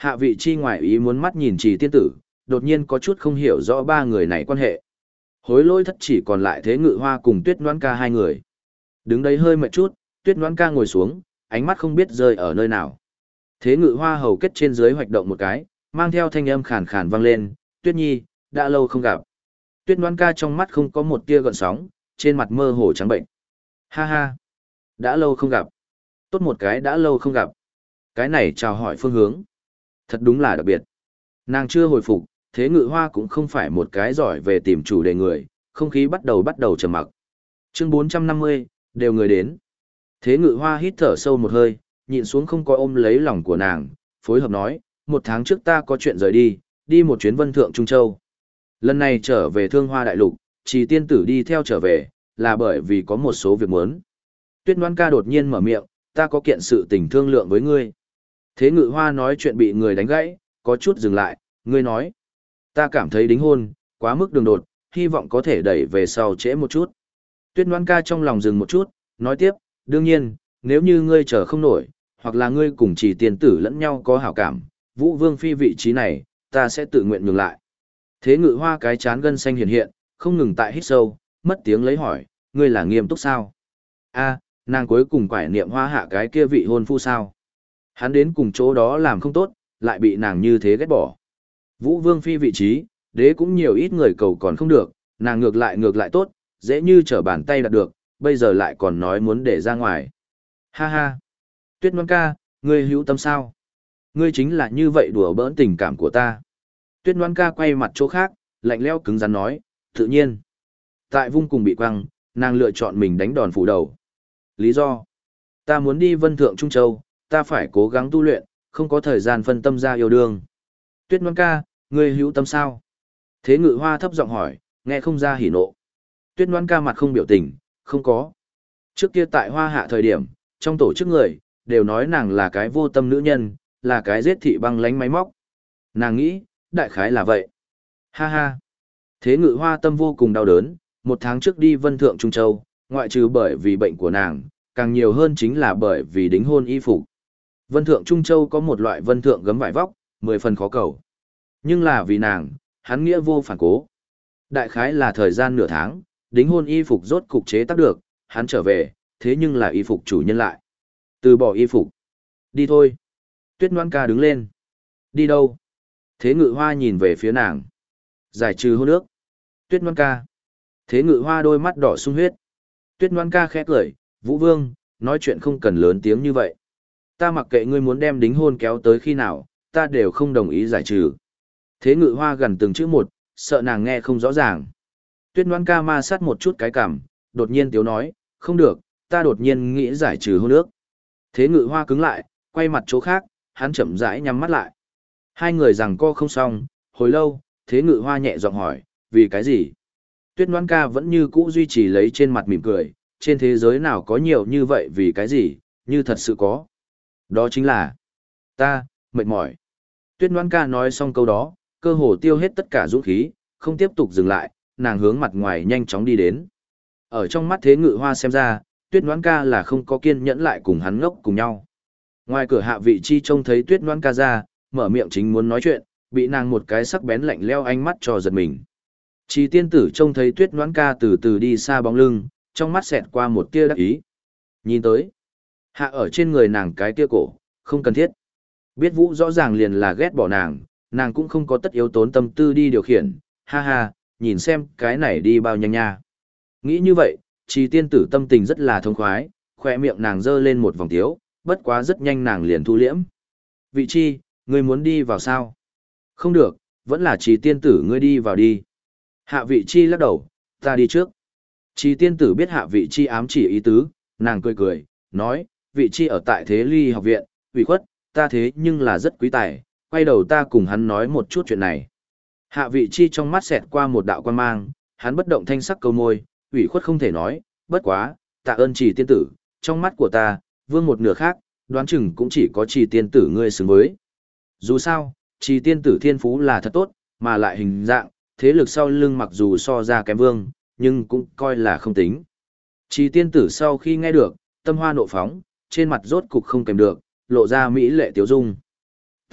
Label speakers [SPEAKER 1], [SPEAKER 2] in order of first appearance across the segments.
[SPEAKER 1] Hạ vị chi ngoại ý muốn mắt nhìn Trì tiên tử, đột nhiên có chút không hiểu rõ ba người này quan hệ. Hối lỗi thất chỉ còn lại Thế Ngự Hoa cùng Tuyết Noãn Ca hai người. Đứng đấy hơi mệt chút, Tuyết Noãn Ca ngồi xuống, ánh mắt không biết rơi ở nơi nào. Thế Ngự Hoa hầu kết trên dưới hoạch động một cái, mang theo thanh âm khàn khàn vang lên, "Tuyết Nhi, đã lâu không gặp." Tuyết Noãn Ca trong mắt không có một tia gợn sóng, trên mặt mơ hồ trắng bệnh. "Ha ha, đã lâu không gặp." Tốt một cái đã lâu không gặp. Cái này chào hỏi phương hướng. Thật đúng là đặc biệt. Nàng chưa hồi phục, Thế Ngự Hoa cũng không phải một cái giỏi về tìm chủ đề người, không khí bắt đầu trầm mặc. Chương 450, đều người đến. Thế Ngự Hoa hít thở sâu một hơi, nhịn xuống không có ôm lấy lòng của nàng, phối hợp nói, 1 tháng trước ta có chuyện rời đi, đi một chuyến Vân Thượng Trung Châu. Lần này trở về Thương Hoa Đại Lục, Trì tiên tử đi theo trở về, là bởi vì có một số việc muốn. Tuyết Noãn Ca đột nhiên mở miệng, ta có kiện sự tình thương lượng với ngươi. Thế Ngự Hoa nói chuyện bị người đánh gãy, có chút dừng lại, ngươi nói. Ta cảm thấy đính hôn, quá mức đường đột, hy vọng có thể đẩy về sau trễ một chút. Tuyết Noãn Ca trong lòng dừng một chút, nói tiếp, đương nhiên, nếu như ngươi chờ không nổi, hoặc là ngươi cùng Trì tiên tử lẫn nhau có hảo cảm, Vũ Vương phi vị trí này, ta sẽ tự nguyện nhường lại. Thế Ngự Hoa cái chán gân xanh hiện hiện, không ngừng tại hít sâu, mất tiếng lấy hỏi, ngươi là nghiêm túc sao? A, nàng cuối cùng quải niệm Hoa Hạ cái kia vị hôn phu sao? Hắn đến cùng chỗ đó làm không tốt, lại bị nàng như thế ghét bỏ. Vũ Vương phi vị trí, đế cũng nhiều ít người cầu còn không được, nàng ngược lại tốt, dễ như trở bàn tay đạt được, bây giờ lại còn nói muốn để ra ngoài. Ha ha! Tuyết Noãn Ca, ngươi hữu tâm sao? Ngươi chính là như vậy đùa bỡn tình cảm của ta. Tuyết Noãn Ca quay mặt chỗ khác, lạnh lẽo cứng rắn nói, tự nhiên. Tại vung cùng bị quăng, nàng lựa chọn mình đánh đòn phủ đầu. Lý do? Ta muốn đi Vân Thượng Trung Châu, ta phải cố gắng tu luyện, không có thời gian phân tâm ra yêu đương. Tuyết Noãn Ca, ngươi hữu tâm sao? Thế Ngự Hoa thấp giọng hỏi, nghe không ra hỉ nộ. Tuyết Noãn Ca mặt không biểu tình, không có. Trước kia tại Hoa Hạ thời điểm, trong tổ chức người, đều nói nàng là cái vô tâm nữ nhân, là cái giết thị băng lánh máy móc. Nàng nghĩ, đại khái là vậy. Ha ha. Thế Ngự Hoa tâm vô cùng đau đớn, 1 tháng trước đi Vân Thượng Trung Châu, ngoại trừ bởi vì bệnh của nàng, càng nhiều hơn chính là bởi vì đính hôn y phục. Vân Thượng Trung Châu có một loại vân thượng gấm vải vóc, 10 phần khó cầu. Nhưng là vì nàng, hắn nghĩa vô phản cố. Đại khái là thời gian nửa tháng, đính hôn y phục rốt cục chế tác được, hắn trở về, thế nhưng là y phục chủ nhân lại. Từ bỏ y phục. Đi thôi. Tuyết Noãn Ca đứng lên. Đi đâu? Thế Ngự Hoa nhìn về phía nàng. Giải trừ hôn ước. Tuyết Noãn Ca. Thế Ngự Hoa đôi mắt đỏ sung huyết. Tuyết Noãn Ca khẽ cười, Vũ Vương, nói chuyện không cần lớn tiếng như vậy. Ta mặc kệ ngươi muốn đem đính hôn kéo tới khi nào, ta đều không đồng ý giải trừ. Thế Ngự Hoa gần từng chữ một, sợ nàng nghe không rõ ràng. Tuyết Noãn Ca ma sát một chút cái cằm, đột nhiên tiếu nói, không được, ta đột nhiên nghĩ giải trừ hôn ước. Thế Ngự Hoa cứng lại, quay mặt chỗ khác, hắn chậm rãi nhắm mắt lại. Hai người giằng co không xong, hồi lâu, Thế Ngự Hoa nhẹ giọng hỏi, vì cái gì? Tuyết Noãn Ca vẫn như cũ duy trì lấy trên mặt mỉm cười, trên thế giới nào có nhiều như vậy vì cái gì, như thật sự có. Đó chính là, ta, mệt mỏi. Tuyết Noãn Ca nói xong câu đó, cơ hồ tiêu hết tất cả dũng khí, không tiếp tục dừng lại, nàng hướng mặt ngoài nhanh chóng đi đến. Ở trong mắt Thế Ngự Hoa xem ra, Tuyết Noãn Ca là không có kiên nhẫn lại cùng hắn ngốc cùng nhau. Ngoài cửa Hạ Vị Chi trông thấy Tuyết Noãn Ca ra, mở miệng chính muốn nói chuyện, bị nàng một cái sắc bén lạnh lẽo ánh mắt cho giật mình. Trì tiên tử trông thấy Tuyết Noãn Ca từ từ đi xa bóng lưng, trong mắt xẹt qua một tia đắc ý. Nhìn tới, hạ ở trên người nàng cái tia cổ, không cần thiết. Biết Vũ rõ ràng liền là ghét bỏ nàng, nàng cũng không có tất yếu tốn tâm tư đi điều khiển, ha ha, nhìn xem cái này đi bao nhanh nha. Nghĩ như vậy, Trì tiên tử tâm tình rất là thông khoái, khỏe miệng nàng giơ lên một vòng tiếu, bất quá rất nhanh nàng liền thu liễm. Vị Chi, ngươi muốn đi vào sao? Không được, vẫn là Trì tiên tử ngươi đi vào đi. Hạ Vị Chi lắc đầu, ta đi trước. Trì tiên tử biết Hạ Vị Chi ám chỉ ý tứ, nàng cười cười, nói, Vị Chi ở tại Thế Ly học viện, ủy khuất, ta thế nhưng là rất quý tài, quay đầu ta cùng hắn nói một chút chuyện này. Hạ Vị Chi trong mắt xẹt qua một đạo quan mang, hắn bất động thanh sắc câu môi, ủy khuất không thể nói, bất quá, tạ ơn Trì tiên tử, trong mắt của ta, vương một nửa khác, đoán chừng cũng chỉ có Trì tiên tử ngươi xứng với. Dù sao, Trì tiên tử thiên phú là thật tốt, mà lại hình dạng, thế lực sau lưng mặc dù so ra kém vương, nhưng cũng coi là không tính. Trì tiên tử sau khi nghe được, tâm hoa nộ phóng, trên mặt rốt cục không kèm được, lộ ra mỹ lệ tiếu dung.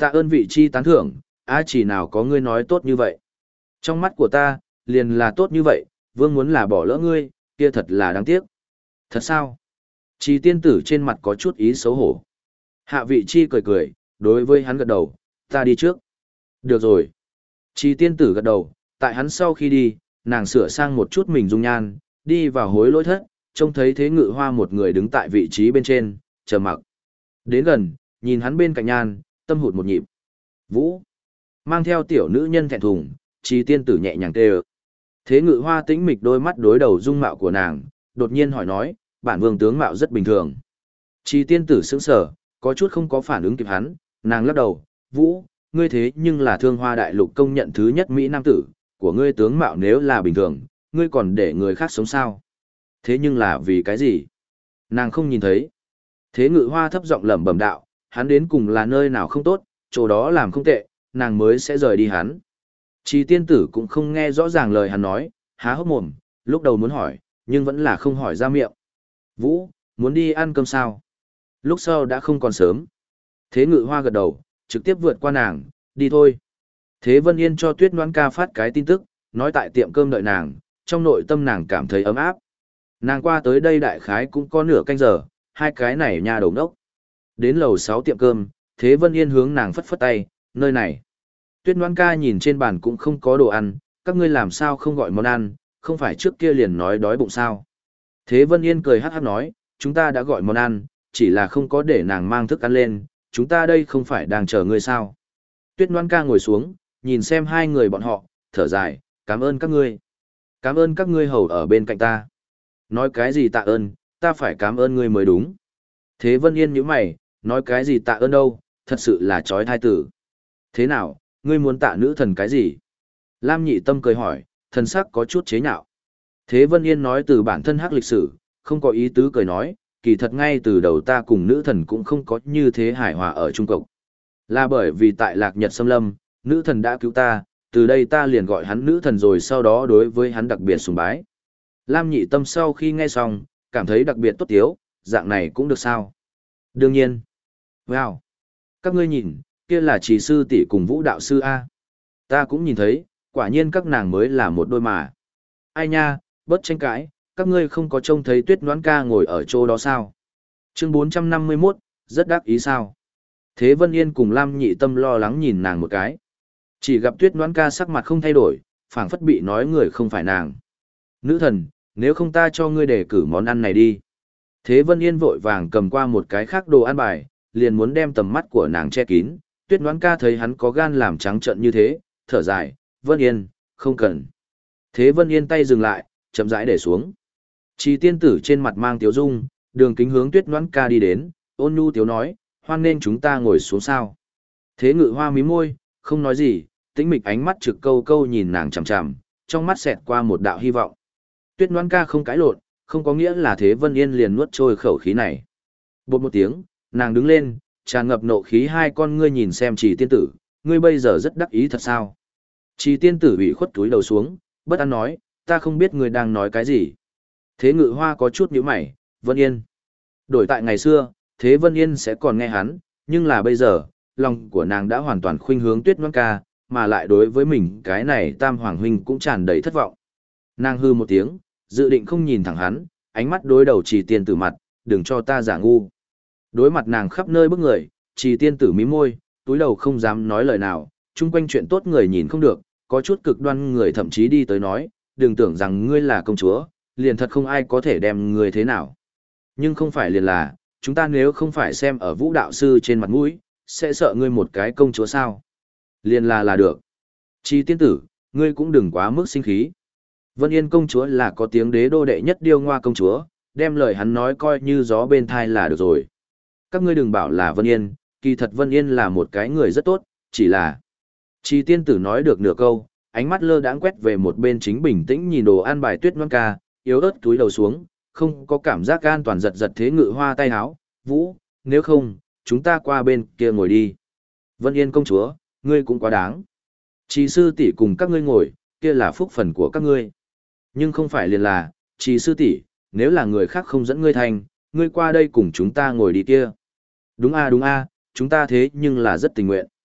[SPEAKER 1] Tạ ơn vị chi tán thưởng, chỉ nào có ngươi nói tốt như vậy. Trong mắt của ta, liền là tốt như vậy, vương muốn là bỏ lỡ ngươi, kia thật là đáng tiếc. Thật sao? Trì tiên tử trên mặt có chút ý xấu hổ. Hạ vị chi cười cười, đối với hắn gật đầu, ta đi trước. Được rồi. Trì tiên tử gật đầu, tại hắn sau khi đi, nàng sửa sang một chút mình dung nhan, đi vào hối lỗi thất, trông thấy Thế Ngự Hoa một người đứng tại vị trí bên trên, chờ mặc. Đến gần, nhìn hắn bên cạnh nhan, tâm hụt một nhịp. Vũ. Mang theo tiểu nữ nhân thẹn thùng, Trì tiên tử nhẹ nhàng kêu. Thế Ngự Hoa tĩnh mịch đôi mắt đối đầu dung mạo của nàng, đột nhiên hỏi nói, bản vương tướng mạo rất bình thường. Trì tiên tử sững sờ, có chút không có phản ứng kịp hắn, nàng lắc đầu, Vũ, ngươi thế nhưng là Thương Hoa Đại Lục công nhận thứ nhất Mỹ Nam tử, của ngươi tướng mạo nếu là bình thường, ngươi còn để người khác sống sao? Thế nhưng là vì cái gì? Nàng không nhìn thấy. Thế Ngự Hoa thấp giọng lẩm bẩm đạo, hắn đến cùng là nơi nào không tốt, chỗ đó làm không tệ, nàng mới sẽ rời đi hắn. Trì tiên tử cũng không nghe rõ ràng lời hắn nói, há hốc mồm, lúc đầu muốn hỏi, nhưng vẫn là không hỏi ra miệng. Vũ, muốn đi ăn cơm sao? Lúc sau đã không còn sớm. Thế Ngự Hoa gật đầu, trực tiếp vượt qua nàng, đi thôi. Thế Vân Yên cho Tuyết Noãn Ca phát cái tin tức, nói tại tiệm cơm đợi nàng, trong nội tâm nàng cảm thấy ấm áp. Nàng qua tới đây đại khái cũng có nửa canh giờ, hai cái này nha đầu đốc. Đến lầu 6 tiệm cơm, Thế Vân Yên hướng nàng phất phất tay, nơi này. Tuyết Noãn Ca nhìn trên bàn cũng không có đồ ăn, các ngươi làm sao không gọi món ăn, không phải trước kia liền nói đói bụng sao. Thế Vân Yên cười hát hát nói, chúng ta đã gọi món ăn, chỉ là không có để nàng mang thức ăn lên, chúng ta đây không phải đang chờ ngươi sao. Tuyết Noãn Ca ngồi xuống, nhìn xem hai người bọn họ, thở dài, cảm ơn các ngươi. Cảm ơn các ngươi hầu ở bên cạnh ta. Nói cái gì tạ ơn, ta phải cảm ơn ngươi mới đúng. Thế Vân Yên nhíu mày, nói cái gì tạ ơn đâu, thật sự là trói thai tử. Thế nào, ngươi muốn tạ nữ thần cái gì? Lam Nhị Tâm cười hỏi, thần sắc có chút chế nhạo. Thế Vân Yên nói từ bản thân hắc lịch sử, không có ý tứ cười nói, kỳ thật ngay từ đầu ta cùng nữ thần cũng không có như thế hài hòa ở Trung Cộng. Là bởi vì tại Lạc Nhật Xâm Lâm, nữ thần đã cứu ta, từ đây ta liền gọi hắn nữ thần rồi sau đó đối với hắn đặc biệt sùng bái. Lam Nhị Tâm sau khi nghe xong, cảm thấy đặc biệt tốt tiếu, dạng này cũng được sao? Đương nhiên. Wow! Các ngươi nhìn, kia là Trì sư tỷ cùng Vũ đạo sư A. Ta cũng nhìn thấy, quả nhiên các nàng mới là một đôi mà. Ai nha, bớt tranh cãi, các ngươi không có trông thấy Tuyết Noãn Ca ngồi ở chỗ đó sao? Chương 451, rất đắc ý sao? Thế Vân Yên cùng Lam Nhị Tâm lo lắng nhìn nàng một cái. Chỉ gặp Tuyết Noãn Ca sắc mặt không thay đổi, phảng phất bị nói người không phải nàng. Nữ thần, nếu không ta cho ngươi đề cử món ăn này đi. Thế Vân Yên vội vàng cầm qua một cái khác đồ ăn bài, liền muốn đem tầm mắt của nàng che kín. Tuyết Noãn Ca thấy hắn có gan làm trắng trợn như thế, thở dài, Vân Yên, không cần. Thế Vân Yên tay dừng lại, chậm rãi để xuống. Trì tiên tử trên mặt mang tiếu dung, đường kính hướng Tuyết Noãn Ca đi đến, ôn nhu tiếu nói, hoan nên chúng ta ngồi xuống sao. Thế Ngự Hoa mí môi, không nói gì, tĩnh mịch ánh mắt trực câu câu nhìn nàng chằm chằm, trong mắt xẹt qua một đạo hy vọng. Tuyết Noãn Ca không cãi lộn, không có nghĩa là Thế Vân Yên liền nuốt trôi khẩu khí này. Bột một tiếng, nàng đứng lên, tràn ngập nộ khí hai con ngươi nhìn xem Trì tiên tử, ngươi bây giờ rất đắc ý thật sao. Trì tiên tử ủy khuất túi đầu xuống, bất an nói, ta không biết ngươi đang nói cái gì. Thế Ngự Hoa có chút nhíu mày, Vân Yên. Đổi tại ngày xưa, Thế Vân Yên sẽ còn nghe hắn, nhưng là bây giờ, lòng của nàng đã hoàn toàn khuynh hướng Tuyết Noãn Ca, mà lại đối với mình cái này Tam Hoàng huynh cũng tràn đầy thất vọng. Nàng hư một tiếng, dự định không nhìn thẳng hắn, ánh mắt đối đầu Trì tiên tử mặt, đừng cho ta giả ngu. Đối mặt nàng khắp nơi bức người, Trì tiên tử mím môi, túi đầu không dám nói lời nào, chung quanh chuyện tốt người nhìn không được, có chút cực đoan người thậm chí đi tới nói, đừng tưởng rằng ngươi là công chúa, liền thật không ai có thể đem ngươi thế nào. Nhưng không phải liền là, chúng ta nếu không phải xem ở Vũ đạo sư trên mặt mũi, sẽ sợ ngươi một cái công chúa sao? Liền là được. Trì tiên tử, ngươi cũng đừng quá mức sinh khí. Vân Yên công chúa là có tiếng đế đô đệ nhất điêu ngoa công chúa, đem lời hắn nói coi như gió bên thai là được rồi. Các ngươi đừng bảo là Vân Yên, kỳ thật Vân Yên là một cái người rất tốt, chỉ là... Trì tiên tử nói được nửa câu, ánh mắt lơ đãng quét về một bên chính bình tĩnh nhìn đồ ăn bài Tuyết Noãn Ca, yếu ớt túi đầu xuống, không có cảm giác an toàn giật giật Thế Ngự Hoa tay háo, Vũ, nếu không, chúng ta qua bên kia ngồi đi. Vân Yên công chúa, ngươi cũng quá đáng. Trì sư tỷ cùng các ngươi ngồi, kia là phúc phần của các ngươi. Nhưng không phải liền là, Trì sư tỷ, nếu là người khác không dẫn ngươi thành, ngươi qua đây cùng chúng ta ngồi đi kia. Đúng a, chúng ta thế nhưng là rất tình nguyện.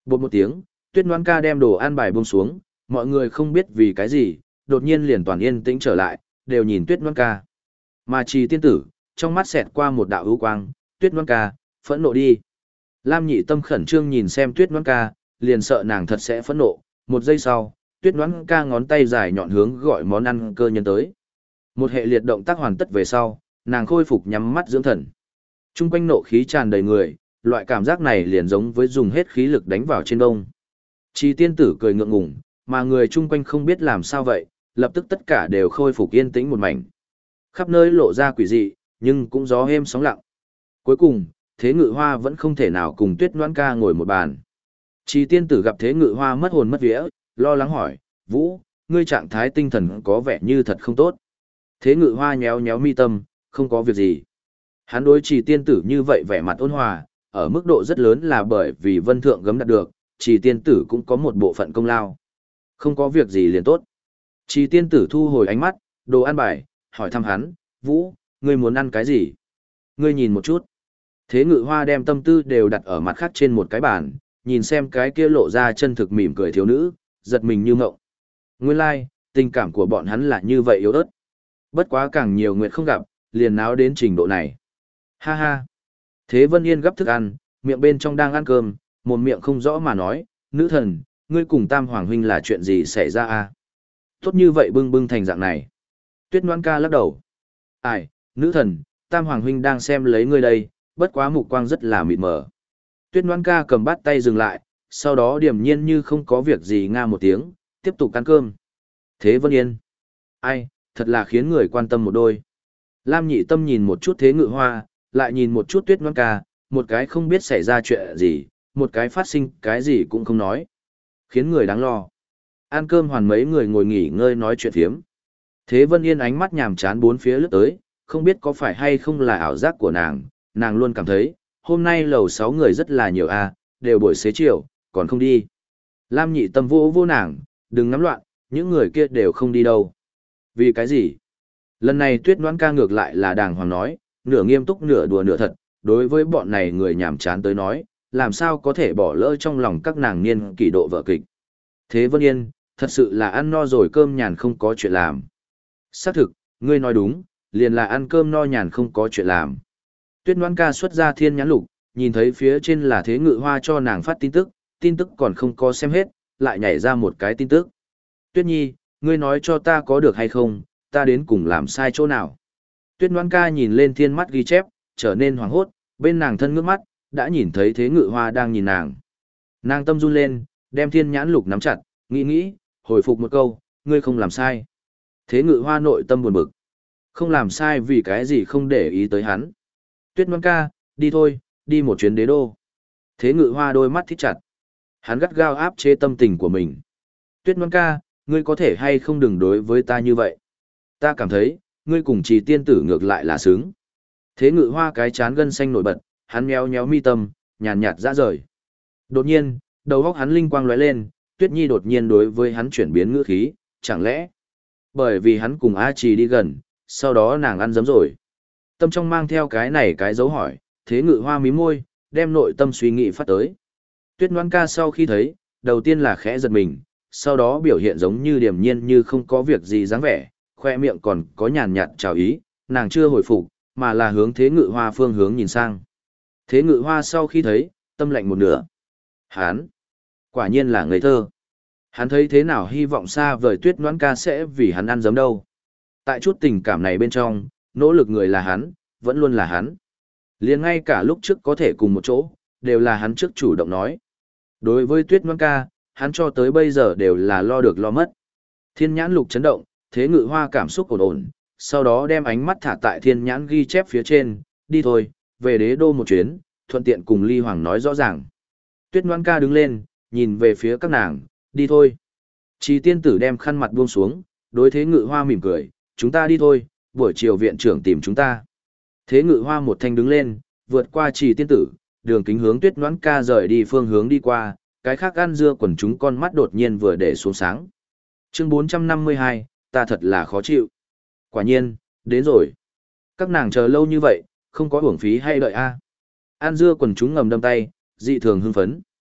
[SPEAKER 1] Bột một tiếng, Tuyết Ngoan Ca đem đồ ăn bài buông xuống, mọi người không biết vì cái gì, đột nhiên liền toàn yên tĩnh trở lại, đều nhìn Tuyết Ngoan Ca. Mà Trì tiên tử, trong mắt xẹt qua một đạo ưu quang, Tuyết Ngoan Ca, phẫn nộ đi. Lam Nhị Tâm khẩn trương nhìn xem Tuyết Ngoan Ca, liền sợ nàng thật sẽ phẫn nộ, một giây sau, Tuyết Ngoan Ca ngón tay dài nhọn hướng gọi món ăn cơ nhân tới. Một hệ liệt động tác hoàn tất về sau, nàng khôi phục nhắm mắt dưỡng thần. Trung quanh nộ khí tràn đầy người, loại cảm giác này liền giống với dùng hết khí lực đánh vào trên đông. Trì tiên tử cười ngượng ngùng, mà người chung quanh không biết làm sao vậy, lập tức tất cả đều khôi phục yên tĩnh một mảnh. Khắp nơi lộ ra quỷ dị, nhưng cũng gió êm sóng lặng. Cuối cùng, Thế Ngự Hoa vẫn không thể nào cùng Tuyết Ngoãn Ca ngồi một bàn. Trì tiên tử gặp Thế Ngự Hoa mất hồn mất vía, lo lắng hỏi, Vũ, ngươi trạng thái tinh thần có vẻ như thật không tốt. Thế Ngự Hoa nhéo nhéo mi tâm, không có việc gì. Hắn đối Trì tiên tử như vậy vẻ mặt ôn hòa, ở mức độ rất lớn là bởi vì Vân Thượng gấm đạt được, Trì tiên tử cũng có một bộ phận công lao. Không có việc gì liền tốt. Trì tiên tử thu hồi ánh mắt, đồ ăn bài, hỏi thăm hắn, Vũ, ngươi muốn ăn cái gì? Ngươi nhìn một chút. Thế Ngự Hoa đem tâm tư đều đặt ở mặt khác trên một cái bàn, nhìn xem cái kia lộ ra chân thực mỉm cười thiếu nữ, giật mình như ngộng. Nguyên lai, like, tình cảm của bọn hắn là như vậy yếu ớt. Bất quá càng nhiều nguyện không gặp, liền náo đến trình độ này. Ha ha. Thế Vân Yên gấp thức ăn, miệng bên trong đang ăn cơm, một miệng không rõ mà nói, nữ thần, ngươi cùng Tam Hoàng huynh là chuyện gì xảy ra à? Tốt như vậy bưng bưng thành dạng này. Tuyết Ngoãn Ca lắc đầu. Ai, nữ thần, Tam Hoàng huynh đang xem lấy ngươi đây, bất quá mục quang rất là mịt mờ. Tuyết Ngoãn Ca cầm bát tay dừng lại, sau đó điềm nhiên như không có việc gì nga một tiếng, tiếp tục ăn cơm. Thế Vân Yên. Ai, thật là khiến người quan tâm một đôi. Lam Nhị Tâm nhìn một chút Thế Ngự Hoa, lại nhìn một chút Tuyết Ngoãn Ca, một cái không biết xảy ra chuyện gì, một cái phát sinh cái gì cũng không nói. Khiến người đáng lo. Ăn cơm hoàn mấy người ngồi nghỉ ngơi nói chuyện phiếm. Thế Vân Yên ánh mắt nhàm chán bốn phía lướt tới, không biết có phải hay không là ảo giác của nàng luôn cảm thấy, hôm nay lầu 6 người rất là nhiều a, đều buổi xế chiều, còn không đi. Lam Nhị Tâm vô vô nàng, đừng ngắm loạn, những người kia đều không đi đâu. Vì cái gì? Lần này Tuyết Ngoãn Ca ngược lại là đàng hoàng nói, nửa nghiêm túc nửa đùa nửa thật, đối với bọn này người nhàm chán tới nói, làm sao có thể bỏ lỡ trong lòng các nàng niên kỷ độ vợ kịch. Thế Vân Yên, thật sự là ăn no rồi cơm nhàn không có chuyện làm. Xác thực, ngươi nói đúng, liền là ăn cơm no nhàn không có chuyện làm. Tuyết Ngoãn Ca xuất ra thiên nhãn lục, nhìn thấy phía trên là Thế Ngự Hoa cho nàng phát tin tức còn không có xem hết, lại nhảy ra một cái tin tức. Tuyết Nhi, ngươi nói cho ta có được hay không, ta đến cùng làm sai chỗ nào. Tuyết Ngoãn Ca nhìn lên thiên mắt ghi chép, trở nên hoảng hốt, bên nàng thân ngước mắt, đã nhìn thấy Thế Ngự Hoa đang nhìn nàng. Nàng tâm run lên, đem thiên nhãn lục nắm chặt, nghĩ, hồi phục một câu, ngươi không làm sai. Thế Ngự Hoa nội tâm buồn bực. Không làm sai vì cái gì không để ý tới hắn. Tuyết Ngoãn Ca, đi thôi, đi một chuyến đế đô. Thế Ngự Hoa đôi mắt thít chặt. Hắn gắt gao áp chế tâm tình của mình. Tuyết Ngoãn Ca, ngươi có thể hay không đừng đối với ta như vậy. Ta cảm thấy, ngươi cùng Trì tiên tử ngược lại là sướng. Thế Ngự Hoa cái chán gân xanh nổi bật, hắn méo méo mi tâm, nhàn nhạt ra rời. Đột nhiên, đầu óc hắn linh quang lóe lên, Tuyết Nhi đột nhiên đối với hắn chuyển biến ngữ khí, chẳng lẽ bởi vì hắn cùng A Trì đi gần, sau đó nàng ăn dấm rồi. Tâm trong mang theo cái này cái dấu hỏi, Thế Ngự Hoa mím môi, đem nội tâm suy nghĩ phát tới. Tuyết Ngoãn Ca sau khi thấy, đầu tiên là khẽ giật mình, sau đó biểu hiện giống như điềm nhiên như không có việc gì dáng vẻ, khoe miệng còn có nhàn nhạt chào ý, nàng chưa hồi phục, mà là hướng Thế Ngự Hoa phương hướng nhìn sang. Thế Ngự Hoa sau khi thấy, tâm lạnh một nửa. Hán, quả nhiên là ngây thơ. Hắn thấy thế nào hy vọng xa vời Tuyết Ngoãn Ca sẽ vì hắn ăn giấm đâu. Tại chút tình cảm này bên trong, nỗ lực người là hắn, vẫn luôn là hắn. Liền ngay cả lúc trước có thể cùng một chỗ, đều là hắn trước chủ động nói. Đối với Tuyết Ngoãn Ca, hắn cho tới bây giờ đều là lo được lo mất. Thiên nhãn lục chấn động, Thế Ngự Hoa cảm xúc ổn ổn, sau đó đem ánh mắt thả tại thiên nhãn ghi chép phía trên, đi thôi, về đế đô một chuyến, thuận tiện cùng Ly Hoàng nói rõ ràng. Tuyết Ngoãn Ca đứng lên, nhìn về phía các nàng, đi thôi. Trì tiên tử đem khăn mặt buông xuống, đối Thế Ngự Hoa mỉm cười, chúng ta đi thôi, buổi chiều viện trưởng tìm chúng ta. Thế Ngự Hoa một thanh đứng lên, vượt qua Trì tiên tử, đường kính hướng Tuyết Ngoãn Ca rời đi phương hướng đi qua, cái khác ăn dưa quần chúng con mắt đột nhiên vừa để xuống sáng. Chương 452, ta thật là khó chịu. Quả nhiên, đến rồi. Các nàng chờ lâu như vậy, không có uổng phí hay đợi a. Ăn dưa quần chúng ngầm đâm tay, dị thường hưng phấn.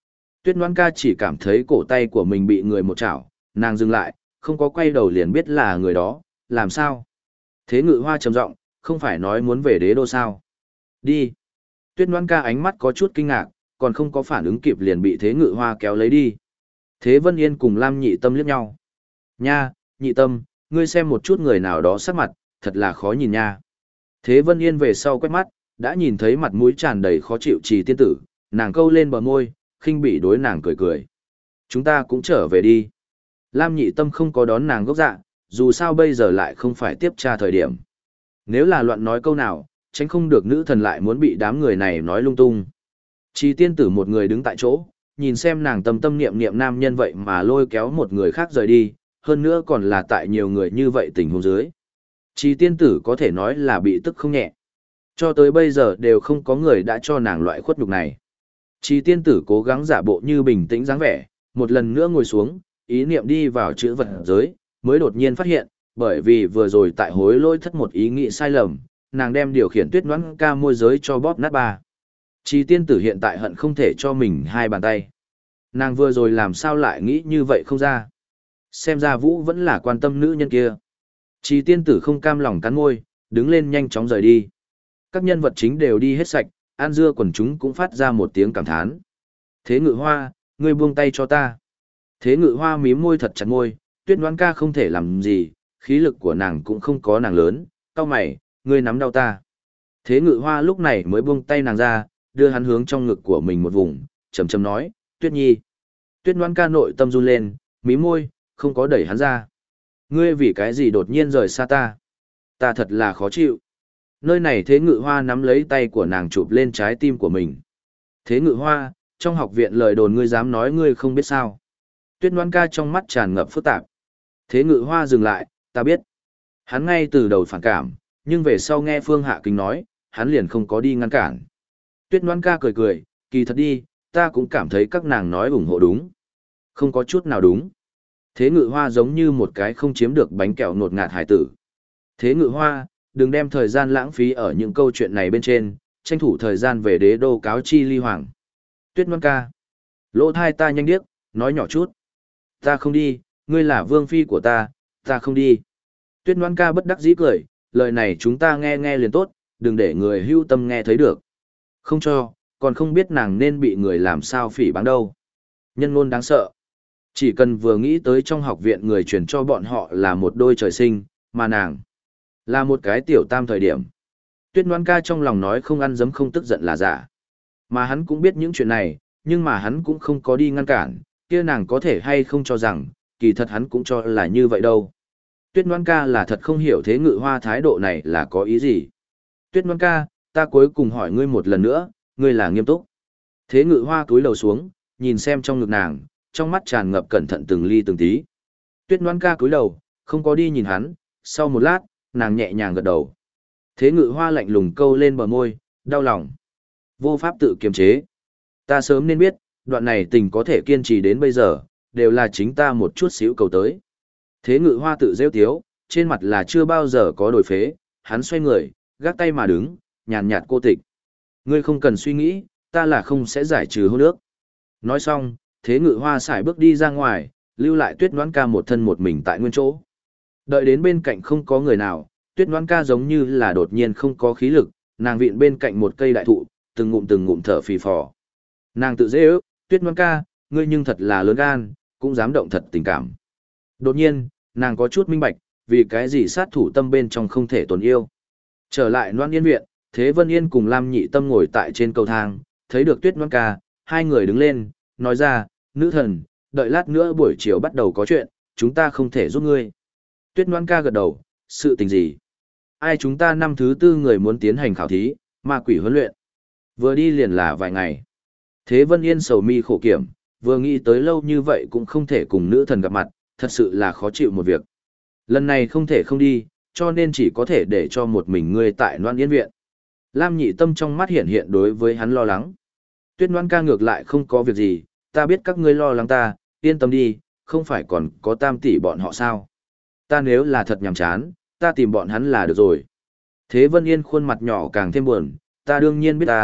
[SPEAKER 1] Tuyết Ngoãn ca chỉ cảm thấy cổ tay của mình bị người một chảo, nàng dừng lại, không có quay đầu liền biết là người đó, làm sao? Thế Ngự Hoa trầm giọng, không phải nói muốn về đế đô sao? Đi. Tuyết Ngoãn ca ánh mắt có chút kinh ngạc, còn không có phản ứng kịp liền bị Thế Ngự Hoa kéo lấy đi. Thế Vân Yên cùng Lam Nhị Tâm liếc nhau. Nha, Nhị Tâm, ngươi xem một chút người nào đó sắc mặt, thật là khó nhìn nha. Thế Vân Yên về sau quét mắt, đã nhìn thấy mặt mũi tràn đầy khó chịu Trì tiên tử, nàng câu lên bờ môi, khinh bỉ đối nàng cười cười. Chúng ta cũng trở về đi. Lam Nhị Tâm không có đón nàng gốc dạ, dù sao bây giờ lại không phải tiếp tra thời điểm. Nếu là loạn nói câu nào, tránh không được nữ thần lại muốn bị đám người này nói lung tung. Trì tiên tử một người đứng tại chỗ, nhìn xem nàng tâm tâm niệm niệm nam nhân vậy mà lôi kéo một người khác rời đi, hơn nữa còn là tại nhiều người như vậy tình huống dưới. Trì tiên tử có thể nói là bị tức không nhẹ. Cho tới bây giờ đều không có người đã cho nàng loại khuất nhục này. Trì tiên tử cố gắng giả bộ như bình tĩnh dáng vẻ, một lần nữa ngồi xuống, ý niệm đi vào chữ vật giới, mới đột nhiên phát hiện, bởi vì vừa rồi tại hối lỗi thất một ý nghĩ sai lầm, nàng đem điều khiển Tuyết Ngoãn ca môi giới cho bóp nát ba. Trì tiên tử hiện tại hận không thể cho mình hai bàn tay. Nàng vừa rồi làm sao lại nghĩ như vậy không ra. Xem ra Vũ vẫn là quan tâm nữ nhân kia. Trì tiên tử không cam lòng cắn môi, đứng lên nhanh chóng rời đi. Các nhân vật chính đều đi hết sạch, An Dưa quần chúng cũng phát ra một tiếng cảm thán. Thế Ngự Hoa, ngươi buông tay cho ta. Thế Ngự Hoa mím môi thật chặt môi, Tuyết Ngoãn ca không thể làm gì, khí lực của nàng cũng không có nàng lớn, cau mày, ngươi nắm đau ta. Thế Ngự Hoa lúc này mới buông tay nàng ra, đưa hắn hướng trong ngực của mình một vùng, trầm trầm nói, Tuyết Nhi. Tuyết Ngoãn ca nội tâm run lên, mím môi, không có đẩy hắn ra. Ngươi vì cái gì đột nhiên rời xa ta? Ta thật là khó chịu. Nơi này Thế Ngự Hoa nắm lấy tay của nàng chụp lên trái tim của mình. Thế Ngự Hoa, trong học viện lời đồn ngươi dám nói ngươi không biết sao. Tuyết Ngoãn ca trong mắt tràn ngập phức tạp. Thế Ngự Hoa dừng lại, ta biết. Hắn ngay từ đầu phản cảm, nhưng về sau nghe Phương Hạ Kính nói, hắn liền không có đi ngăn cản. Tuyết Ngoãn ca cười cười, kỳ thật đi, ta cũng cảm thấy các nàng nói ủng hộ đúng. Không có chút nào đúng. Thế Ngự Hoa giống như một cái không chiếm được bánh kẹo nột ngạt hải tử. Thế Ngự Hoa, đừng đem thời gian lãng phí ở những câu chuyện này bên trên, tranh thủ thời gian về đế đô cáo chi ly hoàng. Tuyết Ngoãn ca. Lỗ thai ta nhanh điếc, nói nhỏ chút. Ta không đi, ngươi là vương phi của ta không đi. Tuyết Ngoãn ca bất đắc dĩ cười, lời này chúng ta nghe nghe liền tốt, đừng để người hưu tâm nghe thấy được. Không cho, còn không biết nàng nên bị người làm sao phỉ báng đâu. Nhân ngôn đáng sợ. Chỉ cần vừa nghĩ tới trong học viện người truyền cho bọn họ là một đôi trời sinh, mà nàng là một cái tiểu tam thời điểm. Tuyết Ngoãn ca trong lòng nói không ăn dấm không tức giận là giả. Mà hắn cũng biết những chuyện này, nhưng mà hắn cũng không có đi ngăn cản, kia nàng có thể hay không cho rằng, kỳ thật hắn cũng cho là như vậy đâu. Tuyết Ngoãn ca là thật không hiểu Thế Ngự Hoa thái độ này là có ý gì. Tuyết Ngoãn ca, ta cuối cùng hỏi ngươi một lần nữa, ngươi là nghiêm túc. Thế Ngự Hoa cúi đầu xuống, nhìn xem trong ngực nàng, trong mắt tràn ngập cẩn thận từng ly từng tí. Tuyết Ngoãn ca cúi đầu, không có đi nhìn hắn, sau một lát, nàng nhẹ nhàng gật đầu. Thế Ngự Hoa lạnh lùng câu lên bờ môi, đau lòng. Vô pháp tự kiềm chế. Ta sớm nên biết, đoạn này tình có thể kiên trì đến bây giờ, đều là chính ta một chút xíu cầu tới. Thế Ngự Hoa tự rêu tiếu, trên mặt là chưa bao giờ có đổi phế, hắn xoay người, gác tay mà đứng, nhàn nhạt cô tịch. Ngươi không cần suy nghĩ, ta là không sẽ giải trừ hôn ước. Nói xong, Thế Ngự Hoa xài bước đi ra ngoài, lưu lại Tuyết Ngoãn ca một thân một mình tại nguyên chỗ. Đợi đến bên cạnh không có người nào, Tuyết Ngoãn ca giống như là đột nhiên không có khí lực, nàng vịn bên cạnh một cây đại thụ, từng ngụm thở phì phò. Nàng tự dễ ước, Tuyết Ngoãn ca, ngươi nhưng thật là lớn gan, cũng dám động thật tình cảm. Đột nhiên, nàng có chút minh bạch, vì cái gì sát thủ tâm bên trong không thể tồn yêu. Trở lại Loan Yên viện, Thế Vân Yên cùng Lam Nhị Tâm ngồi tại trên cầu thang, thấy được Tuyết Ngoãn ca, hai người đứng lên, nói ra, nữ thần, đợi lát nữa buổi chiều bắt đầu có chuyện, chúng ta không thể giúp ngươi. Tuyết Ngoãn ca gật đầu, sự tình gì? Ai chúng ta năm thứ tư người muốn tiến hành khảo thí, ma quỷ huấn luyện. Vừa đi liền là vài ngày. Thế Vân Yên sầu mi khổ kiểm, vừa nghĩ tới lâu như vậy cũng không thể cùng nữ thần gặp mặt, thật sự là khó chịu một việc. Lần này không thể không đi, cho nên chỉ có thể để cho một mình ngươi tại Loan Yên viện. Lam Nhị Tâm trong mắt hiện hiện đối với hắn lo lắng. Tuyết Ngoãn ca ngược lại không có việc gì, ta biết các ngươi lo lắng ta, yên tâm đi, không phải còn có Tam tỷ bọn họ sao. Ta nếu là thật nhàm chán, ta tìm bọn hắn là được rồi. Thế Vân Yên khuôn mặt nhỏ càng thêm buồn, ta đương nhiên biết ta,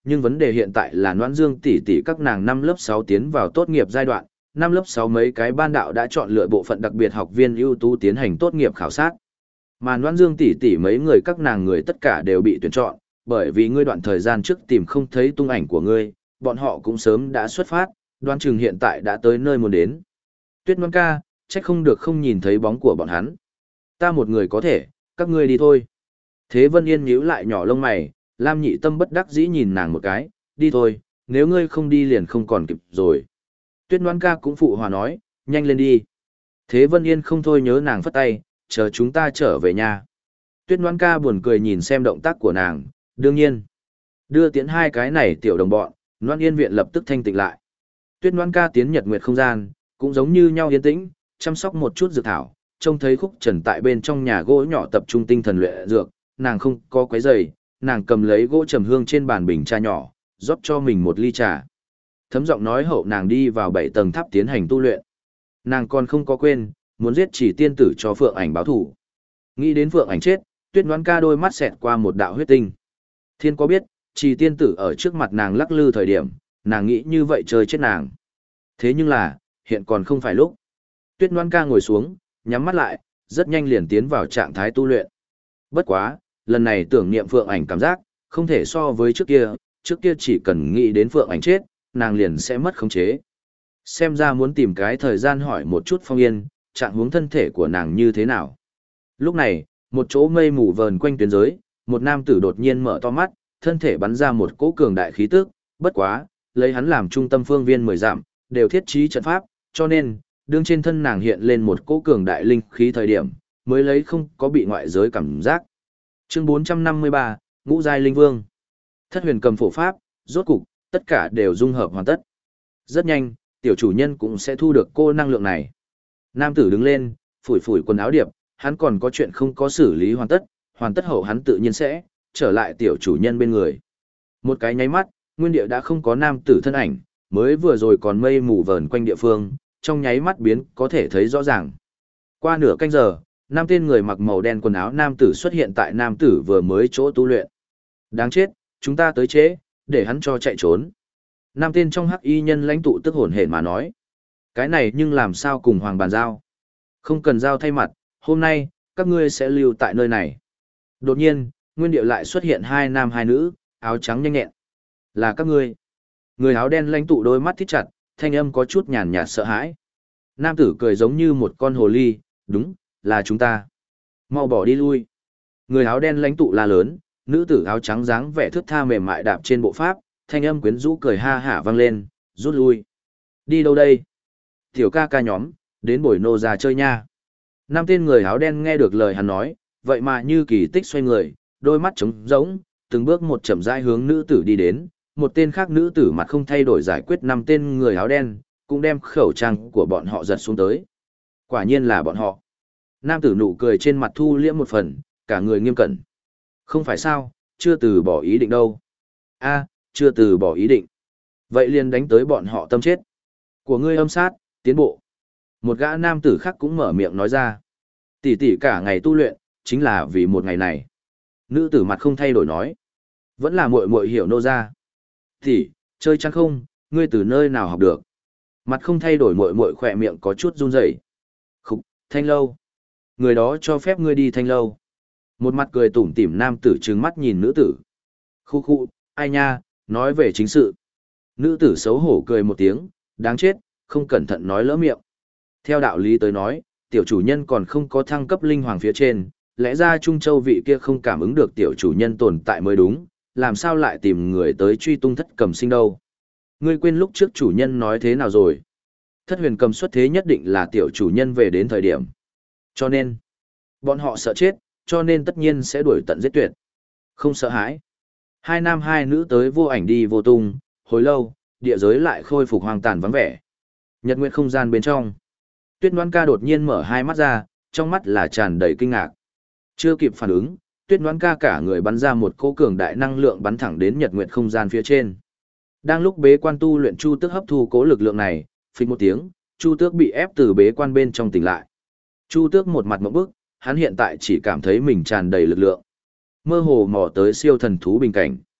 [SPEAKER 1] nhưng vấn đề hiện tại là Noãn Dương tỷ tỷ các nàng năm lớp 6 tiến vào tốt nghiệp giai đoạn, năm lớp 6 mấy cái ban đạo đã chọn lựa bộ phận đặc biệt học viên ưu tú tiến hành tốt nghiệp khảo sát. Mà Noãn Dương tỷ tỷ mấy người các nàng người tất cả đều bị tuyển chọn, bởi vì ngươi đoạn thời gian trước tìm không thấy tung ảnh của ngươi, bọn họ cũng sớm đã xuất phát, đoán chừng hiện tại đã tới nơi muốn đến. Tuyết Ngoan ca, trách không được không nhìn thấy bóng của bọn hắn. Ta một người có thể, các ngươi đi thôi. Thế Vân Yên nhíu lại nhỏ lông mày, Lam Nhị Tâm bất đắc dĩ nhìn nàng một cái, đi thôi, nếu ngươi không đi liền không còn kịp rồi. Tuyết Ngoan ca cũng phụ hòa nói, nhanh lên đi. Thế Vân Yên không thôi nhớ nàng phất tay, chờ chúng ta trở về nhà. Tuyết Ngoan ca buồn cười nhìn xem động tác của nàng, đương nhiên. Đưa tiến hai cái này tiểu đồng bọn, Loan Yên viện lập tức thanh tịnh lại. Tuyết Ngoan ca tiến Nhật Nguyệt không gian, cũng giống như nhau yên tĩnh, chăm sóc một chút dược thảo, trông thấy Khúc Trần tại bên trong nhà gỗ nhỏ tập trung tinh thần luyện dược, nàng không có quấy rầy, nàng cầm lấy gỗ trầm hương trên bàn bình trà nhỏ, rót cho mình một ly trà. Thấm giọng nói hậu nàng đi vào 7 tầng tháp tiến hành tu luyện. Nàng còn không có quên, muốn giết chỉ tiên tử cho Phượng Ảnh báo thủ. Nghĩ đến Phượng Ảnh chết, Tuyết Ngoan ca đôi mắt xẹt qua một đạo huyết tinh. Thiên có biết, chỉ tiên tử ở trước mặt nàng lắc lư thời điểm, nàng nghĩ như vậy chơi chết nàng. Thế nhưng là, hiện còn không phải lúc. Tuyết Ngoan ca ngồi xuống, nhắm mắt lại, rất nhanh liền tiến vào trạng thái tu luyện. Bất quá, lần này tưởng niệm Phượng Ảnh cảm giác, không thể so với trước kia chỉ cần nghĩ đến Phượng Ảnh chết, nàng liền sẽ mất khống chế. Xem ra muốn tìm cái thời gian hỏi một chút Phong Yên, trạng huống thân thể của nàng như thế nào. Lúc này, một chỗ mây mù vờn quanh tuyến giới, một nam tử đột nhiên mở to mắt, thân thể bắn ra một cỗ cường đại khí tức, bất quá, lấy hắn làm trung tâm phương viên 10 dặm, đều thiết trí trận pháp, cho nên, đương trên thân nàng hiện lên một cỗ cường đại linh khí thời điểm, mới lấy không có bị ngoại giới cảm giác. Chương 453, Ngũ giai linh vương. Thất huyền cầm phổ pháp, rốt cục, tất cả đều dung hợp hoàn tất. Rất nhanh, tiểu chủ nhân cũng sẽ thu được cô năng lượng này. Nam tử đứng lên, phủi phủi quần áo điệp, hắn còn có chuyện không có xử lý hoàn tất hậu hắn tự nhiên sẽ trở lại tiểu chủ nhân bên người. Một cái nháy mắt, nguyên địa đã không có nam tử thân ảnh, mới vừa rồi còn mây mù vờn quanh địa phương, trong nháy mắt biến có thể thấy rõ ràng. Qua nửa canh giờ, năm tên người mặc màu đen quần áo nam tử xuất hiện tại nam tử vừa mới chỗ tu luyện. Đáng chết, chúng ta tới trễ, để hắn cho chạy trốn. Năm tên trong hắc y nhân lãnh tụ tức hổn hển mà nói. Cái này nhưng làm sao cùng hoàng bàn giao? Không cần giao thay mặt, hôm nay, các ngươi sẽ lưu tại nơi này. Đột nhiên, nguyên địa lại xuất hiện hai nam hai nữ, áo trắng nhanh nhẹn. Là các ngươi. Người áo đen lãnh tụ đôi mắt thít chặt, thanh âm có chút nhàn nhạt sợ hãi. Nam tử cười giống như một con hồ ly, đúng, là chúng ta. Mau bỏ đi lui. Người áo đen lãnh tụ la lớn, nữ tử áo trắng dáng vẻ thướt tha mềm mại đạp trên bộ pháp, thanh âm quyến rũ cười ha hả vang lên, rút lui. Đi đâu đây? Tiểu ca ca nhóm, đến buổi nô già chơi nha. Năm tên người áo đen nghe được lời hắn nói, vậy mà như kỳ tích xoay người, đôi mắt trống rỗng, từng bước một chậm rãi hướng nữ tử đi đến, một tên khác nữ tử mặt không thay đổi giải quyết năm tên người áo đen, cũng đem khẩu trang của bọn họ giật xuống tới. Quả nhiên là bọn họ. Nam tử nụ cười trên mặt thu liễm một phần, cả người nghiêm cẩn. Không phải sao, chưa từ bỏ ý định đâu. A, chưa từ bỏ ý định. Vậy liền đánh tới bọn họ tâm chết. Của ngươi âm sát, tiến bộ. Một gã nam tử khác cũng mở miệng nói ra. Tỷ tỷ cả ngày tu luyện, chính là vì một ngày này. Nữ tử mặt không thay đổi nói. Vẫn là muội muội hiểu nô ra. Tỷ, chơi chăng không, ngươi từ nơi nào học được. Mặt không thay đổi muội muội khỏe miệng có chút run rẩy. Khục, Thanh lâu. Người đó cho phép ngươi đi Thanh lâu. Một mặt cười tủm tỉm nam tử trừng mắt nhìn nữ tử. Khu khu, ai nha, nói về chính sự. Nữ tử xấu hổ cười một tiếng, đáng chết, không cẩn thận nói lỡ miệng. Theo đạo lý tới nói, tiểu chủ nhân còn không có thăng cấp linh hoàng phía trên, lẽ ra Trung Châu vị kia không cảm ứng được tiểu chủ nhân tồn tại mới đúng, làm sao lại tìm người tới truy tung thất cầm sinh đâu. Ngươi quên lúc trước chủ nhân nói thế nào rồi? Thất huyền cầm xuất thế nhất định là tiểu chủ nhân về đến thời điểm. Cho nên, bọn họ sợ chết, cho nên tất nhiên sẽ đuổi tận giết tuyệt. Không sợ hãi. Hai nam hai nữ tới vô ảnh đi vô tung, hồi lâu, địa giới lại khôi phục hoang tàn vắng vẻ. Nhật nguyệt không gian bên trong. Tuyết Ngoan ca đột nhiên mở hai mắt ra, trong mắt là tràn đầy kinh ngạc. Chưa kịp phản ứng, Tuyết Ngoan ca cả người bắn ra một cỗ cường đại năng lượng bắn thẳng đến nhật nguyệt không gian phía trên. Đang lúc bế quan tu luyện Chu Tước hấp thu cỗ lực lượng này, phịch một tiếng, Chu Tước bị ép từ bế quan bên trong tỉnh lại. Chu Tước một mặt ngộp bức, hắn hiện tại chỉ cảm thấy mình tràn đầy lực lượng. Mơ hồ mò tới siêu thần thú bình cảnh.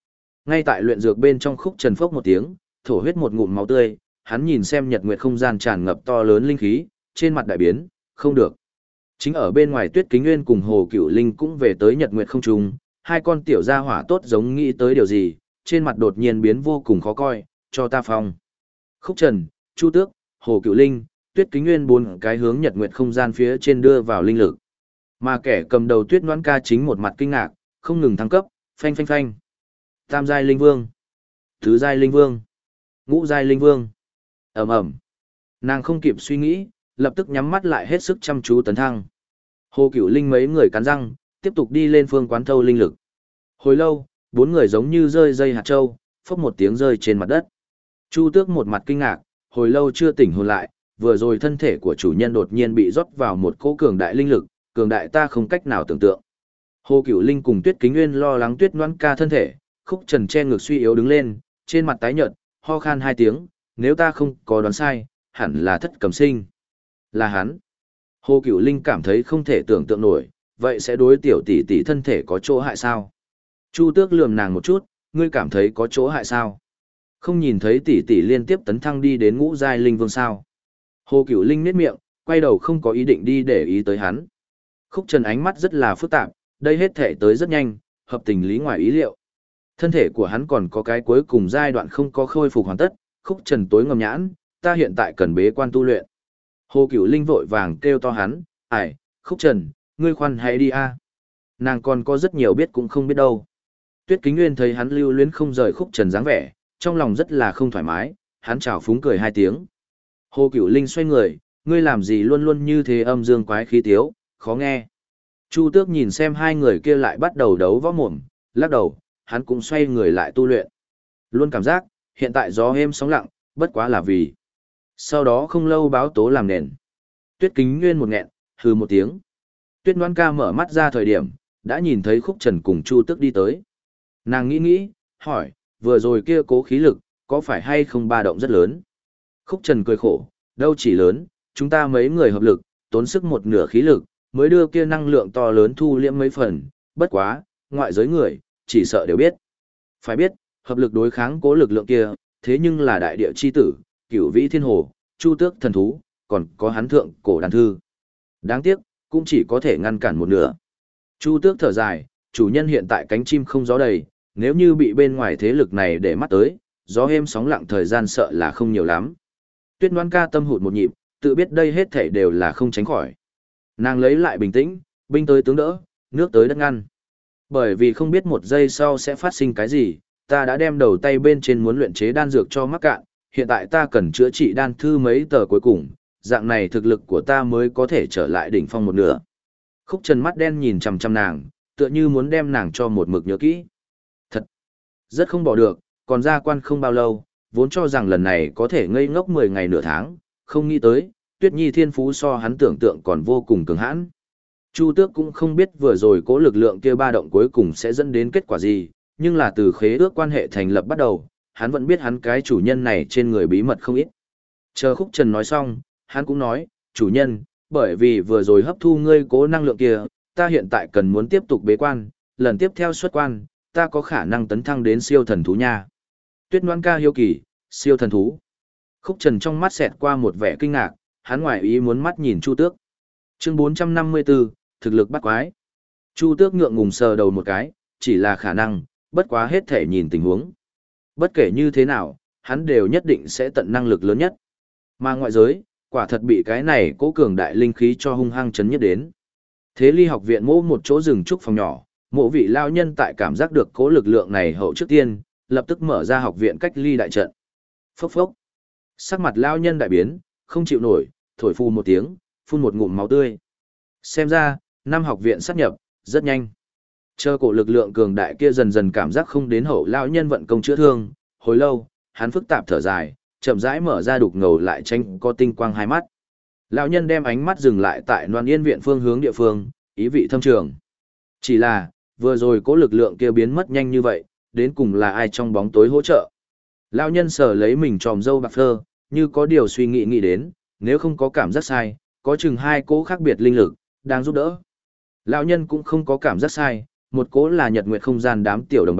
[SPEAKER 1] Ngay tại luyện dược bên trong Khúc Trần phốc một tiếng, thổ huyết một ngụm máu tươi, hắn nhìn xem nhật nguyệt không gian tràn ngập to lớn linh khí, trên mặt đại biến, không được. Chính ở bên ngoài Tuyết Kính Nguyên cùng Hồ Cửu Linh cũng về tới nhật nguyệt không trung, hai con tiểu gia hỏa tốt giống nghĩ tới điều gì, trên mặt đột nhiên biến vô cùng khó coi, cho ta phong. Khúc Trần, Chu Tước, Hồ Cửu Linh, Tuyết Kính Nguyên bốn cái hướng nhật nguyệt không gian phía trên đưa vào linh lực. Mà kẻ cầm đầu Tuyết Noãn Ca chính một mặt kinh ngạc, không ngừng thăng cấp, phanh phanh phanh. Tam giai linh vương, tứ giai linh vương, ngũ giai linh vương. Ầm ầm. Nàng không kịp suy nghĩ, lập tức nhắm mắt lại hết sức chăm chú tấn thăng. Hồ Cửu Linh mấy người cắn răng, tiếp tục đi lên phương quán thâu linh lực. Hồi lâu, bốn người giống như rơi dây hạt châu, phốc một tiếng rơi trên mặt đất. Chu Tước một mặt kinh ngạc, hồi lâu chưa tỉnh hồn lại, vừa rồi thân thể của chủ nhân đột nhiên bị rót vào một cỗ cường đại linh lực, cường đại ta không cách nào tưởng tượng. Hồ Cửu Linh cùng Tuyết Kính Nguyên lo lắng Tuyết Noãn Ca thân thể, Khúc Trần che ngực suy yếu đứng lên, trên mặt tái nhợt, ho khan hai tiếng, nếu ta không có đoán sai, hẳn là Thất Cầm Sinh. Là hắn. Hồ Cửu Linh cảm thấy không thể tưởng tượng nổi, vậy sẽ đối tiểu tỷ tỷ thân thể có chỗ hại sao? Chu Tước lườm nàng một chút, ngươi cảm thấy có chỗ hại sao? Không nhìn thấy tỷ tỷ liên tiếp tấn thăng đi đến ngũ giai linh vương sao? Hồ Cửu Linh nhếch miệng, quay đầu không có ý định đi để ý tới hắn. Khúc Trần ánh mắt rất là phức tạp, đây hết thể tới rất nhanh, hợp tình lý ngoài ý liệu. Thân thể của hắn còn có cái cuối cùng giai đoạn không có khôi phục hoàn tất, Khúc Trần tối ngầm nhãn, ta hiện tại cần bế quan tu luyện. Hồ Cửu Linh vội vàng kêu to hắn, ải, Khúc Trần, ngươi khoan hãy đi a. Nàng còn có rất nhiều biết cũng không biết đâu. Tuyết Kính Nguyên thấy hắn lưu luyến không rời Khúc Trần dáng vẻ, trong lòng rất là không thoải mái, hắn chào phúng cười hai tiếng. Hồ Cửu Linh xoay người, ngươi làm gì luôn luôn như thế âm dương quái khí tiếu, khó nghe. Chu Tước nhìn xem hai người kia lại bắt đầu đấu võ mồm, lắc đầu, hắn cũng xoay người lại tu luyện. Luôn cảm giác, hiện tại gió êm sóng lặng, bất quá là vì. Sau đó không lâu báo tố làm nền. Tuyết Kính Nguyên một nghẹn, hừ một tiếng. Tuyết Noãn Ca mở mắt ra thời điểm, đã nhìn thấy Khúc Trần cùng Chu Tước đi tới. Nàng nghĩ, hỏi, vừa rồi kia cố khí lực, có phải hay không ba động rất lớn? Khúc Trần cười khổ, đâu chỉ lớn, chúng ta mấy người hợp lực, tốn sức một nửa khí lực, mới đưa kia năng lượng to lớn thu liễm mấy phần, bất quá, ngoại giới người, chỉ sợ đều biết. Phải biết, hợp lực đối kháng cố lực lượng kia, thế nhưng là đại địa chi tử, Cửu Vĩ Thiên Hồ, Chu Tước thần thú, còn có hắn thượng cổ đàn thư. Đáng tiếc, cũng chỉ có thể ngăn cản một nửa. Chu Tước thở dài, chủ nhân hiện tại cánh chim không gió đầy, nếu như bị bên ngoài thế lực này để mắt tới, gió êm sóng lặng thời gian sợ là không nhiều lắm. Tuyết Noãn Ca tâm hụt một nhịp, tự biết đây hết thảy đều là không tránh khỏi. Nàng lấy lại bình tĩnh, binh tới tướng đỡ, nước tới đất ngăn. Bởi vì không biết một giây sau sẽ phát sinh cái gì, ta đã đem đầu tay bên trên muốn luyện chế đan dược cho mắc cạn, hiện tại ta cần chữa trị đan thư mấy tờ cuối cùng, dạng này thực lực của ta mới có thể trở lại đỉnh phong một nửa. Khúc Trần mắt đen nhìn chằm chằm nàng, tựa như muốn đem nàng cho một mực nhớ kỹ. Thật, rất không bỏ được, còn ra quan không bao lâu, vốn cho rằng lần này có thể ngây ngốc 10 ngày nửa tháng, không nghĩ tới, Tuyết Nhi thiên phú so hắn tưởng tượng còn vô cùng cường hãn. Chu Tước cũng không biết vừa rồi cố lực lượng kia ba động cuối cùng sẽ dẫn đến kết quả gì, nhưng là từ khế ước quan hệ thành lập bắt đầu, hắn vẫn biết hắn cái chủ nhân này trên người bí mật không ít. Chờ Khúc Trần nói xong, hắn cũng nói, chủ nhân, bởi vì vừa rồi hấp thu ngươi cố năng lượng kia, ta hiện tại cần muốn tiếp tục bế quan, lần tiếp theo xuất quan, ta có khả năng tấn thăng đến siêu thần thú nha. Tuyết Noãn Ca hiếu kỳ, siêu thần thú. Khúc Trần trong mắt xẹt qua một vẻ kinh ngạc, hắn ngoài ý muốn mắt nhìn Chu Tước. Chương 454, thực lực bắt quái. Chu Tước ngượng ngùng sờ đầu một cái, chỉ là khả năng, bất quá hết thể nhìn tình huống. Bất kể như thế nào, hắn đều nhất định sẽ tận năng lực lớn nhất. Mà ngoại giới, quả thật bị cái này cố cường đại linh khí cho hung hăng chấn nhất đến. Thế Ly học viện mỗ một chỗ rừng trúc phòng nhỏ, mộ vị lao nhân tại cảm giác được cố lực lượng này hậu trước tiên, lập tức mở ra học viện cách ly đại trận. Phốc phốc. Sắc mặt lao nhân đại biến, không chịu nổi, thổi phù một tiếng, phun một ngụm máu tươi. Xem ra, năm học viện sát nhập, rất nhanh. Chờ cổ lực lượng cường đại kia dần dần cảm giác không đến hậu lao nhân vận công chữa thương, hồi lâu, hắn phức tạp thở dài, chậm rãi mở ra đục ngầu lại tranh có tinh quang hai mắt. Lão nhân đem ánh mắt dừng lại tại Loan Yên viện phương hướng địa phương, ý vị thâm trường. Chỉ là, vừa rồi cố lực lượng kia biến mất nhanh như vậy, đến cùng là ai trong bóng tối hỗ trợ. Lão nhân sờ lấy mình tròm râu bạc phơ, như có điều suy nghĩ đến, nếu không có cảm giác sai, có chừng hai cố khác biệt linh lực, đang giúp đỡ. Lão nhân cũng không có cảm giác sai, một cố là nhật nguyệt không gian đám tiểu đồng bạn,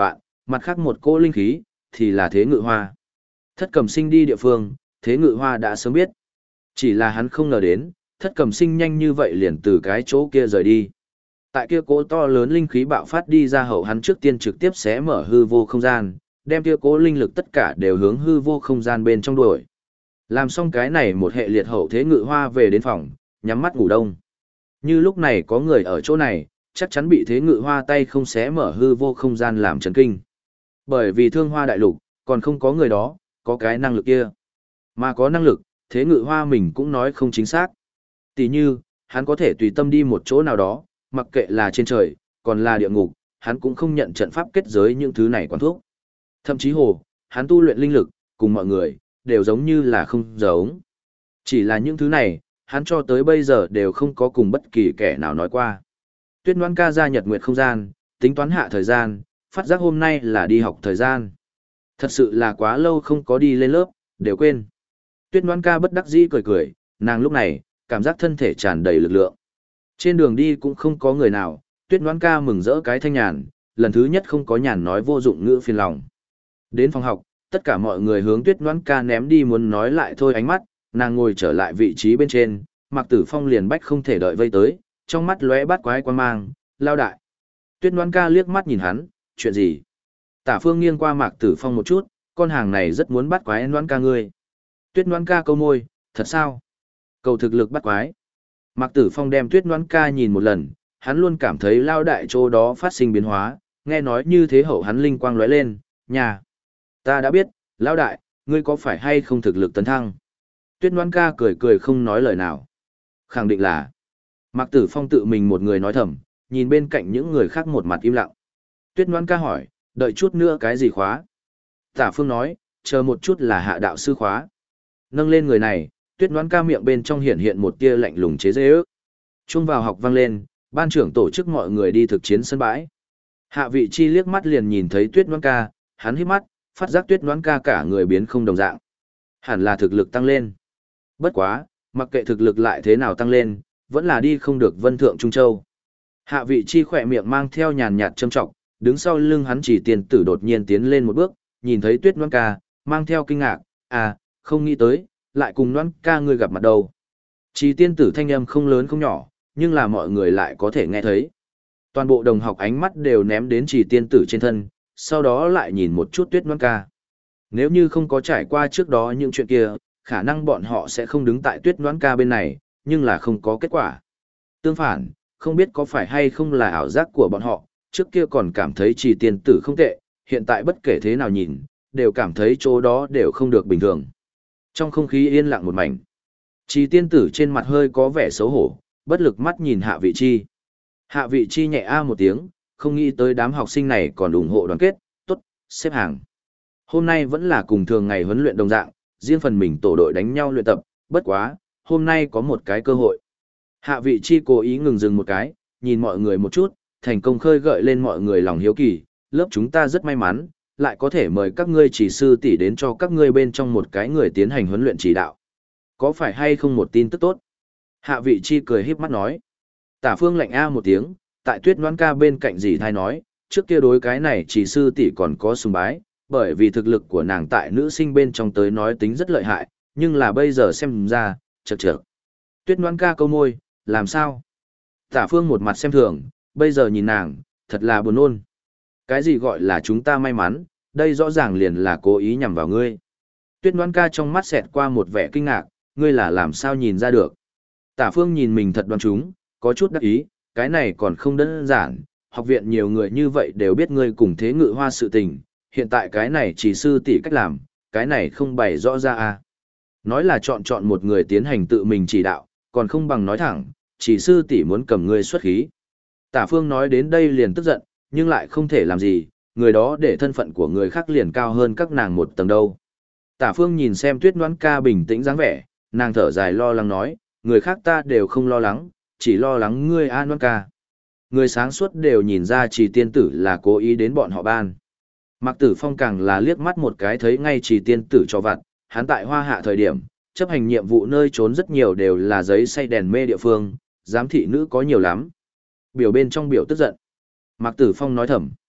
[SPEAKER 1] mặt khác một cỗ linh khí, thì là Thế Ngự Hoa. Thất Cầm Sinh đi địa phương, Thế Ngự Hoa đã sớm biết. Chỉ là hắn không ngờ đến, Thất Cầm Sinh nhanh như vậy liền từ cái chỗ kia rời đi. Tại kia cỗ to lớn linh khí bạo phát đi ra hậu, hắn trước tiên trực tiếp xé mở hư vô không gian, đem kia cỗ linh lực tất cả đều hướng hư vô không gian bên trong đuổi. Làm xong cái này một hệ liệt hậu, Thế Ngự Hoa về đến phòng, nhắm mắt ngủ đông. Như lúc này có người ở chỗ này, chắc chắn bị Thế Ngự Hoa tay không xé mở hư vô không gian làm chấn kinh. Bởi vì Thương Hoa đại lục, còn không có người đó, có cái năng lực kia. Mà có năng lực, Thế Ngự Hoa mình cũng nói không chính xác. Tỷ như, hắn có thể tùy tâm đi một chỗ nào đó, mặc kệ là trên trời, còn là địa ngục, hắn cũng không nhận trận pháp kết giới những thứ này quản thuốc. Thậm chí hồ, hắn tu luyện linh lực, cùng mọi người, đều giống như là không giống. Chỉ là những thứ này, hắn cho tới bây giờ đều không có cùng bất kỳ kẻ nào nói qua. Tuyết Ngoan ca ra nhật nguyệt không gian, tính toán hạ thời gian, phát giác hôm nay là đi học thời gian. Thật sự là quá lâu không có đi lên lớp, đều quên. Tuyết Ngoan ca bất đắc dĩ cười cười, nàng lúc này, cảm giác thân thể tràn đầy lực lượng. Trên đường đi cũng không có người nào, Tuyết Ngoan ca mừng rỡ cái thanh nhàn, lần thứ nhất không có nhàn nói vô dụng ngữ phiền lòng. Đến phòng học, tất cả mọi người hướng Tuyết Ngoan ca ném đi muốn nói lại thôi ánh mắt, nàng ngồi trở lại vị trí bên trên, Mạc Tử Phong liền bách không thể đợi vây tới, trong mắt lóe bát quái quan mang, lao đại. Tuyết Ngoan ca liếc mắt nhìn hắn, chuyện gì? Tả Phương nghiêng qua Mạc Tử Phong một chút, con hàng này rất muốn bắt quái Ngoan ca ngươi. Tuyết Ngoan ca câu môi, thật sao? Cầu thực lực bắt quái. Mạc Tử Phong đem Tuyết Ngoan ca nhìn một lần, hắn luôn cảm thấy lao đại chỗ đó phát sinh biến hóa, nghe nói như thế hậu hắn linh quang lóe lên, nhà. Ta đã biết, lao đại, ngươi có phải hay không thực lực tấn thăng? Tuyết Ngoan ca cười cười không nói lời nào. Khẳng định là. Mạc Tử Phong tự mình một người nói thầm, nhìn bên cạnh những người khác một mặt im lặng. Tuyết Ngoan ca hỏi, đợi chút nữa cái gì khóa? Tả Phương nói, chờ một chút là hạ đạo sư khóa. Nâng lên người này, Tuyết Ngoan ca miệng bên trong hiện hiện một tia lạnh lùng chế giễu. Chuông vào học vang lên, ban trưởng tổ chức mọi người đi thực chiến sân bãi. Hạ Vị Chi liếc mắt liền nhìn thấy Tuyết Ngoan ca, hắn hít mắt, phát giác Tuyết Ngoan ca cả người biến không đồng dạng. Hẳn là thực lực tăng lên. Bất quá, mặc kệ thực lực lại thế nào tăng lên, vẫn là đi không được Vân Thượng Trung Châu. Hạ Vị Chi khỏe miệng mang theo nhàn nhạt châm trọng, đứng sau lưng hắn Chỉ Tiên Tử đột nhiên tiến lên một bước, nhìn thấy Tuyết Ngoan ca, mang theo kinh ngạc, à, không nghĩ tới, lại cùng Ngoan ca ngươi gặp mặt đâu. Chỉ Tiên Tử thanh âm không lớn không nhỏ, nhưng là mọi người lại có thể nghe thấy. Toàn bộ đồng học ánh mắt đều ném đến Chỉ Tiên Tử trên thân, sau đó lại nhìn một chút Tuyết Ngoan ca. Nếu như không có trải qua trước đó những chuyện kia, khả năng bọn họ sẽ không đứng tại Tuyết Ngoãn ca bên này, nhưng là không có kết quả. Tương phản, không biết có phải hay không là ảo giác của bọn họ, trước kia còn cảm thấy Chỉ Tiên Tử không tệ, hiện tại bất kể thế nào nhìn, đều cảm thấy chỗ đó đều không được bình thường. Trong không khí yên lặng một mảnh, Chỉ Tiên Tử trên mặt hơi có vẻ xấu hổ, bất lực mắt nhìn Hạ Vị Chi. Hạ Vị Chi nhẹ a một tiếng, không nghĩ tới đám học sinh này còn ủng hộ đoàn kết, tốt, xếp hàng. Hôm nay vẫn là cùng thường ngày huấn luyện đồng dạng, riêng phần mình tổ đội đánh nhau luyện tập, bất quá, hôm nay có một cái cơ hội. Hạ Vị Chi cố ý ngừng dừng một cái, nhìn mọi người một chút, thành công khơi gợi lên mọi người lòng hiếu kỳ, lớp chúng ta rất may mắn, lại có thể mời các ngươi chỉ sư tỷ đến cho các ngươi bên trong một cái người tiến hành huấn luyện chỉ đạo. Có phải hay không một tin tức tốt? Hạ Vị Chi cười híp mắt nói. Tả Phương lạnh a một tiếng, tại Tuyết Ngoãn ca bên cạnh dì thai nói, trước kia đối cái này chỉ sư tỷ còn có sùng bái, bởi vì thực lực của nàng tại nữ sinh bên trong tới nói tính rất lợi hại, nhưng là bây giờ xem ra, chật chật. Tuyết Ngoãn ca câu môi, làm sao? Tả Phương một mặt xem thường, bây giờ nhìn nàng, thật là buồn nôn. Cái gì gọi là chúng ta may mắn, đây rõ ràng liền là cố ý nhằm vào ngươi. Tuyết Ngoãn ca trong mắt xẹt qua một vẻ kinh ngạc, ngươi là làm sao nhìn ra được. Tả Phương nhìn mình thật đoan chúng, có chút đắc ý, cái này còn không đơn giản, học viện nhiều người như vậy đều biết ngươi cùng Thế Ngự Hoa sự tình, hiện tại cái này chỉ sư tỷ cách làm, cái này không bày rõ ra à. Nói là chọn một người tiến hành tự mình chỉ đạo, còn không bằng nói thẳng, chỉ sư tỷ muốn cầm ngươi xuất khí. Tả Phương nói đến đây liền tức giận, nhưng lại không thể làm gì, người đó để thân phận của người khác liền cao hơn các nàng một tầng đâu. Tả Phương nhìn xem Tuyết Ngoãn ca bình tĩnh dáng vẻ, nàng thở dài lo lắng nói, người khác ta đều không lo lắng, chỉ lo lắng ngươi An Ngoãn ca. Người sáng suốt đều nhìn ra Chỉ Tiên Tử là cố ý đến bọn họ ban. Mạc Tử Phong càng là liếc mắt một cái thấy ngay Chỉ Tiên Tử cho vặt, hắn tại Hoa Hạ thời điểm, chấp hành nhiệm vụ nơi trốn rất nhiều đều là giấy say đèn mê địa phương, giám thị nữ có nhiều lắm. Biểu bên trong biểu tức giận. Mạc Tử Phong nói thầm.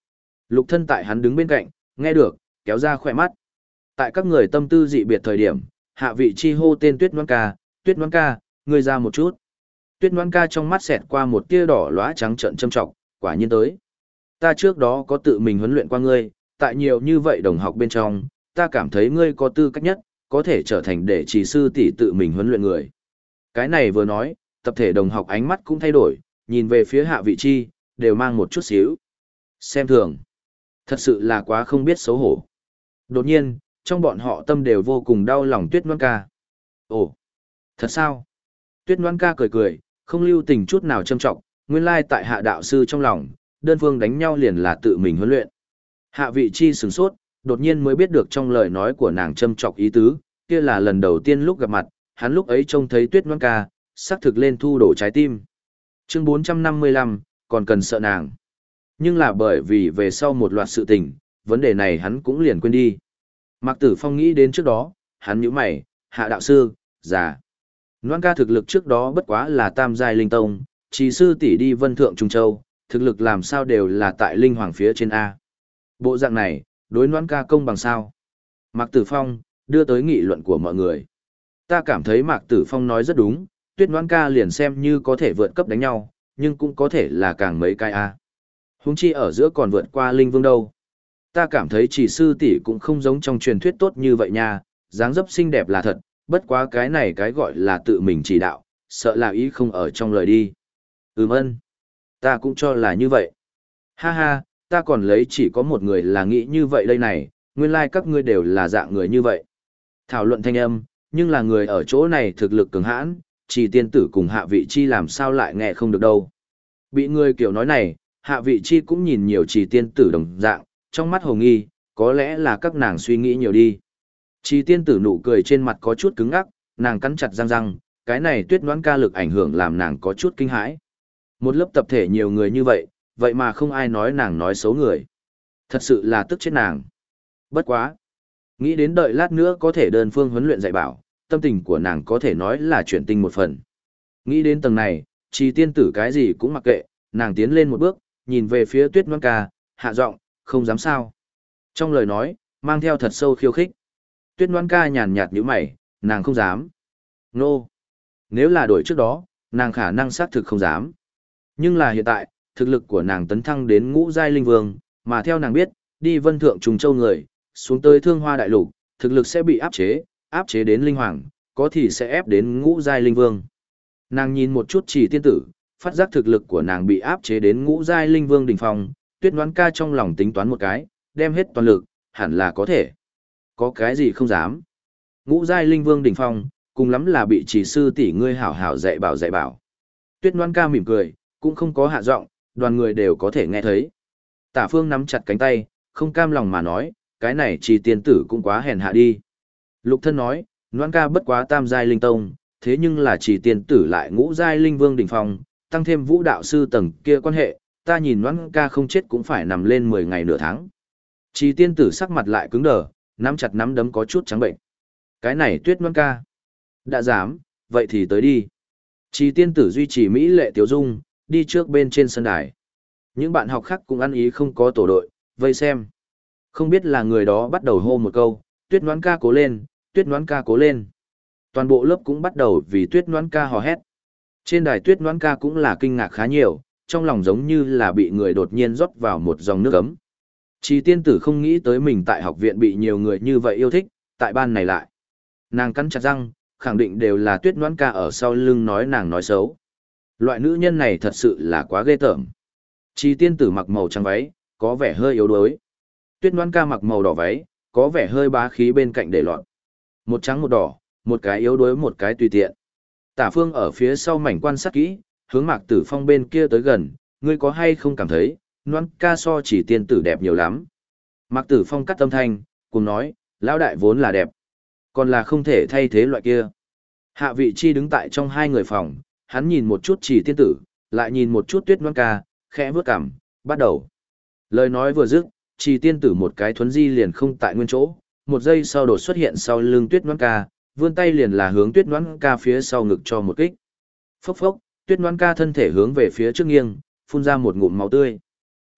[SPEAKER 1] Lục thân tại hắn đứng bên cạnh, nghe được, kéo ra khỏe mắt. Tại các người tâm tư dị biệt thời điểm, hạ vị chi hô tên Tuyết Ngoan ca, ngươi ra một chút. Tuyết Ngoan ca trong mắt xẹt qua một tia đỏ lóa trắng trợn châm trọng, quả nhiên tới. Ta trước đó có tự mình huấn luyện qua ngươi, tại nhiều như vậy đồng học bên trong, ta cảm thấy ngươi có tư cách nhất, có thể trở thành để chỉ sư tỷ tự mình huấn luyện người. Cái này vừa nói, tập thể đồng học ánh mắt cũng thay đổi, nhìn về phía hạ vị chi, đều mang một chút xíu. Xem thường. Thật sự là quá không biết xấu hổ. Đột nhiên, trong bọn họ tâm đều vô cùng đau lòng Tuyết Ngoan ca. Ồ, thật sao? Tuyết Ngoan ca cười cười, không lưu tình chút nào châm trọng, nguyên lai tại hạ đạo sư trong lòng, đơn phương đánh nhau liền là tự mình huấn luyện. Hạ vị chi sửng sốt, đột nhiên mới biết được trong lời nói của nàng châm trọng ý tứ, kia là lần đầu tiên lúc gặp mặt, hắn lúc ấy trông thấy Tuyết Ngoan ca, xác thực lên thu đổ trái tim. Chương 455, còn cần sợ nàng. Nhưng là bởi vì về sau một loạt sự tình, vấn đề này hắn cũng liền quên đi. Mạc Tử Phong nghĩ đến trước đó, hắn nhíu mày, hạ đạo sư, già. Ngoan ca thực lực trước đó bất quá là tam giai linh tông, chỉ sư tỷ đi vân thượng Trung Châu, thực lực làm sao đều là tại linh hoàng phía trên A. Bộ dạng này, đối Ngoan ca công bằng sao? Mạc Tử Phong, đưa tới nghị luận của mọi người. Ta cảm thấy Mạc Tử Phong nói rất đúng, Tuyết Ngoan ca liền xem như có thể vượt cấp đánh nhau, nhưng cũng có thể là càng mấy cái A. Huống chi ở giữa còn vượt qua linh vương đâu. Ta cảm thấy chỉ sư tỷ cũng không giống trong truyền thuyết tốt như vậy nha, dáng dấp xinh đẹp là thật, bất quá cái này cái gọi là tự mình chỉ đạo, sợ là ý không ở trong lời đi. Ơn, ta cũng cho là như vậy. Ha ha, ta còn lấy chỉ có một người là nghĩ như vậy đây này, nguyên lai các ngươi đều là dạng người như vậy. Thảo luận thanh âm, nhưng là người ở chỗ này thực lực cường hãn, chỉ tiên tử cùng hạ vị chi làm sao lại nghe không được đâu. Bị người kiểu nói này, hạ vị chi cũng nhìn nhiều chỉ tiên tử đồng dạng, trong mắt hồ nghi, có lẽ là các nàng suy nghĩ nhiều đi. Chỉ tiên tử nụ cười trên mặt có chút cứng ngắc, nàng cắn chặt răng răng, cái này Tuyết Ngoãn ca lực ảnh hưởng làm nàng có chút kinh hãi. Một lớp tập thể nhiều người như vậy, vậy mà không ai nói nàng nói xấu người. Thật sự là tức chết nàng. Bất quá. Nghĩ đến đợi lát nữa có thể đơn phương huấn luyện dạy bảo, tâm tình của nàng có thể nói là chuyển tinh một phần. Nghĩ đến tầng này, chỉ tiên tử cái gì cũng mặc kệ, nàng tiến lên một bước, nhìn về phía Tuyết Ngoãn ca, hạ giọng, không dám sao. Trong lời nói, mang theo thật sâu khiêu khích. Tuyết Ngoãn ca nhàn nhạt nhíu mày, nàng không dám. Nô. Nếu là đổi trước đó, nàng khả năng xác thực không dám. Nhưng là hiện tại, thực lực của nàng tấn thăng đến ngũ giai linh vương, mà theo nàng biết, đi vân thượng trùng châu người, xuống tới thương hoa đại lục, thực lực sẽ bị áp chế đến linh hoàng, có thì sẽ ép đến ngũ giai linh vương. Nàng nhìn một chút chỉ tiên tử, phát giác thực lực của nàng bị áp chế đến ngũ giai linh vương đỉnh phong, Tuyết Ngoãn ca trong lòng tính toán một cái, đem hết toàn lực, hẳn là có thể. Có cái gì không dám. Ngũ giai linh vương đỉnh phong, cùng lắm là bị chỉ sư tỷ ngươi hảo hảo dạy bảo. Tuyết Ngoãn ca mỉm cười, cũng không có hạ giọng, đoàn người đều có thể nghe thấy. Tả Phương nắm chặt cánh tay, không cam lòng mà nói, cái này chỉ tiên tử cũng quá hèn hạ đi. Lục thân nói, Ngoãn ca bất quá tam giai linh tông, thế nhưng là chỉ tiên tử lại ngũ giai linh vương đỉnh phong, tăng thêm vũ đạo sư tầng kia quan hệ, ta nhìn Ngoãn ca không chết cũng phải nằm lên 10 ngày nửa tháng. Chỉ tiên tử sắc mặt lại cứng đờ, nắm chặt nắm đấm có chút trắng bệnh. Cái này Tuyết Ngoãn ca. Đã dám, vậy thì tới đi. Chỉ tiên tử duy trì mỹ lệ tiểu dung, đi trước bên trên sân đài. Những bạn học khác cũng ăn ý không có tổ đội, vây xem. Không biết là người đó bắt đầu hô một câu, Tuyết Ngoãn ca cố lên, Tuyết Ngoãn ca cố lên. Toàn bộ lớp cũng bắt đầu vì Tuyết Ngoãn ca hò hét. Trên đài Tuyết Ngoãn ca cũng là kinh ngạc khá nhiều, trong lòng giống như là bị người đột nhiên rót vào một dòng nước ấm. Chỉ tiên tử không nghĩ tới mình tại học viện bị nhiều người như vậy yêu thích, tại ban này lại. Nàng cắn chặt răng, khẳng định đều là Tuyết Ngoãn ca ở sau lưng nói nàng nói xấu. Loại nữ nhân này thật sự là quá ghê tởm. Chỉ tiên tử mặc màu trắng váy, có vẻ hơi yếu đuối. Tuyết Ngoãn ca mặc màu đỏ váy, có vẻ hơi bá khí bên cạnh để lọt. Một trắng một đỏ, một cái yếu đuối một cái tùy tiện. Tả Phương ở phía sau mảnh quan sát kỹ, hướng Mạc Tử Phong bên kia tới gần, ngươi có hay không cảm thấy, Ngoãn ca so chỉ tiên tử đẹp nhiều lắm. Mạc Tử Phong cắt âm thanh, cùng nói, lão đại vốn là đẹp, còn là không thể thay thế loại kia. Hạ vị chi đứng tại trong hai người phòng, hắn nhìn một chút chỉ tiên tử, lại nhìn một chút Tuyết Ngoãn ca, khẽ vướt cằm, bắt đầu. Lời nói vừa dứt, chỉ tiên tử một cái thuấn di liền không tại nguyên chỗ, một giây sau đột xuất hiện sau lưng Tuyết Ngoãn ca, vươn tay liền là hướng Tuyết Ngoãn ca phía sau ngực cho một kích. Phốc phốc, Tuyết Ngoãn ca thân thể hướng về phía trước nghiêng, phun ra một ngụm máu tươi.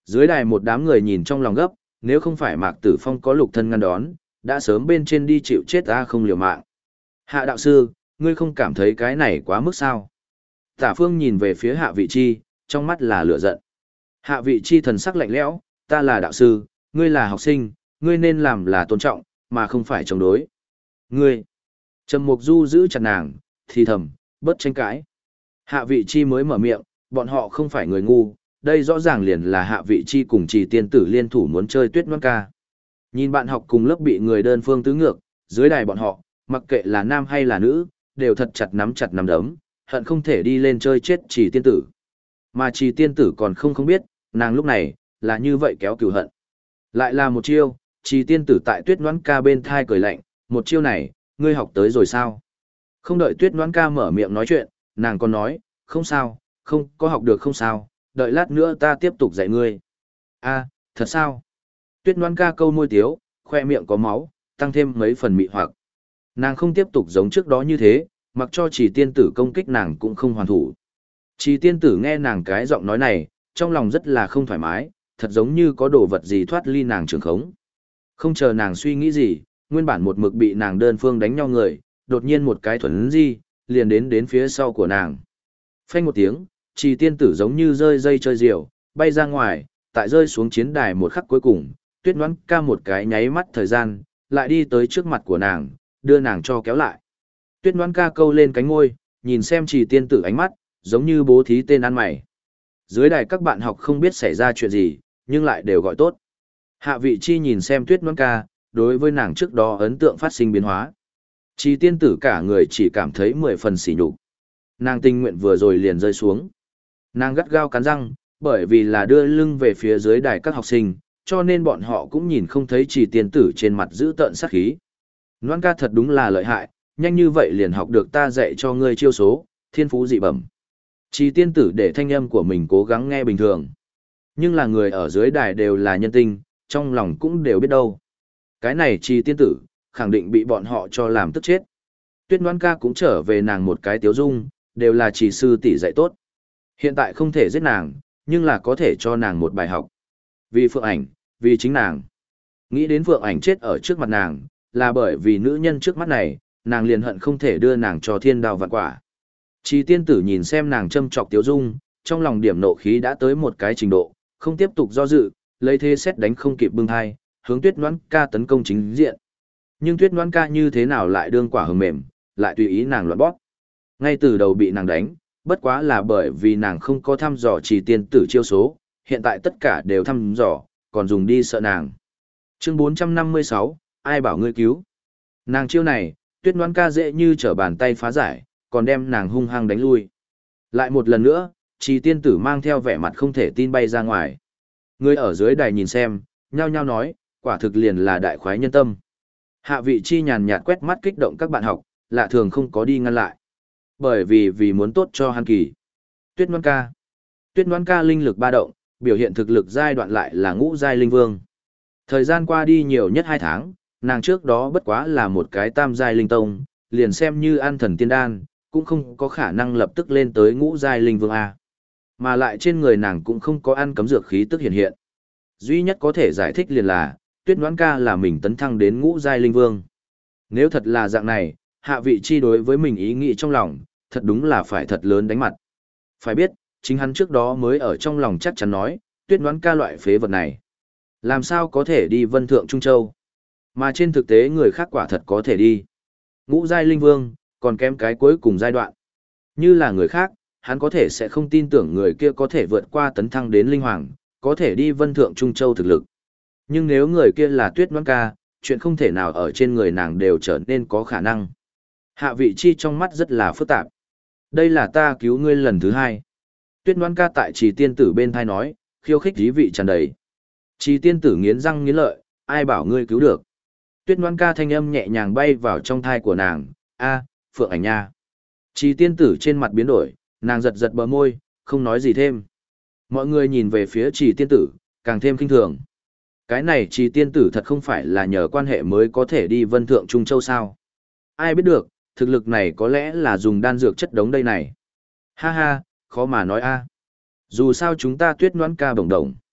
[SPEAKER 1] Dưới đài một đám người nhìn trong lòng gấp, nếu không phải Mạc Tử Phong có Lục Thân ngăn đón, đã sớm bên trên đi chịu chết ta không liều mạng. Hạ đạo sư, ngươi không cảm thấy cái này quá mức sao? Tả Phương nhìn về phía Hạ Vị Chi, trong mắt là lửa giận. Hạ Vị Chi thần sắc lạnh lẽo, ta là đạo sư, ngươi là học sinh, ngươi nên làm là tôn trọng, mà không phải chống đối. Ngươi! Trầm Mục Du giữ chặt nàng, thì thầm, bớt tranh cãi. Hạ Vị Chi mới mở miệng, bọn họ không phải người ngu, đây rõ ràng liền là Hạ Vị Chi cùng Trì Tiên Tử liên thủ muốn chơi Tuyết Ngoan Ca. Nhìn bạn học cùng lớp bị người đơn phương tứ ngược, dưới đài bọn họ, mặc kệ là nam hay là nữ, đều thật chặt nắm đấm, hận không thể đi lên chơi chết Trì Tiên Tử. Mà Trì Tiên Tử còn không biết, nàng lúc này, là như vậy kéo cừu hận. Lại là một chiêu, Trì Tiên Tử tại Tuyết Ngoan Ca bên thai cười lạnh, một chiêu này, ngươi học tới rồi sao? Không đợi Tuyết Ngoan Ca mở miệng nói chuyện, nàng còn nói, không sao, không có học được không sao, đợi lát nữa ta tiếp tục dạy ngươi. A, thật sao? Tuyết Ngoan Ca câu môi tiếu, khoe miệng có máu, tăng thêm mấy phần mị hoặc. Nàng không tiếp tục giống trước đó như thế, mặc cho Trì Tiên Tử công kích nàng cũng không hoàn thủ. Trì Tiên Tử nghe nàng cái giọng nói này, trong lòng rất là không thoải mái, thật giống như có đồ vật gì thoát ly nàng trường khống. Không chờ nàng suy nghĩ gì, nguyên bản một mực bị nàng đơn phương đánh nhau người, đột nhiên một cái thuần di, liền đến phía sau của nàng. Phanh một tiếng, Trì Tiên Tử giống như rơi dây chơi diều, bay ra ngoài, tại rơi xuống chiến đài một khắc cuối cùng, Tuyết Ngoãn Ca một cái nháy mắt thời gian, lại đi tới trước mặt của nàng, đưa nàng cho kéo lại. Tuyết Ngoãn Ca câu lên cánh môi, nhìn xem Trì Tiên Tử ánh mắt, giống như bố thí tên ăn mày. Dưới đài các bạn học không biết xảy ra chuyện gì, nhưng lại đều gọi tốt. Hạ Vị Chi nhìn xem Tuyết Ngoãn Ca, đối với nàng trước đó ấn tượng phát sinh biến hóa. Trì Tiên Tử cả người chỉ cảm thấy 10 phần sỉ nhục. Nàng tình nguyện vừa rồi liền rơi xuống. Nàng gắt gao cắn răng, bởi vì là đưa lưng về phía dưới đài các học sinh, cho nên bọn họ cũng nhìn không thấy Trì Tiên Tử trên mặt giữ tợn sát khí. Ngoãn Ca thật đúng là lợi hại, nhanh như vậy liền học được ta dạy cho ngươi chiêu số, thiên phú dị bẩm. Trì Tiên Tử để thanh âm của mình cố gắng nghe bình thường. Nhưng là người ở dưới đài đều là nhân tinh, trong lòng cũng đều biết đâu. Cái này Trì Tiên Tử, khẳng định bị bọn họ cho làm tức chết. Tuyết Ngoãn Ca cũng trở về nàng một cái tiếu dung, đều là Trì sư tỷ dạy tốt. Hiện tại không thể giết nàng, nhưng là có thể cho nàng một bài học. Vì Phượng Ảnh, vì chính nàng. Nghĩ đến Phượng Ảnh chết ở trước mặt nàng, là bởi vì nữ nhân trước mắt này, nàng liền hận không thể đưa nàng cho thiên đao vạn quả. Trì Tiên Tử nhìn xem nàng châm chọc tiếu dung, trong lòng điểm nộ khí đã tới một cái trình độ, không tiếp tục do dự, lấy thế xét đánh không kịp bưng hai, hướng Tuyết Ngoãn Ca tấn công chính diện. Nhưng Tuyết Ngoãn Ca như thế nào lại đương quả hờ mềm, lại tùy ý nàng loạn bóp. Ngay từ đầu bị nàng đánh, bất quá là bởi vì nàng không có thăm dò Trì Tiên Tử chiêu số, hiện tại tất cả đều thăm dò, còn dùng đi sợ nàng. Chương 456, ai bảo ngươi cứu? Nàng chiêu này, Tuyết Ngoãn Ca dễ như trở bàn tay phá giải, còn đem nàng hung hăng đánh lui. Lại một lần nữa, Trì Tiên Tử mang theo vẻ mặt không thể tin bay ra ngoài. Người ở dưới đài nhìn xem, nhao nhao nói, quả thực liền là đại khoái nhân tâm. Hạ Vị Chi nhàn nhạt quét mắt kích động các bạn học, lạ thường không có đi ngăn lại. Bởi vì muốn tốt cho Hàn Kỳ. Tuyết Ngoãn Ca. Tuyết Ngoãn Ca linh lực ba động, biểu hiện thực lực giai đoạn lại là ngũ giai linh vương. Thời gian qua đi nhiều nhất 2 tháng, nàng trước đó bất quá là một cái tam giai linh tông, liền xem như an thần tiên đan, cũng không có khả năng lập tức lên tới ngũ giai linh vương A. Mà lại trên người nàng cũng không có ăn cấm dược khí tức hiện hiện. Duy nhất có thể giải thích liền là, Tuyết Ngoãn Ca là mình tấn thăng đến ngũ giai linh vương. Nếu thật là dạng này, Hạ Vị Chi đối với mình ý nghĩ trong lòng, thật đúng là phải thật lớn đánh mặt. Phải biết, chính hắn trước đó mới ở trong lòng chắc chắn nói, Tuyết Ngoãn Ca loại phế vật này. Làm sao có thể đi Vân Thượng Trung Châu? Mà trên thực tế người khác quả thật có thể đi. Ngũ giai linh vương, còn kém cái cuối cùng giai đoạn. Như là người khác, hắn có thể sẽ không tin tưởng người kia có thể vượt qua tấn thăng đến linh hoàng, có thể đi Vân Thượng Trung Châu thực lực. Nhưng nếu người kia là Tuyết Ngoãn Ca, chuyện không thể nào ở trên người nàng đều trở nên có khả năng. Hạ Vị Chi trong mắt rất là phức tạp. Đây là ta cứu ngươi lần thứ 2. Tuyết Ngoãn Ca tại Trì Tiên Tử bên thai nói, khiêu khích dí vị tràn đầy. Trì Tiên Tử nghiến răng nghiến lợi, ai bảo ngươi cứu được. Tuyết Ngoãn Ca thanh âm nhẹ nhàng bay vào trong thai của nàng, a, Phượng Ảnh nha. Trì Tiên Tử trên mặt biến đổi, nàng giật giật bờ môi, không nói gì thêm. Mọi người nhìn về phía Trì Tiên Tử, càng thêm kinh thường. Cái này Trì Tiên Tử thật không phải là nhờ quan hệ mới có thể đi Vân Thượng Trung Châu sao. Ai biết được, thực lực này có lẽ là dùng đan dược chất đống đây này. Ha ha, khó mà nói a. Dù sao chúng ta Tuyết Ngoãn Ca bổng đồng.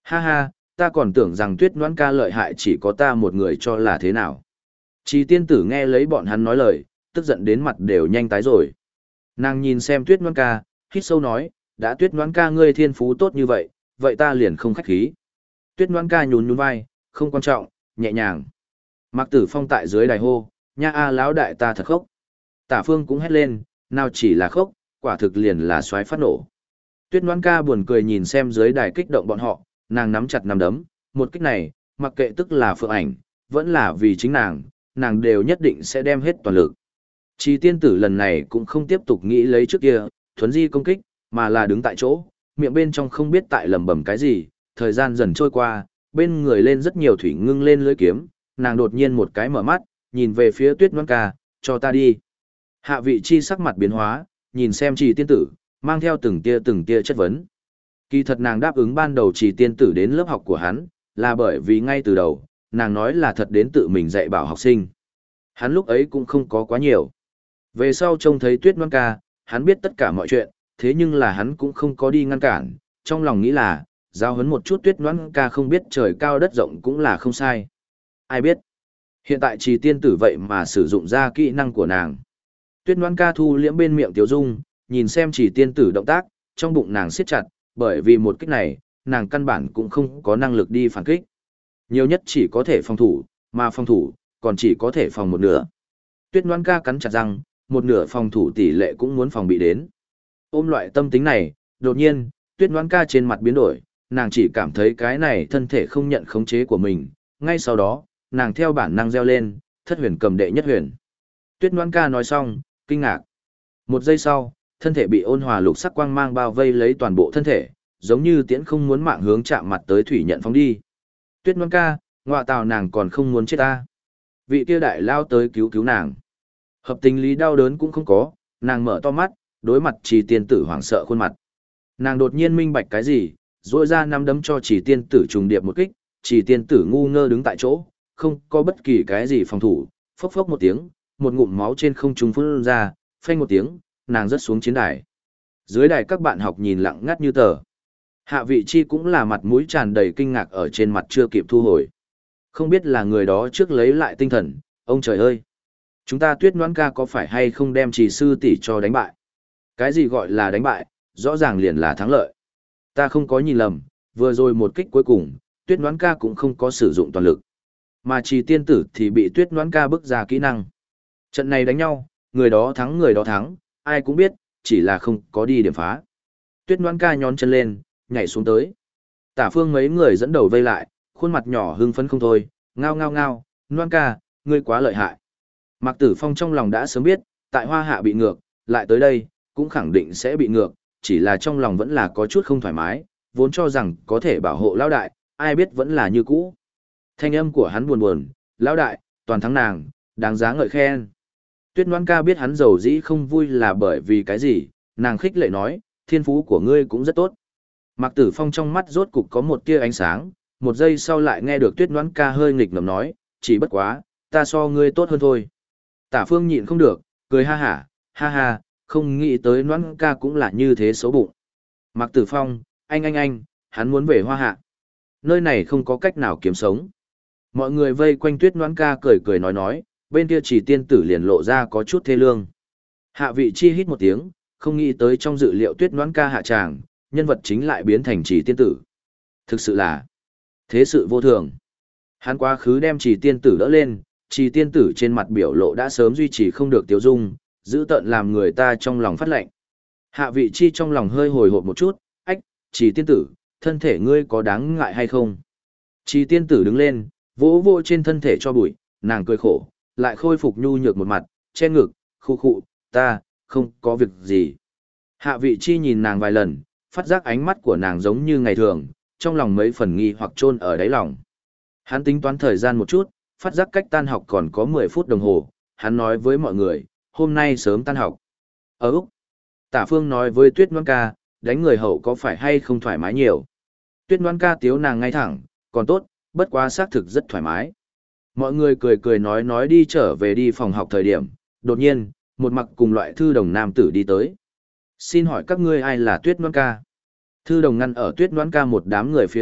[SPEAKER 1] Ha ha, ta còn tưởng rằng Tuyết Noãn ca lợi hại chỉ có ta một người cho là thế nào. Trì tiên tử nghe lấy bọn hắn nói lời, tức giận đến mặt đều nhanh tái rồi. Nàng nhìn xem Tuyết Noãn ca, hít sâu nói, đã Tuyết Noãn ca ngươi thiên phú tốt như vậy, vậy ta liền không khách khí. Tuyết Noãn ca nhún nhún vai, không quan trọng, nhẹ nhàng. Mạc Tử Phong tại dưới đài hô, nha a lão đại ta thật khốc. Tả Phương cũng hét lên, nào chỉ là khốc, quả thực liền là xoáy phát nổ. Tuyết Noãn ca buồn cười nhìn xem dưới đài kích động bọn họ, nàng nắm chặt nắm đấm, một kích này, mặc kệ tức là Phượng Ảnh, vẫn là vì chính nàng đều nhất định sẽ đem hết toàn lực. Chỉ tiên tử lần này cũng không tiếp tục nghĩ lấy trước kia, thuấn di công kích, mà là đứng tại chỗ, miệng bên trong không biết tại lẩm bẩm cái gì, thời gian dần trôi qua, bên người lên rất nhiều thủy ngưng lên lưỡi kiếm, nàng đột nhiên một cái mở mắt, nhìn về phía Tuyết Noãn ca, cho ta đi. Hạ vị chi sắc mặt biến hóa, nhìn xem Trì tiên tử, mang theo từng tia chất vấn. Kỳ thật nàng đáp ứng ban đầu Trì tiên tử đến lớp học của hắn, là bởi vì ngay từ đầu, nàng nói là thật đến tự mình dạy bảo học sinh. Hắn lúc ấy cũng không có quá nhiều. Về sau trông thấy Tuyết Noãn ca, hắn biết tất cả mọi chuyện, thế nhưng là hắn cũng không có đi ngăn cản, trong lòng nghĩ là, giao huấn một chút Tuyết Noãn ca không biết trời cao đất rộng cũng là không sai. Ai biết, hiện tại Trì tiên tử vậy mà sử dụng ra kỹ năng của nàng. Tuyết Noãn ca thu liễm bên miệng Tiếu Dung, nhìn xem Trì tiên tử động tác, trong bụng nàng siết chặt, bởi vì một kích này, nàng căn bản cũng không có năng lực đi phản kích. Nhiều nhất chỉ có thể phòng thủ, mà phòng thủ, còn chỉ có thể phòng một nửa. Tuyết Noãn ca cắn chặt răng, một nửa phòng thủ tỷ lệ cũng muốn phòng bị đến. Ôm loại tâm tính này, đột nhiên, Tuyết Noãn ca trên mặt biến đổi, nàng chỉ cảm thấy cái này thân thể không nhận khống chế của mình. Ngay sau đó, nàng theo bản năng reo lên, thất huyền cầm đệ nhất huyền. Tuyết Noãn ca nói xong, kinh ngạc. Một giây sau, thân thể bị ôn hòa lục sắc quang mang bao vây lấy toàn bộ thân thể, giống như tiễn không muốn mạng hướng chạm mặt tới thủy nhận phóng đi. Tuyết Noãn ca, ngọa tào nàng còn không muốn chết ta. Vị kia đại lao tới cứu cứu nàng. Hợp tình lý đau đớn cũng không có, nàng mở to mắt, đối mặt Trì tiên tử hoảng sợ khuôn mặt. Nàng đột nhiên minh bạch cái gì, rỗi ra nắm đấm cho Trì tiên tử trùng điệp một kích, Trì tiên tử ngu ngơ đứng tại chỗ, không có bất kỳ cái gì phòng thủ, phốc phốc một tiếng, một ngụm máu trên không trung phun ra, phanh một tiếng, nàng rớt xuống chiến đài. Dưới đài các bạn học nhìn lặng ngắt như tờ. Hạ vị chi cũng là mặt mũi tràn đầy kinh ngạc ở trên mặt chưa kịp thu hồi. Không biết là người đó trước lấy lại tinh thần, ông trời ơi! Chúng ta Tuyết Noãn ca có phải hay không đem Trì sư tỷ cho đánh bại? Cái gì gọi là đánh bại, rõ ràng liền là thắng lợi. Ta không có nhìn lầm, vừa rồi một kích cuối cùng, Tuyết Noãn ca cũng không có sử dụng toàn lực. Mà Trì tiên tử thì bị Tuyết Noãn ca bức ra kỹ năng. Trận này đánh nhau, người đó thắng, ai cũng biết, chỉ là không có đi điểm phá. Tuyết Noãn ca nhón chân lên, nhảy xuống tới. Tả Phương mấy người dẫn đầu vây lại, khuôn mặt nhỏ hưng phấn không thôi, ngao ngao ngao, Noãn ca, ngươi quá lợi hại. Mạc Tử Phong trong lòng đã sớm biết, tại Hoa Hạ bị ngược, lại tới đây, cũng khẳng định sẽ bị ngược, chỉ là trong lòng vẫn là có chút không thoải mái, vốn cho rằng có thể bảo hộ lão đại, ai biết vẫn là như cũ. Thanh âm của hắn buồn buồn, lão đại, toàn thắng nàng, đáng giá ngợi khen. Tuyết Noãn ca biết hắn giàu dĩ không vui là bởi vì cái gì, nàng khích lệ nói, thiên phú của ngươi cũng rất tốt. Mạc Tử Phong trong mắt rốt cục có một tia ánh sáng, một giây sau lại nghe được Tuyết Noãn ca hơi nghịch ngợm nói, chỉ bất quá, ta so ngươi tốt hơn thôi. Tả Phương nhịn không được, cười ha ha, không nghĩ tới Noãn ca cũng là như thế xấu bụng. Mạc Tử Phong, anh, hắn muốn về Hoa Hạ. Nơi này không có cách nào kiếm sống. Mọi người vây quanh Tuyết Noãn ca cười nói, bên kia Trì tiên tử liền lộ ra có chút thê lương. Hạ vị chi hít một tiếng, không nghĩ tới trong dự liệu Tuyết Noãn ca hạ tràng, nhân vật chính lại biến thành Trì tiên tử. Thực sự là thế sự vô thường. Hắn quá khứ đem Trì tiên tử đỡ lên, Trì tiên tử trên mặt biểu lộ đã sớm duy trì không được tiêu dung, giữ tợn làm người ta trong lòng phát lạnh. Hạ vị chi trong lòng hơi hồi hộp một chút, ách, Trì tiên tử, thân thể ngươi có đáng ngại hay không? Trì tiên tử đứng lên, vỗ vỗ trên thân thể cho bụi, nàng cười khổ, lại khôi phục nhu nhược một mặt, che ngực, khu khụ, ta, không có việc gì. Hạ vị chi nhìn nàng vài lần, phát giác ánh mắt của nàng giống như ngày thường, trong lòng mấy phần nghi hoặc chôn ở đáy lòng. Hắn tính toán thời gian một chút, phát giác cách tan học còn có 10 phút đồng hồ, hắn nói với mọi người, hôm nay sớm tan học. Ở Úc, Tả Phương nói với Tuyết Noãn ca, đánh người hậu có phải hay không thoải mái nhiều. Tuyết Noãn ca tiếu nàng ngay thẳng, còn tốt, bất quá xác thực rất thoải mái. Mọi người cười nói đi trở về đi phòng học thời điểm, đột nhiên, một mặc cùng loại thư đồng nam tử đi tới. Xin hỏi các ngươi ai là Tuyết Noãn ca? Thư đồng ngăn ở Tuyết Noãn ca một đám người phía trước,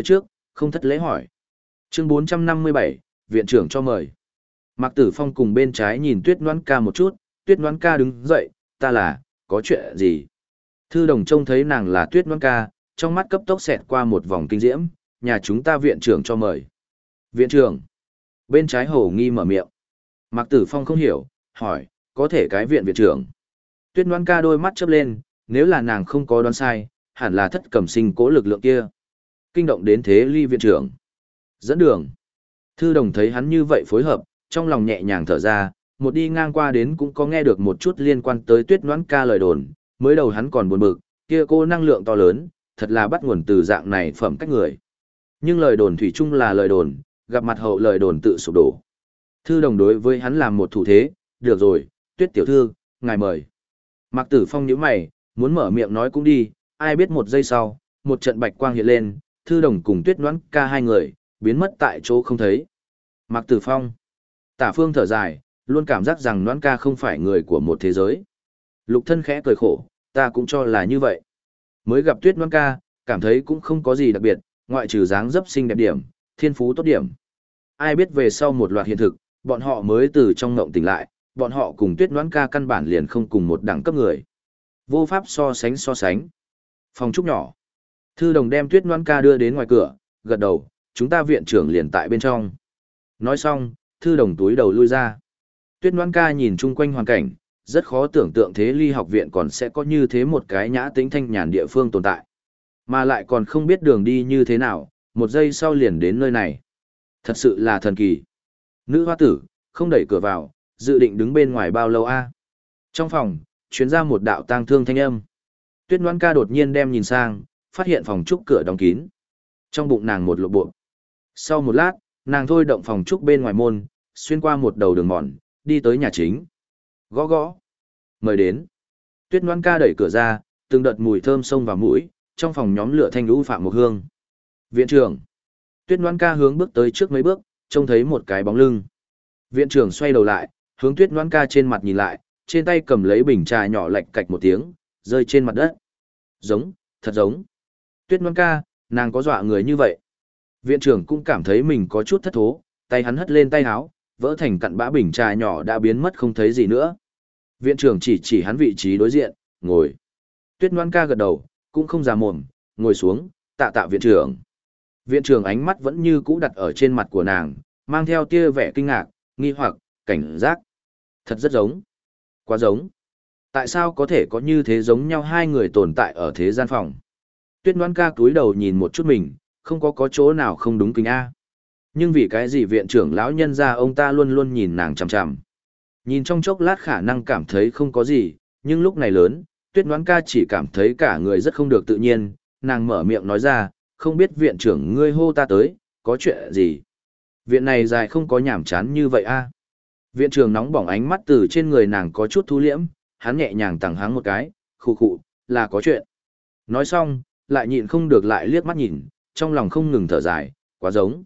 [SPEAKER 1] không thất lễ hỏi. Chương 457, viện trưởng cho mời. Mạc Tử Phong cùng bên trái nhìn Tuyết Noãn Ca một chút, Tuyết Noãn Ca đứng dậy, ta là, có chuyện gì? Thư Đồng trông thấy nàng là Tuyết Noãn Ca, trong mắt cấp tốc xẹt qua một vòng kinh diễm, nhà chúng ta viện trưởng cho mời. Viện trưởng. Bên trái hổ nghi mở miệng. Mạc Tử Phong không hiểu, hỏi, có thể cái viện trưởng. Tuyết Noãn Ca đôi mắt chớp lên, nếu là nàng không có đoán sai, hẳn là Thất Cẩm Sinh cố lực lượng kia. Kinh động đến thế ly viện trưởng. Dẫn đường. Thư Đồng thấy hắn như vậy phối hợp, trong lòng nhẹ nhàng thở ra, một đi ngang qua đến cũng có nghe được một chút liên quan tới Tuyết Noãn Ca lời đồn, mới đầu hắn còn buồn bực, kia cô năng lượng to lớn, thật là bắt nguồn từ dạng này phẩm cách người. Nhưng lời đồn thủy chung là lời đồn, gặp mặt hậu lời đồn tự sụp đổ. Thư Đồng đối với hắn làm một thủ thế, được rồi, Tuyết tiểu thư, ngài mời. Mạc Tử Phong nhíu mày, muốn mở miệng nói cũng đi, ai biết một giây sau, một trận bạch quang hiện lên, Thư Đồng cùng Tuyết Noãn Ca hai người, biến mất tại chỗ không thấy. Mạc Tử Phong. Tả Phương thở dài, luôn cảm giác rằng Noãn Ca không phải người của một thế giới. Lục Thân khẽ cười khổ, ta cũng cho là như vậy. Mới gặp Tuyết Noãn Ca, cảm thấy cũng không có gì đặc biệt, ngoại trừ dáng dấp xinh đẹp điểm, thiên phú tốt điểm. Ai biết về sau một loạt hiện thực, bọn họ mới từ trong ngộng tỉnh lại, bọn họ cùng Tuyết Noãn Ca căn bản liền không cùng một đẳng cấp người. Vô pháp so sánh. Phòng trúc nhỏ. Thư Đồng đem Tuyết Noãn Ca đưa đến ngoài cửa, gật đầu, chúng ta viện trưởng liền tại bên trong. Nói xong, Thư Đồng túi đầu lui ra. Tuyết Noãn Ca nhìn chung quanh hoàn cảnh, rất khó tưởng tượng thế ly học viện còn sẽ có như thế một cái nhã tĩnh thanh nhàn địa phương tồn tại. Mà lại còn không biết đường đi như thế nào, một giây sau liền đến nơi này. Thật sự là thần kỳ. Nữ hoa tử, không đẩy cửa vào, dự định đứng bên ngoài bao lâu a? Trong phòng, truyền ra một đạo tang thương thanh âm. Tuyết Noãn Ca đột nhiên đem nhìn sang, phát hiện phòng trúc cửa đóng kín. Trong bụng nàng một lộ bộ. Sau một lát, nàng thôi động phòng trúc bên ngoài môn, xuyên qua một đầu đường mòn, đi tới nhà chính. Gõ gõ. Mời đến. Tuyết Noãn Ca đẩy cửa ra, từng đợt mùi thơm xông vào mũi, trong phòng nhóm lửa thanh lũ phạm một hương. Viện trưởng. Tuyết Noãn Ca hướng bước tới trước mấy bước, trông thấy một cái bóng lưng. Viện trưởng xoay đầu lại, hướng Tuyết Noãn Ca trên mặt nhìn lại, trên tay cầm lấy bình trà nhỏ lạch cạch một tiếng, rơi trên mặt đất. Giống, thật giống. Tuyết Noãn Ca, nàng có dọa người như vậy. Viện trưởng cũng cảm thấy mình có chút thất thố, tay hắn hất lên tay áo, vỡ thành cặn bã bình trà nhỏ đã biến mất không thấy gì nữa. Viện trưởng chỉ hắn vị trí đối diện, ngồi. Tuyết Noãn Ca gật đầu, cũng không già mồm, ngồi xuống, tạ viện trưởng. Viện trưởng ánh mắt vẫn như cũ đặt ở trên mặt của nàng, mang theo tia vẻ kinh ngạc, nghi hoặc, cảnh giác. Thật rất giống. Quá giống. Tại sao có thể có như thế giống nhau hai người tồn tại ở thế gian phòng? Tuyết Noãn Ca cúi đầu nhìn một chút mình, không có chỗ nào không đúng kính A. Nhưng vì cái gì viện trưởng lão nhân ra ông ta luôn luôn nhìn nàng chằm chằm. Nhìn trong chốc lát khả năng cảm thấy không có gì, nhưng lúc này lớn, Tuyết Noãn Ca chỉ cảm thấy cả người rất không được tự nhiên, nàng mở miệng nói ra, không biết viện trưởng ngươi hô ta tới, có chuyện gì? Viện này dài không có nhảm chán như vậy a. Viện trưởng nóng bỏng ánh mắt từ trên người nàng có chút thu liễm, hắn nhẹ nhàng tằng hắng một cái, khụ khụ, là có chuyện. Nói xong, lại nhịn không được lại liếc mắt nhìn, trong lòng không ngừng thở dài, quá giống.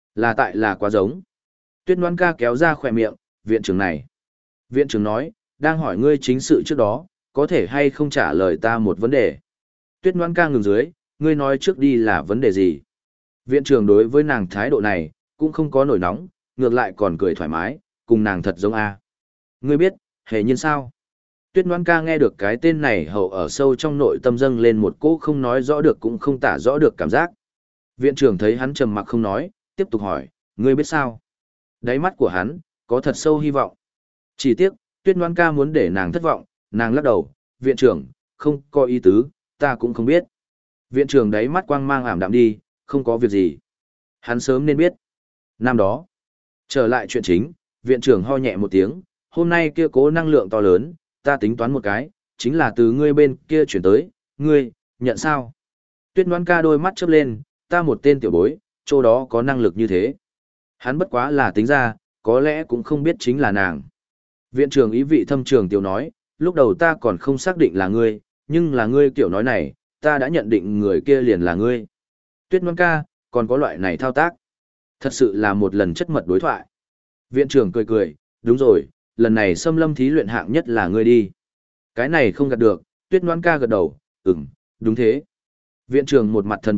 [SPEAKER 1] Là quá giống. Tuyết Noãn Ca kéo ra khỏe miệng, viện trưởng này. Viện trưởng nói, đang hỏi ngươi chính sự trước đó, có thể hay không trả lời ta một vấn đề. Tuyết Noãn Ca ngừng dưới, ngươi nói trước đi là vấn đề gì? Viện trưởng đối với nàng thái độ này, cũng không có nổi nóng, ngược lại còn cười thoải mái, cùng nàng thật giống a. Ngươi biết, hề nhiên sao? Tuyết Noãn Ca nghe được cái tên này hậu ở sâu trong nội tâm dâng lên một cỗ không nói rõ được cũng không tả rõ được cảm giác. Viện trưởng thấy hắn trầm mặc không nói, tiếp tục hỏi, ngươi biết sao? Đáy mắt của hắn, có thật sâu hy vọng. Chỉ tiếc, Tuyết Noãn Ca muốn để nàng thất vọng, nàng lắc đầu, viện trưởng, không có ý tứ, ta cũng không biết. Viện trưởng đáy mắt quang mang ảm đạm đi, không có việc gì. Hắn sớm nên biết. Năm đó, trở lại chuyện chính, viện trưởng ho nhẹ một tiếng, hôm nay kia cố năng lượng to lớn, ta tính toán một cái, chính là từ ngươi bên kia chuyển tới, ngươi, nhận sao? Tuyết Noãn Ca đôi mắt chớp lên, ta một tên tiểu bối, chỗ đó có năng lực như thế. Hắn bất quá là tính ra, có lẽ cũng không biết chính là nàng. Viện trưởng ý vị thâm trường tiểu nói, lúc đầu ta còn không xác định là ngươi, nhưng là ngươi kiểu nói này, ta đã nhận định người kia liền là ngươi. Tuyết Noãn Ca, còn có loại này thao tác. Thật sự là một lần chất mật đối thoại. Viện trưởng cười cười, đúng rồi, lần này xâm lâm thí luyện hạng nhất là ngươi đi. Cái này không gạt được, Tuyết Noãn Ca gật đầu, đúng thế. Viện trưởng một mặt thần bí,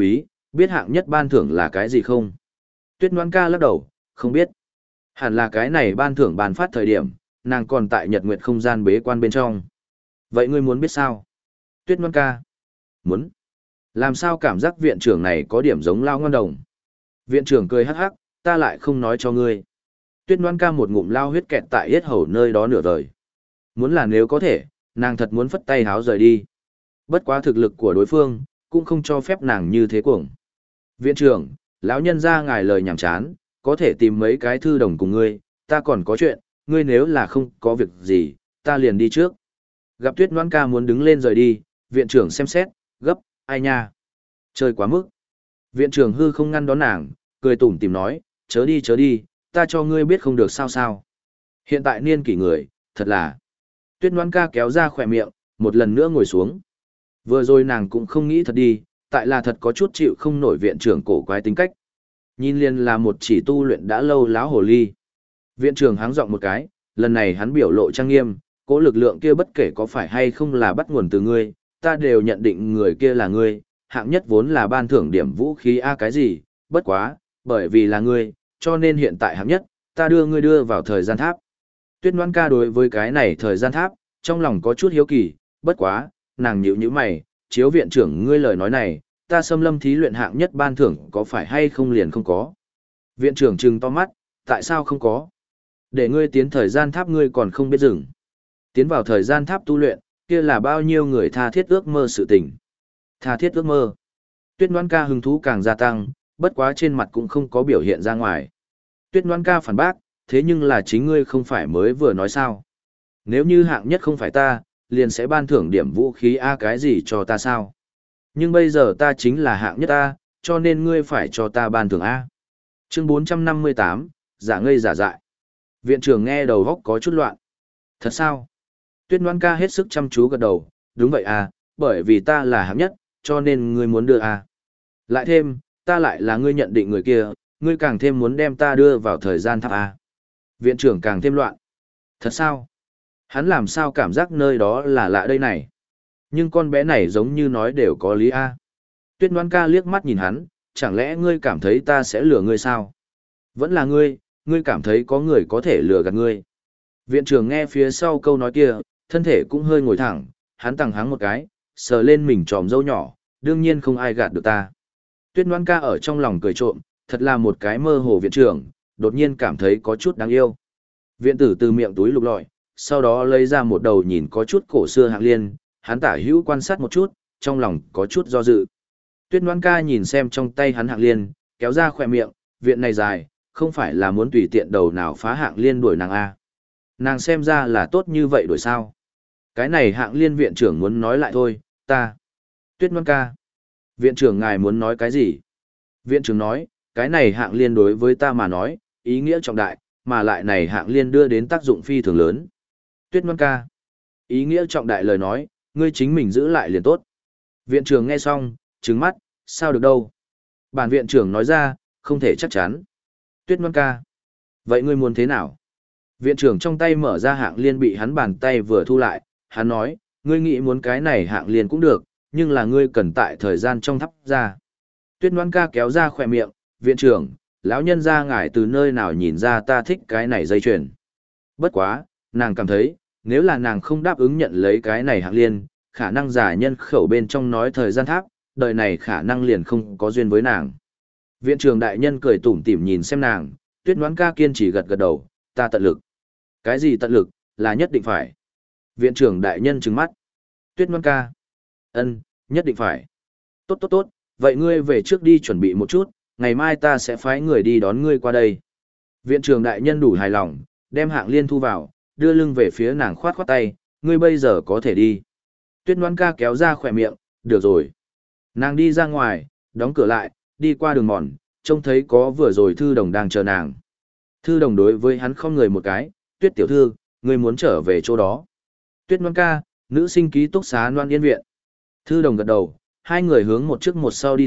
[SPEAKER 1] biết hạng nhất ban thưởng là cái gì không? Tuyết Ngoãn ca lắc đầu, không biết. Hẳn là cái này ban thưởng ban phát thời điểm, nàng còn tại Nhật Nguyệt không gian bế quan bên trong. Vậy ngươi muốn biết sao? Tuyết Ngoãn ca. Muốn. Làm sao cảm giác viện trưởng này có điểm giống Lao Ngoan Đồng? Viện trưởng cười hắc hắc, ta lại không nói cho ngươi. Tuyết Ngoãn ca một ngụm lao huyết kẹt tại yết hầu nơi đó nửa đời. Muốn là nếu có thể, nàng thật muốn phất tay háo rời đi. Bất quá thực lực của đối phương, cũng không cho phép nàng như thế cuồng. Viện trưởng, lão nhân ra ngài lời nhảm chán, có thể tìm mấy cái thư đồng cùng ngươi, ta còn có chuyện, ngươi nếu là không có việc gì, ta liền đi trước. Gặp Tuyết Ngoãn ca muốn đứng lên rời đi, viện trưởng xem xét, gấp, ai nha. Chơi quá mức. Viện trưởng hư không ngăn đón nàng, cười tủm tìm nói, chớ đi, ta cho ngươi biết không được sao sao. Hiện tại niên kỷ người, thật là. Tuyết Ngoãn ca kéo ra khỏe miệng, một lần nữa ngồi xuống. Vừa rồi nàng cũng không nghĩ thật đi, tại là thật có chút chịu không nổi viện trưởng cổ quái tính cách. Nhìn liền là một chỉ tu luyện đã lâu láo hồ ly. Viện trưởng háng giọng một cái, lần này hắn biểu lộ trang nghiêm, cố lực lượng kia bất kể có phải hay không là bắt nguồn từ ngươi, ta đều nhận định người kia là ngươi, hạng nhất vốn là ban thưởng điểm vũ khí a cái gì, bất quá, bởi vì là ngươi, cho nên hiện tại hạng nhất, ta đưa ngươi đưa vào thời gian tháp. Tuyết Ngoãn ca đối với cái này thời gian tháp, trong lòng có chút hiếu kỳ, bất quá, nàng nhíu mày, chiếu viện trưởng ngươi lời nói này, ta xâm lâm thí luyện hạng nhất ban thưởng có phải hay không liền không có. Viện trưởng trừng to mắt, tại sao không có? Để ngươi tiến thời gian tháp ngươi còn không biết dừng. Tiến vào thời gian tháp tu luyện, kia là bao nhiêu người tha thiết ước mơ sự tình. Tha thiết ước mơ. Tuyết Ngoãn ca hứng thú càng gia tăng, bất quá trên mặt cũng không có biểu hiện ra ngoài. Tuyết Ngoãn ca phản bác, thế nhưng là chính ngươi không phải mới vừa nói sao. Nếu như hạng nhất không phải ta, liền sẽ ban thưởng điểm vũ khí a cái gì cho ta sao. Nhưng bây giờ ta chính là hạng nhất ta, cho nên ngươi phải cho ta ban thưởng A. Chương 458, giả ngây giả dại. Viện trưởng nghe đầu góc có chút loạn. Thật sao? Tuyết Ngoãn ca hết sức chăm chú gật đầu, đúng vậy à, bởi vì ta là hạng nhất, cho nên ngươi muốn đưa à. Lại thêm, ta lại là ngươi nhận định người kia, ngươi càng thêm muốn đem ta đưa vào thời gian tháp à. Viện trưởng càng thêm loạn. Thật sao? Hắn làm sao cảm giác nơi đó là lạ đây này? Nhưng con bé này giống như nói đều có lý a. Tuyết Ngoãn ca liếc mắt nhìn hắn, chẳng lẽ ngươi cảm thấy ta sẽ lừa ngươi sao? Vẫn là ngươi cảm thấy có người có thể lừa gạt ngươi. Viện trưởng nghe phía sau câu nói kia, thân thể cũng hơi ngồi thẳng, hắn tằng hắng một cái, sờ lên mình tròm râu nhỏ, đương nhiên không ai gạt được ta. Tuyết Ngoãn ca ở trong lòng cười trộm, thật là một cái mơ hồ viện trưởng, đột nhiên cảm thấy có chút đáng yêu. Viện tử từ miệng túi lục lọi, sau đó lấy ra một đầu nhìn có chút cổ xưa hạng liên, hắn tả hữu quan sát một chút, trong lòng có chút do dự. Tuyết Ngoãn ca nhìn xem trong tay hắn hạng liên, kéo ra khỏe miệng, viện này dài, không phải là muốn tùy tiện đầu nào phá hạng liên đuổi nàng a. Nàng xem ra là tốt như vậy đuổi sao. Cái này hạng liên viện trưởng muốn nói lại thôi, ta. Tuyết Ngoãn ca. Viện trưởng ngài muốn nói cái gì? Viện trưởng nói, cái này hạng liên đối với ta mà nói, ý nghĩa trọng đại, mà lại này hạng liên đưa đến tác dụng phi thường lớn. Tuyết Ngoãn ca. Ý nghĩa trọng đại lời nói, ngươi chính mình giữ lại liền tốt. Viện trưởng nghe xong, trừng mắt, sao được đâu. Bản viện trưởng nói ra, không thể chắc chắn. Tuyết Ngoãn ca. Vậy ngươi muốn thế nào? Viện trưởng trong tay mở ra hạng liên bị hắn bàn tay vừa thu lại, hắn nói, ngươi nghĩ muốn cái này hạng liên cũng được, nhưng là ngươi cần tại thời gian trong thắp ra. Tuyết Ngoãn ca kéo ra khỏe miệng, viện trưởng, lão nhân ra ngài từ nơi nào nhìn ra ta thích cái này dây chuyền. Bất quá, nàng cảm thấy, nếu là nàng không đáp ứng nhận lấy cái này hạng liên, khả năng giả nhân khẩu bên trong nói thời gian tháp, đời này khả năng liền không có duyên với nàng. Viện trưởng đại nhân cười tủm tỉm nhìn xem nàng, Tuyết Ngoãn ca kiên trì gật gật đầu, ta tận lực. Cái gì tận lực, là nhất định phải. Viện trưởng đại nhân trừng mắt. Tuyết Ngoãn ca. Ân, nhất định phải. Tốt, vậy ngươi về trước đi chuẩn bị một chút, ngày mai ta sẽ phái người đi đón ngươi qua đây. Viện trưởng đại nhân đủ hài lòng, đem hạng liên thu vào, đưa lưng về phía nàng khoát khoát tay, ngươi bây giờ có thể đi. Tuyết Ngoãn ca kéo ra khỏe miệng, được rồi. Nàng đi ra ngoài, đóng cửa lại, đi qua đường mòn, trông thấy có vừa rồi thư đồng đang chờ nàng. Thư đồng đối với hắn không người một cái, Tuyết tiểu thư, ngươi muốn trở về chỗ đó. Tuyết Ngoãn ca, nữ sinh ký túc xá Loan Yên viện. Thư đồng gật đầu, hai người hướng một trước một sau đi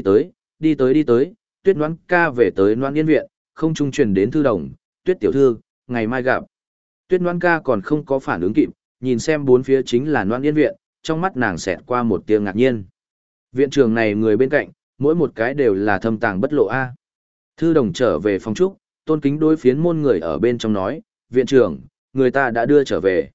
[SPEAKER 1] tới, Tuyết Ngoãn ca về tới Loan Yên viện, không trung truyền đến thư đồng, Tuyết tiểu thư, ngày mai gặp. Tuyết Ngoãn ca còn không có phản ứng kịp, nhìn xem bốn phía chính là Loan Yên viện, trong mắt nàng xẹt qua một tia ngạc nhiên. Viện trưởng này người bên cạnh, mỗi một cái đều là thâm tàng bất lộ a. Thư đồng trở về phòng trúc, tôn kính đối phiến môn người ở bên trong nói, viện trưởng, người ta đã đưa trở về.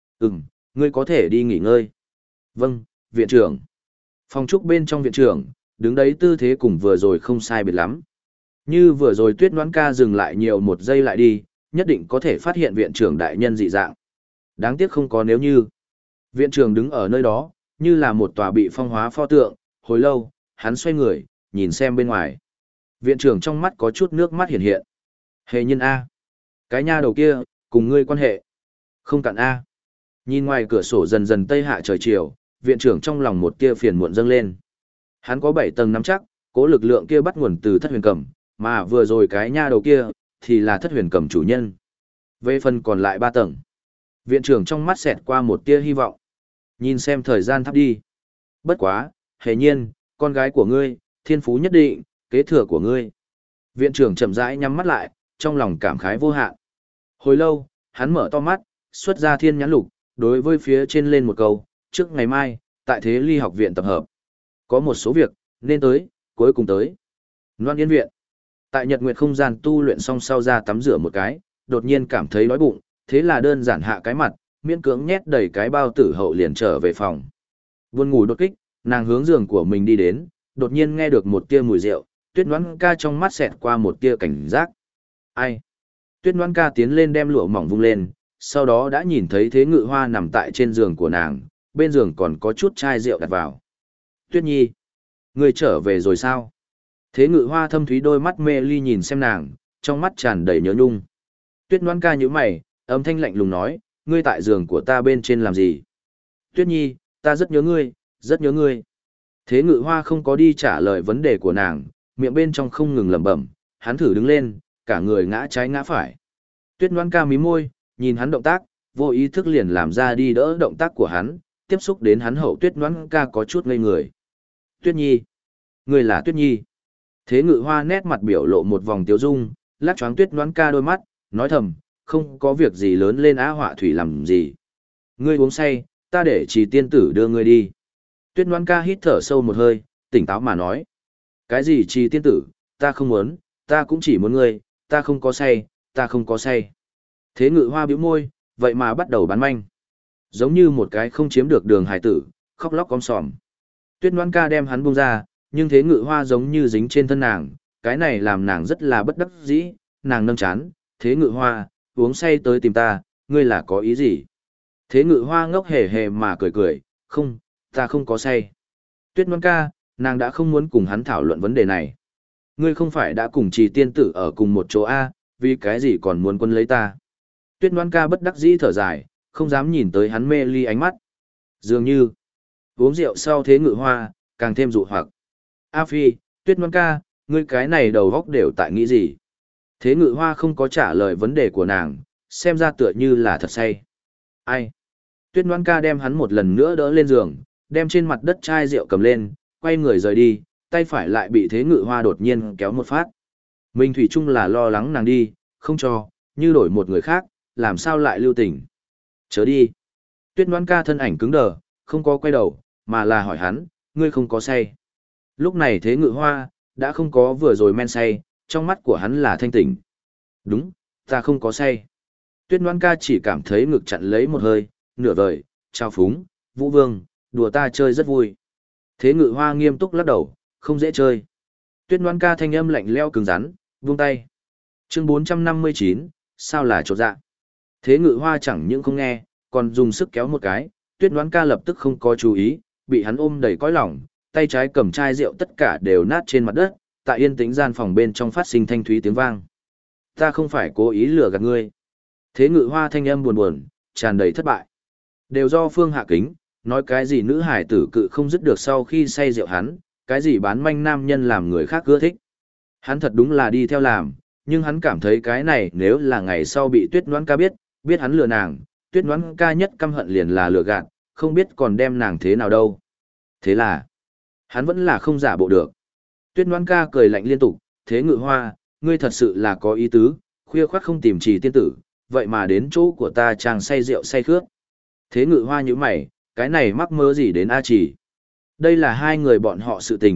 [SPEAKER 1] Ngươi có thể đi nghỉ ngơi. Vâng, viện trưởng. Phòng trúc bên trong viện trưởng, đứng đấy tư thế cùng vừa rồi không sai biệt lắm. Như vừa rồi Tuyết Ngoãn ca dừng lại nhiều một giây lại đi, nhất định có thể phát hiện viện trưởng đại nhân dị dạng. Đáng tiếc không có nếu như. Viện trưởng đứng ở nơi đó, như là một tòa bị phong hóa pho tượng, hồi lâu, hắn xoay người, nhìn xem bên ngoài. Viện trưởng trong mắt có chút nước mắt hiện hiện. Hề nhân A. Cái nha đầu kia, cùng ngươi quan hệ. Không cạn A. Nhìn ngoài cửa sổ dần dần tây hạ trời chiều, viện trưởng trong lòng một tia phiền muộn dâng lên. Hắn có 7 tầng nắm chắc, cố lực lượng kia bắt nguồn từ Thất Huyền Cầm, mà vừa rồi cái nha đầu kia, thì là Thất Huyền Cầm chủ nhân. Về phần còn lại 3 tầng. Viện trưởng trong mắt xẹt qua một tia hy vọng. Nhìn xem thời gian thắp đi. Bất quá, hề nhiên, con gái của ngươi, thiên phú nhất định, kế thừa của ngươi. Viện trưởng chậm rãi nhắm mắt lại, trong lòng cảm khái vô hạn. Hồi lâu, hắn mở to mắt, xuất ra thiên nhãn lục, đối với phía trên lên một câu, trước ngày mai, tại Thế Ly học viện tập hợp. Có một số việc, nên tới, cuối cùng tới. Loan Yên viện. Tại Nhật Nguyệt không gian tu luyện xong sau ra tắm rửa một cái, đột nhiên cảm thấy đói bụng, thế là đơn giản hạ cái mặt, miễn cưỡng nhét đầy cái bao tử hậu liền trở về phòng. Buồn ngủ đột kích, nàng hướng giường của mình đi đến, đột nhiên nghe được một tia mùi rượu, Tuyết Ngoãn ca trong mắt xẹt qua một tia cảnh giác. Ai? Tuyết Ngoãn ca tiến lên đem lụa mỏng vung lên, sau đó đã nhìn thấy Thế Ngự Hoa nằm tại trên giường của nàng, bên giường còn có chút chai rượu đặt vào. Tuyết Nhi, ngươi trở về rồi sao? Thế Ngự Hoa thâm thúy đôi mắt mê ly nhìn xem nàng, trong mắt tràn đầy nhớ nhung. Tuyết Ngoãn ca nhíu mày, âm thanh lạnh lùng nói, ngươi tại giường của ta bên trên làm gì? Tuyết Nhi, ta rất nhớ ngươi, rất nhớ ngươi. Thế Ngự Hoa không có đi trả lời vấn đề của nàng, miệng bên trong không ngừng lẩm bẩm, hắn thử đứng lên, cả người ngã trái ngã phải. Tuyết Ngoãn ca mím môi, nhìn hắn động tác, vô ý thức liền làm ra đi đỡ động tác của hắn, tiếp xúc đến hắn hậu Tuyết Ngoãn ca có chút ngây người. Tuyết Nhi, ngươi là Tuyết Nhi. Thế Ngự Hoa nét mặt biểu lộ một vòng tiêu dung, lắc choáng Tuyết Ngoãn ca đôi mắt, nói thầm, không có việc gì lớn lên á họa thủy làm gì. Ngươi uống say, ta để Trì tiên tử đưa ngươi đi. Tuyết Ngoãn ca hít thở sâu một hơi, tỉnh táo mà nói. Cái gì Trì tiên tử, ta không muốn, ta cũng chỉ muốn ngươi, ta không có say, ta không có say. Thế Ngự Hoa bĩu môi, vậy mà bắt đầu bán manh. Giống như một cái không chiếm được đường hài tử, khóc lóc om sòm. Tuyết Ngoãn ca đem hắn buông ra, nhưng Thế Ngự Hoa giống như dính trên thân nàng, cái này làm nàng rất là bất đắc dĩ, nàng nâng chán, Thế Ngự Hoa, uống say tới tìm ta, ngươi là có ý gì? Thế Ngự Hoa ngốc hề hề mà cười cười, không, ta không có say. Tuyết Ngoãn ca, nàng đã không muốn cùng hắn thảo luận vấn đề này. Ngươi không phải đã cùng Trì tiên tử ở cùng một chỗ A, vì cái gì còn muốn quân lấy ta? Tuyết Ngoãn ca bất đắc dĩ thở dài, không dám nhìn tới hắn mê ly ánh mắt. Dường như, uống rượu sau Thế Ngự Hoa, càng thêm dụ hoặc. A Phi, Tuyết Ngoãn ca, ngươi cái này đầu góc đều tại nghĩ gì? Thế Ngự Hoa không có trả lời vấn đề của nàng, xem ra tựa như là thật say. Ai? Tuyết Ngoãn ca đem hắn một lần nữa đỡ lên giường, đem trên mặt đất chai rượu cầm lên, quay người rời đi, tay phải lại bị Thế Ngự Hoa đột nhiên kéo một phát. Mình thủy chung là lo lắng nàng đi, không cho, như đổi một người khác, làm sao lại lưu tình. Chớ đi. Tuyết Ngoãn ca thân ảnh cứng đờ, không có quay đầu, mà là hỏi hắn, ngươi không có say. Lúc này Thế Ngự Hoa, đã không có vừa rồi men say, trong mắt của hắn là thanh tỉnh. Đúng, ta không có say. Tuyết Ngoãn ca chỉ cảm thấy ngực chặn lấy một hơi, nửa vời, trao phúng, Vũ Vương, đùa ta chơi rất vui. Thế Ngự Hoa nghiêm túc lắc đầu, không dễ chơi. Tuyết Ngoãn ca thanh âm lạnh lẽo cứng rắn, buông tay. Chương 459, sao là chột dạ. Thế Ngự Hoa chẳng những không nghe, còn dùng sức kéo một cái, Tuyết Ngoãn ca lập tức không có chú ý, bị hắn ôm đầy cõi lòng, tay trái cầm chai rượu tất cả đều nát trên mặt đất, tại yên tĩnh gian phòng bên trong phát sinh thanh thúy tiếng vang. Ta không phải cố ý lừa gạt ngươi. Thế Ngự Hoa thanh âm buồn buồn, tràn đầy thất bại. Đều do Phương Hạ Kính, nói cái gì nữ hải tử cự không dứt được sau khi say rượu hắn, cái gì bán manh nam nhân làm người khác ưa thích. Hắn thật đúng là đi theo làm, nhưng hắn cảm thấy cái này nếu là ngày sau bị Tuyết Ngoãn ca biết hắn lừa nàng, Tuyết Ngoãn ca nhất căm hận liền là lừa gạt, không biết còn đem nàng thế nào đâu. Thế là, hắn vẫn là không giả bộ được. Tuyết Ngoãn ca cười lạnh liên tục, Thế Ngự Hoa, ngươi thật sự là có ý tứ, khuya khoắt không tìm Trì tiên tử, vậy mà đến chỗ của ta chàng say rượu say khướt. Thế Ngự Hoa nhíu mày, cái này mắc mớ gì đến A Trì? Đây là hai người bọn họ sự tình,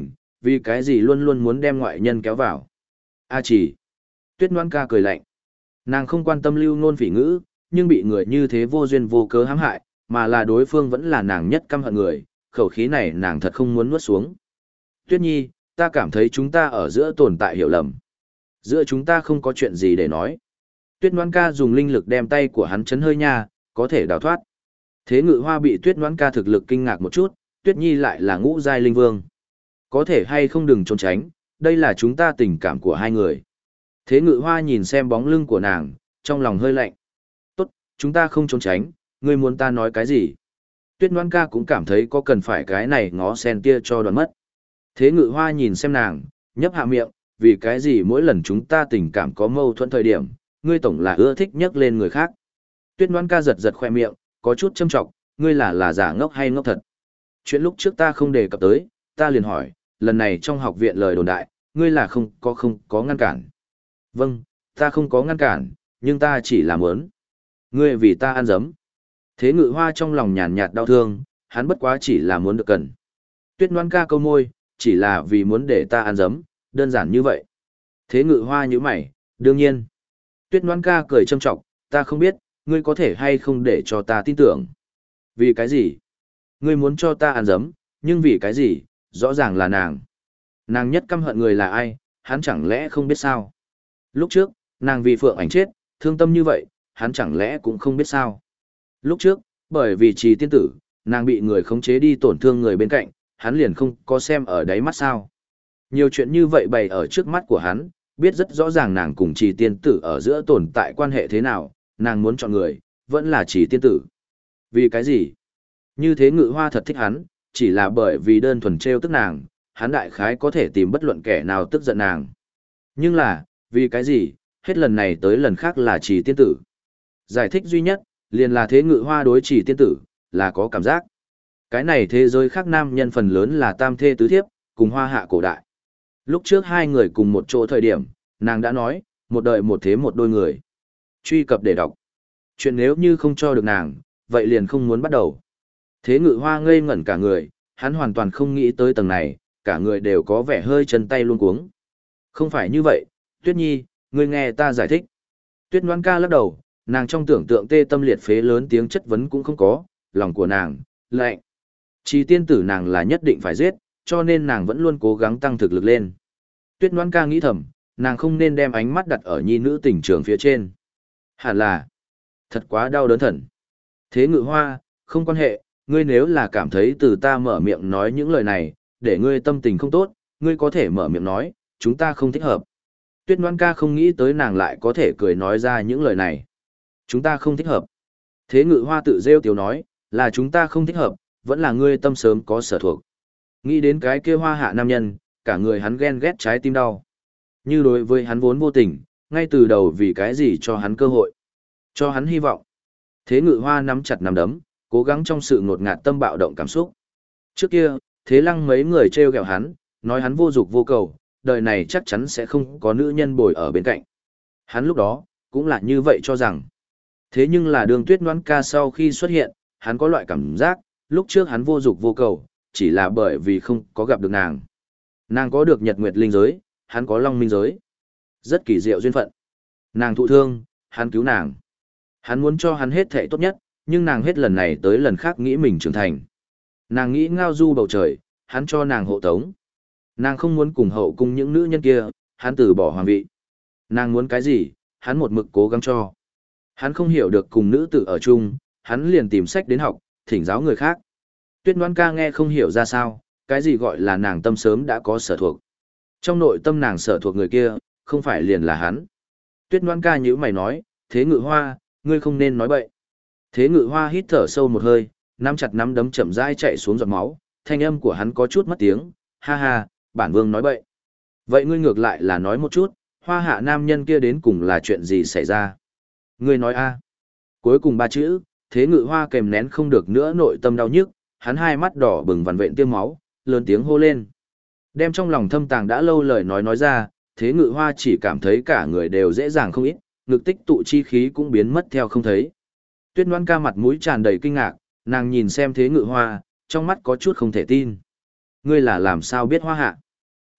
[SPEAKER 1] Vì cái gì luôn luôn muốn đem ngoại nhân kéo vào? A chỉ. Tuyết Ngoan ca cười lạnh. Nàng không quan tâm lưu ngôn phỉ ngữ, nhưng bị người như thế vô duyên vô cớ hãm hại, mà là đối phương vẫn là nàng nhất căm hận người, khẩu khí này nàng thật không muốn nuốt xuống. Tuyết Nhi, ta cảm thấy chúng ta ở giữa tồn tại hiểu lầm. Giữa chúng ta không có chuyện gì để nói. Tuyết Ngoan ca dùng linh lực đem tay của hắn chấn hơi nha, có thể đào thoát. Thế Ngự Hoa bị Tuyết Ngoan ca thực lực kinh ngạc một chút, Tuyết Nhi lại là ngũ giai linh vương. Có thể hay không đừng trốn tránh, đây là chúng ta tình cảm của hai người. Thế Ngự Hoa nhìn xem bóng lưng của nàng, trong lòng hơi lạnh. Tốt, chúng ta không trốn tránh, ngươi muốn ta nói cái gì? Tuyết Ngoan ca cũng cảm thấy có cần phải cái này ngó sen tia cho đoạn mất. Thế Ngự Hoa nhìn xem nàng, nhấp hạ miệng, vì cái gì mỗi lần chúng ta tình cảm có mâu thuẫn thời điểm, ngươi tổng là ưa thích nhắc lên người khác. Tuyết Ngoan ca giật giật khoe miệng, có chút châm trọng, ngươi là giả ngốc hay ngốc thật? Chuyện lúc trước ta không đề cập tới, ta liền hỏi, lần này trong học viện lời đồn đại, ngươi là không có ngăn cản. Vâng, ta không có ngăn cản, nhưng ta chỉ làm ớn. Ngươi vì ta ăn dấm. Thế Ngự Hoa trong lòng nhàn nhạt đau thương, hắn bất quá chỉ là muốn được cần. Tuyết Ngoan ca câu môi, chỉ là vì muốn để ta ăn dấm, đơn giản như vậy. Thế Ngự Hoa nhíu mày, đương nhiên. Tuyết Ngoan ca cười châm trọng, ta không biết, ngươi có thể hay không để cho ta tin tưởng. Vì cái gì? Ngươi muốn cho ta ăn dấm, nhưng vì cái gì? Rõ ràng là nàng. Nàng nhất căm hận người là ai, hắn chẳng lẽ không biết sao? Lúc trước, nàng vì Phượng Ảnh chết, thương tâm như vậy, hắn chẳng lẽ cũng không biết sao? Lúc trước, bởi vì Trì tiên tử, nàng bị người khống chế đi tổn thương người bên cạnh, hắn liền không có xem ở đáy mắt sao? Nhiều chuyện như vậy bày ở trước mắt của hắn, biết rất rõ ràng nàng cùng Trì tiên tử ở giữa tồn tại quan hệ thế nào, nàng muốn chọn người, vẫn là Trì tiên tử. Vì cái gì? Như thế Ngự Hoa thật thích hắn, chỉ là bởi vì đơn thuần trêu tức nàng, hắn đại khái có thể tìm bất luận kẻ nào tức giận nàng. Nhưng là, vì cái gì, hết lần này tới lần khác là Trì tiên tử. Giải thích duy nhất, liền là thế Ngự Hoa đối Trì tiên tử, là có cảm giác. Cái này thế giới khác nam nhân phần lớn là tam thê tứ thiếp, cùng hoa hạ cổ đại. Lúc trước hai người cùng một chỗ thời điểm, nàng đã nói, một đời một thế một đôi người. Truy cập để đọc. Chuyện nếu như không cho được nàng, vậy liền không muốn bắt đầu. Thế Ngự Hoa ngây ngẩn cả người, hắn hoàn toàn không nghĩ tới tầng này, cả người đều có vẻ hơi chân tay luống cuống. Không phải như vậy, Tuyết Nhi, ngươi nghe ta giải thích. Tuyết Ngoan ca lắc đầu, nàng trong tưởng tượng tê tâm liệt phế lớn tiếng chất vấn cũng không có, lòng của nàng, lạnh. Chỉ tiên tử nàng là nhất định phải giết, cho nên nàng vẫn luôn cố gắng tăng thực lực lên. Tuyết Ngoan ca nghĩ thầm, nàng không nên đem ánh mắt đặt ở nhi nữ tình trường phía trên. Hẳn là, thật quá đau đớn thần. Thế Ngự Hoa, không quan hệ, ngươi nếu là cảm thấy từ ta mở miệng nói những lời này, để ngươi tâm tình không tốt, ngươi có thể mở miệng nói, chúng ta không thích hợp. Tuyết Ngoan ca không nghĩ tới nàng lại có thể cười nói ra những lời này. Chúng ta không thích hợp. Thế Ngự Hoa tự rêu tiếu nói, là chúng ta không thích hợp, vẫn là ngươi tâm sớm có sở thuộc. Nghĩ đến cái kia hoa hạ nam nhân, cả người hắn ghen ghét trái tim đau. Như đối với hắn vốn vô tình, ngay từ đầu vì cái gì cho hắn cơ hội, cho hắn hy vọng. Thế Ngự Hoa nắm chặt nắm đấm, cố gắng trong sự ngột ngạt tâm bạo động cảm xúc. Trước kia, Thế Lăng mấy người trêu ghẹo hắn, nói hắn vô dục vô cầu, đời này chắc chắn sẽ không có nữ nhân bồi ở bên cạnh. Hắn lúc đó, cũng là như vậy cho rằng. Thế nhưng là Đường Tuyết Ngoan ca sau khi xuất hiện, hắn có loại cảm giác, lúc trước hắn vô dục vô cầu, chỉ là bởi vì không có gặp được nàng. Nàng có được Nhật Nguyệt linh giới, hắn có Long Minh giới. Rất kỳ diệu duyên phận. Nàng thụ thương, hắn cứu nàng. Hắn muốn cho hắn hết thảy tốt nhất, nhưng nàng hết lần này tới lần khác nghĩ mình trưởng thành. Nàng nghĩ ngao du bầu trời, hắn cho nàng hộ tống. Nàng không muốn cùng hậu cung những nữ nhân kia, hắn từ bỏ hoàng vị. Nàng muốn cái gì, hắn một mực cố gắng cho. Hắn không hiểu được cùng nữ tử ở chung, hắn liền tìm sách đến học, thỉnh giáo người khác. Tuyết Ngoan ca nghe không hiểu ra sao, cái gì gọi là nàng tâm sớm đã có sở thuộc. Trong nội tâm nàng sở thuộc người kia, không phải liền là hắn. Tuyết Ngoan ca nhíu mày nói, Thế Ngự Hoa, ngươi không nên nói bậy. Thế Ngự Hoa hít thở sâu một hơi, nắm chặt nắm đấm chậm rãi chạy xuống giọt máu, thanh âm của hắn có chút mất tiếng, ha ha, bản vương nói bậy. Vậy ngươi ngược lại là nói một chút, hoa hạ nam nhân kia đến cùng là chuyện gì xảy ra? Ngươi nói a? Cuối cùng ba chữ, Thế Ngự Hoa kèm nén không được nữa nội tâm đau nhức, hắn hai mắt đỏ bừng vằn vện tiêm máu, lớn tiếng hô lên. Đem trong lòng thâm tàng đã lâu lời nói ra, Thế Ngự Hoa chỉ cảm thấy cả người đều dễ dàng không ít, ngực tích tụ chi khí cũng biến mất theo không thấy. Tuyết Ngoan ca mặt mũi tràn đầy kinh ngạc, nàng nhìn xem Thế Ngự Hoa, trong mắt có chút không thể tin. Ngươi là làm sao biết hoa hạ?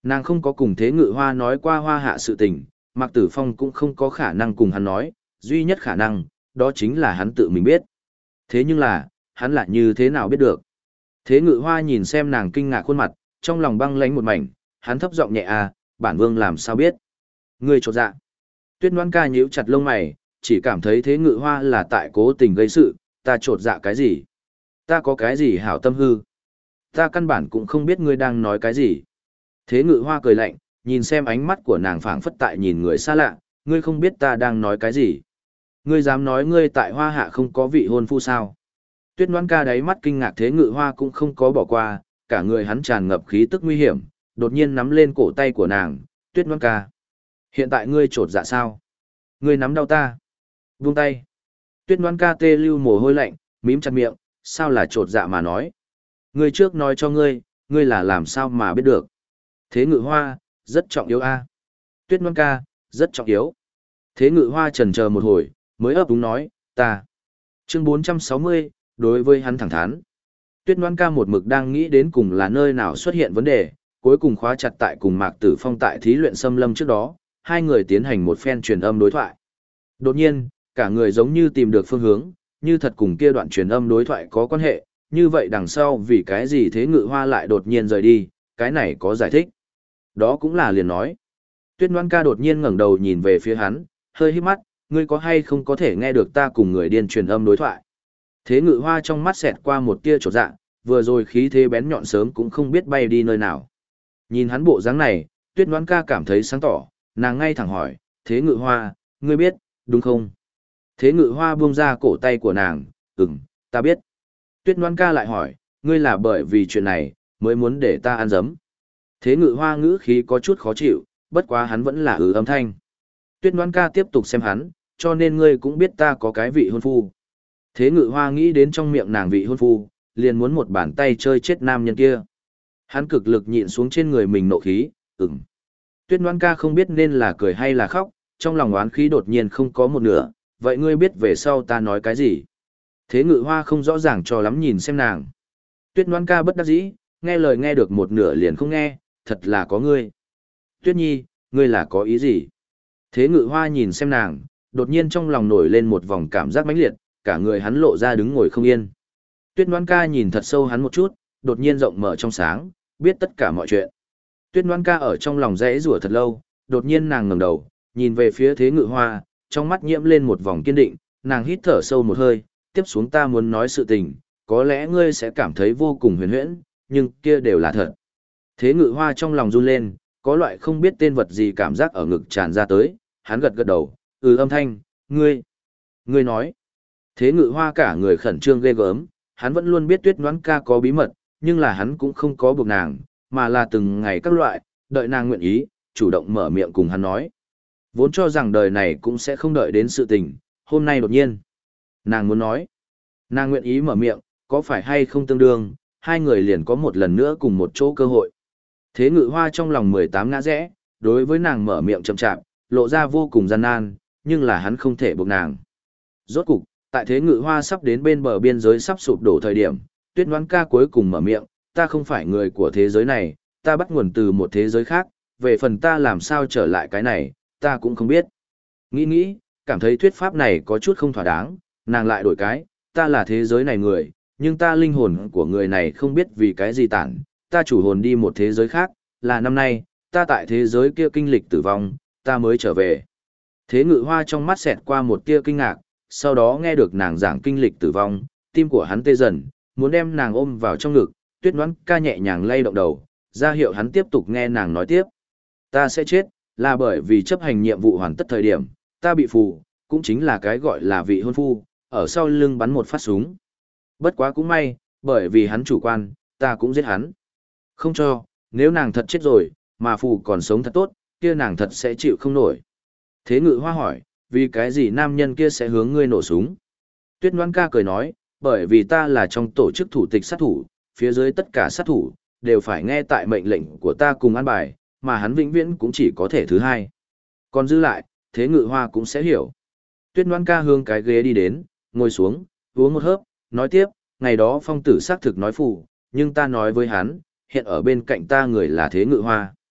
[SPEAKER 1] Nàng không có cùng Thế Ngự Hoa nói qua Hoa Hạ sự tình, Mạc Tử Phong cũng không có khả năng cùng hắn nói, duy nhất khả năng, đó chính là hắn tự mình biết. Thế nhưng là, hắn lại như thế nào biết được? Thế Ngự Hoa nhìn xem nàng kinh ngạc khuôn mặt, trong lòng băng lãnh một mảnh, hắn thấp giọng nhẹ à, bản vương làm sao biết? Ngươi chột dạ. Tuyết Ngoan Ca nhíu chặt lông mày, chỉ cảm thấy Thế Ngự Hoa là tại cố tình gây sự, ta chột dạ cái gì? Ta có cái gì hảo tâm hư? Ta căn bản cũng không biết ngươi đang nói cái gì. Thế Ngự Hoa cười lạnh, nhìn xem ánh mắt của nàng phảng phất tại nhìn người xa lạ, ngươi không biết ta đang nói cái gì. Ngươi dám nói ngươi tại Hoa Hạ không có vị hôn phu sao? Tuyết Ngoan Ca đáy mắt kinh ngạc Thế Ngự Hoa cũng không có bỏ qua, cả người hắn tràn ngập khí tức nguy hiểm, đột nhiên nắm lên cổ tay của nàng, Tuyết Ngoan Ca. Hiện tại ngươi trột dạ sao? Ngươi nắm đau ta. Buông tay. Tuyết Ngoan Ca tê lưu mồ hôi lạnh, mím chặt miệng, sao là trột dạ mà nói. Ngươi trước nói cho ngươi là làm sao mà biết được. Thế Ngự Hoa, rất trọng yếu a. Tuyết Ngoan Ca, rất trọng yếu. Thế Ngự Hoa chần chờ một hồi, mới ấp úng nói, ta. Chương 460, đối với hắn thẳng thắn. Tuyết Ngoan Ca một mực đang nghĩ đến cùng là nơi nào xuất hiện vấn đề, cuối cùng khóa chặt tại cùng Mạc Tử Phong tại thí luyện xâm lâm trước đó, hai người tiến hành một phen truyền âm đối thoại. Đột nhiên, cả người giống như tìm được phương hướng, như thật cùng kia đoạn truyền âm đối thoại có quan hệ, như vậy đằng sau vì cái gì Thế Ngự Hoa lại đột nhiên rời đi, cái này có giải thích. Đó cũng là liền nói. Tuyết Ngoan Ca đột nhiên ngẩng đầu nhìn về phía hắn, hơi híp mắt, ngươi có hay không có thể nghe được ta cùng người điên truyền âm đối thoại. Thế Ngự Hoa trong mắt xẹt qua một tia chột dạ, vừa rồi khí thế bén nhọn sớm cũng không biết bay đi nơi nào. Nhìn hắn bộ dáng này, Tuyết Ngoan Ca cảm thấy sáng tỏ, nàng ngay thẳng hỏi, Thế Ngự Hoa, ngươi biết, đúng không? Thế Ngự Hoa buông ra cổ tay của nàng, ta biết. Tuyết Ngoan Ca lại hỏi, ngươi là bởi vì chuyện này, mới muốn để ta ăn dấm. Thế Ngự Hoa ngữ khí có chút khó chịu, bất quá hắn vẫn là âm thanh. Tuyết Ngoan Ca tiếp tục xem hắn, cho nên ngươi cũng biết ta có cái vị hôn phu. Thế Ngự Hoa nghĩ đến trong miệng nàng vị hôn phu, liền muốn một bàn tay chơi chết nam nhân kia. Hắn cực lực nhịn xuống trên người mình nộ khí, Tuyết Ngoan Ca không biết nên là cười hay là khóc, trong lòng oán khí đột nhiên không có một nửa, vậy ngươi biết về sau ta nói cái gì? Thế Ngự Hoa không rõ ràng cho lắm nhìn xem nàng. Tuyết Ngoan Ca bất đắc dĩ, nghe lời nghe được một nửa liền không nghe, thật là có ngươi. Tuyết Nhi, ngươi là có ý gì? Thế Ngự Hoa nhìn xem nàng, đột nhiên trong lòng nổi lên một vòng cảm giác mãnh liệt, cả người hắn lộ ra đứng ngồi không yên. Tuyết Ngoan Ca nhìn thật sâu hắn một chút, đột nhiên rộng mở trong sáng, biết tất cả mọi chuyện. Tuyết Ngoan Ca ở trong lòng rẽ rủa thật lâu, đột nhiên nàng ngẩng đầu, nhìn về phía Thế Ngự Hoa, trong mắt nhiễm lên một vòng kiên định, nàng hít thở sâu một hơi, tiếp xuống ta muốn nói sự tình, có lẽ ngươi sẽ cảm thấy vô cùng huyền huyễn, nhưng kia đều là thật. Thế Ngự Hoa trong lòng run lên, có loại không biết tên vật gì cảm giác ở ngực tràn ra tới, hắn gật gật đầu, âm thanh, ngươi nói. Thế Ngự Hoa cả người khẩn trương ghê gớm, hắn vẫn luôn biết Tuyết Ngoãn Ca có bí mật, nhưng là hắn cũng không có buộc nàng, mà là từng ngày các loại, đợi nàng nguyện ý, chủ động mở miệng cùng hắn nói. Vốn cho rằng đời này cũng sẽ không đợi đến sự tình, hôm nay đột nhiên. Nàng muốn nói, nàng nguyện ý mở miệng, có phải hay không tương đương, hai người liền có một lần nữa cùng một chỗ cơ hội. Thế Ngự Hoa trong lòng 18 ngã rẽ, đối với nàng mở miệng chậm chạp, lộ ra vô cùng gian nan, nhưng là hắn không thể buộc nàng. Rốt cục, tại Thế Ngự Hoa sắp đến bên bờ biên giới sắp sụp đổ thời điểm, Tuyết Ngoãn Ca cuối cùng mở miệng, ta không phải người của thế giới này, ta bắt nguồn từ một thế giới khác, về phần ta làm sao trở lại cái này, ta cũng không biết. Nghĩ, cảm thấy thuyết pháp này có chút không thỏa đáng, nàng lại đổi cái, ta là thế giới này người, nhưng ta linh hồn của người này không biết vì cái gì tản, ta chủ hồn đi một thế giới khác, là năm nay, ta tại thế giới kia kinh lịch tử vong, ta mới trở về. Thế Ngự Hoa trong mắt xẹt qua một tia kinh ngạc, sau đó nghe được nàng giảng kinh lịch tử vong, tim của hắn tê dần, muốn đem nàng ôm vào trong ngực, Tuyết Ngoãn Ca nhẹ nhàng lay động đầu, ra hiệu hắn tiếp tục nghe nàng nói tiếp. Ta sẽ chết, là bởi vì chấp hành nhiệm vụ hoàn tất thời điểm, ta bị phù, cũng chính là cái gọi là vị hôn phu, ở sau lưng bắn một phát súng. Bất quá cũng may, bởi vì hắn chủ quan, ta cũng giết hắn. Không cho, nếu nàng thật chết rồi, mà phù còn sống thật tốt, kia nàng thật sẽ chịu không nổi. Thế Ngự Hoa hỏi, vì cái gì nam nhân kia sẽ hướng ngươi nổ súng? Tuyết Ngoãn Ca cười nói, bởi vì ta là trong tổ chức thủ tịch sát thủ, phía dưới tất cả sát thủ, đều phải nghe tại mệnh lệnh của ta cùng an bài, mà hắn vĩnh viễn cũng chỉ có thể thứ hai. Còn giữ lại, Thế Ngự Hoa cũng sẽ hiểu. Tuyết Ngoãn Ca hướng cái ghế đi đến, ngồi xuống, uống một hớp, nói tiếp, ngày đó phong tử xác thực nói phù, nhưng ta nói với hắn, hiện ở bên cạnh ta người là Thế Ngự Hoa.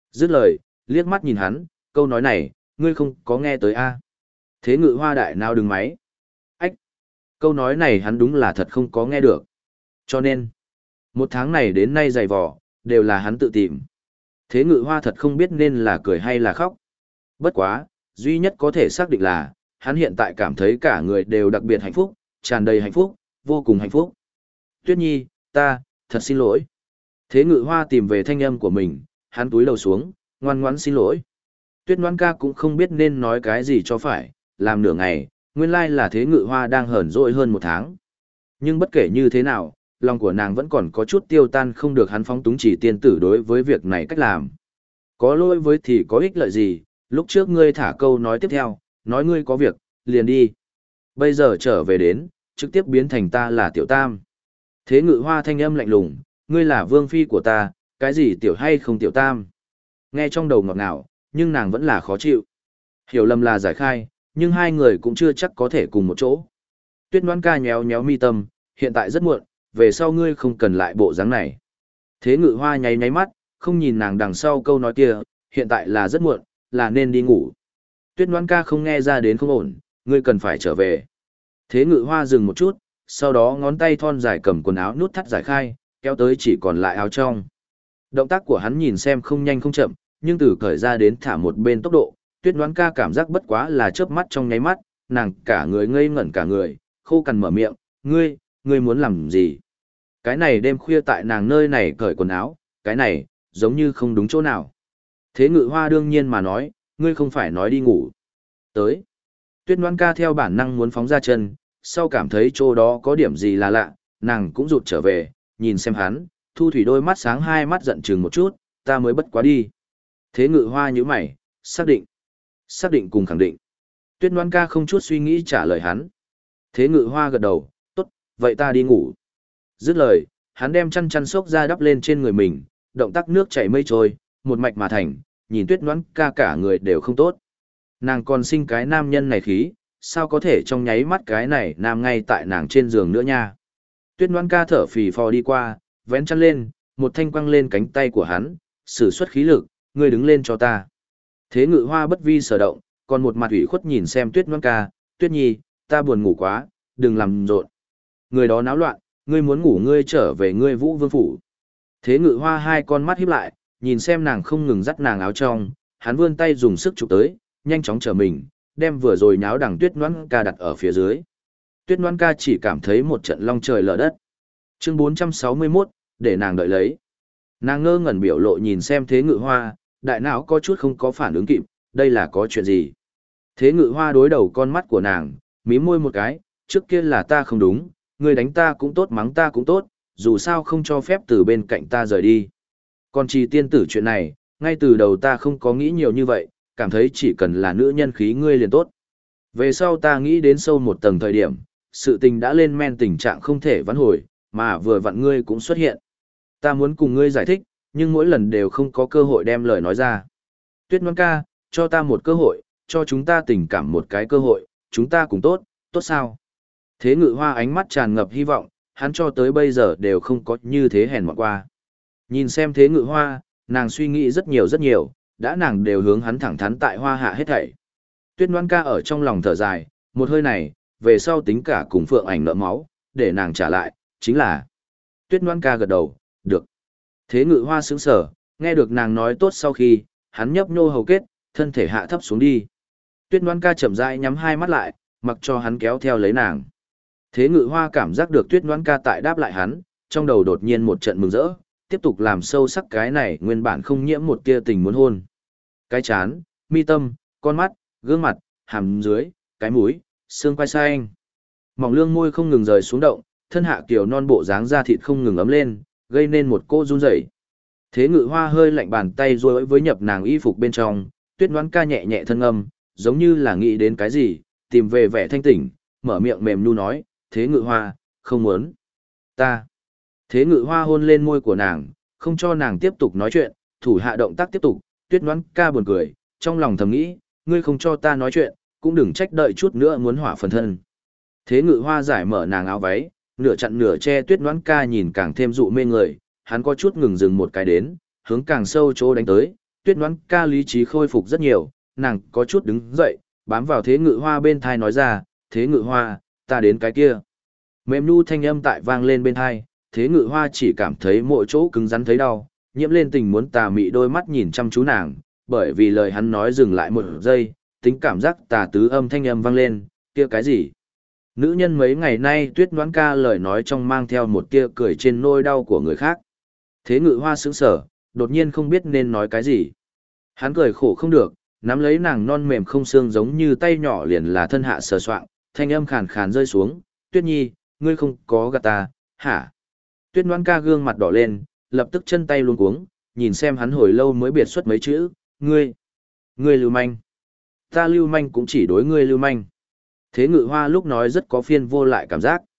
[SPEAKER 1] Dứt lời, liếc mắt nhìn hắn, câu nói này, ngươi không có nghe tới a? Thế Ngự Hoa đại nào đừng máy. Ách! Câu nói này hắn đúng là thật không có nghe được. Cho nên, một tháng này đến nay dày vò, đều là hắn tự tìm. Thế Ngự Hoa thật không biết nên là cười hay là khóc. Bất quá, duy nhất có thể xác định là, hắn hiện tại cảm thấy cả người đều đặc biệt hạnh phúc, tràn đầy hạnh phúc, vô cùng hạnh phúc. Tuyết Nhi, ta, thật xin lỗi. Thế Ngự Hoa tìm về thanh âm của mình, hắn túi lầu xuống, ngoan ngoãn xin lỗi. Tuyết Ngoan ca cũng không biết nên nói cái gì cho phải, làm nửa ngày, nguyên lai là Thế Ngự Hoa đang hờn dỗi hơn một tháng. Nhưng bất kể như thế nào, lòng của nàng vẫn còn có chút tiêu tan không được hắn phóng túng chỉ tiên tử đối với việc này cách làm. Có lỗi với thì có ích lợi gì, lúc trước ngươi thả câu nói tiếp theo, nói ngươi có việc, liền đi. Bây giờ trở về đến, trực tiếp biến thành ta là tiểu tam. Thế Ngự Hoa thanh âm lạnh lùng, ngươi là vương phi của ta, cái gì tiểu hay không tiểu tam. Nghe trong đầu ngọt ngào, nhưng nàng vẫn là khó chịu. Hiểu lầm là giải khai, nhưng hai người cũng chưa chắc có thể cùng một chỗ. Tuyết Ngoãn ca nhéo nhéo mi tâm, hiện tại rất muộn, về sau ngươi không cần lại bộ dáng này. Thế Ngự Hoa nháy nháy mắt, không nhìn nàng đằng sau câu nói kia, hiện tại là rất muộn, là nên đi ngủ. Tuyết Ngoãn ca không nghe ra đến không ổn, ngươi cần phải trở về. Thế Ngự Hoa dừng một chút, sau đó ngón tay thon dài cầm quần áo nút thắt giải khai, kéo tới chỉ còn lại áo trong. Động tác của hắn nhìn xem không nhanh không chậm, nhưng từ cởi ra đến thả một bên tốc độ, Tuyết Ngoãn ca cảm giác bất quá là chớp mắt trong nháy mắt, nàng cả người ngây ngẩn cả người, khô cằn mở miệng, ngươi muốn làm gì? Cái này đêm khuya tại nàng nơi này cởi quần áo, cái này, giống như không đúng chỗ nào. Thế Ngự Hoa đương nhiên mà nói, ngươi không phải nói đi ngủ. Tới. Tuyết Ngoãn ca theo bản năng muốn phóng ra chân, sau cảm thấy chỗ đó có điểm gì là lạ, nàng cũng rụt trở về, nhìn xem hắn, thu thủy đôi mắt sáng hai mắt giận chừng một chút, ta mới bất quá đi. Thế Ngự Hoa nhíu mày, xác định. Xác định cùng khẳng định. Tuyết Ngoãn ca không chút suy nghĩ trả lời hắn. Thế Ngự Hoa gật đầu, tốt, vậy ta đi ngủ. Dứt lời, hắn đem chăn xốc ra đắp lên trên người mình, động tác nước chảy mây trôi, một mạch mà thành, nhìn Tuyết Ngoãn ca cả người đều không tốt. Nàng còn sinh cái nam nhân này khí, sao có thể trong nháy mắt cái này nam ngay tại nàng trên giường nữa nha. Tuyết Ngoãn ca thở phì phò đi qua, vén chăn lên, một thanh quăng lên cánh tay của hắn, sử xuất khí lực, ngươi đứng lên cho ta. Thế Ngự Hoa bất vi sở động, còn một mặt ủy khuất nhìn xem Tuyết Ngoãn ca, Tuyết Nhi, ta buồn ngủ quá, đừng làm rộn. Người đó náo loạn, ngươi muốn ngủ ngươi trở về ngươi Vũ Vương phủ. Thế Ngự Hoa hai con mắt híp lại, nhìn xem nàng không ngừng dắt nàng áo trong, hắn vươn tay dùng sức chụp tới, nhanh chóng trở mình, đem vừa rồi nháo đằng Tuyết Ngoãn ca đặt ở phía dưới. Tuyết Ngoãn ca chỉ cảm thấy một trận long trời lở đất. Chương 461, để nàng đợi lấy. Nàng ngơ ngẩn biểu lộ nhìn xem Thế Ngự Hoa, đại não có chút không có phản ứng kịp, đây là có chuyện gì? Thế Ngự Hoa đối đầu con mắt của nàng, mím môi một cái, trước kia là ta không đúng, ngươi đánh ta cũng tốt mắng ta cũng tốt, dù sao không cho phép từ bên cạnh ta rời đi. Còn Trì tiên tử chuyện này, ngay từ đầu ta không có nghĩ nhiều như vậy, cảm thấy chỉ cần là nữ nhân khí ngươi liền tốt. Về sau ta nghĩ đến sâu một tầng thời điểm, sự tình đã lên men tình trạng không thể vãn hồi, mà vừa vặn ngươi cũng xuất hiện. Ta muốn cùng ngươi giải thích, nhưng mỗi lần đều không có cơ hội đem lời nói ra. Tuyết Ngoãn ca, cho ta một cơ hội, cho chúng ta tình cảm một cái cơ hội, chúng ta cùng tốt, tốt sao? Thế Ngự Hoa ánh mắt tràn ngập hy vọng, hắn cho tới bây giờ đều không có như thế hèn mọn qua. Nhìn xem Thế Ngự Hoa, nàng suy nghĩ rất nhiều, đã nàng đều hướng hắn thẳng thắn tại Hoa hạ hết thảy. Tuyết Ngoãn ca ở trong lòng thở dài, một hơi này, về sau tính cả cùng Phượng Ảnh nợ máu, để nàng trả lại, chính là. Tuyết Ngoãn ca gật đầu, được. Thế Ngự Hoa sững sờ, nghe được nàng nói tốt sau khi, hắn nhấp nhô hầu kết, thân thể hạ thấp xuống đi. Tuyết Ngoãn ca chậm rãi nhắm hai mắt lại, mặc cho hắn kéo theo lấy nàng. Thế Ngự Hoa cảm giác được Tuyết Ngoãn ca tại đáp lại hắn, trong đầu đột nhiên một trận mừng rỡ, tiếp tục làm sâu sắc cái này nguyên bản không nhiễm một tia tình muốn hôn. Cái chán, mi tâm, con mắt, gương mặt, hàm dưới, cái mũi, xương quai xanh. Mỏng lương môi không ngừng rời xuống động, thân hạ kiểu non bộ dáng da thịt không ngừng ấm lên, gây nên một cô run rẩy. Thế Ngự Hoa hơi lạnh bàn tay duỗi với nhập nàng y phục bên trong, Tuyết Ngoãn ca nhẹ nhẹ thân âm, giống như là nghĩ đến cái gì, tìm về vẻ thanh tỉnh, mở miệng mềm nu nói, Thế Ngự Hoa, không muốn. Ta. Thế Ngự Hoa hôn lên môi của nàng, không cho nàng tiếp tục nói chuyện, thủ hạ động tác tiếp tục, Tuyết Ngoãn ca buồn cười, trong lòng thầm nghĩ, ngươi không cho ta nói chuyện, cũng đừng trách đợi chút nữa muốn hỏa phần thân. Thế Ngự Hoa giải mở nàng áo váy, nửa chặn nửa che Tuyết Ngoãn ca nhìn càng thêm dụ mê người, hắn có chút ngừng dừng một cái đến, hướng càng sâu chỗ đánh tới, Tuyết Ngoãn Ca lý trí khôi phục rất nhiều, nàng có chút đứng dậy, bám vào Thế Ngự Hoa bên thai nói ra, Thế Ngự Hoa, ta đến cái kia. Mềm nu thanh âm tại vang lên bên thai, Thế Ngự Hoa chỉ cảm thấy mỗi chỗ cứng rắn thấy đau, nhiễm lên tình muốn tà mị đôi mắt nhìn chăm chú nàng, bởi vì lời hắn nói dừng lại một giây, tính cảm giác tà tứ âm thanh âm vang lên, kia cái gì? Nữ nhân mấy ngày nay Tuyết Ngoãn Ca lời nói trong mang theo một tia cười trên nỗi đau của người khác. Thế Ngự Hoa sững sờ, đột nhiên không biết nên nói cái gì. Hắn cười khổ không được, nắm lấy nàng non mềm không xương giống như tay nhỏ liền là thân hạ sờ soạng, thanh âm khàn khàn rơi xuống, Tuyết Nhi, ngươi không có gạt ta, hả? Tuyết Ngoãn Ca gương mặt đỏ lên, lập tức chân tay luống cuống, nhìn xem hắn hồi lâu mới biệt xuất mấy chữ, ngươi lưu manh. Ta lưu manh cũng chỉ đối ngươi lưu manh. Thế Ngự Hoa lúc nói rất có phiên vô lại cảm giác.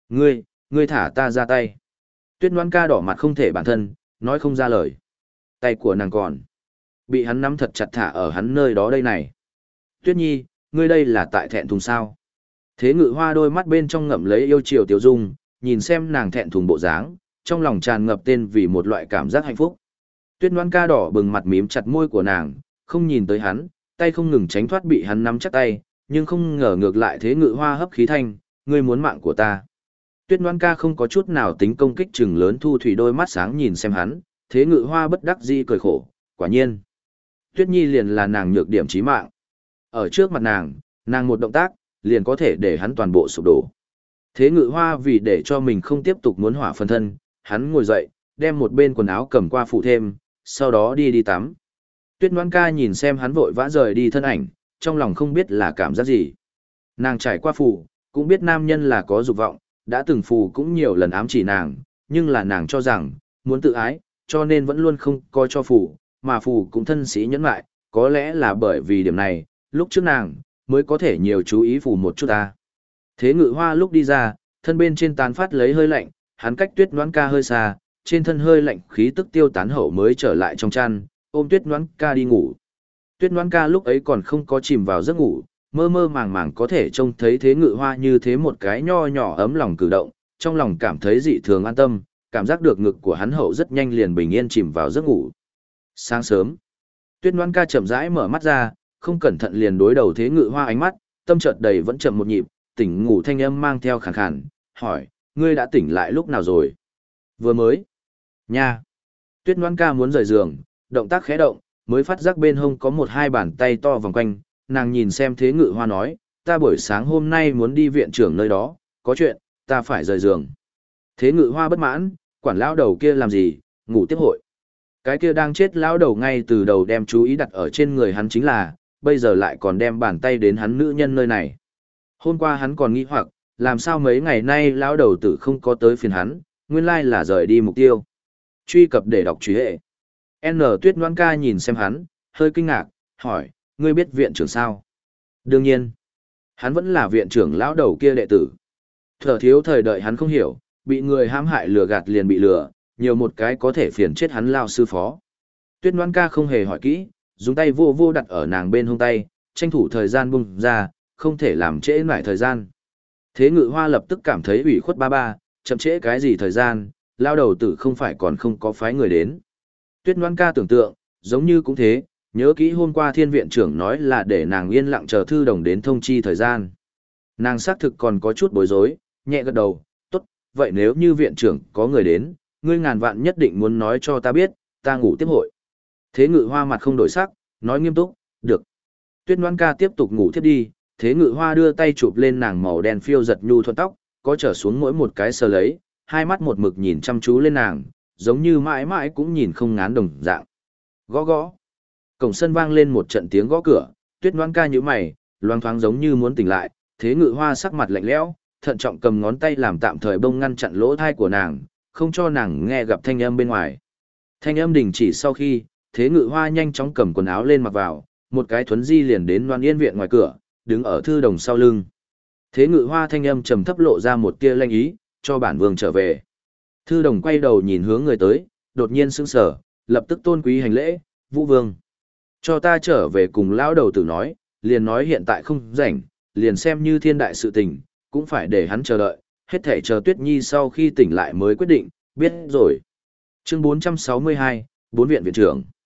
[SPEAKER 1] Ngươi thả ta ra tay. Tuyết Ngoãn Ca đỏ mặt không thể bản thân, nói không ra lời. Tay của nàng còn bị hắn nắm thật chặt thả ở hắn nơi đó đây này. Tuyết Nhi, ngươi đây là tại thẹn thùng sao? Thế Ngự Hoa đôi mắt bên trong ngậm lấy yêu chiều tiểu dung, nhìn xem nàng thẹn thùng bộ dáng, trong lòng tràn ngập tên vì một loại cảm giác hạnh phúc. Tuyết Ngoãn Ca đỏ bừng mặt mím chặt môi của nàng, không nhìn tới hắn, tay không ngừng tránh thoát bị hắn nắm chắc tay, nhưng không ngờ ngược lại Thế Ngự Hoa hấp khí thanh, ngươi muốn mạng của ta. Tuyết Ngoãn Ca không có chút nào tính công kích chừng lớn thu thủy đôi mắt sáng nhìn xem hắn, Thế Ngự Hoa bất đắc dĩ cười khổ, quả nhiên. Tuyết Nhi liền là nàng nhược điểm chí mạng. Ở trước mặt nàng một động tác, liền có thể để hắn toàn bộ sụp đổ. Thế Ngự Hoa vì để cho mình không tiếp tục muốn hỏa phân thân, hắn ngồi dậy, đem một bên quần áo cầm qua phụ thêm, sau đó đi tắm. Tuyết Ngoãn Ca nhìn xem hắn vội vã rời đi thân ảnh, trong lòng không biết là cảm giác gì. Nàng trải qua phù, cũng biết nam nhân là có dục vọng, đã từng phù cũng nhiều lần ám chỉ nàng, nhưng là nàng cho rằng, muốn tự ái, cho nên vẫn luôn không coi cho phù, mà phù cũng thân sĩ nhẫn lại, có lẽ là bởi vì điểm này, lúc trước nàng, mới có thể nhiều chú ý phù một chút ta. Thế Ngự Hoa lúc đi ra, thân bên trên tán phát lấy hơi lạnh, hắn cách Tuyết Ngoãn Ca hơi xa, trên thân hơi lạnh khí tức tiêu tán hậu mới trở lại trong chăn, ôm Tuyết Ngoãn Ca đi ngủ. Tuyết Ngoãn Ca lúc ấy còn không có chìm vào giấc ngủ, mơ mơ màng màng có thể trông thấy Thế Ngự Hoa như thế một cái nho nhỏ ấm lòng cử động, trong lòng cảm thấy dị thường an tâm, cảm giác được ngực của hắn hậu rất nhanh liền bình yên chìm vào giấc ngủ. Sáng sớm, Tuyết Ngoãn Ca chậm rãi mở mắt ra, không cẩn thận liền đối đầu Thế Ngự Hoa ánh mắt, tâm chợt đầy vẫn chậm một nhịp, tỉnh ngủ thanh âm mang theo khàn khàn, hỏi, ngươi đã tỉnh lại lúc nào rồi? Vừa mới. Nha. Tuyết Ngoãn Ca muốn rời giường, động tác khẽ động, mới phát giác bên hông có một hai bàn tay to vòng quanh, nàng nhìn xem Thế Ngự Hoa nói, ta buổi sáng hôm nay muốn đi viện trưởng nơi đó, có chuyện, ta phải rời giường. Thế Ngự Hoa bất mãn, quản lão đầu kia làm gì, ngủ tiếp hội. Cái kia đang chết lão đầu ngay từ đầu đem chú ý đặt ở trên người hắn chính là, bây giờ lại còn đem bàn tay đến hắn nữ nhân nơi này. Hôm qua hắn còn nghĩ hoặc, làm sao mấy ngày nay lão đầu tử không có tới phiền hắn, nguyên lai là rời đi mục tiêu. Truy cập để đọc truy hệ. N. Tuyết Ngoãn Ca nhìn xem hắn, hơi kinh ngạc, hỏi, ngươi biết viện trưởng sao? Đương nhiên, hắn vẫn là viện trưởng lão đầu kia đệ tử. Thở thiếu thời đợi hắn không hiểu, bị người hãm hại lừa gạt liền bị lừa, nhiều một cái có thể phiền chết hắn lao sư phó. Tuyết Ngoãn Ca không hề hỏi kỹ, dùng tay vô vô đặt ở nàng bên hông tay, tranh thủ thời gian bung ra, không thể làm trễ nải thời gian. Thế Ngự Hoa lập tức cảm thấy ủy khuất ba, chậm trễ cái gì thời gian, lao đầu tử không phải còn không có phái người đến. Tuyết Ngoãn Ca tưởng tượng, giống như cũng thế, nhớ kỹ hôm qua thiên viện trưởng nói là để nàng yên lặng chờ thư đồng đến thông chi thời gian. Nàng xác thực còn có chút bối rối, nhẹ gật đầu, tốt, vậy nếu như viện trưởng có người đến, ngươi ngàn vạn nhất định muốn nói cho ta biết, ta ngủ tiếp hội. Thế Ngự Hoa mặt không đổi sắc, nói nghiêm túc, được. Tuyết Ngoãn Ca tiếp tục ngủ tiếp đi, Thế Ngự Hoa đưa tay chụp lên nàng màu đen phiêu giật nhu thuận tóc, có trở xuống mỗi một cái sờ lấy, hai mắt một mực nhìn chăm chú lên nàng, giống như mãi mãi cũng nhìn không ngán đồng dạng. Gõ gõ. Cổng sân vang lên một trận tiếng gõ cửa, Tuyết Ngoãn Ca nhíu mày, loang thoáng giống như muốn tỉnh lại, Thế Ngự Hoa sắc mặt lạnh lẽo, thận trọng cầm ngón tay làm tạm thời bông ngăn chặn lỗ tai của nàng, không cho nàng nghe gặp thanh âm bên ngoài. Thanh âm đình chỉ sau khi, Thế Ngự Hoa nhanh chóng cầm quần áo lên mặc vào, một cái thuấn di liền đến Loan Yên viện ngoài cửa, đứng ở thư đồng sau lưng. Thế Ngự Hoa thanh âm trầm thấp lộ ra một tia lanh ý, cho bản vương trở về. Thư đồng quay đầu nhìn hướng người tới, đột nhiên sững sờ, lập tức tôn quý hành lễ, Vũ Vương. Cho ta trở về cùng lão đầu tử nói, liền nói hiện tại không rảnh, liền xem như thiên đại sự tình, cũng phải để hắn chờ đợi, hết thể chờ Tuyết Nhi sau khi tỉnh lại mới quyết định, biết rồi. Chương 462, bốn viện viện trưởng.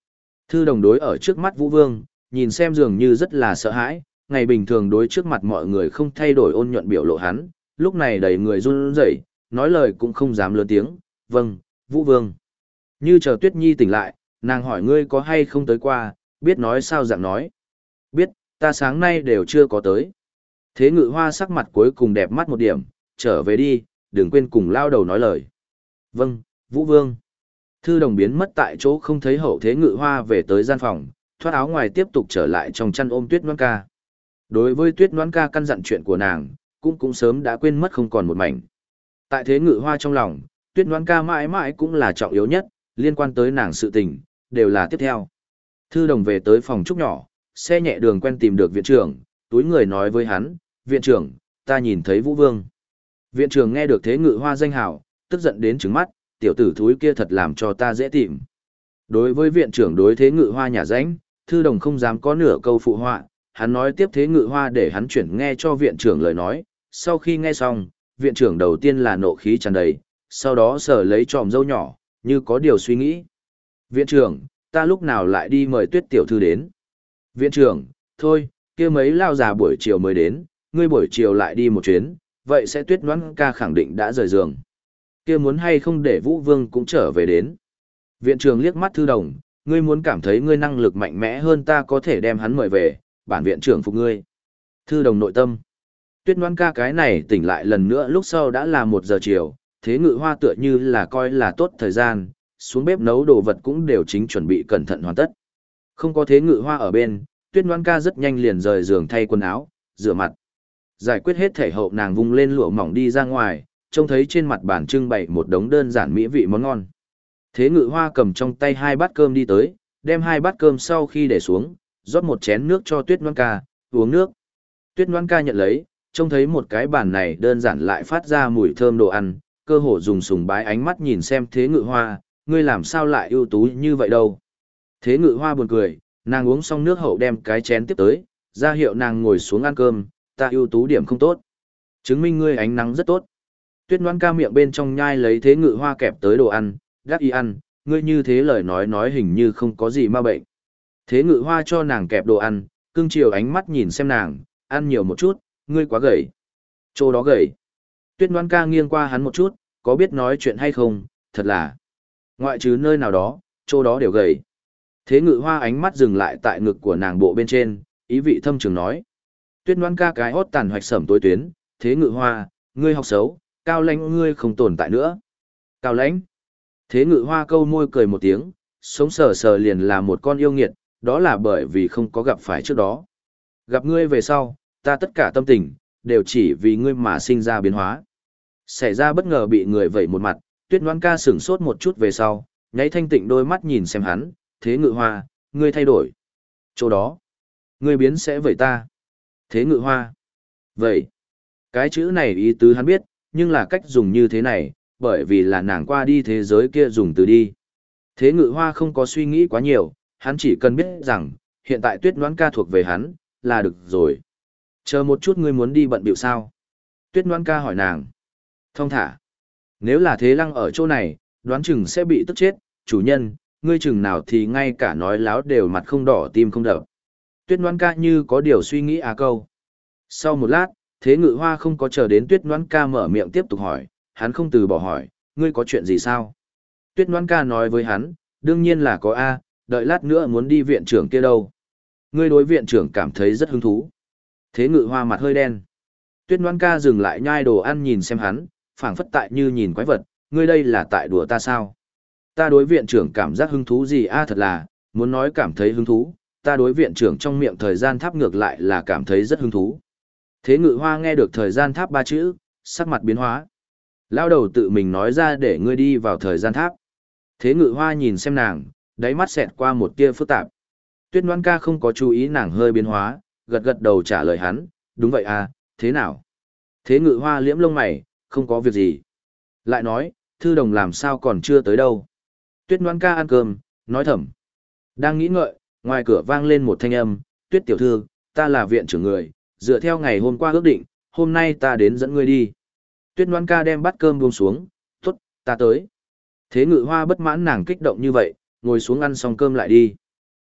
[SPEAKER 1] Thư đồng đối ở trước mắt Vũ Vương, nhìn xem dường như rất là sợ hãi, ngày bình thường đối trước mặt mọi người không thay đổi ôn nhuận biểu lộ hắn, lúc này đầy người run rẩy, nói lời cũng không dám lớn tiếng, vâng, Vũ Vương. Như chờ Tuyết Nhi tỉnh lại, nàng hỏi ngươi có hay không tới qua, biết nói sao dạng nói. Biết, ta sáng nay đều chưa có tới. Thế Ngự Hoa sắc mặt cuối cùng đẹp mắt một điểm, trở về đi, đừng quên cùng lao đầu nói lời. Vâng, Vũ Vương. Thư đồng biến mất tại chỗ không thấy hậu Thế Ngự Hoa về tới gian phòng, thoát áo ngoài tiếp tục trở lại trong chăn ôm Tuyết Noãn Ca. Đối với Tuyết Noãn Ca căn dặn chuyện của nàng, cũng sớm đã quên mất không còn một mảnh. Tại Thế Ngự Hoa trong lòng, Tuyết Noãn Ca mãi mãi cũng là trọng yếu nhất, liên quan tới nàng sự tình, đều là tiếp theo. Thư đồng về tới phòng trúc nhỏ, xe nhẹ đường quen tìm được viện trưởng, túi người nói với hắn, viện trưởng, ta nhìn thấy Vũ Vương. Viện trưởng nghe được Thế Ngự Hoa danh hào, tức giận đến trừng mắt, tiểu tử thúi kia thật làm cho ta dễ tìm. Đối với viện trưởng đối Thế Ngự Hoa nhà ránh, thư đồng không dám có nửa câu phụ họa, hắn nói tiếp Thế Ngự Hoa để hắn chuyển nghe cho viện trưởng lời nói, sau khi nghe xong, viện trưởng đầu tiên là nộ khí tràn đầy, sau đó sờ lấy tròm râu nhỏ, như có điều suy nghĩ. Viện trưởng, ta lúc nào lại đi mời Tuyết tiểu thư đến? Viện trưởng, thôi, kia mấy lao già buổi chiều mới đến, ngươi buổi chiều lại đi một chuyến, vậy sẽ Tuyết Noãn Ca khẳng định đã rời giường. Kia muốn hay không để Vũ Vương cũng trở về đến. Viện trưởng liếc mắt thư đồng, ngươi muốn cảm thấy ngươi năng lực mạnh mẽ hơn ta có thể đem hắn mời về, bản viện trưởng phục ngươi. Thư đồng nội tâm. Tuyết Noãn Ca cái này tỉnh lại lần nữa lúc sau đã là 1 giờ chiều, Thế Ngự Hoa tựa như là coi là tốt thời gian, xuống bếp nấu đồ vật cũng đều chính chuẩn bị cẩn thận hoàn tất. Không có Thế Ngự Hoa ở bên, Tuyết Noãn Ca rất nhanh liền rời giường thay quần áo, rửa mặt. Giải quyết hết thể hậu nàng vung lên lụa mỏng đi ra ngoài, trông thấy trên mặt bàn trưng bày một đống đơn giản mỹ vị món ngon. Thế Ngự Hoa cầm trong tay 2 bát cơm đi tới, đem 2 bát cơm sau khi để xuống, rót một chén nước cho Tuyết Noãn Ca, uống nước. Tuyết Noãn Ca nhận lấy, trông thấy một cái bàn này đơn giản lại phát ra mùi thơm đồ ăn, cơ hồ dùng sùng bái ánh mắt nhìn xem Thế Ngự Hoa, ngươi làm sao lại ưu tú như vậy đâu. Thế Ngự Hoa buồn cười, nàng uống xong nước hậu đem cái chén tiếp tới, ra hiệu nàng ngồi xuống ăn cơm, ta ưu tú điểm không tốt. Chứng minh ngươi ánh nắng rất tốt. Tuyết Noãn Ca miệng bên trong nhai lấy Thế Ngự Hoa kẹp tới đồ ăn, gác y ăn, ngươi như thế lời nói hình như không có gì ma bệnh. Thế Ngự Hoa cho nàng kẹp đồ ăn, cưng chiều ánh mắt nhìn xem nàng, ăn nhiều một chút, ngươi quá gầy. Chỗ đó gầy. Tuyết Noãn Ca nghiêng qua hắn một chút, có biết nói chuyện hay không, thật là. Ngoại trừ nơi nào đó, chỗ đó đều gầy. Thế Ngự Hoa ánh mắt dừng lại tại ngực của nàng bộ bên trên, ý vị thâm trường nói. Tuyết Noãn Ca cái hót tàn hoạch sẩm tối tuyến, Thế Ngự Hoa, ngươi học xấu, Cao Lãnh ngươi không tồn tại nữa. Cao Lãnh. Thế Ngự Hoa câu môi cười một tiếng, sống sờ sờ liền là một con yêu nghiệt, đó là bởi vì không có gặp phải trước đó. Gặp ngươi về sau, ta tất cả tâm tình, đều chỉ vì ngươi mà sinh ra biến hóa. Xảy ra bất ngờ bị người vẩy một mặt, Tuyết Noãn Ca sửng sốt một chút về sau, nháy thanh tịnh đôi mắt nhìn xem hắn, Thế Ngự Hoa, ngươi thay đổi. Chỗ đó, ngươi biến sẽ vẩy ta. Thế Ngự Hoa, vậy. Cái chữ này ý tứ hắn biết, nhưng là cách dùng như thế này, bởi vì là nàng qua đi thế giới kia dùng từ đi. Thế Ngự Hoa không có suy nghĩ quá nhiều, hắn chỉ cần biết rằng, hiện tại Tuyết Noãn Ca thuộc về hắn, là được rồi. Chờ một chút ngươi muốn đi bận bịu sao? Tuyết Noãn Ca hỏi nàng. Thong thả. Nếu là Thế Lăng ở chỗ này, đoán chừng sẽ bị tức chết, chủ nhân, ngươi chừng nào thì ngay cả nói láo đều mặt không đỏ tim không đập. Tuyết Noãn Ca như có điều suy nghĩ câu. Sau một lát, Thế Ngự Hoa không có chờ đến Tuyết Noãn Ca mở miệng tiếp tục hỏi, hắn không từ bỏ hỏi, ngươi có chuyện gì sao? Tuyết Noãn Ca nói với hắn, đương nhiên là có A, đợi lát nữa muốn đi viện trưởng kia đâu. Ngươi đối viện trưởng cảm thấy rất hứng thú. Thế Ngự Hoa mặt hơi đen. Tuyết Noãn Ca dừng lại nhai đồ ăn nhìn xem hắn, phảng phất tại như nhìn quái vật, ngươi đây là tại đùa ta sao? Ta đối viện trưởng cảm giác hứng thú gì thật là, muốn nói cảm thấy hứng thú, ta đối viện trưởng trong miệng thời gian tháp ngược lại là cảm thấy rất hứng thú. Thế Ngự Hoa nghe được thời gian tháp 3 chữ, sắc mặt biến hóa. Lao đầu tự mình nói ra để ngươi đi vào thời gian tháp. Thế Ngự Hoa nhìn xem nàng, đáy mắt xẹt qua một tia phức tạp. Tuyết Noãn Ca không có chú ý nàng hơi biến hóa, gật gật đầu trả lời hắn, đúng vậy thế nào? Thế Ngự Hoa liễm lông mày, không có việc gì. Lại nói, thư đồng làm sao còn chưa tới đâu. Tuyết Noãn Ca ăn cơm, nói thầm. Đang nghĩ ngợi, ngoài cửa vang lên một thanh âm, Tuyết tiểu thư, ta là viện trưởng người, dựa theo ngày hôm qua ước định, hôm nay ta đến dẫn ngươi đi. Tuyết Noãn Ca đem bát cơm buông xuống, tốt, ta tới. Thế Ngự Hoa bất mãn nàng kích động như vậy, ngồi xuống ăn xong cơm lại đi.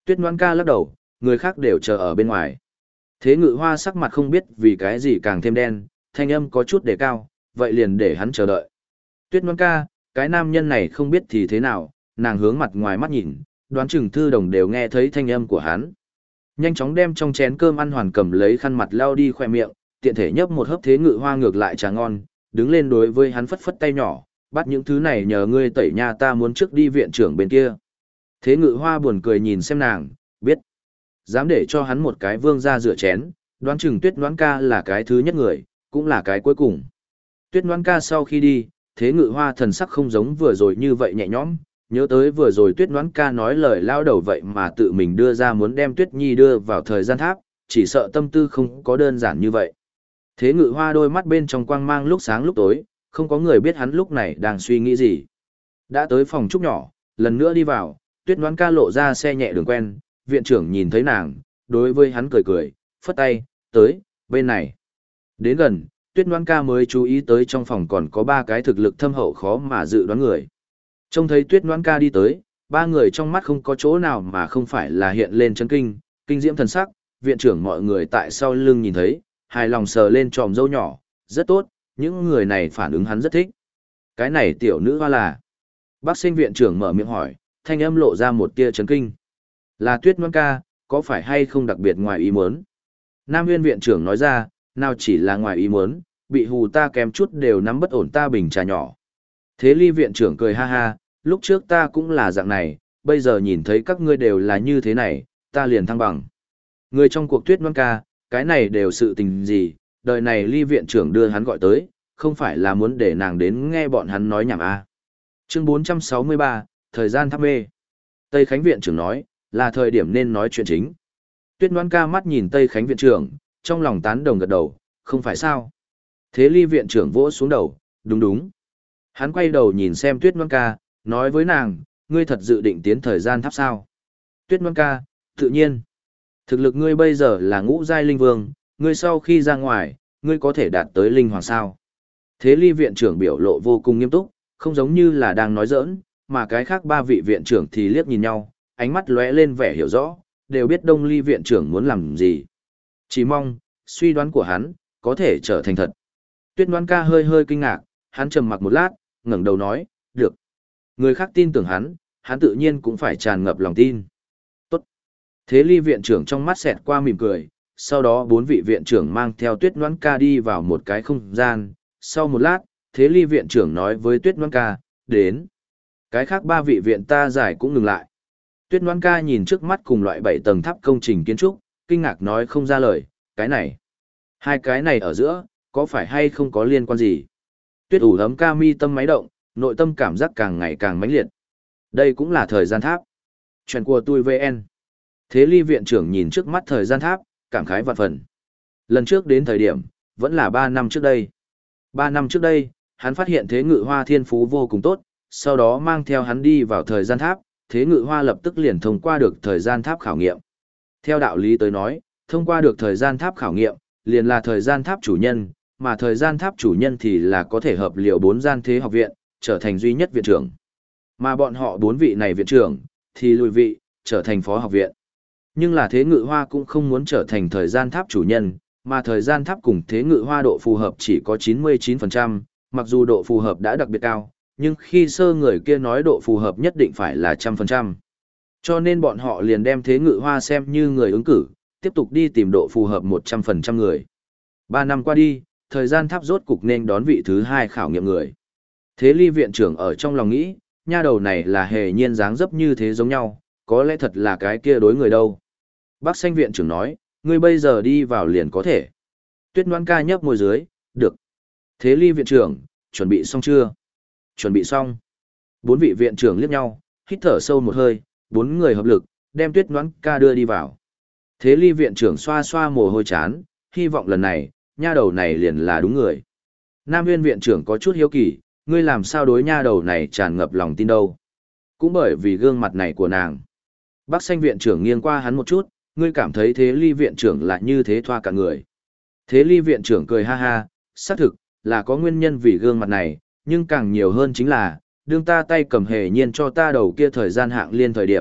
[SPEAKER 1] Tuyết Ngoan ca lắc đầu, người khác đều chờ ở bên ngoài. Thế Ngự Hoa sắc mặt không biết vì cái gì càng thêm đen, thanh âm có chút đề cao, vậy liền để hắn chờ đợi. Tuyết Ngoan ca, cái nam nhân này không biết thì thế nào, nàng hướng mặt ngoài mắt nhìn, đoán chừng Thư Đồng đều nghe thấy thanh âm của hắn. Nhanh chóng đem trong chén cơm ăn hoàn cầm lấy khăn mặt lau đi khỏe miệng, tiện thể nhấp một hớp Thế Ngự Hoa ngược lại trà ngon, đứng lên đối với hắn phất phất tay nhỏ, bắt những thứ này nhờ ngươi tẩy nha, ta muốn trước đi viện trưởng bên kia. Thế Ngự Hoa buồn cười nhìn xem nàng, biết. Dám để cho hắn một cái vương ra rửa chén, đoán chừng Tuyết Ngoãn ca là cái thứ nhất người, cũng là cái cuối cùng. Tuyết Ngoãn ca sau khi đi, Thế Ngự Hoa thần sắc không giống vừa rồi như vậy nhẹ nhõm, nhớ tới vừa rồi Tuyết Ngoãn ca nói lời lao đầu vậy mà tự mình đưa ra muốn đem Tuyết Nhi đưa vào thời gian tháp, chỉ sợ tâm tư không có đơn giản như vậy. Thế Ngự Hoa đôi mắt bên trong quang mang lúc sáng lúc tối, không có người biết hắn lúc này đang suy nghĩ gì. Đã tới phòng trúc nhỏ, lần nữa đi vào, Tuyết Ngoãn ca lộ ra xe nhẹ đường quen, viện trưởng nhìn thấy nàng, đối với hắn cười cười, phất tay, tới, bên này. Đến gần, Tuyết Ngoãn ca mới chú ý tới trong phòng còn có 3 cái thực lực thâm hậu khó mà dự đoán người. Trông thấy Tuyết Ngoãn ca đi tới, 3 người trong mắt không có chỗ nào mà không phải là hiện lên chấn kinh, kinh diễm thần sắc, viện trưởng mọi người tại sau lưng nhìn thấy, hài lòng sờ lên tròm râu nhỏ, rất tốt, những người này phản ứng hắn rất thích. Cái này tiểu nữ hoa là. Bác Sinh viện trưởng mở miệng hỏi, thanh âm lộ ra một tia chấn kinh. Là Tuyết Ngoãn ca, có phải hay không đặc biệt ngoài ý muốn? Nam Nguyên viện trưởng nói ra, nào chỉ là ngoài ý muốn, bị hù ta kém chút đều nắm bất ổn ta bình trà nhỏ. Thế Ly viện trưởng cười ha ha, lúc trước ta cũng là dạng này, bây giờ nhìn thấy các ngươi đều là như thế này, ta liền thăng bằng. Người trong cuộc Tuyết Ngoãn ca, cái này đều sự tình gì, đời này Ly viện trưởng đưa hắn gọi tới, không phải là muốn để nàng đến nghe bọn hắn nói nhảm à. Chương 463, thời gian tháp mê. Tây Khánh viện trưởng nói, là thời điểm nên nói chuyện chính. Tuyết Ngoãn ca mắt nhìn Tây Khánh viện trưởng, trong lòng tán đồng gật đầu, không phải sao. Thế Ly viện trưởng vỗ xuống đầu, đúng đúng. Hắn quay đầu nhìn xem Tuyết Ngoãn ca, nói với nàng, ngươi thật dự định tiến thời gian tháp sao? Tuyết Ngoãn ca, tự nhiên. Thực lực ngươi bây giờ là ngũ giai linh vương, ngươi sau khi ra ngoài, ngươi có thể đạt tới linh hoàng sao? Thế Ly viện trưởng biểu lộ vô cùng nghiêm túc, không giống như là đang nói giỡn, mà cái khác 3 vị viện trưởng thì liếc nhìn nhau, ánh mắt lóe lên vẻ hiểu rõ, đều biết Đông Ly viện trưởng muốn làm gì. Chỉ mong, suy đoán của hắn, có thể trở thành thật. Tuyết Ngoãn ca hơi hơi kinh ngạc, hắn trầm mặc một lát, ngẩng đầu nói, được. Người khác tin tưởng hắn tự nhiên cũng phải tràn ngập lòng tin. Tốt. Thế Ly viện trưởng trong mắt xẹt qua mỉm cười, sau đó 4 vị viện trưởng mang theo Tuyết Ngoãn ca đi vào một cái không gian. Sau một lát, Thế Ly viện trưởng nói với Tuyết Ngoãn ca, đến. Cái khác 3 vị viện ta giải cũng ngừng lại. Tuyết Ngoãn ca nhìn trước mắt cùng loại 7 tầng tháp công trình kiến trúc, kinh ngạc nói không ra lời, cái này. 2 cái này ở giữa, có phải hay không có liên quan gì? Tuyết ủ ấm ca mi tâm máy động, nội tâm cảm giác càng ngày càng mãnh liệt. Đây cũng là thời gian tháp. Chuyện của tôi VN. Thế Ly viện trưởng nhìn trước mắt thời gian tháp, cảm khái vạn phần. Lần trước đến thời điểm, vẫn là 3 năm trước đây. 3 năm trước đây, hắn phát hiện Thế Ngự Hoa thiên phú vô cùng tốt, sau đó mang theo hắn đi vào thời gian tháp, Thế Ngự Hoa lập tức liền thông qua được thời gian tháp khảo nghiệm. Theo đạo lý tới nói, thông qua được thời gian tháp khảo nghiệm, liền là thời gian tháp chủ nhân, mà thời gian tháp chủ nhân thì là có thể hợp liệu 4 gian thế học viện, trở thành duy nhất viện trưởng. Mà bọn họ 4 vị này viện trưởng, thì lùi vị, trở thành phó học viện. Nhưng là Thế Ngự Hoa cũng không muốn trở thành thời gian tháp chủ nhân, mà thời gian tháp cùng Thế Ngự Hoa độ phù hợp chỉ có 99%, mặc dù độ phù hợp đã đặc biệt cao, nhưng khi sơ người kia nói độ phù hợp nhất định phải là 100%. Cho nên bọn họ liền đem Thế Ngự Hoa xem như người ứng cử, tiếp tục đi tìm độ phù hợp 100% người. 3 năm qua đi, thời gian tháp rốt cục nên đón vị thứ 2 khảo nghiệm người. Thế Ly viện trưởng ở trong lòng nghĩ, nha đầu này là hề nhiên dáng dấp như thế giống nhau, có lẽ thật là cái kia đối người đâu. Bác Xanh viện trưởng nói, ngươi bây giờ đi vào liền có thể. Tuyết Ngoãn ca nhấp môi dưới, được. Thế Ly viện trưởng, chuẩn bị xong chưa? Chuẩn bị xong. 4 vị viện trưởng liếc nhau, hít thở sâu một hơi, 4 người hợp lực, đem Tuyết Ngoãn ca đưa đi vào. Thế Ly viện trưởng xoa xoa mồ hôi chán, hy vọng lần này, nha đầu này liền là đúng người. Nam Nguyên viện trưởng có chút hiếu kỳ, ngươi làm sao đối nha đầu này tràn ngập lòng tin đâu. Cũng bởi vì gương mặt này của nàng. Bác Xanh viện trưởng nghiêng qua hắn một chút, ngươi cảm thấy Thế Ly viện trưởng là như thế thoa cả người. Thế Ly viện trưởng cười ha ha, xác thực, là có nguyên nhân vì gương mặt này, nhưng càng nhiều hơn chính là, đương ta tay cầm hề nhiên cho ta đầu kia thời gian hạng liên thời điểm,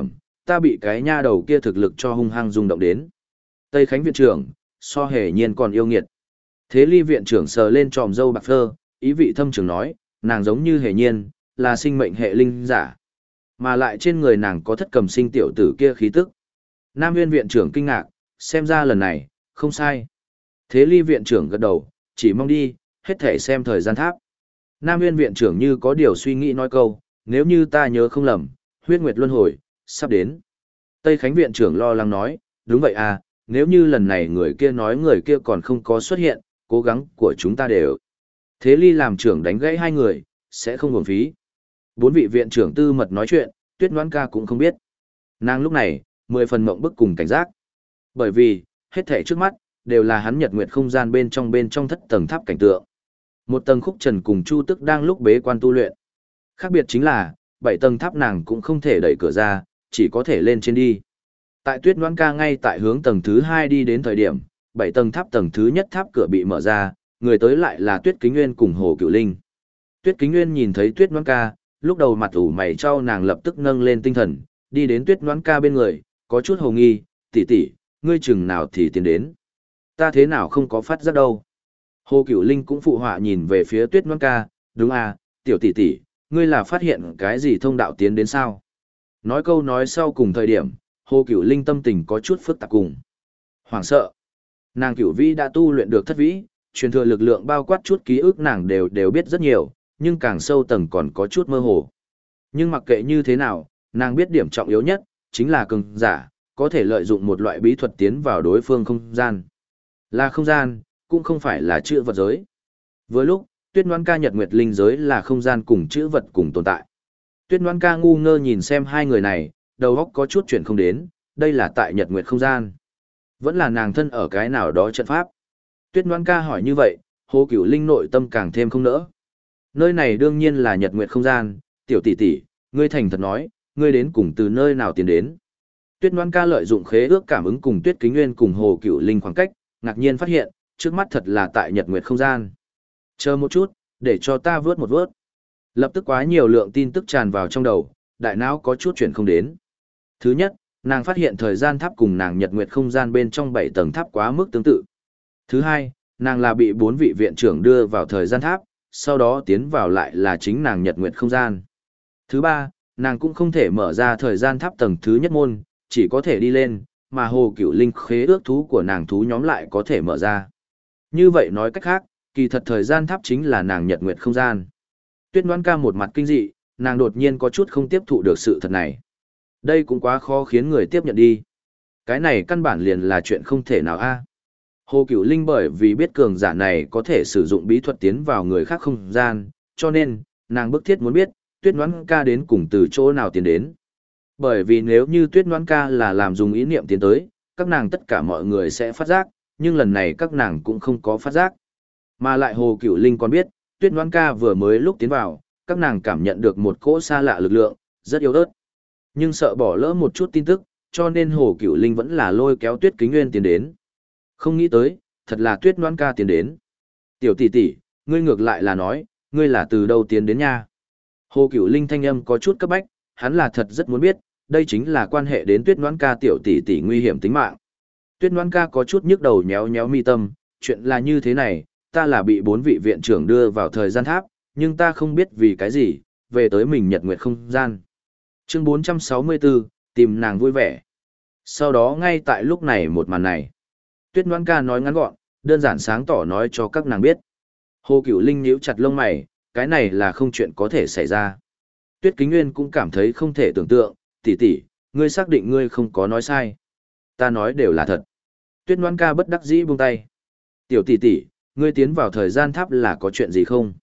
[SPEAKER 1] ta bị cái nha đầu kia thực lực cho hung hăng rung động đến. Tây Khánh viện trưởng, so hề nhiên còn yêu nghiệt. Thế Ly viện trưởng sờ lên tròm râu bạc phơ, ý vị thâm trường nói, nàng giống như hề nhiên, là sinh mệnh hệ linh giả. Mà lại trên người nàng có thất cầm sinh tiểu tử kia khí tức. Nam Nguyên viện trưởng kinh ngạc, xem ra lần này, không sai. Thế Ly viện trưởng gật đầu, chỉ mong đi, hết thể xem thời gian tháp. Nam Nguyên viện trưởng như có điều suy nghĩ nói câu, nếu như ta nhớ không lầm, huyết nguyệt luân hồi, sắp đến. Tây Khánh viện trưởng lo lắng nói, đúng vậy à, nếu như lần này người kia nói người kia còn không có xuất hiện, cố gắng của chúng ta đều. Thế Ly làm trưởng đánh gãy hai người, sẽ không uổng phí. Bốn vị viện trưởng tư mật nói chuyện, Tuyết Ngoãn Ca cũng không biết. Nàng lúc này, 10 phần mộng bức cùng cảnh giác. Bởi vì, hết thảy trước mắt, đều là hắn nhật nguyệt không gian bên trong thất tầng tháp cảnh tượng. Một tầng khúc trần cùng Chu Tức đang lúc bế quan tu luyện. Khác biệt chính là, 7 tầng tháp nàng cũng không thể đẩy cửa ra, chỉ có thể lên trên đi. Tại Tuyết Ngoãn Ca ngay tại hướng tầng thứ 2 đi đến thời điểm, 7 tầng tháp tầng thứ nhất tháp cửa bị mở ra, người tới lại là Tuyết Kính Nguyên cùng Hồ Cửu Linh. Tuyết Kính Nguyên nhìn thấy Tuyết Ngoãn Ca, lúc đầu mặt ủ mày chau nàng lập tức nâng lên tinh thần, đi đến Tuyết Ngoãn Ca bên người, có chút hồ nghi, tỷ tỷ, ngươi chừng nào thì tiến đến. Ta thế nào không có phát giác đâu. Hồ Cửu Linh cũng phụ họa nhìn về phía Tuyết Ngoãn Ca, đúng à, tiểu tỷ tỷ, ngươi là phát hiện cái gì thông đạo tiến đến sao? Nói câu nói sau cùng thời điểm, Hồ Cửu Linh tâm tình có chút phức tạp cùng. Hoảng sợ. Nàng Cửu Vĩ đã tu luyện được thất vĩ, truyền thừa lực lượng bao quát chút ký ức nàng đều biết rất nhiều, nhưng càng sâu tầng còn có chút mơ hồ. Nhưng mặc kệ như thế nào, nàng biết điểm trọng yếu nhất, chính là cường giả, có thể lợi dụng một loại bí thuật tiến vào đối phương không gian. Là không gian, cũng không phải là chữ vật giới. Với lúc, Tuyết Ngoãn Ca nhật nguyệt linh giới là không gian cùng chữ vật cùng tồn tại. Tuyết Ngoãn Ca ngu ngơ nhìn xem hai người này, đầu óc có chút chuyển không đến, đây là tại nhật nguyệt không gian. Vẫn là nàng thân ở cái nào đó trận pháp. Tuyết Ngoãn Ca hỏi như vậy, Hồ Cửu Linh nội tâm càng thêm không nỡ. Nơi này đương nhiên là nhật nguyệt không gian, tiểu tỷ tỷ, ngươi thành thật nói, ngươi đến cùng từ nơi nào tiến đến. Tuyết Ngoãn Ca lợi dụng khế ước cảm ứng cùng Tuyết Kính Nguyên cùng Hồ Cửu Linh khoảng cách, ngạc nhiên phát hiện, trước mắt thật là tại nhật nguyệt không gian. Chờ một chút, để cho ta vớt một vớt. Lập tức quá nhiều lượng tin tức tràn vào trong đầu, đại não có chút chuyển không đến. Thứ nhất, nàng phát hiện thời gian tháp cùng nàng nhật nguyệt không gian bên trong 7 tầng tháp quá mức tương tự. Thứ hai, nàng là bị 4 vị viện trưởng đưa vào thời gian tháp, sau đó tiến vào lại là chính nàng nhật nguyệt không gian. Thứ ba, nàng cũng không thể mở ra thời gian tháp tầng thứ nhất môn, chỉ có thể đi lên, mà Hồ Cửu Linh khế ước thú của nàng thú nhóm lại có thể mở ra. Như vậy nói cách khác, kỳ thật thời gian tháp chính là nàng nhật nguyệt không gian. Tuyết Ngoãn Ca một mặt kinh dị, nàng đột nhiên có chút không tiếp thụ được sự thật này. Đây cũng quá khó khiến người tiếp nhận đi. Cái này căn bản liền là chuyện không thể nào a. Hồ Cửu Linh bởi vì biết cường giả này có thể sử dụng bí thuật tiến vào người khác không gian, cho nên, nàng bức thiết muốn biết, Tuyết Ngoãn Ca đến cùng từ chỗ nào tiến đến. Bởi vì nếu như Tuyết Ngoãn Ca là làm dùng ý niệm tiến tới, các nàng tất cả mọi người sẽ phát giác, nhưng lần này các nàng cũng không có phát giác. Mà lại Hồ Cửu Linh còn biết, Tuyết Ngoãn Ca vừa mới lúc tiến vào, các nàng cảm nhận được một cỗ xa lạ lực lượng, rất yếu ớt. Nhưng sợ bỏ lỡ một chút tin tức, cho nên Hồ Cửu Linh vẫn là lôi kéo Tuyết Kính Nguyên tiến đến. Không nghĩ tới, thật là Tuyết Ngoãn Ca tiến đến. Tiểu tỷ tỷ, ngươi ngược lại là nói, ngươi là từ đâu tiến đến nha? Hồ Cửu Linh thanh âm có chút cấp bách, hắn là thật rất muốn biết, đây chính là quan hệ đến Tuyết Ngoãn Ca tiểu tỷ tỷ nguy hiểm tính mạng. Tuyết Ngoãn Ca có chút nhức đầu nhéo nhéo mi tâm, chuyện là như thế này, ta là bị 4 vị viện trưởng đưa vào thời gian tháp, nhưng ta không biết vì cái gì, về tới mình nhật nguyệt không gian. Chương 464, tìm nàng vui vẻ. Sau đó ngay tại lúc này một màn này, Tuyết Ngoãn Ca nói ngắn gọn, đơn giản sáng tỏ nói cho các nàng biết. Hồ Cửu Linh nhíu chặt lông mày, cái này là không chuyện có thể xảy ra. Tuyết Kính Nguyên cũng cảm thấy không thể tưởng tượng, tỷ tỷ, ngươi xác định ngươi không có nói sai. Ta nói đều là thật. Tuyết Ngoãn Ca bất đắc dĩ buông tay. Tiểu tỷ tỷ, ngươi tiến vào thời gian tháp là có chuyện gì không?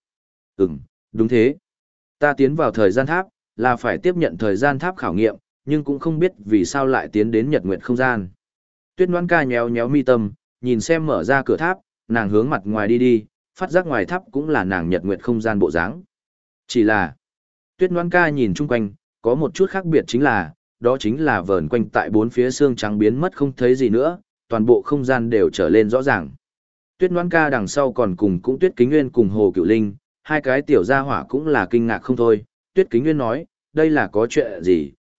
[SPEAKER 1] Đúng thế. Ta tiến vào thời gian tháp, là phải tiếp nhận thời gian tháp khảo nghiệm, nhưng cũng không biết vì sao lại tiến đến nhật nguyệt không gian. Tuyết Ngoãn Ca nhéo nhéo mi tâm, nhìn xem mở ra cửa tháp, nàng hướng mặt ngoài đi đi, phát giác ngoài tháp cũng là nàng nhật nguyệt không gian bộ dáng. Chỉ là, Tuyết Ngoãn Ca nhìn chung quanh, có một chút khác biệt chính là, đó chính là vờn quanh tại bốn phía xương trắng biến mất không thấy gì nữa, toàn bộ không gian đều trở lên rõ ràng. Tuyết Ngoãn Ca đằng sau còn cùng cũng Tuyết Kính Nguyên cùng Hồ Cửu Linh, hai cái tiểu gia hỏa cũng là kinh ngạc không thôi. Tuyết Kính Nguyên nói, đây là có chuyện gì,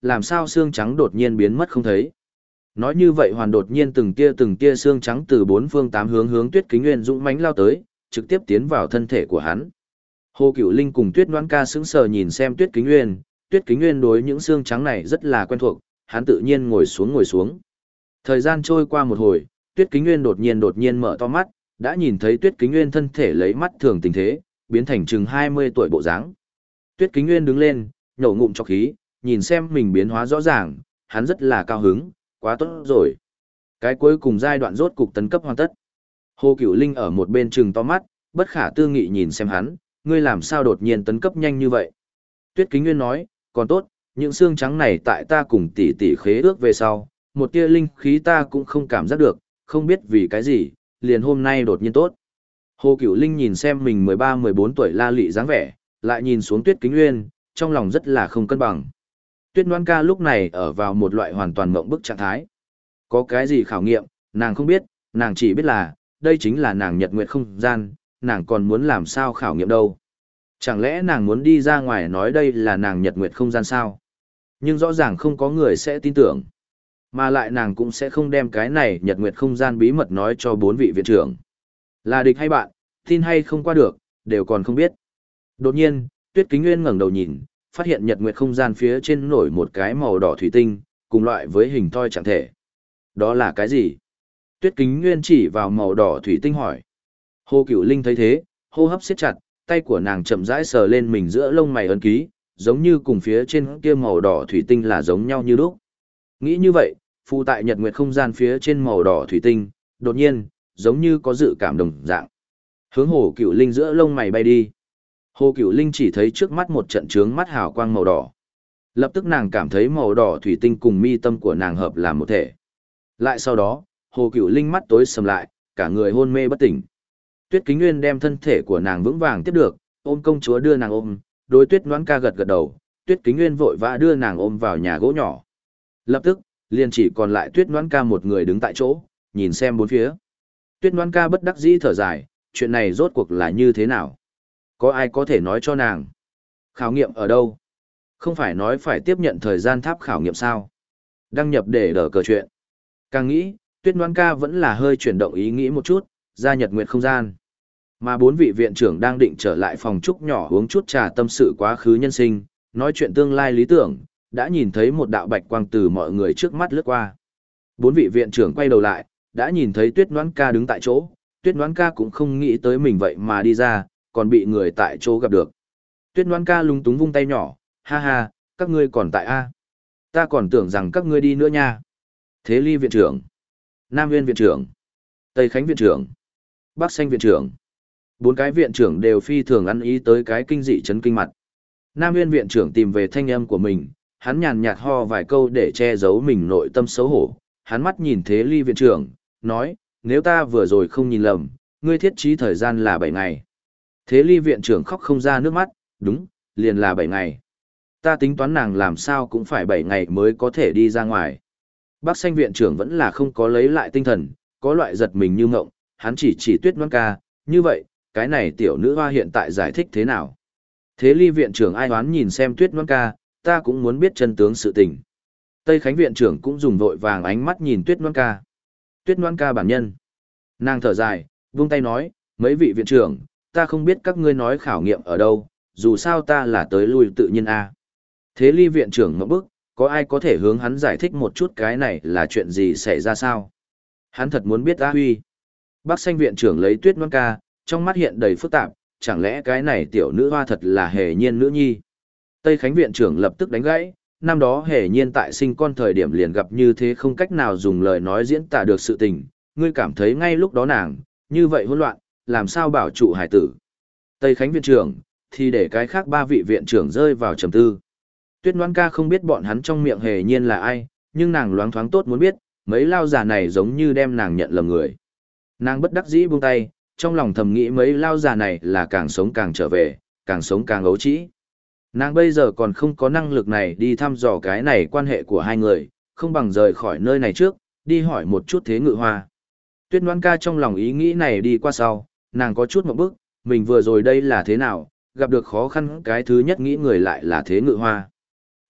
[SPEAKER 1] làm sao xương trắng đột nhiên biến mất không thấy. Nói như vậy hoàn đột nhiên từng tia xương trắng từ bốn phương tám hướng hướng Tuyết Kính Nguyên dũng mãnh lao tới, trực tiếp tiến vào thân thể của hắn. Hồ Cửu Linh cùng Tuyết Noãn Ca sững sờ nhìn xem Tuyết Kính Nguyên, Tuyết Kính Nguyên đối những xương trắng này rất là quen thuộc, hắn tự nhiên ngồi xuống. Thời gian trôi qua một hồi, Tuyết Kính Nguyên đột nhiên mở to mắt, đã nhìn thấy Tuyết Kính Nguyên thân thể lấy mắt thường tình thế, biến thành chừng 20 tuổi bộ dáng. Tuyết Kính Nguyên đứng lên, nhổ ngụm trọc khí, nhìn xem mình biến hóa rõ ràng, hắn rất là cao hứng, quá tốt rồi. Cái cuối cùng giai đoạn rốt cục tấn cấp hoàn tất. Hồ Cửu Linh ở một bên trừng to mắt, bất khả tư nghị nhìn xem hắn, ngươi làm sao đột nhiên tấn cấp nhanh như vậy? Tuyết Kính Nguyên nói, còn tốt, những xương trắng này tại ta cùng tỷ tỷ khế ước về sau, một tia linh khí ta cũng không cảm giác được, không biết vì cái gì, liền hôm nay đột nhiên tốt. Hồ Cửu Linh nhìn xem mình 13-14 tuổi la lị dáng vẻ, lại nhìn xuống Tuyết Kính Nguyên, trong lòng rất là không cân bằng. Tuyết Noãn Ca lúc này ở vào một loại hoàn toàn mộng bức trạng thái. Có cái gì khảo nghiệm, nàng không biết, nàng chỉ biết là, đây chính là nàng nhật nguyệt không gian, nàng còn muốn làm sao khảo nghiệm đâu. Chẳng lẽ nàng muốn đi ra ngoài nói đây là nàng nhật nguyệt không gian sao? Nhưng rõ ràng không có người sẽ tin tưởng. Mà lại nàng cũng sẽ không đem cái này nhật nguyệt không gian bí mật nói cho 4 vị viện trưởng. Là địch hay bạn, tin hay không qua được, đều còn không biết. Đột nhiên, Tuyết Kính Nguyên ngẩng đầu nhìn, phát hiện nhật nguyệt không gian phía trên nổi một cái màu đỏ thủy tinh, cùng loại với hình thoi trạng thể. Đó là cái gì? Tuyết Kính Nguyên chỉ vào màu đỏ thủy tinh hỏi. Hồ Cửu Linh thấy thế, hô hấp siết chặt, tay của nàng chậm rãi sờ lên mình giữa lông mày ấn ký, giống như cùng phía trên kia màu đỏ thủy tinh là giống nhau như lúc. Nghĩ như vậy, phụ tại nhật nguyệt không gian phía trên màu đỏ thủy tinh, đột nhiên, giống như có dự cảm đồng dạng. Hướng Hồ Cửu Linh giữa lông mày bay đi. Hồ Cửu Linh chỉ thấy trước mắt một trận trướng mắt hào quang màu đỏ. Lập tức nàng cảm thấy màu đỏ thủy tinh cùng mi tâm của nàng hợp làm một thể. Lại sau đó, Hồ Cửu Linh mắt tối sầm lại, cả người hôn mê bất tỉnh. Tuyết Kính Nguyên đem thân thể của nàng vững vàng tiếp được, ôm công chúa đưa nàng ôm, đối Tuyết Noãn Ca gật gật đầu, Tuyết Kính Nguyên vội vã đưa nàng ôm vào nhà gỗ nhỏ. Lập tức, liền chỉ còn lại Tuyết Noãn Ca một người đứng tại chỗ, nhìn xem bốn phía. Tuyết Noãn Ca bất đắc dĩ thở dài, chuyện này rốt cuộc là như thế nào? Có ai có thể nói cho nàng? Khảo nghiệm ở đâu? Không phải nói phải tiếp nhận thời gian tháp khảo nghiệm sao? Đăng nhập để đỡ cờ chuyện. Càng nghĩ, Tuyết Noãn Ca vẫn là hơi chuyển động ý nghĩ một chút, ra nhật nguyệt không gian. Mà 4 vị viện trưởng đang định trở lại phòng trúc nhỏ uống chút trà tâm sự quá khứ nhân sinh, nói chuyện tương lai lý tưởng, đã nhìn thấy một đạo bạch quang từ mọi người trước mắt lướt qua. 4 vị viện trưởng quay đầu lại, đã nhìn thấy Tuyết Noãn Ca đứng tại chỗ, Tuyết Noãn Ca cũng không nghĩ tới mình vậy mà đi ra, còn bị người tại chỗ gặp được. Tuyết Noãn Ca lúng túng vung tay nhỏ, ha ha, các ngươi còn tại A. Ta còn tưởng rằng các ngươi đi nữa nha. Thế Ly viện trưởng, Nam Nguyên viện trưởng, Tây Khánh viện trưởng, Bắc Xanh viện trưởng. 4 cái viện trưởng đều phi thường ăn ý tới cái kinh dị chấn kinh mặt. Nam Nguyên viện trưởng tìm về thanh âm của mình, hắn nhàn nhạt ho vài câu để che giấu mình nội tâm xấu hổ. Hắn mắt nhìn Thế Ly viện trưởng, nói, nếu ta vừa rồi không nhìn lầm, ngươi thiết trí thời gian là 7 ngày. Thế Ly viện trưởng khóc không ra nước mắt, đúng, liền là 7 ngày. Ta tính toán nàng làm sao cũng phải 7 ngày mới có thể đi ra ngoài. Bắc Xanh viện trưởng vẫn là không có lấy lại tinh thần, có loại giật mình như ngộng, hắn chỉ Tuyết Noãn Ca, như vậy, cái này tiểu nữ hoa hiện tại giải thích thế nào? Thế Ly viện trưởng ai oán nhìn xem Tuyết Noãn Ca, ta cũng muốn biết chân tướng sự tình. Tây Khánh viện trưởng cũng dùng vội vàng ánh mắt nhìn Tuyết Noãn Ca. Tuyết Noãn Ca bản nhân. Nàng thở dài, vung tay nói, mấy vị viện trưởng, ta không biết các ngươi nói khảo nghiệm ở đâu, dù sao ta là tới lui tự nhiên a. Thế Ly viện trưởng ngậm bức, có ai có thể hướng hắn giải thích một chút cái này là chuyện gì xảy ra sao? Hắn thật muốn biết A Huy. Bắc Xanh viện trưởng lấy Tuyết Noãn Ca, trong mắt hiện đầy phức tạp, chẳng lẽ cái này tiểu nữ hoa thật là hề nhiên nữ nhi? Tây Khánh viện trưởng lập tức đánh gãy, năm đó hề nhiên tại sinh con thời điểm liền gặp như thế không cách nào dùng lời nói diễn tả được sự tình, ngươi cảm thấy ngay lúc đó nàng, như vậy hỗn loạn, làm sao bảo trụ hải tử? Tây Khánh viện trưởng, thì để cái khác 3 vị viện trưởng rơi vào trầm tư. Tuyết Noãn Ca không biết bọn hắn trong miệng hề nhiên là ai, nhưng nàng loáng thoáng tốt muốn biết, mấy lao giả này giống như đem nàng nhận lầm người. Nàng bất đắc dĩ buông tay, trong lòng thầm nghĩ mấy lao giả này là càng sống càng trở về, càng sống càng ấu trĩ. Nàng bây giờ còn không có năng lực này đi thăm dò cái này quan hệ của hai người, không bằng rời khỏi nơi này trước, đi hỏi một chút Thế Ngự Hoa. Tuyết Noãn Ca trong lòng ý nghĩ này đi qua sau, nàng có chút một bức, mình vừa rồi đây là thế nào, gặp được khó khăn cái thứ nhất nghĩ người lại là Thế Ngự Hoa.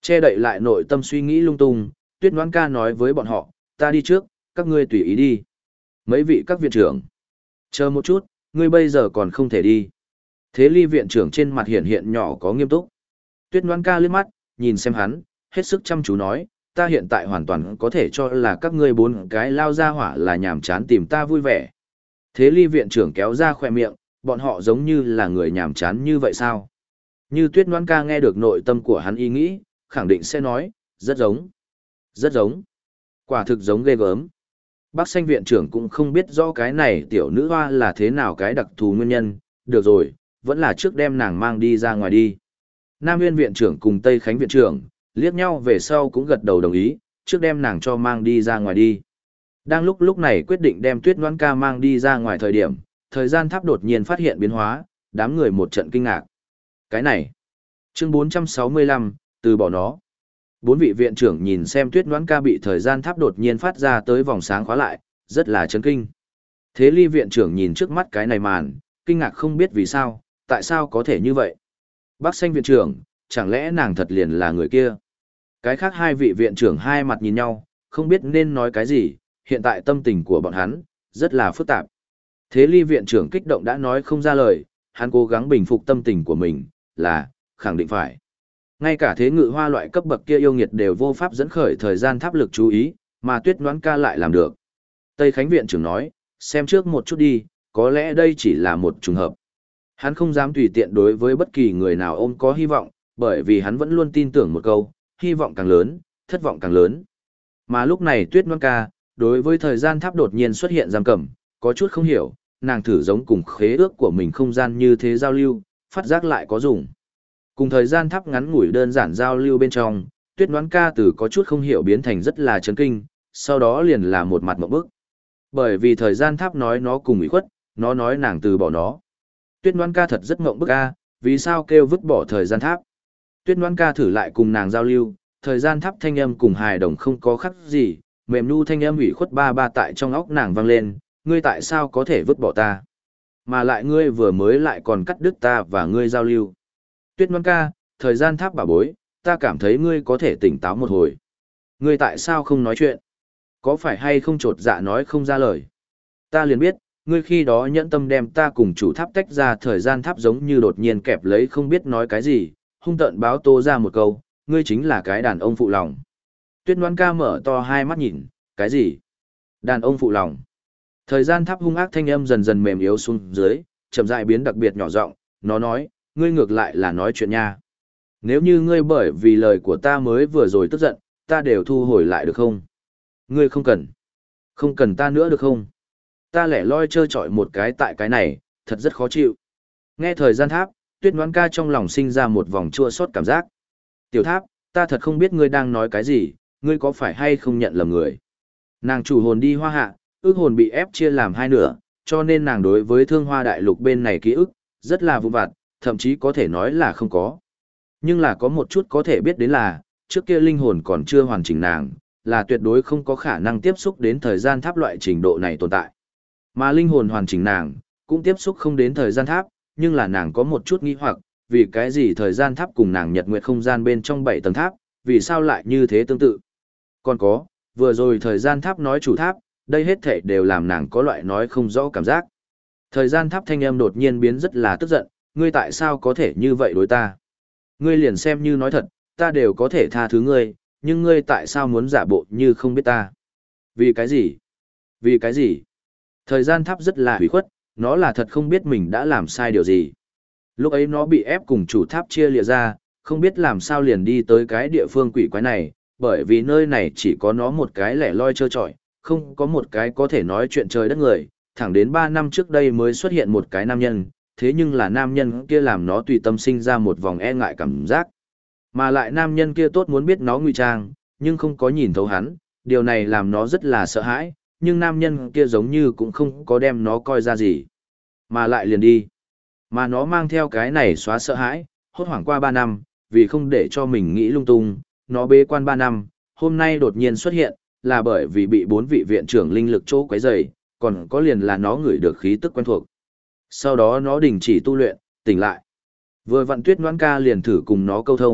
[SPEAKER 1] Che đậy lại nội tâm suy nghĩ lung tung, Tuyết Ngoãn Ca nói với bọn họ, ta đi trước, các ngươi tùy ý đi. Mấy vị các viện trưởng, chờ một chút, ngươi bây giờ còn không thể đi. Thế Ly viện trưởng trên mặt hiện nhỏ có nghiêm túc. Tuyết Ngoãn Ca liếc mắt, nhìn xem hắn, hết sức chăm chú nói, ta hiện tại hoàn toàn có thể cho là các ngươi bốn cái lao ra hỏa là nhàm chán tìm ta vui vẻ. Thế Ly viện trưởng kéo ra khỏe miệng, bọn họ giống như là người nhàm chán như vậy sao? Như Tuyết Ngoãn Ca nghe được nội tâm của hắn ý nghĩ, khẳng định sẽ nói, rất giống. Rất giống. Quả thực giống ghê gớm. Bác Xanh viện trưởng cũng không biết rõ cái này tiểu nữ hoa là thế nào cái đặc thù nguyên nhân, được rồi, vẫn là trước đem nàng mang đi ra ngoài đi. Nam Nguyên viện trưởng cùng Tây Khánh viện trưởng, liếc nhau về sau cũng gật đầu đồng ý, trước đem nàng cho mang đi ra ngoài đi. Đang lúc này quyết định đem Tuyết Ngoãn Ca mang đi ra ngoài thời điểm, thời gian tháp đột nhiên phát hiện biến hóa, đám người một trận kinh ngạc. Cái này, chương 465, từ bỏ nó. Bốn vị viện trưởng nhìn xem Tuyết Ngoãn Ca bị thời gian tháp đột nhiên phát ra tới vòng sáng khóa lại, rất là chấn kinh. Thế Ly viện trưởng nhìn trước mắt cái này màn, kinh ngạc không biết vì sao, tại sao có thể như vậy. Bác Xanh viện trưởng, chẳng lẽ nàng thật liền là người kia? Cái khác hai vị viện trưởng hai mặt nhìn nhau, không biết nên nói cái gì, hiện tại tâm tình của bọn hắn, rất là phức tạp. Thế Ly viện trưởng kích động đã nói không ra lời, hắn cố gắng bình phục tâm tình của mình, là, khẳng định phải. Ngay cả thế ngự hoa loại cấp bậc kia yêu nghiệt đều vô pháp dẫn khởi thời gian tháp lực chú ý, mà Tuyết Ngoãn Ca lại làm được. Tây Khánh viện trưởng nói, xem trước một chút đi, có lẽ đây chỉ là một trùng hợp. Hắn không dám tùy tiện đối với bất kỳ người nào ôm có hy vọng, bởi vì hắn vẫn luôn tin tưởng một câu, hy vọng càng lớn, thất vọng càng lớn. Mà lúc này Tuyết Ngoãn Ca, đối với thời gian tháp đột nhiên xuất hiện giam cầm, có chút không hiểu, nàng thử giống cùng khế ước của mình không gian như thế giao lưu, phát giác lại có dùng. Cùng thời gian tháp ngắn ngủi đơn giản giao lưu bên trong, Tuyết Ngoãn Ca từ có chút không hiểu biến thành rất là chấn kinh, sau đó liền là một mặt ngộp bức. Bởi vì thời gian tháp nói nó cùng ủy khuất, nó nói nàng từ bỏ nó. Tuyết Ngoãn Ca thật rất ngộp bức a, vì sao kêu vứt bỏ thời gian tháp. Tuyết Ngoãn Ca thử lại cùng nàng giao lưu, thời gian tháp thanh âm cùng hài đồng không có khác gì, mềm nu thanh âm ủy khuất ba ba tại trong óc nàng vang lên, ngươi tại sao có thể vứt bỏ ta? Mà lại ngươi vừa mới lại còn cắt đứt ta và ngươi giao lưu. Tuyết Ngoãn Ca, thời gian tháp bà bối, ta cảm thấy ngươi có thể tỉnh táo một hồi. Ngươi tại sao không nói chuyện? Có phải hay không chột dạ nói không ra lời? Ta liền biết, ngươi khi đó nhẫn tâm đem ta cùng chủ tháp tách ra, thời gian tháp giống như đột nhiên kẹp lấy không biết nói cái gì, hung tợn báo tố ra một câu, ngươi chính là cái đàn ông phụ lòng. Tuyết Ngoãn Ca mở to hai mắt nhìn, cái gì? Đàn ông phụ lòng. Thời gian tháp hung ác thanh âm dần dần mềm yếu xuống dưới, chậm rãi biến đặc biệt nhỏ giọng, nó nói, ngươi ngược lại là nói chuyện nha. Nếu như ngươi bởi vì lời của ta mới vừa rồi tức giận, ta đều thu hồi lại được không? Ngươi không cần. Không cần ta nữa được không? Ta lẻ loi chơi chọi một cái tại cái này, thật rất khó chịu. Nghe thời gian tháp, Tuyết Ngoãn Ca trong lòng sinh ra một vòng chua xót cảm giác. Tiểu tháp, ta thật không biết ngươi đang nói cái gì, ngươi có phải hay không nhận lầm người. Nàng chủ hồn đi Hoa Hạ, ước hồn bị ép chia làm hai nửa, cho nên nàng đối với Thương Hoa Đại Lục bên này ký ức, rất là vụn vặt, thậm chí có thể nói là không có. Nhưng là có một chút có thể biết đến là, trước kia linh hồn còn chưa hoàn chỉnh nàng, là tuyệt đối không có khả năng tiếp xúc đến thời gian tháp loại trình độ này tồn tại. Mà linh hồn hoàn chỉnh nàng, cũng tiếp xúc không đến thời gian tháp, nhưng là nàng có một chút nghi hoặc, vì cái gì thời gian tháp cùng nàng nhật nguyệt không gian bên trong 7 tầng tháp, vì sao lại như thế tương tự. Còn có, vừa rồi thời gian tháp nói chủ tháp, đây hết thảy đều làm nàng có loại nói không rõ cảm giác. Thời gian tháp thanh âm đột nhiên biến rất là tức giận, ngươi tại sao có thể như vậy đối ta? Ngươi liền xem như nói thật, ta đều có thể tha thứ ngươi, nhưng ngươi tại sao muốn giả bộ như không biết ta? Vì cái gì? Vì cái gì? Thời gian tháp rất là hủy khuất, nó là thật không biết mình đã làm sai điều gì. Lúc ấy nó bị ép cùng chủ tháp chia lìa ra, không biết làm sao liền đi tới cái địa phương quỷ quái này, bởi vì nơi này chỉ có nó một cái lẻ loi trơ trọi, không có một cái có thể nói chuyện trời đất người, thẳng đến 3 năm trước đây mới xuất hiện một cái nam nhân, thế nhưng là nam nhân kia làm nó tùy tâm sinh ra một vòng e ngại cảm giác. Mà lại nam nhân kia tốt muốn biết nó ngụy trang, nhưng không có nhìn thấu hắn, điều này làm nó rất là sợ hãi, nhưng nam nhân kia giống như cũng không có đem nó coi ra gì. Mà lại liền đi. Mà nó mang theo cái này xóa sợ hãi, hốt hoảng qua 3 năm, vì không để cho mình nghĩ lung tung, nó bế quan 3 năm, hôm nay đột nhiên xuất hiện, là bởi vì bị 4 vị viện trưởng linh lực chỗ quấy rầy, còn có liền là nó ngửi được khí tức quen thuộc. Sau đó nó đình chỉ tu luyện, tỉnh lại. Vừa vặn Tuyết Ngoãn Ca liền thử cùng nó câu thông,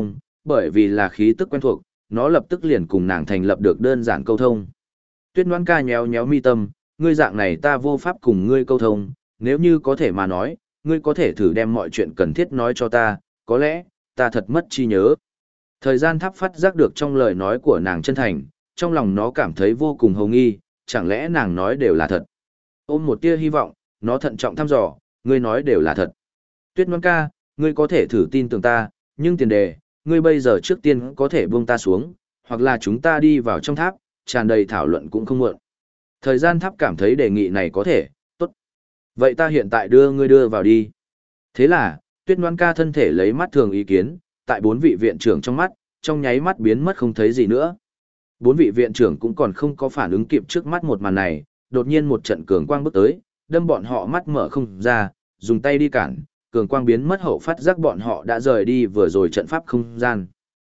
[SPEAKER 1] bởi vì là khí tức quen thuộc, nó lập tức liền cùng nàng thành lập được đơn giản câu thông. Tuyết Ngoãn ca nhéo nhéo mi tâm, ngươi dạng này ta vô pháp cùng ngươi câu thông, nếu như có thể mà nói, ngươi có thể thử đem mọi chuyện cần thiết nói cho ta, có lẽ, ta thật mất trí nhớ. Thời gian tháp phát giác được trong lời nói của nàng chân thành, trong lòng nó cảm thấy vô cùng hồng nghi, chẳng lẽ nàng nói đều là thật. Ôm một tia hy vọng, nó thận trọng thăm dò, ngươi nói đều là thật. Tuyết Ngoãn ca, ngươi có thể thử tin tưởng ta, nhưng tiền đề, ngươi bây giờ trước tiên có thể buông ta xuống, hoặc là chúng ta đi vào trong tháp, tràn đầy thảo luận cũng không muộn. Thời gian tháp cảm thấy đề nghị này có thể, tốt. Vậy ta hiện tại đưa ngươi đưa vào đi. Thế là, Tuyết Ngoãn ca thân thể lấy mắt thường ý kiến, tại 4 vị viện trưởng trong mắt, trong nháy mắt biến mất không thấy gì nữa. 4 vị viện trưởng cũng còn không có phản ứng kịp trước mắt một màn này, đột nhiên một trận cường quang bước tới, đâm bọn họ mắt mở không ra, dùng tay đi cản, cường quang biến mất hậu phát giác bọn họ đã rời đi vừa rồi trận pháp không gian.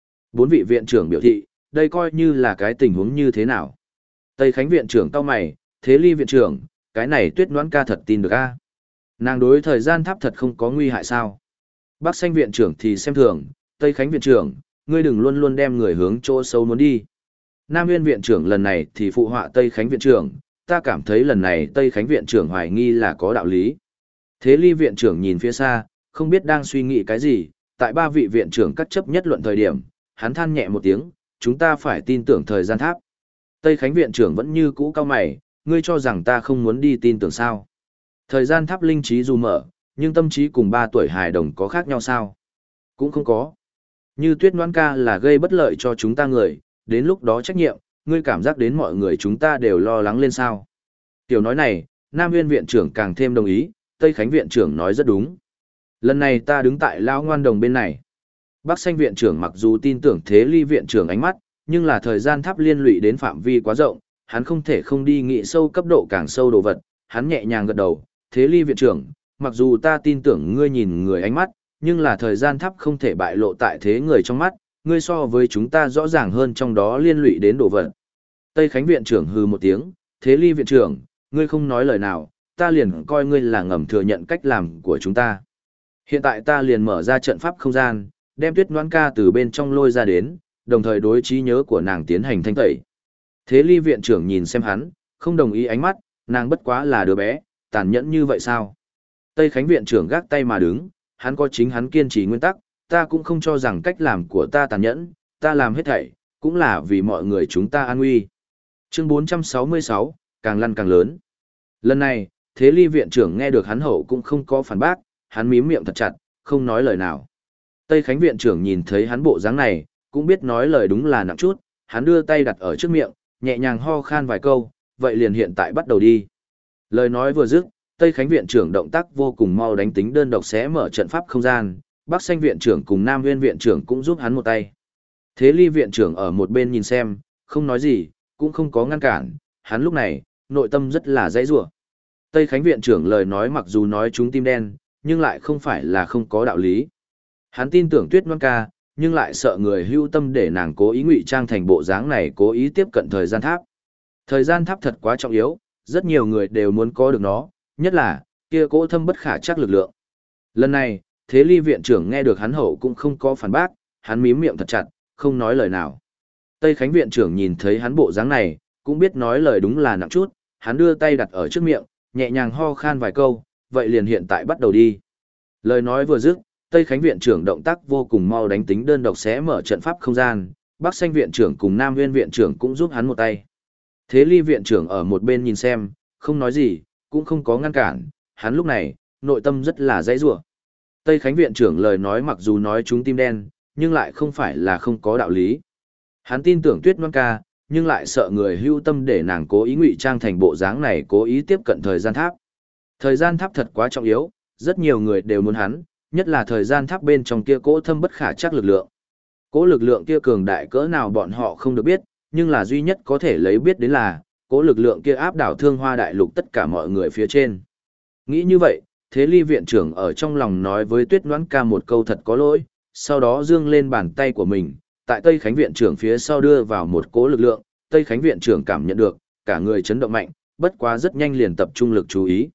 [SPEAKER 1] 4 vị viện trưởng biểu thị, đây coi như là cái tình huống như thế nào. Tây Khánh viện trưởng cau mày, Thế Ly viện trưởng, cái này Tuyết Ngoãn ca thật tin được a? Nàng đối thời gian tháp thật không có nguy hại sao? Bắc Xanh viện trưởng thì xem thường, Tây Khánh viện trưởng, ngươi đừng luôn luôn đem người hướng chỗ xấu muốn đi. Nam Nguyên viện trưởng lần này thì phụ họa Tây Khánh viện trưởng, ta cảm thấy lần này Tây Khánh viện trưởng hoài nghi là có đạo lý. Thế Ly viện trưởng nhìn phía xa, không biết đang suy nghĩ cái gì, tại 3 vị viện trưởng cắt chấp nhất luận thời điểm, hắn than nhẹ một tiếng, chúng ta phải tin tưởng thời gian tháp. Tây Khánh viện trưởng vẫn như cũ cao mày, ngươi cho rằng ta không muốn đi tin tưởng sao? Thời gian tháp linh trí dù mở, nhưng tâm trí cùng 3 tuổi hài đồng có khác nhau sao? Cũng không có. Như Tuyết Ngoãn ca là gây bất lợi cho chúng ta người, đến lúc đó trách nhiệm, ngươi cảm giác đến mọi người chúng ta đều lo lắng lên sao? Tiểu nói này, Nam Nguyên viện trưởng càng thêm đồng ý, Tây Khánh viện trưởng nói rất đúng. Lần này ta đứng tại lão ngoan đồng bên này. Bắc Xanh viện trưởng mặc dù tin tưởng Thế Ly viện trưởng ánh mắt, nhưng là thời gian tháp liên lụy đến phạm vi quá rộng, hắn không thể không đi nghĩ sâu cấp độ càng sâu đồ vật, hắn nhẹ nhàng gật đầu, Thế Ly viện trưởng, mặc dù ta tin tưởng ngươi nhìn người ánh mắt, nhưng là thời gian tháp không thể bại lộ tại thế người trong mắt, ngươi so với chúng ta rõ ràng hơn trong đó liên lụy đến đồ vật. Tây Khánh viện trưởng hừ một tiếng, Thế Ly viện trưởng, ngươi không nói lời nào, ta liền coi ngươi là ngầm thừa nhận cách làm của chúng ta. Hiện tại ta liền mở ra trận pháp không gian, đem Tuyết Ngoãn ca từ bên trong lôi ra đến, đồng thời đối trí nhớ của nàng tiến hành thanh tẩy. Thế Ly viện trưởng nhìn xem hắn, không đồng ý ánh mắt, nàng bất quá là đứa bé, tàn nhẫn như vậy sao? Tây Khánh viện trưởng gác tay mà đứng, hắn có chính hắn kiên trì nguyên tắc, ta cũng không cho rằng cách làm của ta tàn nhẫn, ta làm hết thảy, cũng là vì mọi người chúng ta an nguy. Chương 466, càng lăn càng lớn. Lần này, Thế Ly viện trưởng nghe được hắn hậu cũng không có phản bác, hắn mím miệng thật chặt, không nói lời nào. Tây Khánh viện trưởng nhìn thấy hắn bộ dáng này, cũng biết nói lời đúng là nặng chút, hắn đưa tay đặt ở trước miệng, nhẹ nhàng ho khan vài câu, vậy liền hiện tại bắt đầu đi. Lời nói vừa dứt, Tây Khánh viện trưởng động tác vô cùng mau đánh tính đơn độc xé mở trận pháp không gian, Bắc Xanh viện trưởng cùng Nam Nguyên viện trưởng cũng giúp hắn một tay. Thế Ly viện trưởng ở một bên nhìn xem, không nói gì, cũng không có ngăn cản, hắn lúc này, nội tâm rất là dãy rủa. Tây Khánh viện trưởng lời nói mặc dù nói chúng tim đen, nhưng lại không phải là không có đạo lý. Hắn tin tưởng Tuyết Ngoãn ca, nhưng lại sợ người hưu tâm để nàng cố ý ngụy trang thành bộ dáng này cố ý tiếp cận thời gian tháp. Thời gian tháp thật quá trọng yếu, rất nhiều người đều muốn có được nó, nhất là, kia cỗ thâm bất khả chắc lực lượng. Lần này, Thế Ly viện trưởng nghe được hắn hậu cũng không có phản bác, hắn mím miệng thật chặt, không nói lời nào. Tây Khánh viện trưởng nhìn thấy hắn bộ dáng này, cũng biết nói lời đúng là nặng chút, hắn đưa tay đặt ở trước miệng, nhẹ nhàng ho khan vài câu, vậy liền hiện tại bắt đầu đi. Lời nói vừa dứt, Tây Khánh viện trưởng động tác vô cùng mau đánh tính đơn độc xé mở trận pháp không gian, Bắc Xanh viện trưởng cùng Nam Nguyên viện trưởng cũng giúp hắn một tay. Thế Ly viện trưởng ở một bên nhìn xem, không nói gì, cũng không có ngăn cản, hắn lúc này, nội tâm rất là dãy rủa. Tây Khánh viện trưởng lời nói mặc dù nói chúng tim đen, nhưng lại không phải là không có đạo lý. Hắn tin tưởng Tuyết Ngoãn ca, nhưng lại sợ người hưu tâm để nàng cố ý ngụy trang thành bộ dáng này cố ý tiếp cận thời gian tháp. Thời gian tháp thật quá trọng yếu, rất nhiều người đều muốn hắn, nhất là thời gian tháp bên trong kia cỗ thâm bất khả chắc lực lượng. Cỗ lực lượng kia cường đại cỡ nào bọn họ không được biết, nhưng là duy nhất có thể lấy biết đến là, cỗ lực lượng kia áp đảo Thương Hoa Đại Lục tất cả mọi người phía trên. Nghĩ như vậy, Thế Ly viện trưởng ở trong lòng nói với Tuyết Ngoãn ca một câu thật có lỗi, sau đó giương lên bàn tay của mình, tại Tây Khánh viện trưởng phía sau đưa vào một cỗ lực lượng, Tây Khánh viện trưởng cảm nhận được, cả người chấn động mạnh, bất quá rất nhanh liền tập trung lực chú ý.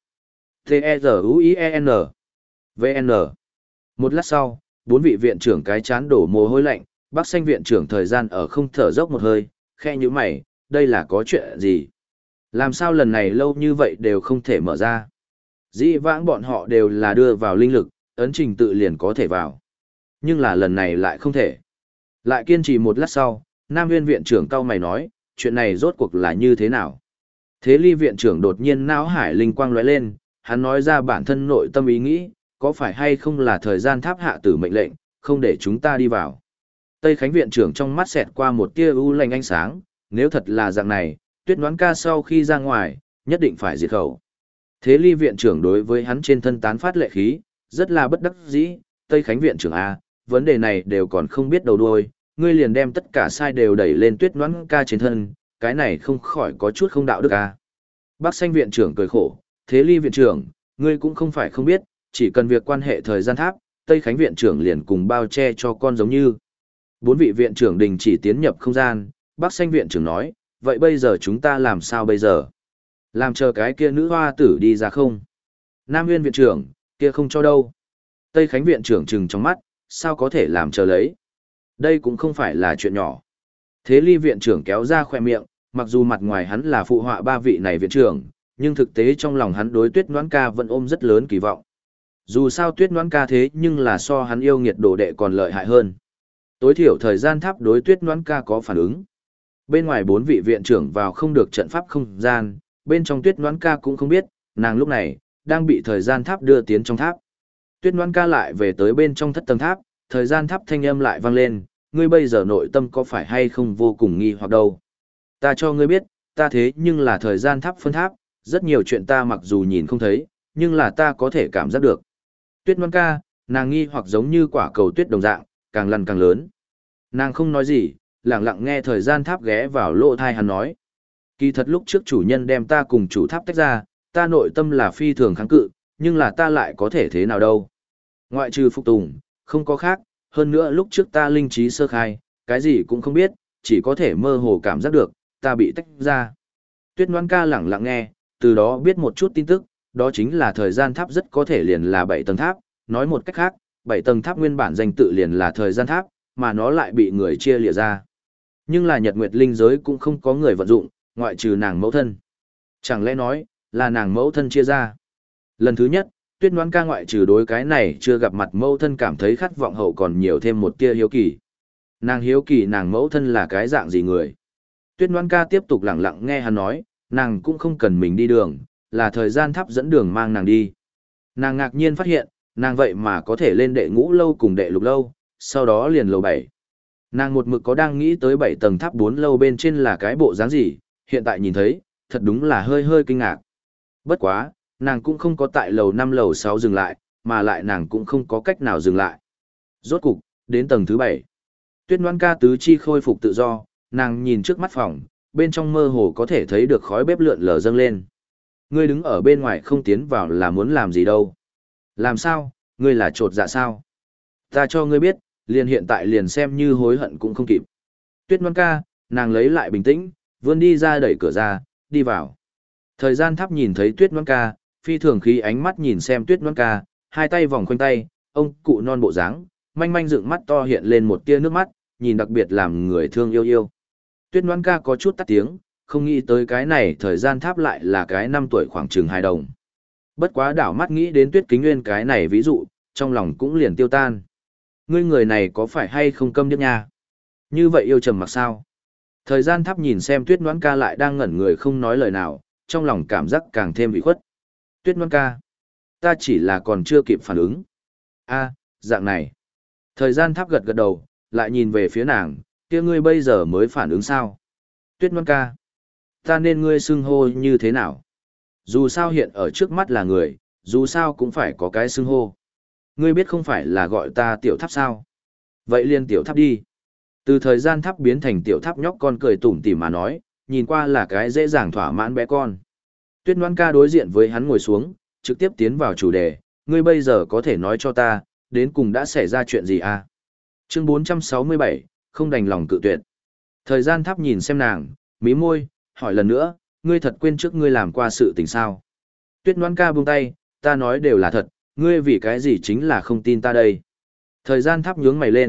[SPEAKER 1] T-E-Z-U-I-E-N V-N. Một lát sau, 4 vị viện trưởng cái chán đổ mồ hôi lạnh, Bác Xanh viện trưởng thời gian ở không thở dốc một hơi, khe như mày, đây là có chuyện gì? Làm sao lần này lâu như vậy đều không thể mở ra? Dĩ vãng bọn họ đều là đưa vào linh lực, ấn trình tự liền có thể vào. Nhưng là lần này lại không thể. Lại kiên trì một lát sau, Nam Nguyên viện trưởng cau mày nói, chuyện này rốt cuộc là như thế nào? Thế Ly viện trưởng đột nhiên não hải linh quang lóe lên, hắn nói ra bản thân nội tâm ý nghĩ, có phải hay không là thời gian tháp hạ tử mệnh lệnh, không để chúng ta đi vào. Tây Khánh viện trưởng trong mắt xẹt qua một tia u lanh ánh sáng, nếu thật là dạng này, Tuyết Ngoãn ca sau khi ra ngoài, nhất định phải diệt khẩu. Thế Ly viện trưởng đối với hắn trên thân tán phát lệ khí, rất là bất đắc dĩ, Tây Khánh viện trưởng A, vấn đề này đều còn không biết đầu đuôi, ngươi liền đem tất cả sai đều đẩy lên Tuyết Ngoãn ca trên thân, cái này không khỏi có chút không đạo đức A. Bác Xanh viện trưởng cười khổ, Thế Ly viện trưởng, ngươi cũng không phải không biết, chỉ cần việc quan hệ thời gian tháp, Tây Khánh viện trưởng liền cùng bao che cho con giống như. Bốn vị viện trưởng đình chỉ tiến nhập không gian, Bác Xanh viện trưởng nói, vậy bây giờ chúng ta làm sao bây giờ? Làm chờ cái kia nữ hoa tử đi ra không? Nam Nguyên viện trưởng, kia không cho đâu. Tây Khánh viện trưởng trừng trong mắt, sao có thể làm chờ lấy? Đây cũng không phải là chuyện nhỏ. Thế Ly viện trưởng kéo ra khoe miệng, mặc dù mặt ngoài hắn là phụ họa ba vị này viện trưởng, nhưng thực tế trong lòng hắn đối Tuyết Ngoãn ca vẫn ôm rất lớn kỳ vọng. Dù sao Tuyết Ngoãn ca thế nhưng là so hắn yêu nghiệt đồ đệ còn lợi hại hơn. Tối thiểu thời gian tháp đối Tuyết Ngoãn ca có phản ứng. Bên ngoài bốn vị viện trưởng vào không được trận pháp không gian, bên trong Tuyết Ngoãn ca cũng không biết, nàng lúc này đang bị thời gian tháp đưa tiến trong tháp. Tuyết Ngoãn ca lại về tới bên trong thất tầng tháp, thời gian tháp thanh âm lại vang lên, ngươi bây giờ nội tâm có phải hay không vô cùng nghi hoặc đâu? Ta cho ngươi biết, ta thế nhưng là thời gian tháp phân tháp, rất nhiều chuyện ta mặc dù nhìn không thấy, nhưng là ta có thể cảm giác được. Tuyết Ngoãn ca, nàng nghi hoặc giống như quả cầu tuyết đồng dạng, càng lăn càng lớn. Nàng không nói gì, lặng lặng nghe thời gian tháp ghé vào lỗ thai hắn nói. Kỳ thật lúc trước chủ nhân đem ta cùng chủ tháp tách ra, ta nội tâm là phi thường kháng cự, nhưng là ta lại có thể thế nào đâu. Ngoại trừ phục tùng, không có khác, hơn nữa lúc trước ta linh trí sơ khai, cái gì cũng không biết, chỉ có thể mơ hồ cảm giác được, ta bị tách ra. Tuyết Ngoãn ca lặng lặng nghe, từ đó biết một chút tin tức, đó chính là thời gian tháp rất có thể liền là 7 tầng tháp, nói một cách khác, 7 tầng tháp nguyên bản danh tự liền là thời gian tháp, mà nó lại bị người chia lìa ra. Nhưng là Nhật Nguyệt linh giới cũng không có người vận dụng, ngoại trừ nàng mẫu thân. Chẳng lẽ nói, là nàng mẫu thân chia ra. Lần thứ nhất, Tuyết Ngoãn ca ngoại trừ đối cái này chưa gặp mặt mẫu thân cảm thấy khát vọng hậu còn nhiều thêm một tia hiếu kỳ. Nàng hiếu kỳ nàng mẫu thân là cái dạng gì người. Tuyết Ngoãn ca tiếp tục lặng lặng nghe hắn nói, nàng cũng không cần mình đi đường, là thời gian tháp dẫn đường mang nàng đi. Nàng ngạc nhiên phát hiện, nàng vậy mà có thể lên đệ ngũ lâu cùng đệ lục lâu, sau đó liền lầu 7. Nàng một mực có đang nghĩ tới 7 tầng tháp 4 lâu bên trên là cái bộ dáng gì, hiện tại nhìn thấy, thật đúng là hơi hơi kinh ngạc. Bất quá, nàng cũng không có tại lầu 5 lầu 6 dừng lại, mà lại nàng cũng không có cách nào dừng lại. Rốt cục, đến tầng thứ 7. Tuyết Ngoãn ca tứ chi khôi phục tự do, nàng nhìn trước mắt phòng, bên trong mơ hồ có thể thấy được khói bếp lượn lờ dâng lên. Ngươi đứng ở bên ngoài không tiến vào là muốn làm gì đâu? Làm sao, ngươi là trột dạ sao? Ta cho ngươi biết, liền hiện tại liền xem như hối hận cũng không kịp. Tuyết Ngoãn ca, nàng lấy lại bình tĩnh, vươn đi ra đẩy cửa ra, đi vào. Thời gian tháp nhìn thấy Tuyết Ngoãn ca, phi thường khí ánh mắt nhìn xem Tuyết Ngoãn ca, hai tay vòng quanh tay, ông cụ non bộ dáng, manh manh dựng mắt to hiện lên một tia nước mắt, nhìn đặc biệt làm người thương yêu yêu. Tuyết Ngoãn ca có chút tắt tiếng, không nghĩ tới cái này thời gian tháp lại là cái 5 tuổi khoảng chừng hài đồng. Bất quá đảo mắt nghĩ đến Tuyết Kính Nguyên cái này ví dụ, trong lòng cũng liền tiêu tan. Ngươi người này có phải hay không câm điếc nha? Như vậy yêu trầm mặc sao? Thời gian tháp nhìn xem Tuyết Ngoãn ca lại đang ngẩn người không nói lời nào, trong lòng cảm giác càng thêm bị khuất. Tuyết Ngoãn ca, ta chỉ là còn chưa kịp phản ứng. A, dạng này. Thời gian tháp gật gật đầu, lại nhìn về phía nàng, kia ngươi bây giờ mới phản ứng sao? Tuyết Ngoãn ca, ta nên ngươi xưng hô như thế nào? Dù sao hiện ở trước mắt là người, dù sao cũng phải có cái xưng hô. Ngươi biết không phải là gọi ta tiểu tháp sao? Vậy liền tiểu tháp đi. Từ thời gian tháp biến thành tiểu tháp nhóc con cười tủm tỉm mà nói, nhìn qua là cái dễ dàng thỏa mãn bé con. Tuyết Ngoãn ca đối diện với hắn ngồi xuống, trực tiếp tiến vào chủ đề, ngươi bây giờ có thể nói cho ta, đến cùng đã xảy ra chuyện gì à? Chương 467, không đành lòng cự tuyệt. Thời gian tháp nhìn xem nàng, mí môi, hỏi lần nữa, ngươi thật quên trước ngươi làm qua sự tình sao? Tuyết Ngoãn ca buông tay, ta nói đều là thật, ngươi vì cái gì chính là không tin ta đây? Thời gian tháp nhướng mày lên,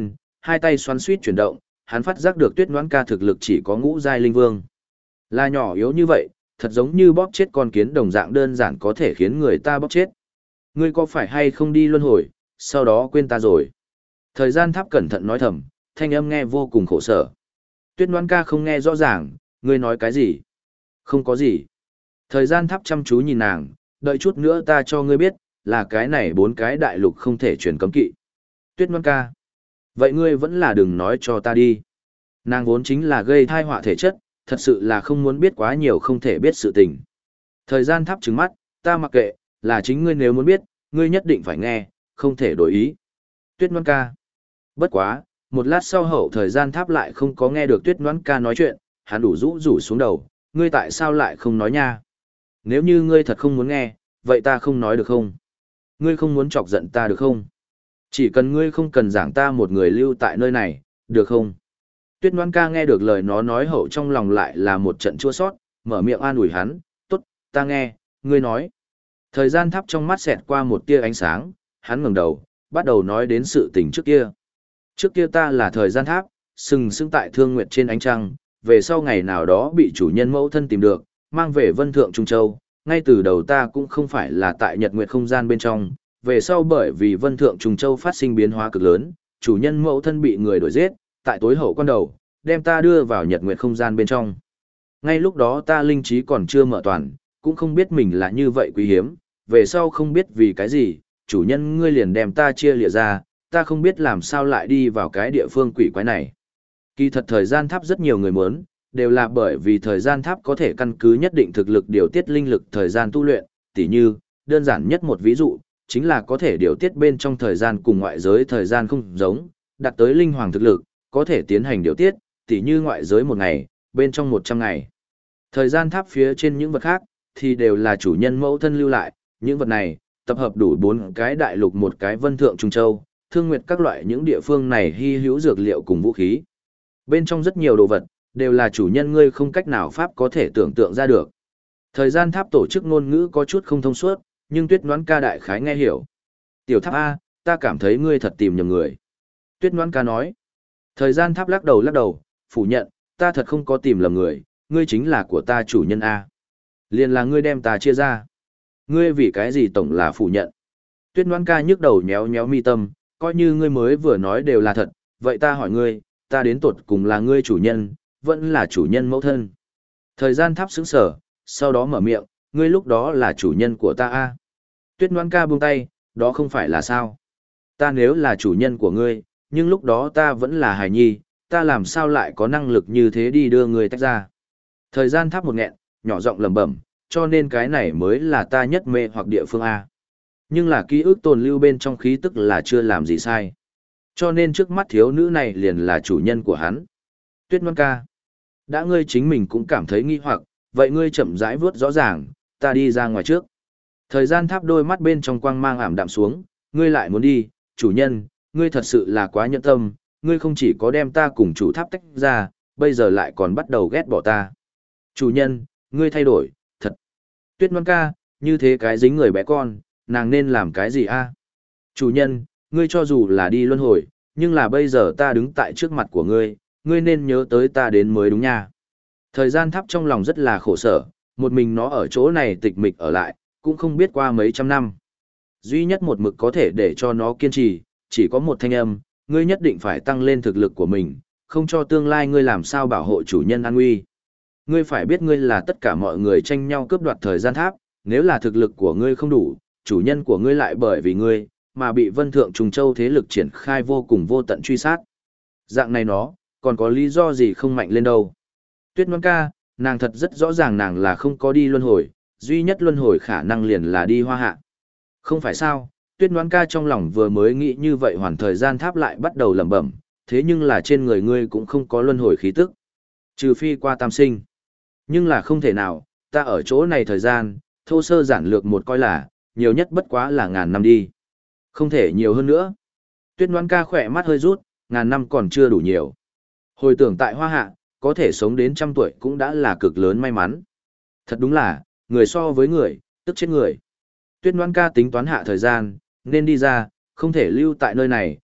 [SPEAKER 1] hai tay xoắn suýt chuyển động, hắn phát giác được Tuyết Ngoãn Ca thực lực chỉ có ngũ giai linh vương. Là nhỏ yếu như vậy, thật giống như bóp chết con kiến đồng dạng đơn giản có thể khiến người ta bóp chết. Ngươi có phải hay không đi luân hồi, sau đó quên ta rồi. Thời gian tháp cẩn thận nói thầm, thanh âm nghe vô cùng khổ sở. Tuyết Ngoãn Ca không nghe rõ ràng, ngươi nói cái gì? Không có gì. Thời gian tháp chăm chú nhìn nàng, đợi chút nữa ta cho ngươi biết, là cái này 4 cái đại lục không thể truyền cấm kỵ. Tuyết Ngoãn Ca. Vậy ngươi vẫn là đừng nói cho ta đi. Nàng vốn chính là gây thai họa thể chất, thật sự là không muốn biết quá nhiều không thể biết sự tình. Thời gian tháp trừng mắt, ta mặc kệ, là chính ngươi nếu muốn biết, ngươi nhất định phải nghe, không thể đổi ý. Tuyết Ngoãn Ca. Bất quá, một lát sau hậu thời gian tháp lại không có nghe được Tuyết Ngoãn Ca nói chuyện, hắn đủ rũ xuống đầu, ngươi tại sao lại không nói nha? Nếu như ngươi thật không muốn nghe, vậy ta không nói được không? Ngươi không muốn chọc giận ta được không? Chỉ cần ngươi không cần giảng ta một người lưu tại nơi này, được không? Tuyết Ngoãn Ca nghe được lời nó nói hậu trong lòng lại là một trận chua sót, mở miệng an ủi hắn, tốt, ta nghe, ngươi nói. Thời gian tháp trong mắt xẹt qua một tia ánh sáng, hắn ngẩng đầu, bắt đầu nói đến sự tình trước kia. Trước kia ta là thời gian tháp, sừng sững tại Thương Nguyệt trên ánh trăng, về sau ngày nào đó bị chủ nhân mẫu thân tìm được, mang về Vân Thượng Trung Châu, ngay từ đầu ta cũng không phải là tại Nhật Nguyệt không gian bên trong, về sau bởi vì Vân Thượng Trung Châu phát sinh biến hóa cực lớn, chủ nhân mẫu thân bị người đuổi giết, tại tối hậu quan đầu, đem ta đưa vào Nhật Nguyệt không gian bên trong. Ngay lúc đó ta linh trí còn chưa mở toàn, cũng không biết mình là như vậy quý hiếm, về sau không biết vì cái gì, chủ nhân ngươi liền đem ta chia lìa ra, ta không biết làm sao lại đi vào cái địa phương quỷ quái này. Kỳ thật thời gian tháp rất nhiều người muốn, đều là bởi vì thời gian tháp có thể căn cứ nhất định thực lực điều tiết linh lực thời gian tu luyện, tỉ như, đơn giản nhất một ví dụ, chính là có thể điều tiết bên trong thời gian cùng ngoại giới thời gian không giống, đạt tới linh hoàng thực lực, có thể tiến hành điều tiết, tỉ như ngoại giới 1 ngày, bên trong 100 ngày. Thời gian tháp phía trên những vật khác, thì đều là chủ nhân mẫu thân lưu lại, những vật này, tập hợp đủ 4 cái đại lục, 1 cái Vân Thượng Trung Châu, Thương Nguyệt các loại những địa phương này hy hữu dược liệu cùng vũ khí. Bên trong rất nhiều đồ vật, đều là chủ nhân ngươi không cách nào pháp có thể tưởng tượng ra được. Thời gian tháp tổ chức ngôn ngữ có chút không thông suốt, nhưng Tuyết Ngoãn Ca đại khái nghe hiểu. Tiểu tháp A, ta cảm thấy ngươi thật tìm nhầm người. Tuyết Ngoãn Ca nói. Thời gian tháp lắc đầu, phủ nhận, ta thật không có tìm lầm người, ngươi chính là của ta chủ nhân A. Liền là ngươi đem ta chia ra. Ngươi vì cái gì tổng là phủ nhận. Tuyết Ngoãn Ca nhức đầu nhéo nhéo mi tâm, coi như ngươi mới vừa nói đều là thật, vậy ta hỏi ngươi, ta đến tột cùng là ngươi chủ nhân, vẫn là chủ nhân mẫu thân. Thời gian tháp sững sờ, sau đó mở miệng, ngươi lúc đó là chủ nhân của ta a. Tuyết Ngoãn Ca buông tay, đó không phải là sao. Ta nếu là chủ nhân của ngươi, nhưng lúc đó ta vẫn là hài nhi, ta làm sao lại có năng lực như thế đi đưa ngươi tách ra. Thời gian tháp một nghẹn, nhỏ giọng lẩm bẩm, cho nên cái này mới là ta nhất mê hoặc địa phương A. Nhưng là ký ức tồn lưu bên trong khí tức là chưa làm gì sai. Cho nên trước mắt thiếu nữ này liền là chủ nhân của hắn. Tuyết Ngoãn Ca. Đã ngươi chính mình cũng cảm thấy nghi hoặc, vậy ngươi chậm rãi vớt rõ ràng, ta đi ra ngoài trước. Thời gian tháp đôi mắt bên trong quang mang ảm đạm xuống, ngươi lại muốn đi, chủ nhân, ngươi thật sự là quá nhẫn tâm, ngươi không chỉ có đem ta cùng chủ tháp tách ra, bây giờ lại còn bắt đầu ghét bỏ ta. Chủ nhân, ngươi thay đổi, thật. Tuyết Ngoãn Ca, như thế cái dính người bé con, nàng nên làm cái gì a? Chủ nhân, ngươi cho dù là đi luân hồi, nhưng là bây giờ ta đứng tại trước mặt của ngươi, ngươi nên nhớ tới ta đến mới đúng nha. Thời gian tháp trong lòng rất là khổ sở, một mình nó ở chỗ này tịch mịch ở lại, cũng không biết qua mấy trăm năm. Duy nhất một mực có thể để cho nó kiên trì, chỉ có một thanh âm, ngươi nhất định phải tăng lên thực lực của mình, không cho tương lai ngươi làm sao bảo hộ chủ nhân an nguy. Ngươi phải biết ngươi là tất cả mọi người tranh nhau cướp đoạt thời gian tháp, nếu là thực lực của ngươi không đủ, chủ nhân của ngươi lại bởi vì ngươi, mà bị Vân Thượng Trùng Châu thế lực triển khai vô cùng vô tận truy sát. Dạng này nó, còn có lý do gì không mạnh lên đâu. Tuyết Ngoãn Ca, nàng thật rất rõ ràng nàng là không có đi luân hồi, duy nhất luân hồi khả năng liền là đi Hoa Hạ. Không phải sao, Tuyết Ngoãn Ca trong lòng vừa mới nghĩ như vậy hoàn thời gian tháp lại bắt đầu lẩm bẩm, thế nhưng là trên người ngươi cũng không có luân hồi khí tức. Trừ phi qua tam sinh. Nhưng là không thể nào, ta ở chỗ này thời gian, thô sơ giản lược một coi là, nhiều nhất bất quá là 1000 năm đi. Không thể nhiều hơn nữa. Tuyết Ngoãn Ca khỏe mắt hơi rút, 1000 năm còn chưa đủ nhiều. Hồi tưởng tại Hoa Hạ, có thể sống đến 100 tuổi cũng đã là cực lớn may mắn. Thật đúng là, người so với người, tức chết người. Tuyết Ngoãn Ca tính toán hạ thời gian, nên đi ra, không thể lưu tại nơi này,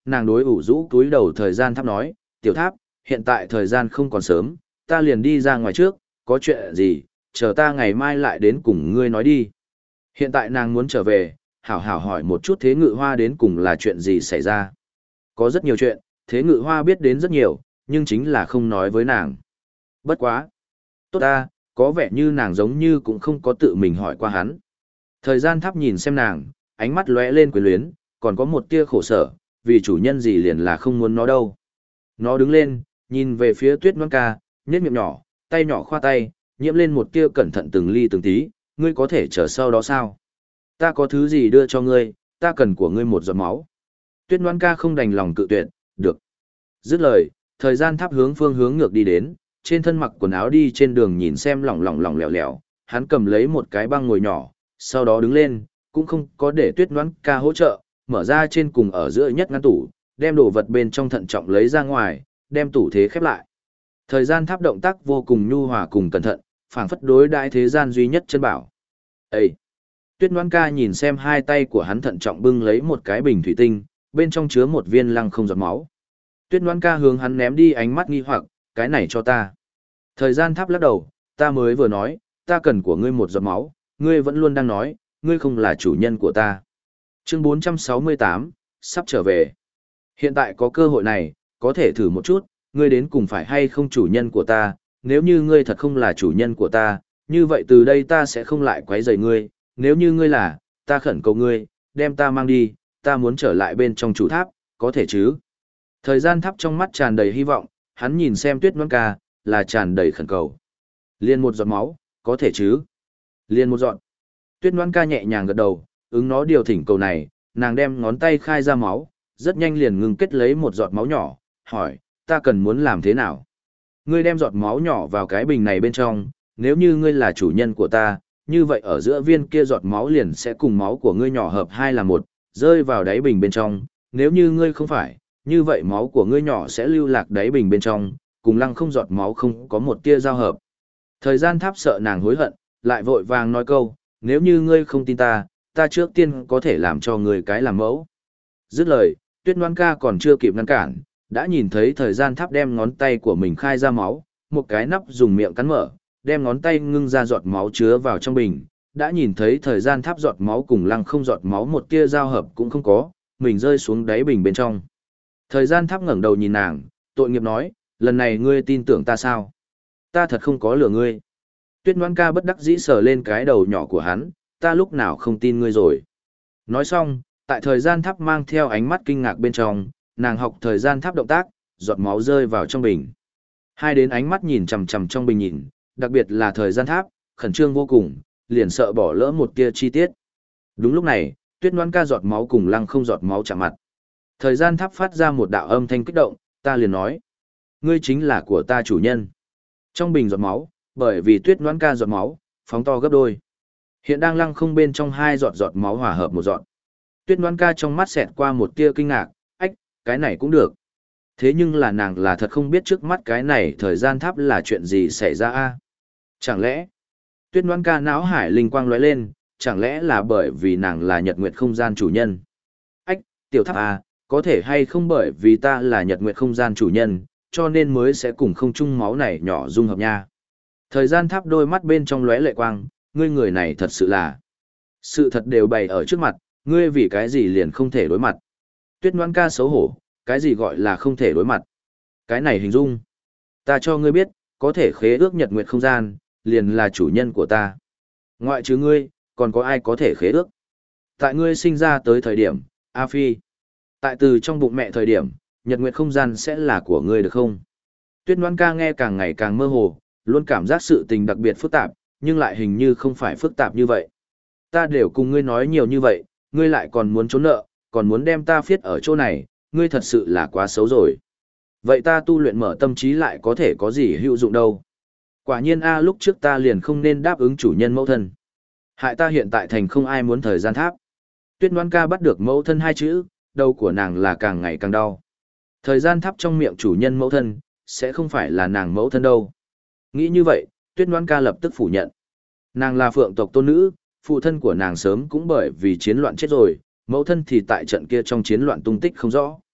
[SPEAKER 1] nàng đối ủ rũ túi đầu thời gian tháp nói, tiểu tháp, hiện tại thời gian không còn sớm, ta liền đi ra ngoài trước, có chuyện gì, chờ ta ngày mai lại đến cùng ngươi nói đi. Hiện tại nàng muốn trở về, hảo hảo hỏi một chút Thế Ngự Hoa đến cùng là chuyện gì xảy ra. Có rất nhiều chuyện, Thế Ngự Hoa biết đến rất nhiều, nhưng chính là không nói với nàng. Bất quá. Tốt ta, có vẻ như nàng giống như cũng không có tự mình hỏi qua hắn. Thời gian tháp nhìn xem nàng, ánh mắt lóe lên quyến luyến, còn có một tia khổ sở, vì chủ nhân gì liền là không muốn nó đâu. Nó đứng lên, nhìn về phía Tuyết Ngoan Ca, nhếch miệng nhỏ, tay nhỏ khoa tay, nhiễm lên một tia cẩn thận từng ly từng tí, ngươi có thể chờ sau đó sao? Ta có thứ gì đưa cho ngươi, ta cần của ngươi một giọt máu. Tuyết Ngoan Ca không đành lòng cự tuyệt, được. Dứt lời, thời gian tháp hướng phương hướng ngược đi đến, trên thân mặc quần áo đi trên đường nhìn xem lỏng lẻo lẻo, hắn cầm lấy một cái băng ngồi nhỏ, sau đó đứng lên, cũng không có để Tuyết Ngoan Ca hỗ trợ, mở ra trên cùng ở giữa nhất ngăn tủ, đem đồ vật bên trong thận trọng lấy ra ngoài, đem tủ thế khép lại. Thời gian tháp động tác vô cùng nhu hòa cùng cẩn thận, phảng phất đối đãi thế gian duy nhất chân bảo. Ê! Tuyết Ngoan Ca nhìn xem hai tay của hắn thận trọng bưng lấy một cái bình thủy tinh, bên trong chứa một viên lăng không giọt máu. Tuyết Ngoan Ca hướng hắn ném đi ánh mắt nghi hoặc, cái này cho ta. Thời gian tháp lắc đầu, ta mới vừa nói, ta cần của ngươi một giọt máu, ngươi vẫn luôn đang nói, ngươi không là chủ nhân của ta. Chương 468, sắp trở về. Hiện tại có cơ hội này, có thể thử một chút, ngươi đến cùng phải hay không chủ nhân của ta, nếu như ngươi thật không là chủ nhân của ta, như vậy từ đây ta sẽ không lại quấy rầy ngươi, nếu như ngươi là, ta khẩn cầu ngươi, đem ta mang đi, ta muốn trở lại bên trong chủ tháp, có thể chứ? Thời gian tháp trong mắt tràn đầy hy vọng, hắn nhìn xem Tuyết Ngoan Ca, là tràn đầy khẩn cầu. Liên một giọt máu, có thể chứ? Liên một giọt. Tuyết Ngoan Ca nhẹ nhàng gật đầu, ứng nó điều thỉnh cầu này, nàng đem ngón tay khai ra máu, rất nhanh liền ngừng kết lấy một giọt máu nhỏ, hỏi, ta cần muốn làm thế nào? Ngươi đem giọt máu nhỏ vào cái bình này bên trong, nếu như ngươi là chủ nhân của ta, như vậy ở giữa viên kia giọt máu liền sẽ cùng máu của ngươi nhỏ hợp hai là một, rơi vào đáy bình bên trong, nếu như ngươi không phải, như vậy máu của ngươi nhỏ sẽ lưu lạc đáy bình bên trong, cùng lăng không giọt máu không có một tia giao hợp. Thời gian tháp sợ nàng hối hận, lại vội vàng nói câu, nếu như ngươi không tin ta, ta trước tiên có thể làm cho ngươi cái làm mẫu. Dứt lời, Tuyết Ngoan Ca còn chưa kịp ngăn cản, đã nhìn thấy thời gian tháp đem ngón tay của mình khai ra máu, một cái nắp dùng miệng cắn mở, đem ngón tay ngưng ra giọt máu chứa vào trong bình, đã nhìn thấy thời gian tháp giọt máu cùng lăng không giọt máu một tia giao hợp cũng không có, mình rơi xuống đáy bình bên trong. Thời gian tháp ngẩng đầu nhìn nàng, tội nghiệp nói, lần này ngươi tin tưởng ta sao? Ta thật không có lừa ngươi. Tuyết Ngoan Ca bất đắc dĩ sờ lên cái đầu nhỏ của hắn, ta lúc nào không tin ngươi rồi. Nói xong, tại thời gian tháp mang theo ánh mắt kinh ngạc bên trong, nàng học thời gian tháp động tác, giọt máu rơi vào trong bình. Hai đến ánh mắt nhìn chằm chằm trong bình nhìn, đặc biệt là thời gian tháp, khẩn trương vô cùng, liền sợ bỏ lỡ một tia chi tiết. Đúng lúc này, Tuyết Ngoan Ca giọt máu cùng lăng không giọt máu chạm mặt. Thời gian tháp phát ra một đạo âm thanh kích động, ta liền nói, ngươi chính là của ta chủ nhân. Trong bình giọt máu, bởi vì Tuyết Ngoan Ca giọt máu, phóng to gấp đôi. Hiện đang lăng không bên trong hai giọt giọt máu hòa hợp một giọt. Tuyết Ngoan Ca trong mắt xẹt qua một tia kinh ngạc, ách, cái này cũng được. Thế nhưng là nàng là thật không biết trước mắt cái này thời gian tháp là chuyện gì xảy ra a? Chẳng lẽ, Tuyết Ngoan Ca não hải linh quang lóe lên, chẳng lẽ là bởi vì nàng là Nhật Nguyệt không gian chủ nhân? Ách, tiểu tháp a, có thể hay không bởi vì ta là Nhật Nguyệt không gian chủ nhân, cho nên mới sẽ cùng không chung máu này nhỏ dung hợp nha. Thời gian tháp đôi mắt bên trong lóe lệ quang, ngươi người này thật sự là. Sự thật đều bày ở trước mặt, ngươi vì cái gì liền không thể đối mặt. Tuyết Ngoan Ca xấu hổ, cái gì gọi là không thể đối mặt. Cái này hình dung. Ta cho ngươi biết, có thể khế ước Nhật Nguyệt không gian, liền là chủ nhân của ta. Ngoại trừ ngươi, còn có ai có thể khế ước. Tại ngươi sinh ra tới thời điểm, A Phi. Tại từ trong bụng mẹ thời điểm, Nhật Nguyệt không gian sẽ là của ngươi được không? Tuyết Ngoan Ca nghe càng ngày càng mơ hồ, luôn cảm giác sự tình đặc biệt phức tạp, nhưng lại hình như không phải phức tạp như vậy. Ta đều cùng ngươi nói nhiều như vậy, ngươi lại còn muốn trốn nợ, còn muốn đem ta phiết ở chỗ này, ngươi thật sự là quá xấu rồi. Vậy ta tu luyện mở tâm trí lại có thể có gì hữu dụng đâu. Quả nhiên a lúc trước ta liền không nên đáp ứng chủ nhân mẫu thân. Hại ta hiện tại thành không ai muốn thời gian tháp. Tuyết Ngoan Ca bắt được mẫu thân hai chữ, đầu của nàng là càng ngày càng đau. Thời gian tháp trong miệng chủ nhân mẫu thân, sẽ không phải là nàng mẫu thân đâu. Nghĩ như vậy, Tuyết Ngoan Ca lập tức phủ nhận. Nàng là phượng tộc tôn nữ, phụ thân của nàng sớm cũng bởi vì chiến loạn chết rồi, mẫu thân thì tại trận kia trong chiến loạn tung tích không rõ.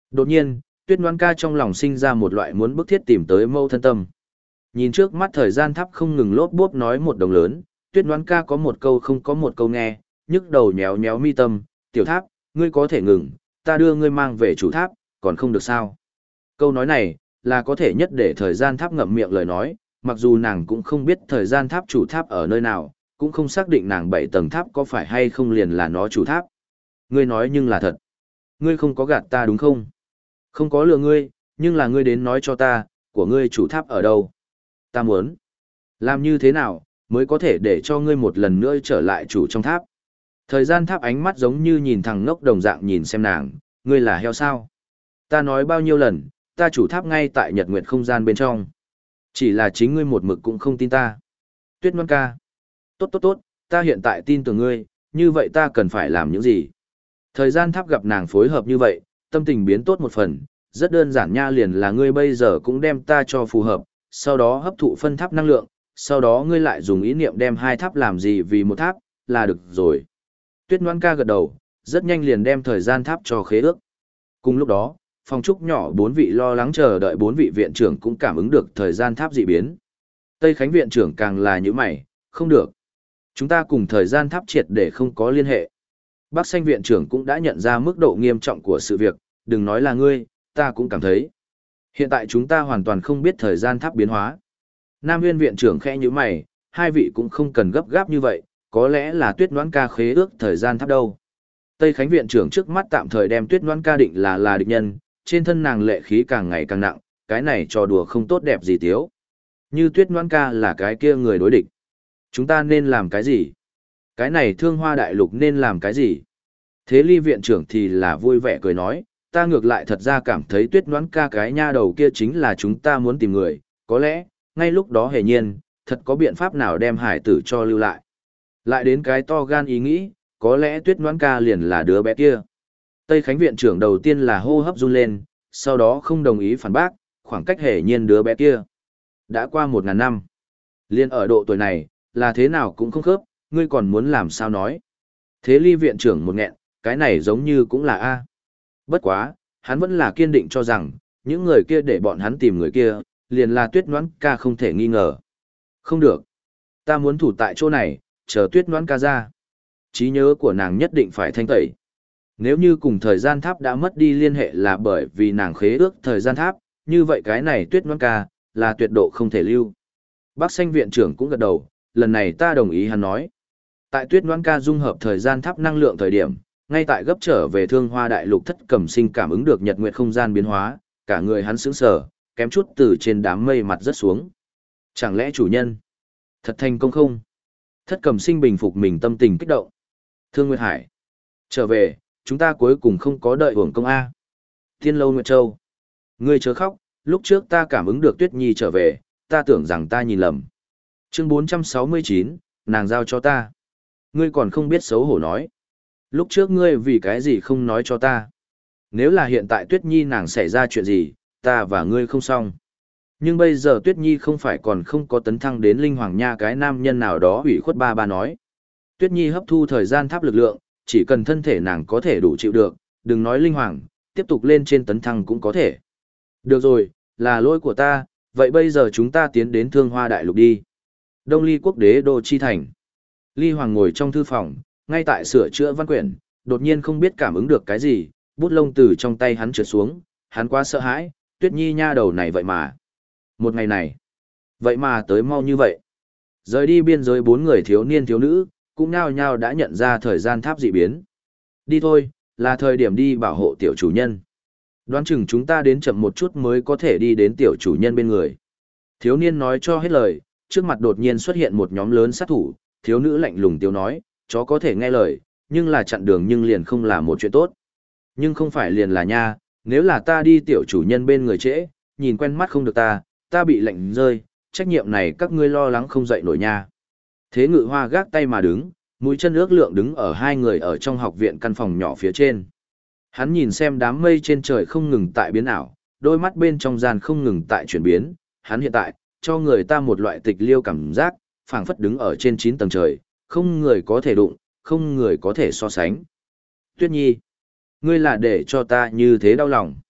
[SPEAKER 1] Đột nhiên, Tuyết Ngoan Ca trong lòng sinh ra một loại muốn bức thiết tìm tới mâu thân tâm. Nhìn trước mắt thời gian tháp không ngừng lốp bốp nói một đồng lớn, Tuyết Ngoan Ca có một câu không có một câu nghe, nhức đầu nhéo nhéo mi tâm, "Tiểu tháp, ngươi có thể ngừng, ta đưa ngươi mang về chủ tháp, còn không được sao?" Câu nói này là có thể nhất để thời gian tháp ngậm miệng lời nói, mặc dù nàng cũng không biết thời gian tháp chủ tháp ở nơi nào, cũng không xác định nàng 7 tầng tháp có phải hay không liền là nó chủ tháp. Ngươi nói nhưng là thật. Ngươi không có gạt ta đúng không? Không có lừa ngươi, nhưng là ngươi đến nói cho ta, của ngươi chủ tháp ở đâu? Ta muốn. Làm như thế nào, mới có thể để cho ngươi một lần nữa trở lại chủ trong tháp? Thời gian tháp ánh mắt giống như nhìn thằng ngốc đồng dạng nhìn xem nàng, ngươi là heo sao? Ta nói bao nhiêu lần, ta chủ tháp ngay tại nhật nguyệt không gian bên trong. Chỉ là chính ngươi một mực cũng không tin ta. Tuyết Ngoan Ca. Tốt tốt tốt, ta hiện tại tin tưởng ngươi, như vậy ta cần phải làm những gì? Thời gian tháp gặp nàng phối hợp như vậy, tâm tình biến tốt một phần, rất đơn giản nha, liền là ngươi bây giờ cũng đem ta cho phù hợp, sau đó hấp thụ phân tháp năng lượng, sau đó ngươi lại dùng ý niệm đem hai tháp làm gì vì một tháp, là được rồi. Tuyết Ngoan Ca gật đầu, rất nhanh liền đem thời gian tháp cho khế ước. Cùng lúc đó, phòng trúc nhỏ 4 vị lo lắng chờ đợi 4 vị viện trưởng cũng cảm ứng được thời gian tháp dị biến. Tây Khánh viện trưởng càng là như mày, không được. Chúng ta cùng thời gian tháp triệt để không có liên hệ. Bắc Xanh viện trưởng cũng đã nhận ra mức độ nghiêm trọng của sự việc, đừng nói là ngươi, ta cũng cảm thấy. Hiện tại chúng ta hoàn toàn không biết thời gian tháp biến hóa. Nam Nguyên viện trưởng khẽ như mày, hai vị cũng không cần gấp gáp như vậy, có lẽ là Tuyết Ngoãn Ca khế ước thời gian tháp đâu. Tây Khánh viện trưởng trước mắt tạm thời đem Tuyết Ngoãn Ca định là địch nhân, trên thân nàng lệ khí càng ngày càng nặng, cái này trò đùa không tốt đẹp gì tiếu. Như Tuyết Ngoãn Ca là cái kia người đối địch. Chúng ta nên làm cái gì? Cái này Thương Hoa Đại Lục nên làm cái gì? Thế Ly viện trưởng thì là vui vẻ cười nói, ta ngược lại thật ra cảm thấy Tuyết Ngoãn Ca cái nha đầu kia chính là chúng ta muốn tìm người, có lẽ, ngay lúc đó hề nhiên, thật có biện pháp nào đem hải tử cho lưu lại. Lại đến cái to gan ý nghĩ, có lẽ Tuyết Ngoãn Ca liền là đứa bé kia. Tây Khánh viện trưởng đầu tiên là hô hấp run lên, sau đó không đồng ý phản bác, khoảng cách hề nhiên đứa bé kia. Đã qua 1000 năm. Liên ở độ tuổi này, là thế nào cũng không khớp, ngươi còn muốn làm sao nói. Thế Ly viện trưởng một nghẹn, cái này giống như cũng là A. Bất quá, hắn vẫn là kiên định cho rằng, những người kia để bọn hắn tìm người kia, liền là Tuyết Ngoãn Ca không thể nghi ngờ. Không được. Ta muốn thủ tại chỗ này, chờ Tuyết Ngoãn Ca ra. Trí nhớ của nàng nhất định phải thanh tẩy. Nếu như cùng thời gian tháp đã mất đi liên hệ là bởi vì nàng khế ước thời gian tháp, như vậy cái này Tuyết Ngoãn Ca, là tuyệt độ không thể lưu. Bắc Xanh viện trưởng cũng gật đầu, lần này ta đồng ý hắn nói. Tại Tuyết Ngoãn Ca dung hợp thời gian tháp năng lượng thời điểm, ngay tại gấp trở về Thương Hoa Đại Lục Thất Cẩm Sinh cảm ứng được nhật nguyệt không gian biến hóa, cả người hắn sững sờ, kém chút từ trên đám mây mặt rớt xuống. Chẳng lẽ chủ nhân thật thành công không? Thất Cẩm Sinh bình phục mình tâm tình kích động. Thương Nguyệt Hải, trở về, chúng ta cuối cùng không có đợi hưởng công A. Thiên Lâu Nguyệt Châu, ngươi chớ khóc, lúc trước ta cảm ứng được Tuyết Nhi trở về, ta tưởng rằng ta nhìn lầm. Chương 469, nàng giao cho ta. Ngươi còn không biết xấu hổ nói. Lúc trước ngươi vì cái gì không nói cho ta. Nếu là hiện tại Tuyết Nhi nàng xảy ra chuyện gì, ta và ngươi không xong. Nhưng bây giờ Tuyết Nhi không phải còn không có tấn thăng đến Linh Hoàng Nha cái nam nhân nào đó ủy khuất ba nói. Tuyết Nhi hấp thu thời gian tháp lực lượng, chỉ cần thân thể nàng có thể đủ chịu được, đừng nói Linh Hoàng, tiếp tục lên trên tấn thăng cũng có thể. Được rồi, là lỗi của ta, vậy bây giờ chúng ta tiến đến Thương Hoa Đại Lục đi. Đông Ly quốc đế đô chi thành. Ly Hoàng ngồi trong thư phòng, ngay tại sửa chữa văn quyển, đột nhiên không biết cảm ứng được cái gì, bút lông từ trong tay hắn trượt xuống, hắn quá sợ hãi, Tuyết Nhi nha đầu này vậy mà. Một ngày này, vậy mà tới mau như vậy. Rời đi biên giới 4 người thiếu niên thiếu nữ, cũng nhao nhao đã nhận ra thời gian tháp dị biến. Đi thôi, là thời điểm đi bảo hộ tiểu chủ nhân. Đoán chừng chúng ta đến chậm một chút mới có thể đi đến tiểu chủ nhân bên người. Thiếu niên nói cho hết lời, trước mặt đột nhiên xuất hiện một nhóm lớn sát thủ, thiếu nữ lạnh lùng tiêu nói, chó có thể nghe lời, nhưng là chặn đường nhưng liền không là một chuyện tốt. Nhưng không phải liền là nha, nếu là ta đi tiểu chủ nhân bên người trễ, nhìn quen mắt không được ta bị lạnh rơi, trách nhiệm này các ngươi lo lắng không dậy nổi nha. Thế Ngự Hoa gác tay mà đứng, mũi chân ước lượng đứng ở hai người ở trong học viện căn phòng nhỏ phía trên. Hắn nhìn xem đám mây trên trời không ngừng tại biến ảo, đôi mắt bên trong gian không ngừng tại chuyển biến, hắn hiện tại, cho người ta một loại tịch liêu cảm giác, phảng phất đứng ở trên 9 tầng trời, không người có thể đụng, không người có thể so sánh. Tuyết Nhi, ngươi là để cho ta như thế đau lòng.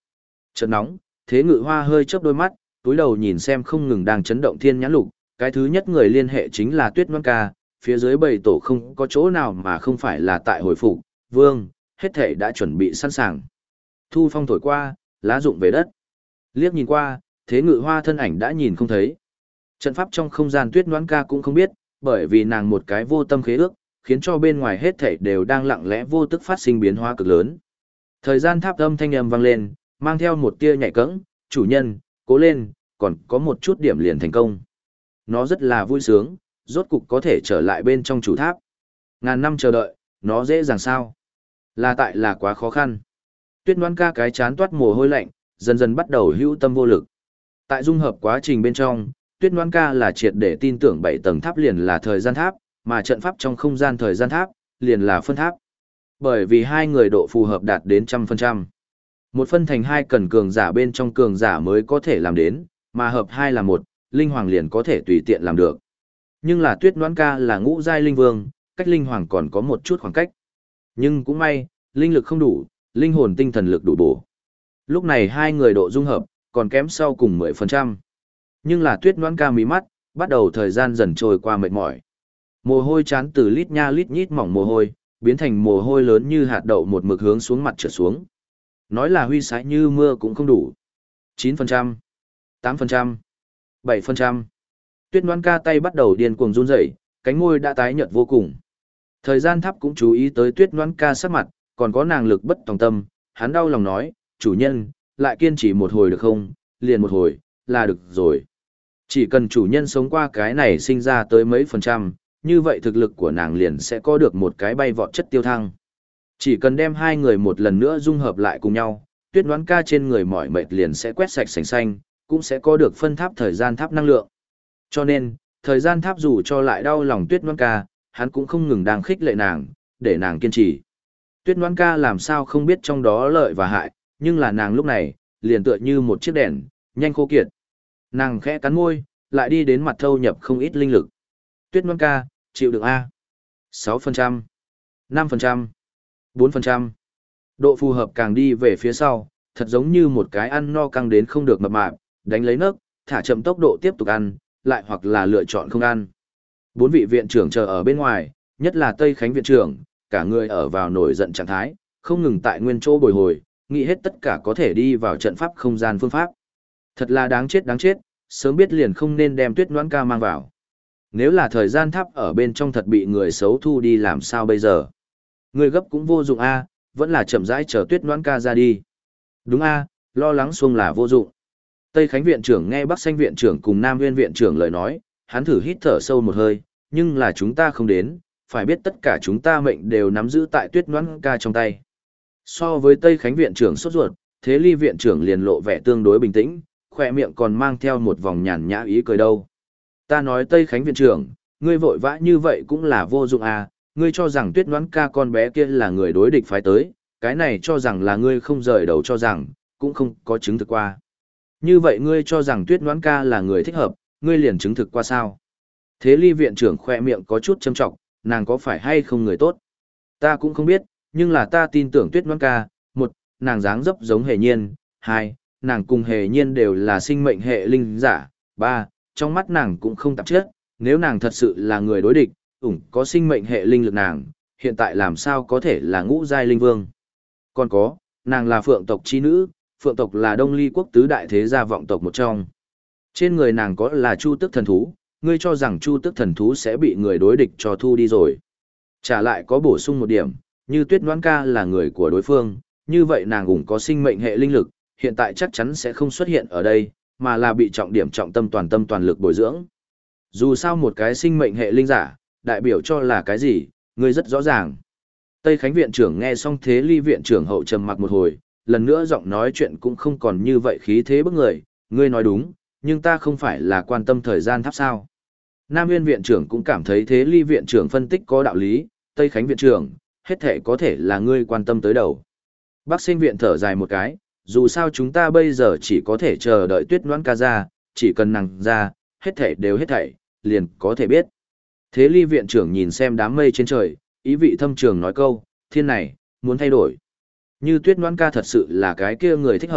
[SPEAKER 1] Chợt nóng, Thế Ngự Hoa hơi chớp đôi mắt, túi đầu nhìn xem không ngừng đang chấn động thiên nhãn lục, cái thứ nhất người liên hệ chính là Tuyết Ngoan Ca, phía dưới bầy tổ không có chỗ nào mà không phải là tại hồi phục, vương, hết thể đã chuẩn bị sẵn sàng. Thu phong thổi qua, lá rụng về đất. Liếc nhìn qua, Thế Ngự Hoa thân ảnh đã nhìn không thấy. Trận pháp trong không gian Tuyết Ngoan Ca cũng không biết, bởi vì nàng một cái vô tâm khế ước, khiến cho bên ngoài hết thảy đều đang lặng lẽ vô tức phát sinh biến hóa cực lớn. Thời gian tháp âm thanh âm vang lên, mang theo một tia nhạy cẫng, chủ nhân, cố lên, còn có một chút điểm liền thành công. Nó rất là vui sướng, rốt cục có thể trở lại bên trong chủ tháp. Ngàn năm chờ đợi, nó dễ dàng sao? Là tại là quá khó khăn. Tuyết Ngoan Ca cái chán toát mồ hôi lạnh, dần dần bắt đầu hữu tâm vô lực. Tại dung hợp quá trình bên trong, Tuyết Ngoan Ca là triệt để tin tưởng 7 tầng tháp liền là thời gian tháp, mà trận pháp trong không gian thời gian tháp liền là phân tháp. Bởi vì hai người độ phù hợp đạt đến 100%. Một phân thành hai cần cường giả bên trong cường giả mới có thể làm đến, mà hợp hai là một, linh hoàng liền có thể tùy tiện làm được. Nhưng là Tuyết Ngoan Ca là ngũ giai linh vương, cách linh hoàng còn có một chút khoảng cách. Nhưng cũng may, linh lực không đủ, linh hồn tinh thần lực đủ bổ. Lúc này hai người độ dung hợp, còn kém sau cùng 10%. Nhưng là Tuyết Ngoan Ca mí mắt, bắt đầu thời gian dần trôi qua mệt mỏi. Mồ hôi chán từ lít nha lít nhít mỏng mồ hôi, biến thành mồ hôi lớn như hạt đậu một mực hướng xuống mặt trượt xuống. Nói là huy sái như mưa cũng không đủ. 9%, 8%, 7%. Tuyết Ngoan Ca tay bắt đầu điên cuồng run rẩy, cánh môi đã tái nhợt vô cùng. Thời gian tháp cũng chú ý tới Tuyết Ngoan Ca sắc mặt, còn có nàng lực bất tòng tâm, hắn đau lòng nói, chủ nhân, lại kiên trì một hồi được không, liền một hồi, là được rồi. Chỉ cần chủ nhân sống qua cái này sinh ra tới mấy %, như vậy thực lực của nàng liền sẽ có được một cái bay vọt chất tiêu thăng. Chỉ cần đem hai người một lần nữa dung hợp lại cùng nhau, Tuyết Ngoan Ca trên người mỏi mệt liền sẽ quét sạch sành xanh, cũng sẽ có được phân tháp thời gian tháp năng lượng. Cho nên, thời gian tháp dù cho lại đau lòng Tuyết Ngoan Ca, hắn cũng không ngừng đang khích lệ nàng, để nàng kiên trì. Tuyết Ngoan Ca làm sao không biết trong đó lợi và hại, nhưng là nàng lúc này, liền tựa như một chiếc đèn, nhanh khô kiệt. Nàng khẽ cắn môi, lại đi đến mặt thâu nhập không ít linh lực. Tuyết Ngoan Ca, chịu được A. 6%, 5%, 4%. Độ phù hợp càng đi về phía sau, thật giống như một cái ăn no căng đến không được mập mạp, đánh lấy nấc, thả chậm tốc độ tiếp tục ăn, lại hoặc là lựa chọn không ăn. 4 vị viện trưởng chờ ở bên ngoài, nhất là Tây Khánh viện trưởng, cả người ở vào nổi giận trạng thái, không ngừng tại nguyên chỗ bồi hồi, nghĩ hết tất cả có thể đi vào trận pháp không gian phương pháp. Thật là đáng chết, sớm biết liền không nên đem Tuyết Ngoan Ca mang vào. Nếu là thời gian tháp ở bên trong thật bị người xấu thu đi làm sao bây giờ? Người gấp cũng vô dụng a, vẫn là chậm rãi chờ Tuyết Ngoan Ca ra đi. Đúng a, lo lắng xuông là vô dụng. Tây Khánh viện trưởng nghe Bắc Xanh viện trưởng cùng Nam Nguyên viện trưởng lời nói, hắn thử hít thở sâu một hơi, nhưng là chúng ta không đến, phải biết tất cả chúng ta mệnh đều nắm giữ tại Tuyết Ngoan Ca trong tay. So với Tây Khánh viện trưởng sốt ruột, Thế Ly viện trưởng liền lộ vẻ tương đối bình tĩnh, khỏe miệng còn mang theo một vòng nhàn nhã ý cười đâu. Ta nói Tây Khánh viện trưởng, ngươi vội vã như vậy cũng là vô dụng à, ngươi cho rằng Tuyết Ngoan Ca con bé kia là người đối địch phái tới, cái này cho rằng là ngươi không rời đầu cho rằng, cũng không có chứng thực qua. Như vậy ngươi cho rằng Tuyết Ngoan Ca là người thích hợp, ngươi liền chứng thực qua sao? Thế Ly viện trưởng khỏe miệng có chút châm trọng, nàng có phải hay không người tốt? Ta cũng không biết, nhưng là ta tin tưởng Tuyết Ngoan Ca, một, nàng dáng dấp giống Hề Nhiên, hai, nàng cùng Hề Nhiên đều là sinh mệnh hệ linh giả, ba, trong mắt nàng cũng không tạp chất, nếu nàng thật sự là người đối địch, có sinh mệnh hệ linh lực nàng, hiện tại làm sao có thể là ngũ giai linh vương. Còn có, nàng là phượng tộc chi nữ, phượng tộc là Đông Ly quốc tứ đại thế gia vọng tộc một trong. Trên người nàng có là chu tức thần thú, ngươi cho rằng chu tức thần thú sẽ bị người đối địch cho thu đi rồi. Trả lại có bổ sung một điểm, như Tuyết Ngoan Ca là người của đối phương, như vậy nàng cũng có sinh mệnh hệ linh lực, hiện tại chắc chắn sẽ không xuất hiện ở đây, mà là bị trọng điểm trọng tâm toàn lực bồi dưỡng. Dù sao một cái sinh mệnh hệ linh giả, đại biểu cho là cái gì, ngươi rất rõ ràng. Tây Khánh viện trưởng nghe xong Thế Ly viện trưởng hậu trầm mặc một hồi, lần nữa giọng nói chuyện cũng không còn như vậy khí thế bức người, ngươi nói đúng, nhưng ta không phải là quan tâm thời gian tháp sao. Nam Nguyên viện trưởng cũng cảm thấy Thế Ly viện trưởng phân tích có đạo lý, Tây Khánh viện trưởng, hết thể có thể là ngươi quan tâm tới đầu. Bắc Sinh viện thở dài một cái, dù sao chúng ta bây giờ chỉ có thể chờ đợi Tuyết Ngoan Ca ra, chỉ cần nàng ra, hết thảy đều hết thảy, liền có thể biết. Thế Ly viện trưởng nhìn xem đám mây trên trời, ý vị thâm trường nói câu, thiên này, muốn thay đổi. Như Tuyết Ngoan Ca thật sự là cái kia người thích hợp,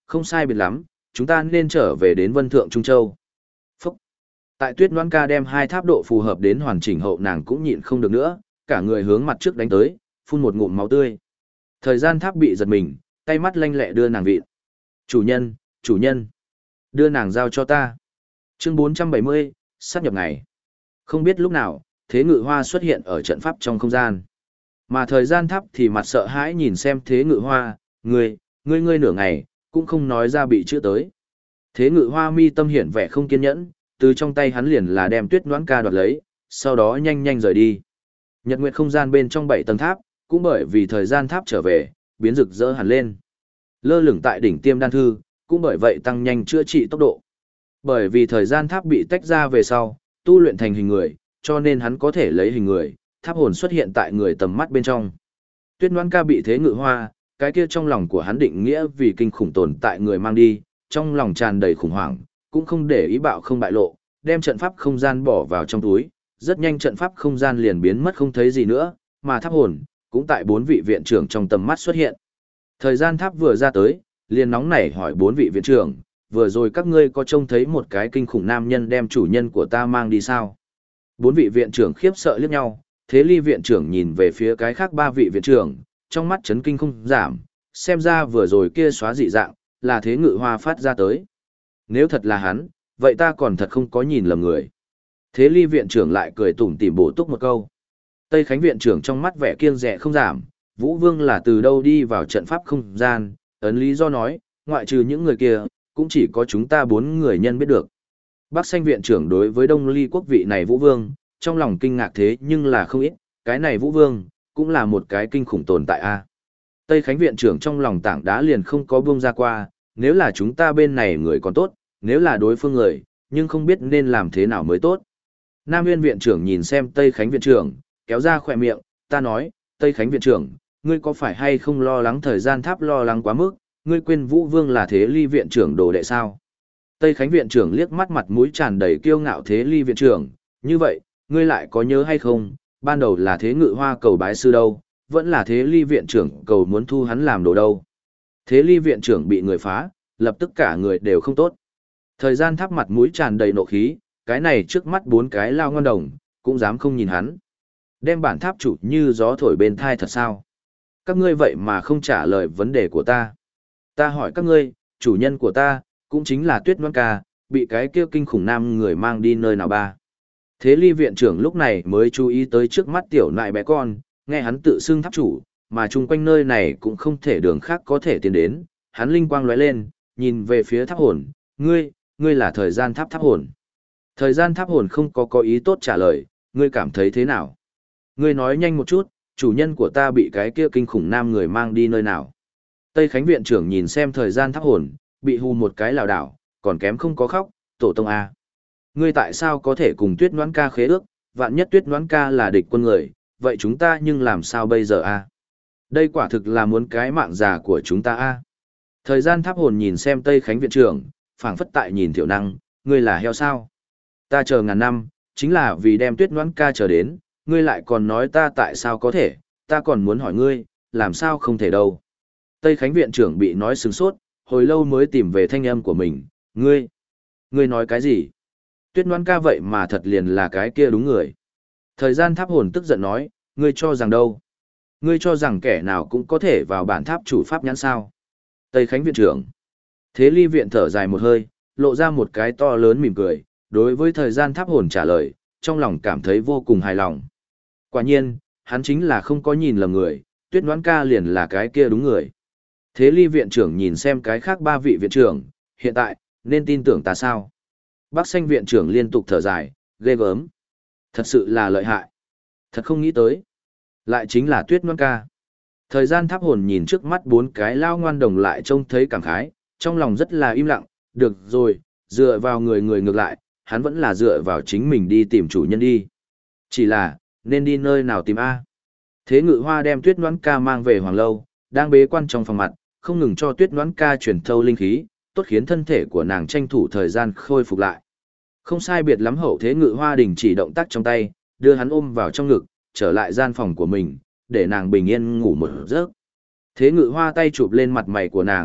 [SPEAKER 1] không sai biệt lắm, chúng ta nên trở về đến Vân Thượng Trung Châu. Phúc! Tại Tuyết Ngoãn Ca đem hai tháp độ phù hợp đến hoàn chỉnh hậu nàng cũng nhịn không được nữa, cả người hướng mặt trước đánh tới, phun một ngụm máu tươi. Thời gian tháp bị giật mình, tay mắt lanh lẹ đưa nàng vịn. Chủ nhân, đưa nàng giao cho ta. Chương 470, sát nhập ngày. Không biết lúc nào, Thế Ngự Hoa xuất hiện ở trận pháp trong không gian. Mà thời gian tháp thì mặt sợ hãi nhìn xem Thế Ngự Hoa, ngươi nửa ngày, cũng không nói ra bị chữa tới. Thế Ngự Hoa mi tâm hiển vẻ không kiên nhẫn, từ trong tay hắn liền là đem Tuyết Ngoãn Ca đoạt lấy, sau đó nhanh nhanh rời đi. Nhật nguyệt không gian bên trong 7 tầng tháp, cũng bởi vì thời gian tháp trở về, biến rực rỡ hẳn lên. Lơ lửng tại đỉnh Tiêm Đan Thư, cũng bởi vậy tăng nhanh chữa trị tốc độ. Bởi vì thời gian tháp bị tách ra về sau, tu luyện thành hình người, cho nên hắn có thể lấy hình người, tháp hồn xuất hiện tại người tầm mắt bên trong. Tuyết Ngoãn Ca bị Thế Ngự Hoa, cái kia trong lòng của hắn định nghĩa vì kinh khủng tồn tại người mang đi, trong lòng tràn đầy khủng hoảng, cũng không để ý bạo không bại lộ, đem trận pháp không gian bỏ vào trong túi, rất nhanh trận pháp không gian liền biến mất không thấy gì nữa, mà tháp hồn cũng tại 4 vị viện trưởng trong tầm mắt xuất hiện. Thời gian tháp vừa ra tới, liền nóng nảy hỏi 4 vị viện trưởng, vừa rồi các ngươi có trông thấy một cái kinh khủng nam nhân đem chủ nhân của ta mang đi sao? 4 vị viện trưởng khiếp sợ liếc nhau, Thế Ly viện trưởng nhìn về phía cái khác 3 vị viện trưởng, trong mắt chấn kinh không giảm, xem ra vừa rồi kia xóa dị dạng, là Thế Ngự Hoa phát ra tới. Nếu thật là hắn, vậy ta còn thật không có nhìn lầm người. Thế Ly viện trưởng lại cười tủm tỉm bổ túc một câu. Tây Khánh viện trưởng trong mắt vẻ kiêng dè không giảm, Vũ Vương là từ đâu đi vào trận pháp không gian, ấn lý do nói, ngoại trừ những người kia, cũng chỉ có chúng ta 4 người nhân biết được. Bắc Xanh viện trưởng đối với Đông Ly quốc vị này Vũ Vương, trong lòng kinh ngạc thế nhưng là không ít, cái này Vũ Vương, cũng là một cái kinh khủng tồn tại a. Tây Khánh viện trưởng trong lòng tảng đá liền không có buông ra qua, nếu là chúng ta bên này người còn tốt, nếu là đối phương người, nhưng không biết nên làm thế nào mới tốt. Nam Nguyên viện trưởng nhìn xem Tây Khánh viện trưởng, kéo ra khỏe miệng, ta nói, Tây Khánh viện trưởng, ngươi có phải hay không lo lắng thời gian tháp lo lắng quá mức, ngươi quên Vũ Vương là Thế Ly viện trưởng đồ đệ sao? Tây Khánh viện trưởng liếc mắt mặt mũi tràn đầy kiêu ngạo Thế Ly viện trưởng, như vậy, ngươi lại có nhớ hay không, ban đầu là Thế Ngự Hoa cầu bái sư đâu, vẫn là Thế Ly viện trưởng cầu muốn thu hắn làm đồ đâu. Thế Ly viện trưởng bị người phá, lập tức cả người đều không tốt. Thời gian tháp mặt mũi tràn đầy nộ khí, cái này trước mắt 4 cái lao ngon đồng, cũng dám không nhìn hắn. Đem bản tháp chủ như gió thổi bên thai thật sao? Các ngươi vậy mà không trả lời vấn đề của ta. Ta hỏi các ngươi, chủ nhân của ta, cũng chính là Tuyết Ngoãn Ca, bị cái kia kinh khủng nam người mang đi nơi nào ba. Thế Ly viện trưởng lúc này mới chú ý tới trước mắt tiểu nại bé con, nghe hắn tự xưng tháp chủ, mà chung quanh nơi này cũng không thể đường khác có thể tiến đến. Hắn linh quang lóe lên, nhìn về phía tháp hồn, ngươi là thời gian tháp tháp hồn. Thời gian tháp hồn không có ý tốt trả lời, ngươi cảm thấy thế nào? Ngươi nói nhanh một chút, chủ nhân của ta bị cái kia kinh khủng nam người mang đi nơi nào? Tây Khánh viện trưởng nhìn xem thời gian tháp hồn, bị hù một cái lảo đảo, còn kém không có khóc, tổ tông A. Ngươi tại sao có thể cùng Tuyết Ngoãn Ca khế ước, vạn nhất Tuyết Ngoãn Ca là địch quân người, vậy chúng ta nhưng làm sao bây giờ A? Đây quả thực là muốn cái mạng già của chúng ta A. Thời gian tháp hồn nhìn xem Tây Khánh viện trưởng, phảng phất tại nhìn Thiệu Năng, ngươi là heo sao? Ta chờ ngàn năm, chính là vì đem Tuyết Ngoãn Ca chờ đến, ngươi lại còn nói ta tại sao có thể, ta còn muốn hỏi ngươi, làm sao không thể đâu. Tây Khánh viện trưởng bị nói sừng sốt, hồi lâu mới tìm về thanh âm của mình, ngươi nói cái gì? Tuyết Ngoãn Ca vậy mà thật liền là cái kia đúng người. Thời gian tháp hồn tức giận nói, ngươi cho rằng đâu? Ngươi cho rằng kẻ nào cũng có thể vào bản tháp chủ pháp nhãn sao? Tây Khánh viện trưởng. Thế Ly viện thở dài một hơi, lộ ra một cái to lớn mỉm cười, đối với thời gian tháp hồn trả lời, trong lòng cảm thấy vô cùng hài lòng. Quả nhiên, hắn chính là không có nhìn lầm người, Tuyết Ngoãn Ca liền là cái kia đúng người. Thế Ly viện trưởng nhìn xem cái khác 3 vị viện trưởng, hiện tại, nên tin tưởng ta sao? Bắc Xanh viện trưởng liên tục thở dài, ghê gớm. Thật sự là lợi hại. Thật không nghĩ tới. Lại chính là Tuyết Ngoãn Ca. Thời gian tháp hồn nhìn trước mắt 4 cái lao ngoan đồng lại trông thấy cảm khái, trong lòng rất là im lặng, được rồi, dựa vào người ngược lại, hắn vẫn là dựa vào chính mình đi tìm chủ nhân đi. Chỉ là, nên đi nơi nào tìm A. Thế Ngự Hoa đem Tuyết Ngoãn Ca mang về Hoàng Lâu, đang bế quan trong phòng mặt, không ngừng cho Tuyết Ngoãn Ca truyền thâu linh khí, tốt khiến thân thể của nàng tranh thủ thời gian khôi phục lại. Không sai biệt lắm hậu Thế Ngự Hoa đình chỉ động tác trong tay, đưa hắn ôm vào trong ngực, trở lại gian phòng của mình, để nàng bình yên ngủ một giấc. Thế Ngự Hoa tay chụp lên mặt mày của nàng,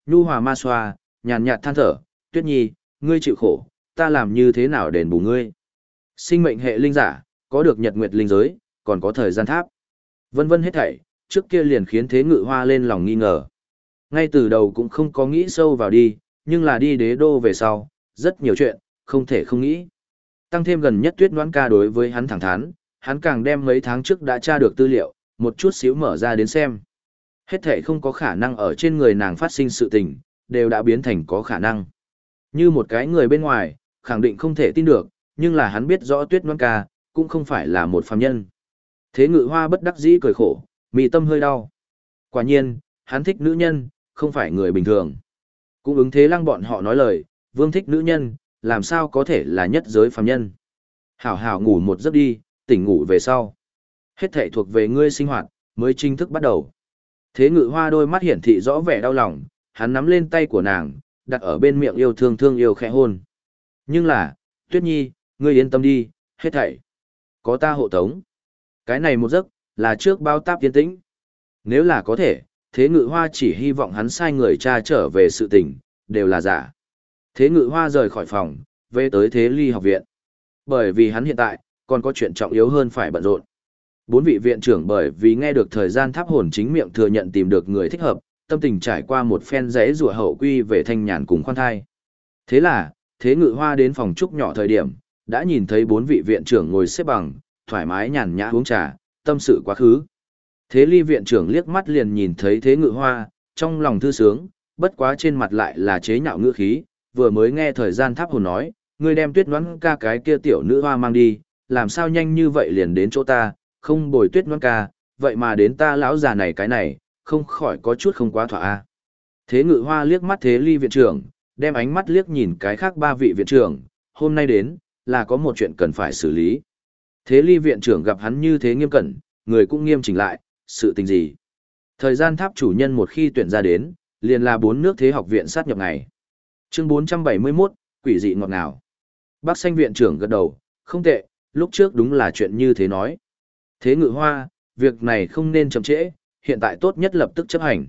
[SPEAKER 1] Nhu hòa ma xoa, nhàn nhạt than thở, Tuyết Nhi, ngươi chịu khổ, ta làm như thế nào đền bù ngươi? Sinh mệnh hệ linh giả, có được nhật nguyệt linh giới, còn có thời gian tháp. Vân vân hết thảy, trước kia liền khiến Thế Ngự Hoa lên lòng nghi ngờ. Ngay từ đầu cũng không có nghĩ sâu vào đi, nhưng là đi đế đô về sau, rất nhiều chuyện, không thể không nghĩ. Tăng thêm gần nhất Tuyết Noãn ca đối với hắn thẳng thắn, hắn càng đem mấy tháng trước đã tra được tư liệu, một chút xíu mở ra đến xem. Hết thảy không có khả năng ở trên người nàng phát sinh sự tình, đều đã biến thành có khả năng. Như một cái người bên ngoài, khẳng định không thể tin được, nhưng là hắn biết rõ Tuyết Noãn ca, cũng không phải là một phàm nhân. Thế Ngự Hoa bất đắc dĩ cười khổ, mị tâm hơi đau. Quả nhiên, hắn thích nữ nhân, không phải người bình thường. Cũng ứng Thế Lăng bọn họ nói lời, vương thích nữ nhân, làm sao có thể là nhất giới phàm nhân. Hảo hảo ngủ một giấc đi, tỉnh ngủ về sau. Hết thảy thuộc về ngươi sinh hoạt, mới chính thức bắt đầu. Thế Ngự Hoa đôi mắt hiển thị rõ vẻ đau lòng, hắn nắm lên tay của nàng, đặt ở bên miệng yêu thương thương yêu khẽ hôn. Nhưng là, Tuyết Nhi, ngươi yên tâm đi, hết thảy. Có ta hộ tống. Cái này một giấc, là trước bao táp tiến tĩnh. Nếu là có thể, Thế Ngự Hoa chỉ hy vọng hắn sai người cha trở về sự tình, đều là giả. Thế Ngự Hoa rời khỏi phòng, về tới Thế Ly học viện. Bởi vì hắn hiện tại, còn có chuyện trọng yếu hơn phải bận rộn. 4 vị viện trưởng bởi vì nghe được thời gian tháp hồn chính miệng thừa nhận tìm được người thích hợp, tâm tình trải qua một phen giấy rủa hậu quy về thanh nhàn cùng khoan thai. Thế là, Thế Ngự Hoa đến phòng trúc nhỏ thời điểm, đã nhìn thấy 4 vị viện trưởng ngồi xếp bằng, thoải mái nhàn nhã uống trà, tâm sự quá khứ. Thế Ly viện trưởng liếc mắt liền nhìn thấy Thế Ngự Hoa, trong lòng thư sướng, bất quá trên mặt lại là chế nhạo ngữ khí, vừa mới nghe thời gian tháp hồn nói, ngươi đem Tuyết Noãn ca cái kia tiểu nữ hoa mang đi, làm sao nhanh như vậy liền đến chỗ ta, không bồi Tuyết Noãn ca, vậy mà đến ta lão già này cái này, không khỏi có chút không quá thỏa a. Thế Ngự Hoa liếc mắt Thế Ly viện trưởng, đem ánh mắt liếc nhìn cái khác 3 vị viện trưởng, hôm nay đến, là có một chuyện cần phải xử lý. Thế Ly viện trưởng gặp hắn như thế nghiêm cẩn, người cũng nghiêm chỉnh lại, sự tình gì? Thời gian tháp chủ nhân một khi tuyển ra đến, liền là 4 nước thế học viện sát nhập ngày. Chương 471, quỷ dị ngọt ngào. Bác Xanh viện trưởng gật đầu, không tệ, lúc trước đúng là chuyện như thế nói. Thế Ngự Hoa, việc này không nên chậm trễ, hiện tại tốt nhất lập tức chấp hành.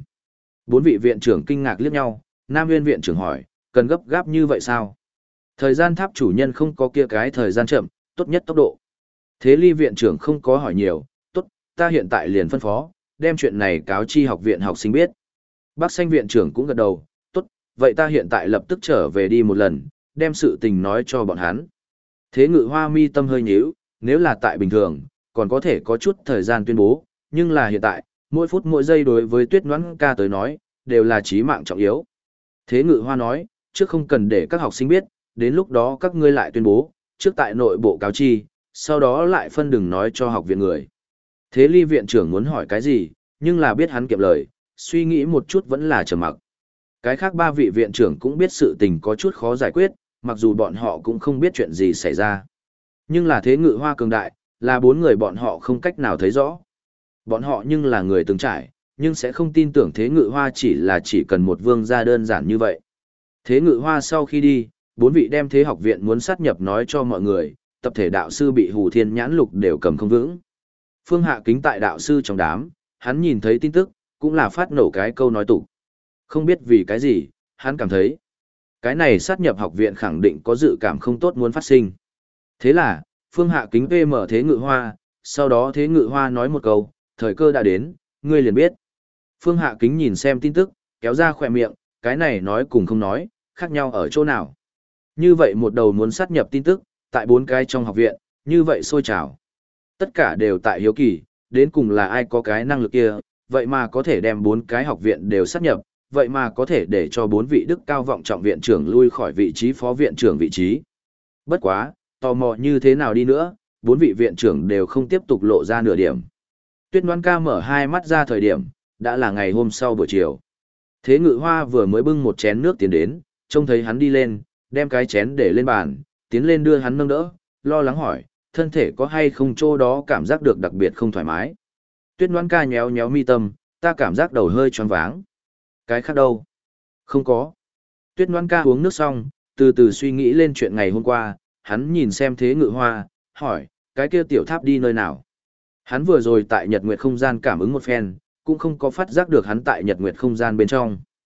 [SPEAKER 1] 4 vị viện trưởng kinh ngạc liếc nhau, Nam Nguyên viện trưởng hỏi, cần gấp gáp như vậy sao? Thời gian tháp chủ nhân không có kia cái thời gian chậm, tốt nhất tốc độ. Thế Ly viện trưởng không có hỏi nhiều, tốt, ta hiện tại liền phân phó, đem chuyện này cáo chi học viện học sinh biết. Bác Xanh viện trưởng cũng gật đầu, tốt, vậy ta hiện tại lập tức trở về đi một lần, đem sự tình nói cho bọn hắn. Thế Ngự Hoa mi tâm hơi nhíu, nếu là tại bình thường, còn có thể có chút thời gian tuyên bố, nhưng là hiện tại, mỗi phút mỗi giây đối với Tuyết Noãn ca tới nói, đều là chí mạng trọng yếu. Thế Ngự Hoa nói, trước không cần để các học sinh biết, đến lúc đó các ngươi lại tuyên bố, trước tại nội bộ cáo chi, sau đó lại phân đừng nói cho học viện người. Thế Ly viện trưởng muốn hỏi cái gì, nhưng là biết hắn kiệm lời, suy nghĩ một chút vẫn là trầm mặc. Cái khác 3 vị viện trưởng cũng biết sự tình có chút khó giải quyết, mặc dù bọn họ cũng không biết chuyện gì xảy ra. Nhưng là Thế Ngự Hoa cường đại, là 4 người bọn họ không cách nào thấy rõ. Bọn họ nhưng là người từng trải, nhưng sẽ không tin tưởng Thế Ngự Hoa chỉ cần một vương gia đơn giản như vậy. Thế Ngự Hoa sau khi đi, 4 vị đem thế học viện muốn sát nhập nói cho mọi người, tập thể đạo sư bị Hù Thiên Nhãn Lục đều cầm không vững. Phương Hạ kính tại đạo sư trong đám, hắn nhìn thấy tin tức, cũng là phát nổ cái câu nói tục. Không biết vì cái gì, hắn cảm thấy, cái này sát nhập học viện khẳng định có dự cảm không tốt muốn phát sinh. Thế là, Phương Hạ kính PM Thế Ngự Hoa, sau đó Thế Ngự Hoa nói một câu, thời cơ đã đến, ngươi liền biết. Phương Hạ kính nhìn xem tin tức, kéo ra khỏe miệng, cái này nói cùng không nói, khác nhau ở chỗ nào. Như vậy một đầu muốn sát nhập tin tức, tại 4 cái trong học viện, như vậy sôi trào. Tất cả đều tại hiếu kỳ, đến cùng là ai có cái năng lực kia, vậy mà có thể đem 4 cái học viện đều sát nhập, vậy mà có thể để cho 4 vị đức cao vọng trọng viện trưởng lui khỏi vị trí phó viện trưởng vị trí. Bất quá, tò mò như thế nào đi nữa, 4 vị viện trưởng đều không tiếp tục lộ ra nửa điểm. Tuyết Noãn ca mở hai mắt ra thời điểm, đã là ngày hôm sau buổi chiều. Thế Ngự Hoa vừa mới bưng một chén nước tiến đến, trông thấy hắn đi lên, đem cái chén để lên bàn, tiến lên đưa hắn nâng đỡ, lo lắng hỏi, thân thể có hay không chỗ đó cảm giác được đặc biệt không thoải mái. Tuyết Noãn ca nhéo nhéo mi tâm, ta cảm giác đầu hơi choáng váng. Cái khác đâu? Không có. Tuyết Noãn ca uống nước xong, từ từ suy nghĩ lên chuyện ngày hôm qua, hắn nhìn xem Thế Ngự Hoa, hỏi, cái kia tiểu tháp đi nơi nào? Hắn vừa rồi tại Nhật Nguyệt không gian cảm ứng một phen, cũng không có phát giác được hắn tại Nhật Nguyệt không gian bên trong.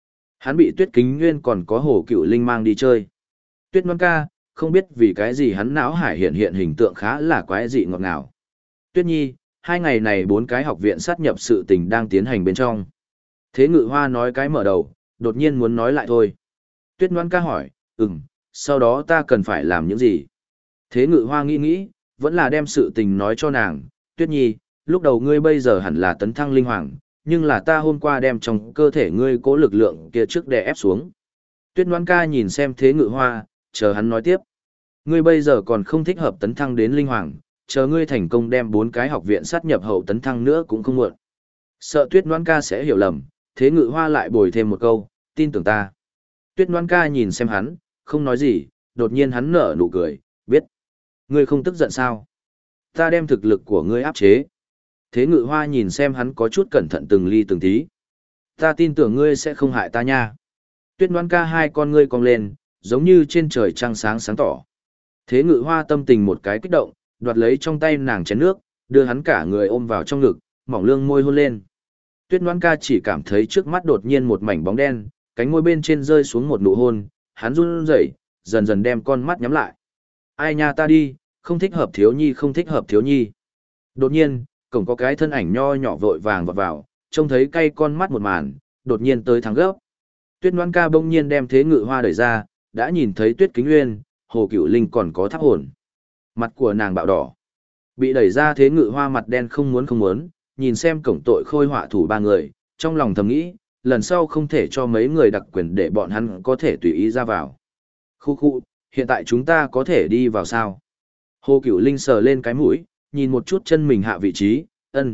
[SPEAKER 1] Hắn bị Tuyết Kính Nguyên còn có Hồ Cựu Linh mang đi chơi. Tuyết Ngoan ca, không biết vì cái gì hắn não hải hiện hiện hình tượng khá là quái dị ngọt ngào. Tuyết Nhi, 2 ngày này 4 cái học viện sát nhập sự tình đang tiến hành bên trong. Thế Ngự Hoa nói cái mở đầu, đột nhiên muốn nói lại thôi. Tuyết Ngoan ca hỏi, sau đó ta cần phải làm những gì? Thế Ngự Hoa nghĩ, vẫn là đem sự tình nói cho nàng. Tuyết Nhi, lúc đầu ngươi bây giờ hẳn là tấn thăng linh hoàng, nhưng là ta hôm qua đem trong cơ thể ngươi cố lực lượng kia trước đè ép xuống. Tuyết Ngoan ca nhìn xem Thế Ngự Hoa, chờ hắn nói tiếp. Ngươi bây giờ còn không thích hợp tấn thăng đến linh hoàng, chờ ngươi thành công đem 4 cái học viện sát nhập hậu tấn thăng nữa cũng không muộn. Sợ Tuyết Ngoan ca sẽ hiểu lầm, Thế Ngự Hoa lại bồi thêm một câu, tin tưởng ta. Tuyết Ngoan ca nhìn xem hắn, không nói gì, đột nhiên hắn nở nụ cười, biết. Ngươi không tức giận sao? Ta đem thực lực của ngươi áp chế. Thế Ngự Hoa nhìn xem hắn có chút cẩn thận từng ly từng tí. Ta tin tưởng ngươi sẽ không hại ta nha. Tuyết Ngoan ca hai con ngươi cong lên, giống như trên trời trăng sáng sáng tỏ. Thế Ngự Hoa tâm tình một cái kích động, đoạt lấy trong tay nàng chén nước, đưa hắn cả người ôm vào trong ngực, mỏng lương môi hôn lên. Tuyết Ngoan ca chỉ cảm thấy trước mắt đột nhiên một mảnh bóng đen, cánh môi bên trên rơi xuống một nụ hôn, hắn run rẩy, dần dần đem con mắt nhắm lại. Ai nha ta đi, không thích hợp thiếu nhi không thích hợp thiếu nhi. Đột nhiên, cổng có cái thân ảnh nho nhỏ vội vàng vọt vào, trông thấy cay con mắt một màn, đột nhiên tới thắng gấp. Tuyết Ngoan ca bỗng nhiên đem Thế Ngự Hoa đẩy ra, đã nhìn thấy Tuyết Kính Nguyên, Hồ Cựu Linh còn có Tháp Hồn. Mặt của nàng bạo đỏ. Bị đẩy ra Thế Ngự Hoa mặt đen không muốn, nhìn xem cổng tội khôi họa thủ 3 người, trong lòng thầm nghĩ, lần sau không thể cho mấy người đặc quyền để bọn hắn có thể tùy ý ra vào. Khu, hiện tại chúng ta có thể đi vào sao? Hồ Cựu Linh sờ lên cái mũi, nhìn một chút chân mình hạ vị trí,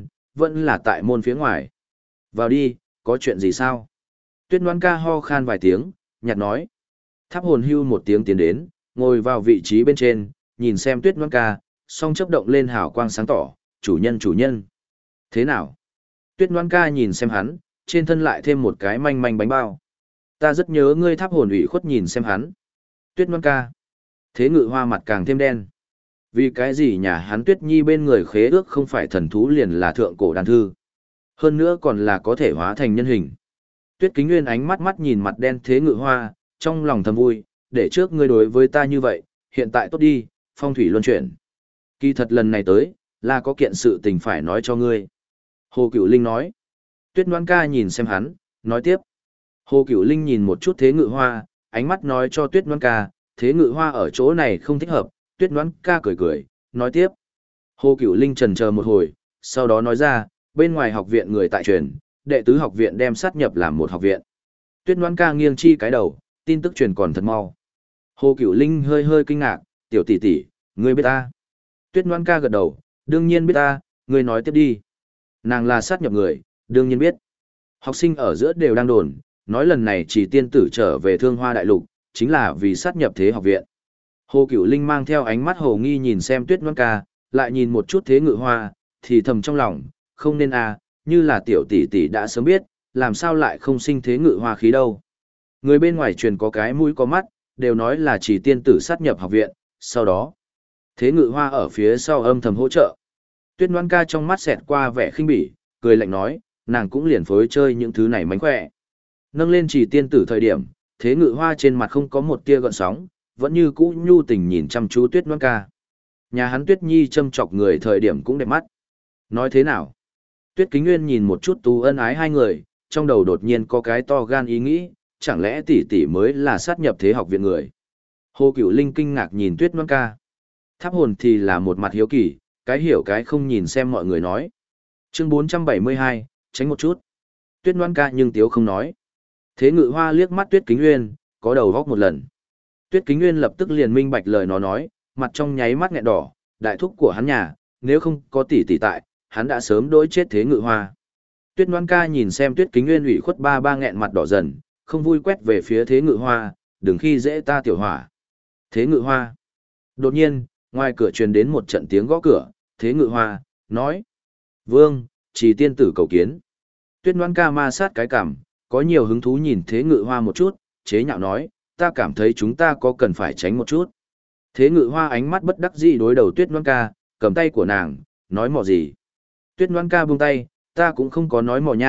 [SPEAKER 1] vẫn là tại môn phía ngoài. Vào đi, có chuyện gì sao? Tuyết Ngoan ca ho khan vài tiếng, nhạt nói. Tháp Hồn hưu một tiếng tiến đến, ngồi vào vị trí bên trên, nhìn xem Tuyết Ngoan ca, song chớp động lên hào quang sáng tỏ, chủ nhân. Thế nào? Tuyết Ngoan ca nhìn xem hắn, trên thân lại thêm một cái manh manh bánh bao. Ta rất nhớ ngươi. Tháp Hồn ủy khuất nhìn xem hắn. Tuyết Ngoan ca. Thế Ngự Hoa mặt càng thêm đen. Vì cái gì nhà hắn Tuyết Nhi bên người khế ước không phải thần thú liền là thượng cổ đàn thư. Hơn nữa còn là có thể hóa thành nhân hình. Tuyết Kính Nguyên ánh mắt nhìn mặt đen Thế Ngự Hoa, trong lòng thầm vui, để trước ngươi đối với ta như vậy, hiện tại tốt đi, phong thủy luân chuyển. Kỳ thật lần này tới, là có kiện sự tình phải nói cho ngươi. Hồ Cựu Linh nói. Tuyết Ngoan ca nhìn xem hắn, nói tiếp. Hồ Cựu Linh nhìn một chút Thế Ngự Hoa, ánh mắt nói cho Tuyết Ngoan ca, Thế Ngự Hoa ở chỗ này không thích hợp. Tuyết Ngoan ca cười, nói tiếp. Hồ Cựu Linh chần chờ một hồi, sau đó nói ra, bên ngoài học viện người tại truyền, đệ tứ học viện đem sát nhập làm một học viện. Tuyết Ngoan ca nghiêng chi cái đầu, tin tức truyền còn thật mau. Hồ Cựu Linh hơi kinh ngạc, tiểu tỷ tỷ, ngươi biết ta? Tuyết Ngoan ca gật đầu, đương nhiên biết ta, ngươi nói tiếp đi. Nàng là sát nhập người, đương nhiên biết. Học sinh ở giữa đều đang đồn, nói lần này chỉ tiên tử trở về Thương Hoa Đại Lục, chính là vì sát nhập thế học viện. Hồ Cựu Linh mang theo ánh mắt hồ nghi nhìn xem Tuyết Ngoan ca, lại nhìn một chút Thế Ngự Hoa, thì thầm trong lòng, không nên như là tiểu tỷ tỷ đã sớm biết, làm sao lại không sinh Thế Ngự Hoa khí đâu. Người bên ngoài truyền có cái mũi có mắt, đều nói là chỉ tiên tử sát nhập học viện, sau đó Thế Ngự Hoa ở phía sau âm thầm hỗ trợ. Tuyết Ngoan ca trong mắt xẹt qua vẻ khinh bỉ, cười lạnh nói, nàng cũng liền phối chơi những thứ này mánh khỏe. Nâng lên chỉ tiên tử thời điểm, Thế Ngự Hoa trên mặt không có một tia gợn sóng, vẫn như cũ nhu tình nhìn chăm chú Tuyết Ngoan ca. Nhà hắn Tuyết Nhi châm chọc người thời điểm cũng đẹp mắt. Nói thế nào? Tuyết Kính Nguyên nhìn một chút Tú Ân ái hai người, trong đầu đột nhiên có cái to gan ý nghĩ, chẳng lẽ tỷ tỷ mới là sát nhập thế học viện người. Hồ Cựu Linh kinh ngạc nhìn Tuyết Ngoan ca. Tháp Hồn thì là một mặt hiếu kỳ, cái hiểu cái không nhìn xem mọi người nói. Chương 472, tránh một chút. Tuyết Ngoan ca nhưng tiếu không nói. Thế Ngự Hoa liếc mắt Tuyết Kính Nguyên, có đầu góc một lần. Tuyết Kính Nguyên lập tức liền minh bạch lời nó nói, mặt trong nháy mắt nghẹn đỏ, đại thúc của hắn nhà, nếu không có tỷ tỷ tại, hắn đã sớm đối chết Thế Ngự Hoa. Tuyết Ngoan ca nhìn xem Tuyết Kính Nguyên ủy khuất ba nghẹn mặt đỏ dần, không vui quét về phía Thế Ngự Hoa, đừng khi dễ ta tiểu hỏa. Thế Ngự Hoa. Đột nhiên, ngoài cửa truyền đến một trận tiếng gõ cửa, Thế Ngự Hoa, nói. Vương, chỉ tiên tử cầu kiến. Tuyết Ngoan ca ma sát cái cằm, có nhiều hứng thú nhìn Thế Ngự Hoa một chút, chế nhạo nói, ta cảm thấy chúng ta có cần phải tránh một chút. Thế Ngự Hoa ánh mắt bất đắc dĩ đối đầu Tuyết Ngoan ca, cầm tay của nàng, nói mò gì. Tuyết Ngoan ca buông tay, ta cũng không có nói mò nha,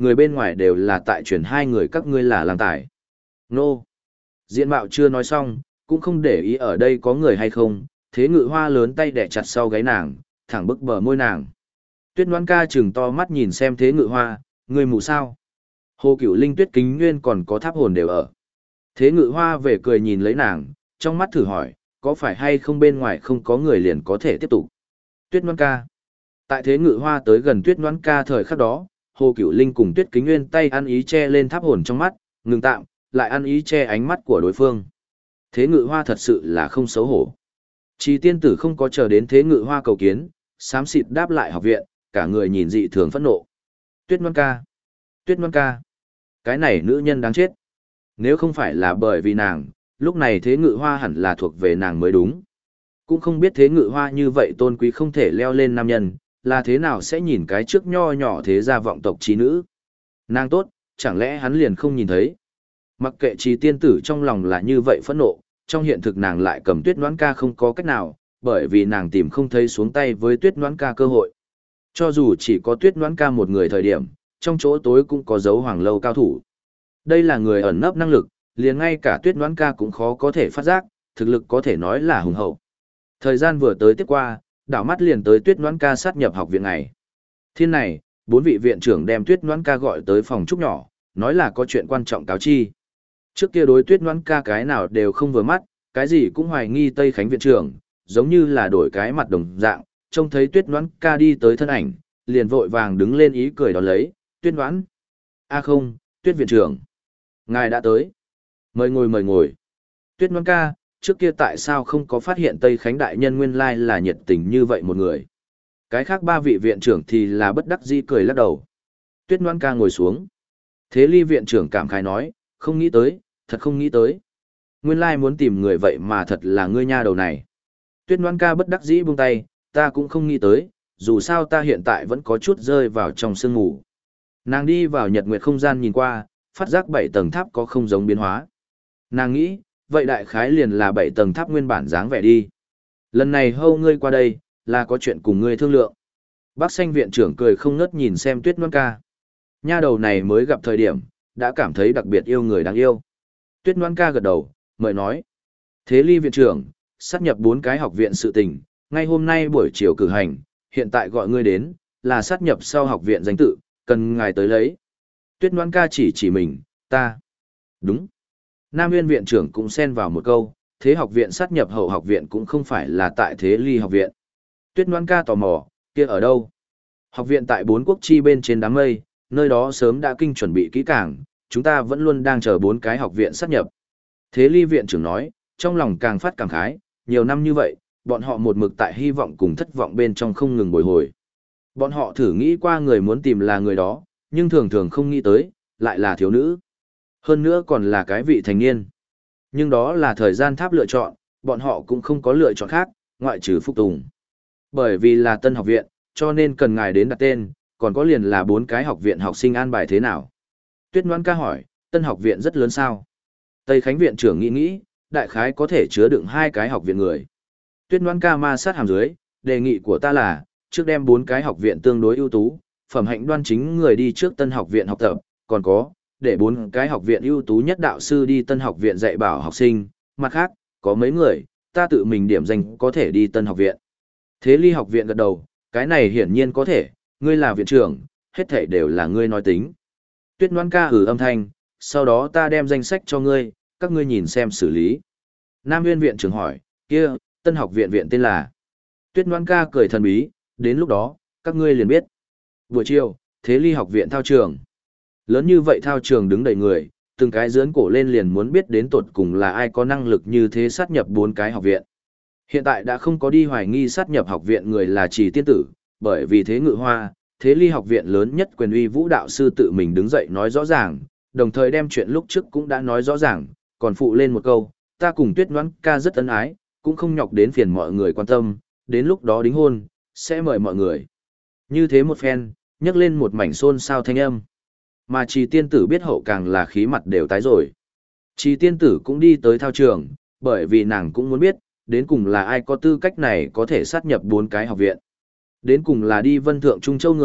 [SPEAKER 1] người bên ngoài đều là tại truyền hai người các ngươi là lang tài. Nô! Diện mạo chưa nói xong, cũng không để ý ở đây có người hay không, thế ngự hoa lớn tay đẻ chặt sau gáy nàng, thẳng bức bờ môi nàng. Tuyết Ngoãn ca trừng to mắt nhìn xem thế ngự hoa, người mù sao? Hồ Cửu Linh Tuyết Kính Nguyên còn có tháp hồn đều ở. Thế ngự hoa về cười nhìn lấy nàng, trong mắt thử hỏi, có phải hay không bên ngoài không có người liền có thể tiếp tục. Tuyết Ngoãn ca. Tại thế ngự hoa tới gần Tuyết Ngoãn ca thời khắc đó, Hồ Cửu Linh cùng Tuyết Kính Nguyên tay ăn ý che lên tháp hồn trong mắt, ngừng tạm, lại ăn ý che ánh mắt của đối phương. Thế ngự hoa thật sự là không xấu hổ. Chỉ tiên tử không có chờ đến thế ngự hoa cầu kiến, xám xịt đáp lại học viện, cả người nhìn dị thường phẫn nộ. Tuyết Ngoãn ca. Tuyết Ngoãn ca. Cái này nữ nhân đáng chết. Nếu không phải là bởi vì nàng, lúc này thế ngự hoa hẳn là thuộc về nàng mới đúng. Cũng không biết thế ngự hoa như vậy tôn quý không thể leo lên nam nhân, là thế nào sẽ nhìn cái trước nho nhỏ thế gia vọng tộc trí nữ. Nàng tốt, chẳng lẽ hắn liền không nhìn thấy. Mặc kệ Trì tiên tử trong lòng là như vậy phẫn nộ, trong hiện thực nàng lại cầm Tuyết Ngoãn ca không có cách nào, bởi vì nàng tìm không thấy xuống tay với Tuyết Ngoãn ca cơ hội. Cho dù chỉ có Tuyết Ngoãn ca một người thời điểm, trong chỗ tối cũng có dấu hoàng lâu cao thủ. Đây là người ẩn nấp năng lực, liền ngay cả Tuyết Ngoãn ca cũng khó có thể phát giác, thực lực có thể nói là hùng hậu. Thời gian vừa tới tiếp qua, đảo mắt liền tới Tuyết Ngoãn ca sát nhập học viện này. Thiên này, 4 vị viện trưởng đem Tuyết Ngoãn ca gọi tới phòng trúc nhỏ, nói là có chuyện quan trọng cáo chi. Trước kia đối Tuyết Ngoãn ca cái nào đều không vừa mắt, cái gì cũng hoài nghi Tây Khánh viện trưởng, giống như là đổi cái mặt đồng dạng, trông thấy Tuyết Ngoãn ca đi tới thân ảnh, liền vội vàng đứng lên ý cười đón lấy, Tuyết Ngoãn. A không, Tuyết viện trưởng. Ngài đã tới. Mời ngồi mời ngồi. Tuyết Ngoãn ca, trước kia tại sao không có phát hiện Tây Khánh đại nhân nguyên lai là nhiệt tình như vậy một người. Cái khác 3 vị viện trưởng thì là bất đắc dĩ cười lắc đầu. Tuyết Ngoãn ca ngồi xuống. Thế Ly viện trưởng cảm khái nói, không nghĩ tới, thật không nghĩ tới. Nguyên lai muốn tìm người vậy mà thật là ngươi nha đầu này. Tuyết Ngoãn ca bất đắc dĩ buông tay, ta cũng không nghĩ tới, dù sao ta hiện tại vẫn có chút rơi vào trong sương ngủ. Nàng đi vào nhật nguyệt không gian nhìn qua, phát giác 7 tầng tháp có không giống biến hóa. Nàng nghĩ, vậy đại khái liền là 7 tầng tháp nguyên bản dáng vẻ đi. Lần này hâu ngươi qua đây, là có chuyện cùng ngươi thương lượng. Bác Xanh viện trưởng cười không ngớt nhìn xem Tuyết Ngoãn ca. Nha đầu này mới gặp thời điểm, đã cảm thấy đặc biệt yêu người đáng yêu. Tuyết Ngoãn ca gật đầu, mời nói. Thế Ly viện trưởng, sát nhập 4 cái học viện sự tình, ngay hôm nay buổi chiều cử hành, hiện tại gọi ngươi đến, là sát nhập sau học viện danh tự, cần ngài tới lấy. Tuyết Ngoãn ca chỉ mình, ta. Đúng. Nam Nguyên viện trưởng cũng xen vào một câu, thế học viện sát nhập hậu học viện cũng không phải là tại Thế Ly học viện. Tuyết Ngoãn ca tò mò, kia ở đâu? Học viện tại 4 quốc chi bên trên đám mây, nơi đó sớm đã kinh chuẩn bị kỹ càng, chúng ta vẫn luôn đang chờ 4 cái học viện sát nhập. Thế Ly viện trưởng nói, trong lòng càng phát cảm khái, nhiều năm như vậy, bọn họ một mực tại hy vọng cùng thất vọng bên trong không ngừng bồi hồi. Bọn họ thử nghĩ qua người muốn tìm là người đó, nhưng thường thường không nghĩ tới, lại là thiếu nữ. Hơn nữa còn là cái vị thành niên. Nhưng đó là thời gian tháp lựa chọn, bọn họ cũng không có lựa chọn khác, ngoại trừ phục tùng. Bởi vì là tân học viện, cho nên cần ngài đến đặt tên, còn có liền là 4 cái học viện học sinh an bài thế nào. Tuyết Ngoãn ca hỏi, tân học viện rất lớn sao? Tây Khánh viện trưởng nghĩ, đại khái có thể chứa đựng 2 cái học viện người. Tuyết Ngoãn ca ma sát hàm dưới, đề nghị của ta là, trước đem 4 cái học viện tương đối ưu tú, phẩm hạnh đoan chính người đi trước tân học viện học tập, còn có, để 4 cái học viện ưu tú nhất đạo sư đi tân học viện dạy bảo học sinh, mặt khác, có mấy người, ta tự mình điểm danh có thể đi tân học viện. Thế Ly học viện gật đầu, cái này hiển nhiên có thể, ngươi là viện trưởng, hết thảy đều là ngươi nói tính. Tuyết Ngoãn ca âm thanh, sau đó ta đem danh sách cho ngươi, các ngươi nhìn xem xử lý. Nam Nguyên viện trưởng hỏi, kia, tân học viện viện tên là. Tuyết Ngoãn ca cười thần bí, đến lúc đó, các ngươi liền biết. Buổi chiều, Thế Ly học viện thao trường. Lớn như vậy thao trường đứng đầy người, từng cái dướn cổ lên liền muốn biết đến tột cùng là ai có năng lực như thế sát nhập 4 cái học viện. Hiện tại đã không có đi hoài nghi sát nhập học viện người là Trì tiên tử, bởi vì Thế Ngự Hoa, Thế Ly học viện lớn nhất quyền uy Vũ đạo sư tự mình đứng dậy nói rõ ràng, đồng thời đem chuyện lúc trước cũng đã nói rõ ràng, còn phụ lên một câu, ta cùng Tuyết Ngoãn ca rất ân ái, cũng không nhọc đến phiền mọi người quan tâm, đến lúc đó đính hôn, sẽ mời mọi người. Như thế một phen, nhấc lên một mảnh xôn xao thanh âm. Mà Trì tiên tử biết hậu càng là khí mặt đều tái rồi. Trì tiên tử cũng đi tới thao trường, bởi vì nàng cũng muốn biết, đến cùng là ai có tư cách này có thể sát nhập 4 cái học viện. Đến cùng là đi Vân Thượng Trung Châu người,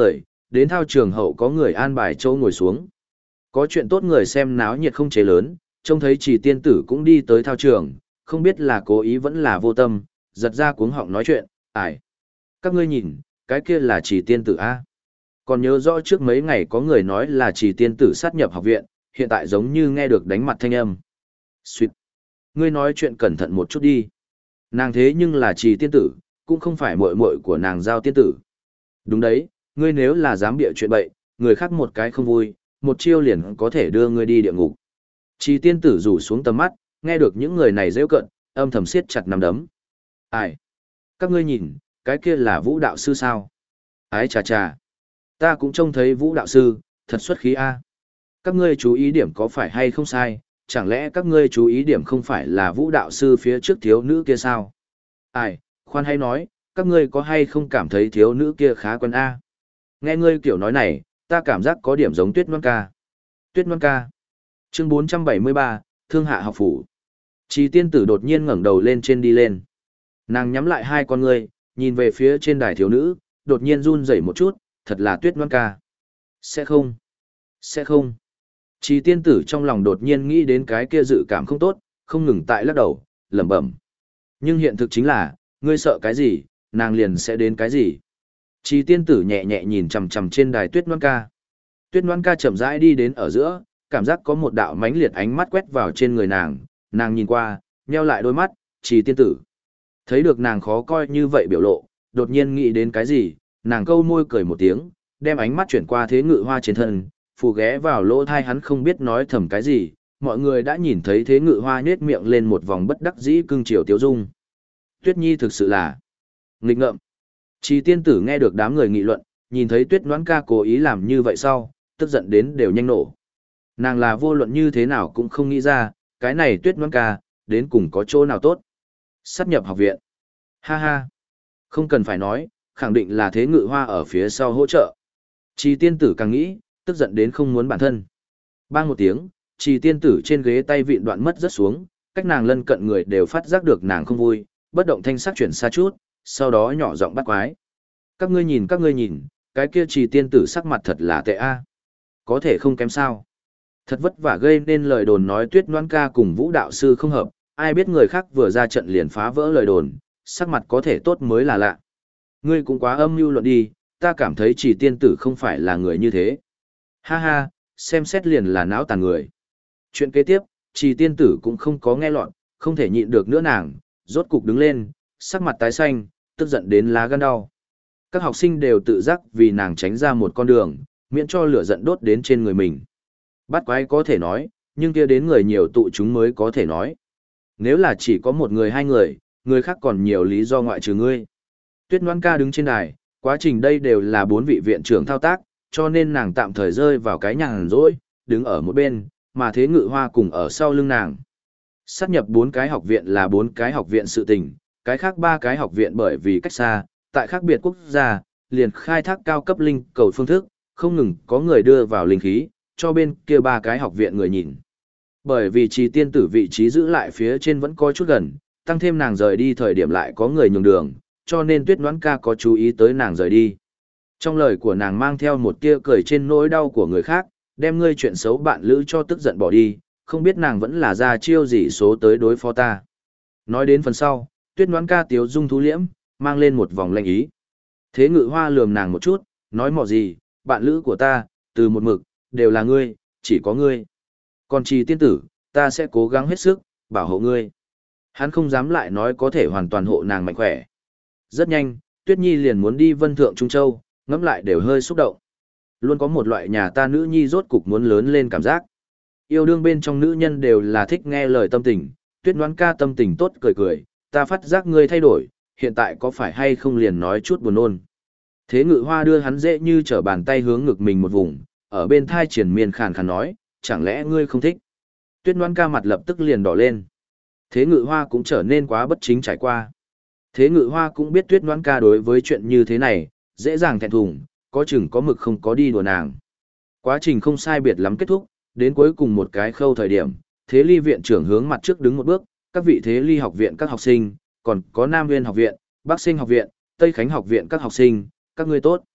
[SPEAKER 1] đến thao trường hậu có người an bài chỗ ngồi xuống. Có chuyện tốt người xem náo nhiệt không chế lớn, trông thấy Trì tiên tử cũng đi tới thao trường, không biết là cố ý vẫn là vô tâm, giật ra cuống họng nói chuyện, ải. Các ngươi nhìn, cái kia là Trì tiên tử A. Còn nhớ rõ trước mấy ngày có người nói là Trì tiên tử sát nhập học viện, hiện tại giống như nghe được đánh mặt thanh âm. Xuyệt. Ngươi nói chuyện cẩn thận một chút đi. Nàng thế nhưng là Trì tiên tử, cũng không phải muội muội của nàng Giao tiên tử. Đúng đấy, ngươi nếu là dám bịa chuyện bậy, người khác một cái không vui, một chiêu liền có thể đưa ngươi đi địa ngục. Trì tiên tử rủ xuống tầm mắt, nghe được những người này rêu cận, âm thầm siết chặt nắm đấm. Ai? Các ngươi nhìn, cái kia là Vũ đạo sư sao? Ái chà chà. Ta cũng trông thấy Vũ đạo sư, thật xuất khí a. Các ngươi chú ý điểm có phải hay không sai, chẳng lẽ các ngươi chú ý điểm không phải là Vũ đạo sư phía trước thiếu nữ kia sao? Ai, khoan hay nói, các ngươi có hay không cảm thấy thiếu nữ kia khá quen a? Nghe ngươi kiểu nói này, ta cảm giác có điểm giống Tuyết Loan ca. Tuyết Loan ca. Chương 473, Thương Hạ học phủ. Trì tiên tử đột nhiên ngẩng đầu lên trên đi lên. Nàng nhắm lại hai con ngươi, nhìn về phía trên đài thiếu nữ, đột nhiên run rẩy một chút, thật là Tuyết Loan ca. Sẽ không. Sẽ không. Trì tiên tử trong lòng đột nhiên nghĩ đến cái kia dự cảm không tốt, không ngừng tại lắc đầu, lẩm bẩm. Nhưng hiện thực chính là, ngươi sợ cái gì, nàng liền sẽ đến cái gì. Trì tiên tử nhẹ nhẹ nhìn chằm chằm trên đài Tuyết Loan ca. Tuyết Loan ca chậm rãi đi đến ở giữa, cảm giác có một đạo mãnh liệt ánh mắt quét vào trên người nàng nhìn qua, nheo lại đôi mắt, Trì tiên tử. Thấy được nàng khó coi như vậy biểu lộ, đột nhiên nghĩ đến cái gì, nàng câu môi cười một tiếng, đem ánh mắt chuyển qua Thế Ngự Hoa trên thân, phù ghé vào lỗ thai hắn không biết nói thầm cái gì, mọi người đã nhìn thấy Thế Ngự Hoa nhếch miệng lên một vòng bất đắc dĩ cưng chiều tiếu dung. Tuyết Nhi thực sự là nghịch ngợm. Trì tiên tử nghe được đám người nghị luận, nhìn thấy Tuyết Noãn ca cố ý làm như vậy sau, tức giận đến đều nhanh nổ. Nàng là vô luận như thế nào cũng không nghĩ ra, cái này Tuyết Noãn ca, đến cùng có chỗ nào tốt. Sát nhập học viện. Ha ha. Không cần phải nói, khẳng định là Thế Ngự Hoa ở phía sau hỗ trợ. Trì tiên tử càng nghĩ, tức giận đến không muốn bản thân. Bang một tiếng, Trì tiên tử trên ghế tay vịn đoạn mất rất xuống, cách nàng lân cận người đều phát giác được nàng không vui, bất động thanh sắc chuyển xa chút, sau đó nhỏ giọng bắt quái. Các ngươi nhìn, cái kia Trì tiên tử sắc mặt thật là tệ a. Có thể không kém sao. Thật vất vả gây nên lời đồn nói Tuyết Noãn ca cùng Vũ đạo sư không hợp, ai biết người khác vừa ra trận liền phá vỡ lời đồn, sắc mặt có thể tốt mới là lạ. Ngươi cũng quá âm mưu luận đi, ta cảm thấy Trì tiên tử không phải là người như thế. Ha ha, xem xét liền là não tàn người. Chuyện kế tiếp, Trì tiên tử cũng không có nghe lọt, không thể nhịn được nữa nàng, rốt cục đứng lên, sắc mặt tái xanh, tức giận đến lá gan đau. Các học sinh đều tự giác vì nàng tránh ra một con đường, miễn cho lửa giận đốt đến trên người mình. Bắt quái có thể nói, nhưng kia đến người nhiều tụ chúng mới có thể nói. Nếu là chỉ có một người hai người, người khác còn nhiều lý do ngoại trừ ngươi. Tuyết Noãn ca đứng trên đài, quá trình đây đều là 4 vị viện trưởng thao tác, cho nên nàng tạm thời rơi vào cái nhàn rỗi, đứng ở một bên, mà Thế Ngự Hoa cùng ở sau lưng nàng. Sát nhập 4 cái học viện là 4 cái học viện sự tình, cái khác 3 cái học viện bởi vì cách xa, tại khác biệt quốc gia, liền khai thác cao cấp linh cầu phương thức, không ngừng có người đưa vào linh khí, cho bên kia 3 cái học viện người nhìn. Bởi vì Trì tiên tử vị trí giữ lại phía trên vẫn có chút gần, tăng thêm nàng rời đi thời điểm lại có người nhường đường, cho nên Tuyết Noãn ca có chú ý tới nàng rời đi. Trong lời của nàng mang theo một tia cười trên nỗi đau của người khác, đem ngươi chuyện xấu bạn lữ cho tức giận bỏ đi, không biết nàng vẫn là ra chiêu gì số tới đối phó ta. Nói đến phần sau, Tuyết Noãn ca tiếu dung thú liễm, mang lên một vòng lanh ý. Thế Ngự Hoa lườm nàng một chút, nói mò gì, bạn lữ của ta, từ một mực, đều là ngươi, chỉ có ngươi. Còn Trì tiên tử, ta sẽ cố gắng hết sức, bảo hộ ngươi. Hắn không dám lại nói có thể hoàn toàn hộ nàng mạnh khỏe. Rất nhanh, Tuyết Nhi liền muốn đi Vân Thượng Trung Châu, ngẫm lại đều hơi xúc động. Luôn có một loại nhà ta nữ nhi rốt cục muốn lớn lên cảm giác. Yêu đương bên trong nữ nhân đều là thích nghe lời tâm tình, Tuyết Noãn ca tâm tình tốt cười cười, ta phát giác ngươi thay đổi, hiện tại có phải hay không liền nói chút buồn nôn. Thế Ngự Hoa đưa hắn dễ như trở bàn tay hướng ngực mình một vùng, ở bên thai triển miên khàn khàn nói, chẳng lẽ ngươi không thích. Tuyết Noãn ca mặt lập tức liền đỏ lên. Thế Ngự Hoa cũng trở nên quá bất chính trải qua. Thế Ngự Hoa cũng biết Tuyết Noãn ca đối với chuyện như thế này, dễ dàng thẹn thùng, có chừng có mực không có đi đùa nàng. Quá trình không sai biệt lắm kết thúc, đến cuối cùng một cái khâu thời điểm, Thế Ly viện trưởng hướng mặt trước đứng một bước, các vị Thế Ly học viện các học sinh, còn có Nam Nguyên học viện, Bắc Sinh học viện, Tây Khánh học viện các học sinh, các ngươi tốt.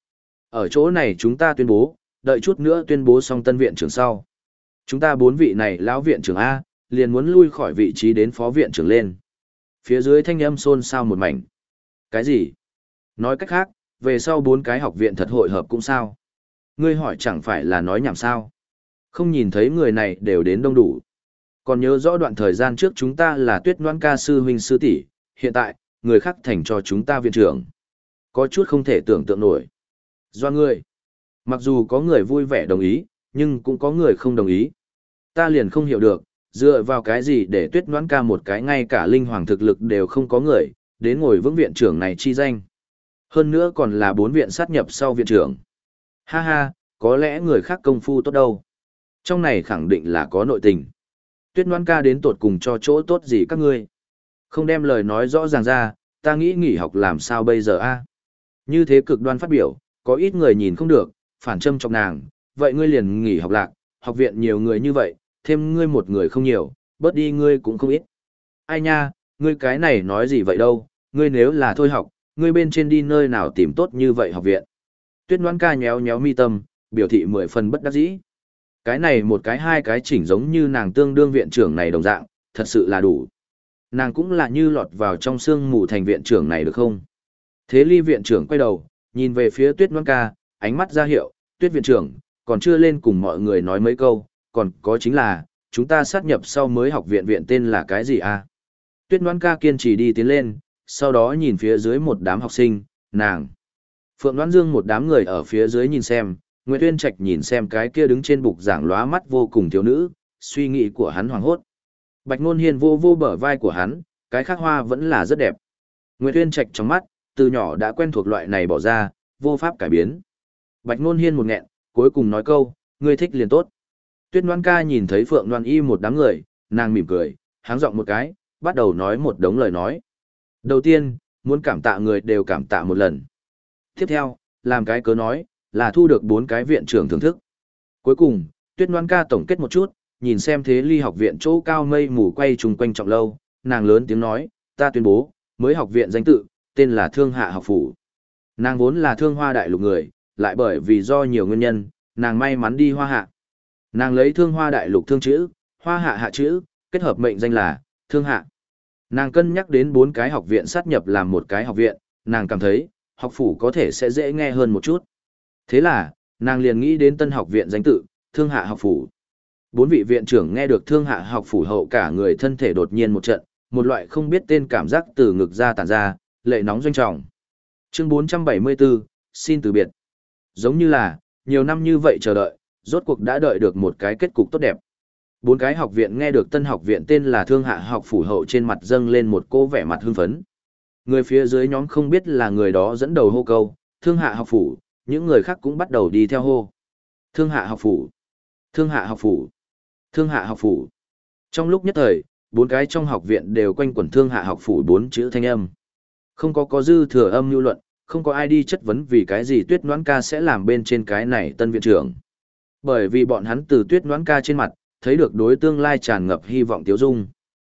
[SPEAKER 1] Ở chỗ này chúng ta tuyên bố, đợi chút nữa tuyên bố xong tân viện trưởng sau. Chúng ta 4 vị này lão viện trưởng A, liền muốn lui khỏi vị trí đến phó viện trưởng lên. Phía dưới thanh âm xôn xao một mảnh. Cái gì? Nói cách khác, về sau 4 cái học viện thật hội hợp cũng sao? Ngươi hỏi chẳng phải là nói nhảm sao? Không nhìn thấy người này đều đến đông đủ. Còn nhớ rõ đoạn thời gian trước chúng ta là Tuyết Noãn ca sư huynh sư tỷ, hiện tại, người khác thành cho chúng ta viện trưởng. Có chút không thể tưởng tượng nổi. Do ngươi. Mặc dù có người vui vẻ đồng ý, nhưng cũng có người không đồng ý. Ta liền không hiểu được, dựa vào cái gì để Tuyết Noãn ca một cái ngay cả linh hoàng thực lực đều không có người, đến ngồi vững viện trưởng này chi danh. Hơn nữa còn là 4 viện sát nhập sau viện trưởng. Ha ha, có lẽ người khác công phu tốt đâu. Trong này khẳng định là có nội tình. Tuyết Noãn ca đến tột cùng cho chỗ tốt gì các ngươi? Không đem lời nói rõ ràng ra, ta nghĩ nghỉ học làm sao bây giờ a? Như thế cực đoan phát biểu, có ít người nhìn không được, phản châm chọc nàng, vậy ngươi liền nghỉ học lạc, học viện nhiều người như vậy, thêm ngươi một người không nhiều, bớt đi ngươi cũng không ít. Ai nha, ngươi cái này nói gì vậy đâu, ngươi nếu là thôi học, ngươi bên trên đi nơi nào tìm tốt như vậy học viện. Tuyết Noãn ca nhéo nhéo mi tâm, biểu thị 10 phần bất đắc dĩ. Cái này một cái hai cái chỉnh giống như nàng tương đương viện trưởng này đồng dạng, thật sự là đủ. Nàng cũng là như lọt vào trong sương mù thành viện trưởng này được không? Thế Ly viện trưởng quay đầu, nhìn về phía Tuyết Noãn ca, ánh mắt ra hiệu, Tuyết viện trưởng, còn chưa lên cùng mọi người nói mấy câu, còn có chính là, chúng ta sát nhập sau mới học viện viện tên là cái gì à? Tuyết Noãn ca kiên trì đi tiến lên, sau đó nhìn phía dưới một đám học sinh, nàng. Phượng Noãn Dương một đám người ở phía dưới nhìn xem, Nguyệt Uyên Trạch nhìn xem cái kia đứng trên bục giảng lóa mắt vô cùng thiếu nữ, suy nghĩ của hắn hoảng hốt. Bạch Nôn Hiên vô vô bờ vai của hắn, cái khác hoa vẫn là rất đẹp. Nguyệt Uyên Trạch trong mắt, từ nhỏ đã quen thuộc loại này bỏ ra, vô pháp cải biến. Bạch Nôn Hiên một nghẹn, cuối cùng nói câu, ngươi thích liền tốt. Tuyết Noãn ca nhìn thấy Phượng Noãn Y một đám người, nàng mỉm cười, háng giọng một cái, bắt đầu nói một đống lời nói. Đầu tiên, muốn cảm tạ người đều cảm tạ một lần. Tiếp theo, làm cái cớ nói, là thu được 4 cái viện trưởng thưởng thức. Cuối cùng, Tuyết Noãn ca tổng kết một chút, nhìn xem Thế Ly học viện chỗ cao mây mù quay trùng quanh trọng lâu, nàng lớn tiếng nói, ta tuyên bố, mới học viện danh tự, tên là Thương Hạ học phủ. Nàng vốn là Thương Hoa đại lục người, lại bởi vì do nhiều nguyên nhân, nàng may mắn đi Hoa Hạ. Nàng lấy Thương Hoa đại lục thương chữ, Hoa Hạ hạ chữ, kết hợp mệnh danh là Thương Hạ. Nàng cân nhắc đến 4 cái học viện sát nhập làm một cái học viện, nàng cảm thấy, học phủ có thể sẽ dễ nghe hơn một chút. Thế là, nàng liền nghĩ đến tân học viện danh tự, Thương Hạ học phủ. 4 vị viện trưởng nghe được Thương Hạ học phủ hậu cả người thân thể đột nhiên một trận, một loại không biết tên cảm giác từ ngực ra tản ra, lệ nóng doanh trọng. Chương 474, xin từ biệt. Giống như là, nhiều năm như vậy chờ đợi, rốt cuộc đã đợi được một cái kết cục tốt đẹp. 4 cái học viện nghe được tân học viện tên là Thương Hạ học phủ hậu trên mặt dâng lên một cô vẻ mặt hưng phấn. Người phía dưới nhóm không biết là người đó dẫn đầu hô câu, Thương Hạ học phủ, những người khác cũng bắt đầu đi theo hô. Thương Hạ học phủ, Thương Hạ học phủ, Thương Hạ học phủ. Trong lúc nhất thời, 4 cái trong học viện đều quanh quẩn Thương Hạ học phủ 4 chữ thanh âm. Không có dư thừa âm lưu luận, không có ai đi chất vấn vì cái gì Tuyết Noãn ca sẽ làm bên trên cái này tân viện trưởng. Bởi vì bọn hắn từ Tuyết Noãn ca trên mặt, thấy được đối tương lai tràn ngập hy vọng tiếu dung.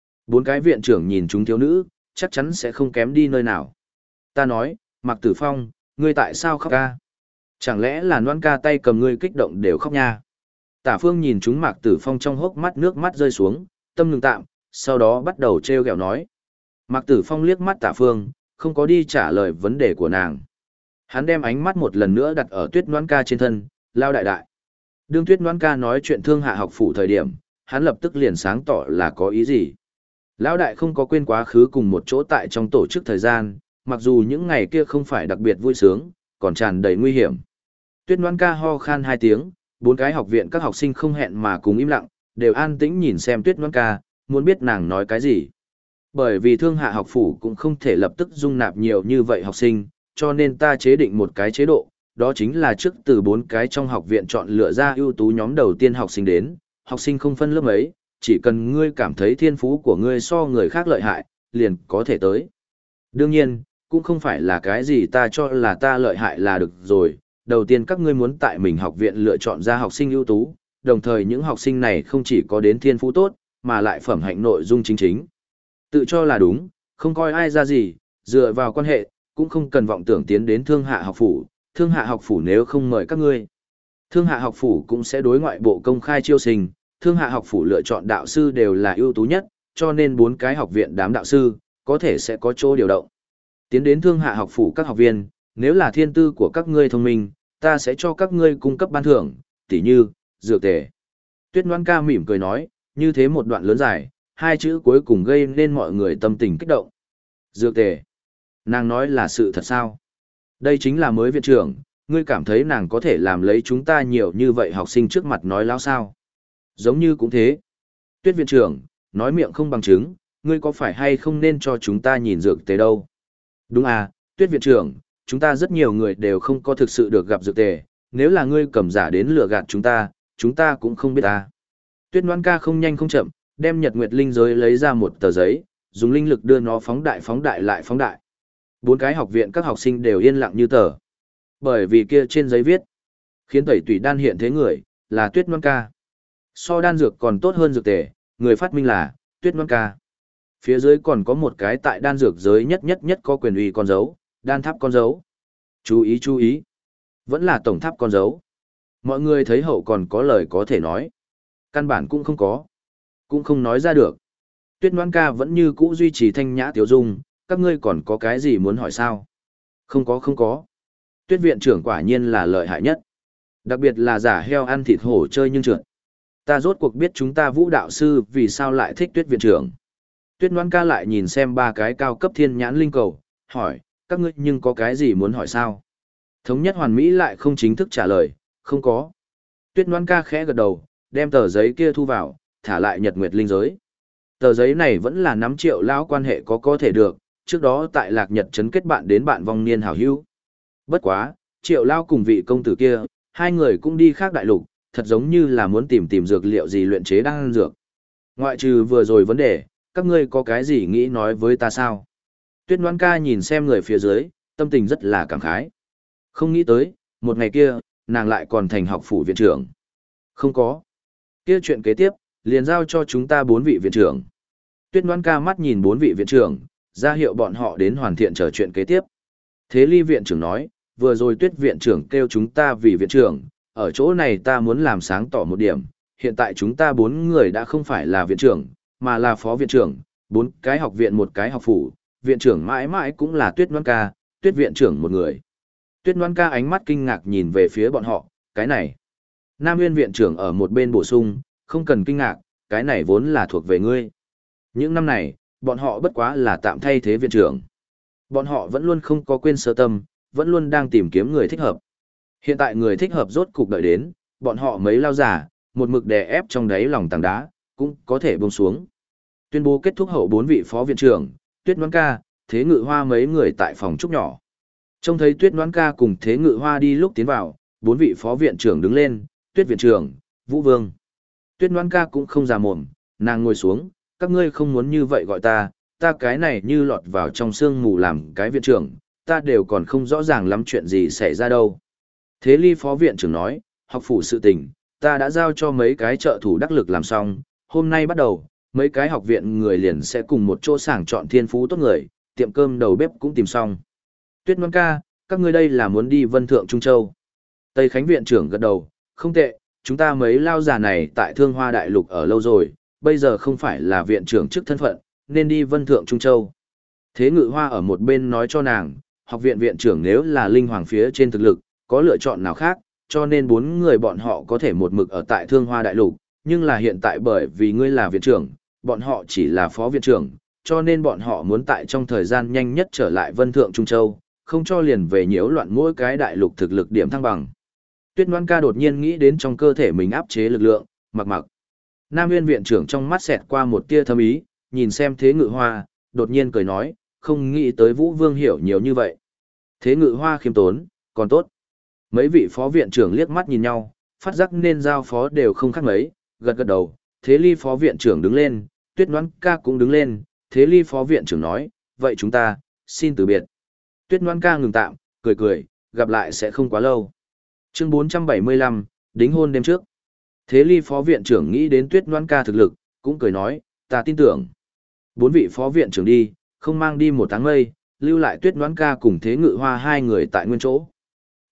[SPEAKER 1] 4 cái viện trưởng nhìn chúng thiếu nữ, chắc chắn sẽ không kém đi nơi nào. Ta nói, Mạc Tử Phong, ngươi tại sao khóc ca? Chẳng lẽ là Noãn ca tay cầm ngươi kích động đều khóc nha? Tả Phương nhìn chúng Mạc Tử Phong trong hốc mắt nước mắt rơi xuống, tâm ngừng tạm, sau đó bắt đầu trêu ghẹo nói. Mạc Tử Phong liếc mắt Tả Phương, không có đi trả lời vấn đề của nàng. Hắn đem ánh mắt một lần nữa đặt ở Tuyết Noãn ca trên thân, lao đại đại. Đương Tuyết Noãn ca nói chuyện Thương Hạ học phủ thời điểm, hắn lập tức liền sáng tỏ là có ý gì. Lão đại không có quên quá khứ cùng một chỗ tại trong tổ chức thời gian, mặc dù những ngày kia không phải đặc biệt vui sướng, còn tràn đầy nguy hiểm. Tuyết Noãn ca ho khan 2 tiếng, 4 cái học viện các học sinh không hẹn mà cùng im lặng, đều an tĩnh nhìn xem Tuyết Noãn ca, muốn biết nàng nói cái gì. Bởi vì Thương Hạ học phủ cũng không thể lập tức dung nạp nhiều như vậy học sinh, cho nên ta chế định một cái chế độ, đó chính là trước từ 4 cái trong học viện chọn lựa ra ưu tú nhóm đầu tiên học sinh đến, học sinh không phân lớp ấy, chỉ cần ngươi cảm thấy thiên phú của ngươi so người khác lợi hại, liền có thể tới. Đương nhiên, cũng không phải là cái gì ta cho là ta lợi hại là được rồi, đầu tiên các ngươi muốn tại mình học viện lựa chọn ra học sinh ưu tú, đồng thời những học sinh này không chỉ có đến thiên phú tốt, mà lại phẩm hạnh nội dung chính chính. Tự cho là đúng, không coi ai ra gì, dựa vào quan hệ, cũng không cần vọng tưởng tiến đến Thương Hạ học phủ, Thương Hạ học phủ nếu không mời các ngươi, Thương Hạ học phủ cũng sẽ đối ngoại bộ công khai chiêu sinh, Thương Hạ học phủ lựa chọn đạo sư đều là ưu tú nhất, cho nên 4 cái học viện đám đạo sư, có thể sẽ có chỗ điều động. Tiến đến Thương Hạ học phủ các học viên, nếu là thiên tư của các ngươi thông minh, ta sẽ cho các ngươi cung cấp ban thưởng, tỉ như, dược tề. Tuyết Ngoan Ca mỉm cười nói, như thế một đoạn lớn dài, 2 chữ cuối cùng gây nên mọi người tâm tình kích động. Dược tề. Nàng nói là sự thật sao? Đây chính là mới viện trưởng, ngươi cảm thấy nàng có thể làm lấy chúng ta nhiều như vậy học sinh trước mặt nói láo sao? Giống như cũng thế. Tuyết viện trưởng, nói miệng không bằng chứng, ngươi có phải hay không nên cho chúng ta nhìn dược tề đâu? Đúng à, Tuyết viện trưởng, chúng ta rất nhiều người đều không có thực sự được gặp dược tề, nếu là ngươi cầm giả đến lừa gạt chúng ta cũng không biết ta. Tuyết Ngoan Ca không nhanh không chậm, đem Nhật Nguyệt Linh giới lấy ra một tờ giấy, dùng linh lực đưa nó phóng đại lại phóng đại. 4 cái học viện các học sinh đều yên lặng như tờ. Bởi vì kia trên giấy viết, khiến tẩy tủy đan hiện thế người, là Tuyết Ngoan Ca. So đan dược còn tốt hơn dược tề, người phát minh là Tuyết Ngoan Ca. Phía dưới còn có một cái tại đan dược giới nhất có quyền uy con dấu, đan tháp con dấu. Chú ý. Vẫn là tổng tháp con dấu. Mọi người thấy hậu còn có lời có thể nói. Căn bản cũng không có. Cũng không nói ra được. Tuyết Ngoan Ca vẫn như cũ duy trì thanh nhã tiểu dung, các ngươi còn có cái gì muốn hỏi sao? Không có. Tuyết viện trưởng quả nhiên là lợi hại nhất. Đặc biệt là giả heo ăn thịt hổ chơi nhưng trượt. Ta rốt cuộc biết chúng ta Vũ đạo sư vì sao lại thích Tuyết viện trưởng. Tuyết Ngoan Ca lại nhìn xem 3 cái cao cấp thiên nhãn linh cầu, hỏi, các ngươi nhưng có cái gì muốn hỏi sao? Thống nhất hoàn mỹ lại không chính thức trả lời, không có. Tuyết Ngoan Ca khẽ gật đầu, đem tờ giấy kia thu vào, thả lại Nhật Nguyệt Linh giới. Tờ giấy này vẫn là nắm Triệu lão quan hệ có thể được, trước đó tại Lạc Nhật trấn kết bạn đến bạn vong niên hảo hữu. Bất quá, Triệu lão cùng vị công tử kia, 2 người cũng đi khác đại lục, thật giống như là muốn tìm dược liệu gì luyện chế đan dược. Ngoại trừ vừa rồi vấn đề, các ngươi có cái gì nghĩ nói với ta sao? Tuyết Ngoan Ca nhìn xem người phía dưới, tâm tình rất là cảm khái. Không nghĩ tới, một ngày kia, nàng lại còn thành học phủ viện trưởng. Không có. Kia chuyện kế tiếp, liền giao cho chúng ta 4 vị viện trưởng. Tuyết Ngoan Ca mắt nhìn 4 vị viện trưởng, ra hiệu bọn họ đến hoàn thiện trở chuyện kế tiếp. Thế Ly viện trưởng nói, vừa rồi Tuyết viện trưởng kêu chúng ta vì viện trưởng, ở chỗ này ta muốn làm sáng tỏ một điểm, hiện tại chúng ta 4 người đã không phải là viện trưởng, mà là phó viện trưởng, 4 cái học viện một cái học phủ, viện trưởng mãi mãi cũng là Tuyết Ngoan Ca, Tuyết viện trưởng một người. Tuyết Ngoan Ca ánh mắt kinh ngạc nhìn về phía bọn họ, cái này. Nam Nguyên viện trưởng ở một bên bổ sung, không cần kinh ngạc, cái này vốn là thuộc về ngươi. Những năm này, bọn họ bất quá là tạm thay thế viện trưởng. Bọn họ vẫn luôn không có quên sơ tâm, vẫn luôn đang tìm kiếm người thích hợp. Hiện tại người thích hợp rốt cục đợi đến, bọn họ mấy lao giả, một mực đè ép trong đáy lòng tảng đá, cũng có thể buông xuống. Tuyên bố kết thúc hậu 4 vị phó viện trưởng, Tuyết Ngoan Ca, Thế Ngự Hoa mấy người tại phòng trúc nhỏ. Trông thấy Tuyết Ngoan Ca cùng Thế Ngự Hoa đi lúc tiến vào, 4 vị phó viện trưởng đứng lên, Tuyết viện trưởng, Vũ Vương. Tuyết Ngoan Ca cũng không già mồm, nàng ngồi xuống, các ngươi không muốn như vậy gọi ta cái này như lọt vào trong sương mù làm cái viện trưởng, ta đều còn không rõ ràng lắm chuyện gì xảy ra đâu. Thế Ly phó viện trưởng nói, học phủ sự tình, ta đã giao cho mấy cái trợ thủ đắc lực làm xong, hôm nay bắt đầu, mấy cái học viện người liền sẽ cùng một chỗ sàng chọn thiên phú tốt người, tiệm cơm đầu bếp cũng tìm xong. Tuyết Ngoan Ca, các ngươi đây là muốn đi Vân Thượng Trung Châu. Tây Khánh viện trưởng gật đầu, không tệ, chúng ta mấy lao già này tại Thương Hoa Đại Lục ở lâu rồi, bây giờ không phải là viện trưởng chức thân phận, nên đi Vân Thượng Trung Châu. Thế Ngự Hoa ở một bên nói cho nàng, học viện viện trưởng nếu là linh hoàng phía trên thực lực, có lựa chọn nào khác, cho nên 4 người bọn họ có thể một mực ở tại Thương Hoa Đại Lục, nhưng là hiện tại bởi vì ngươi là viện trưởng, bọn họ chỉ là phó viện trưởng, cho nên bọn họ muốn tại trong thời gian nhanh nhất trở lại Vân Thượng Trung Châu, không cho liền về nhiễu loạn mỗi cái đại lục thực lực điểm thăng bằng. Tuyết Ngoan Ca đột nhiên nghĩ đến trong cơ thể mình áp chế lực lượng, mặc. Nam Nguyên viện trưởng trong mắt xẹt qua một tia thâm ý, nhìn xem Thế Ngự Hoa, đột nhiên cười nói, không nghĩ tới Vũ Vương hiểu nhiều như vậy. Thế Ngự Hoa khiêm tốn, còn tốt. Mấy vị phó viện trưởng liếc mắt nhìn nhau, phát giác nên giao phó đều không khác mấy, gật đầu. Thế Ly phó viện trưởng đứng lên, Tuyết Ngoan Ca cũng đứng lên, Thế Ly phó viện trưởng nói, vậy chúng ta, xin từ biệt. Tuyết Ngoan Ca ngừng tạm, cười, gặp lại sẽ không quá lâu. Chương 475, đính hôn đêm trước. Thế Ly phó viện trưởng nghĩ đến Tuyết Ngoan Ca thực lực, cũng cười nói, ta tin tưởng. 4 vị phó viện trưởng đi, không mang đi một tháng mây, lưu lại Tuyết Ngoan Ca cùng Thế Ngự Hoa 2 người tại nguyên chỗ.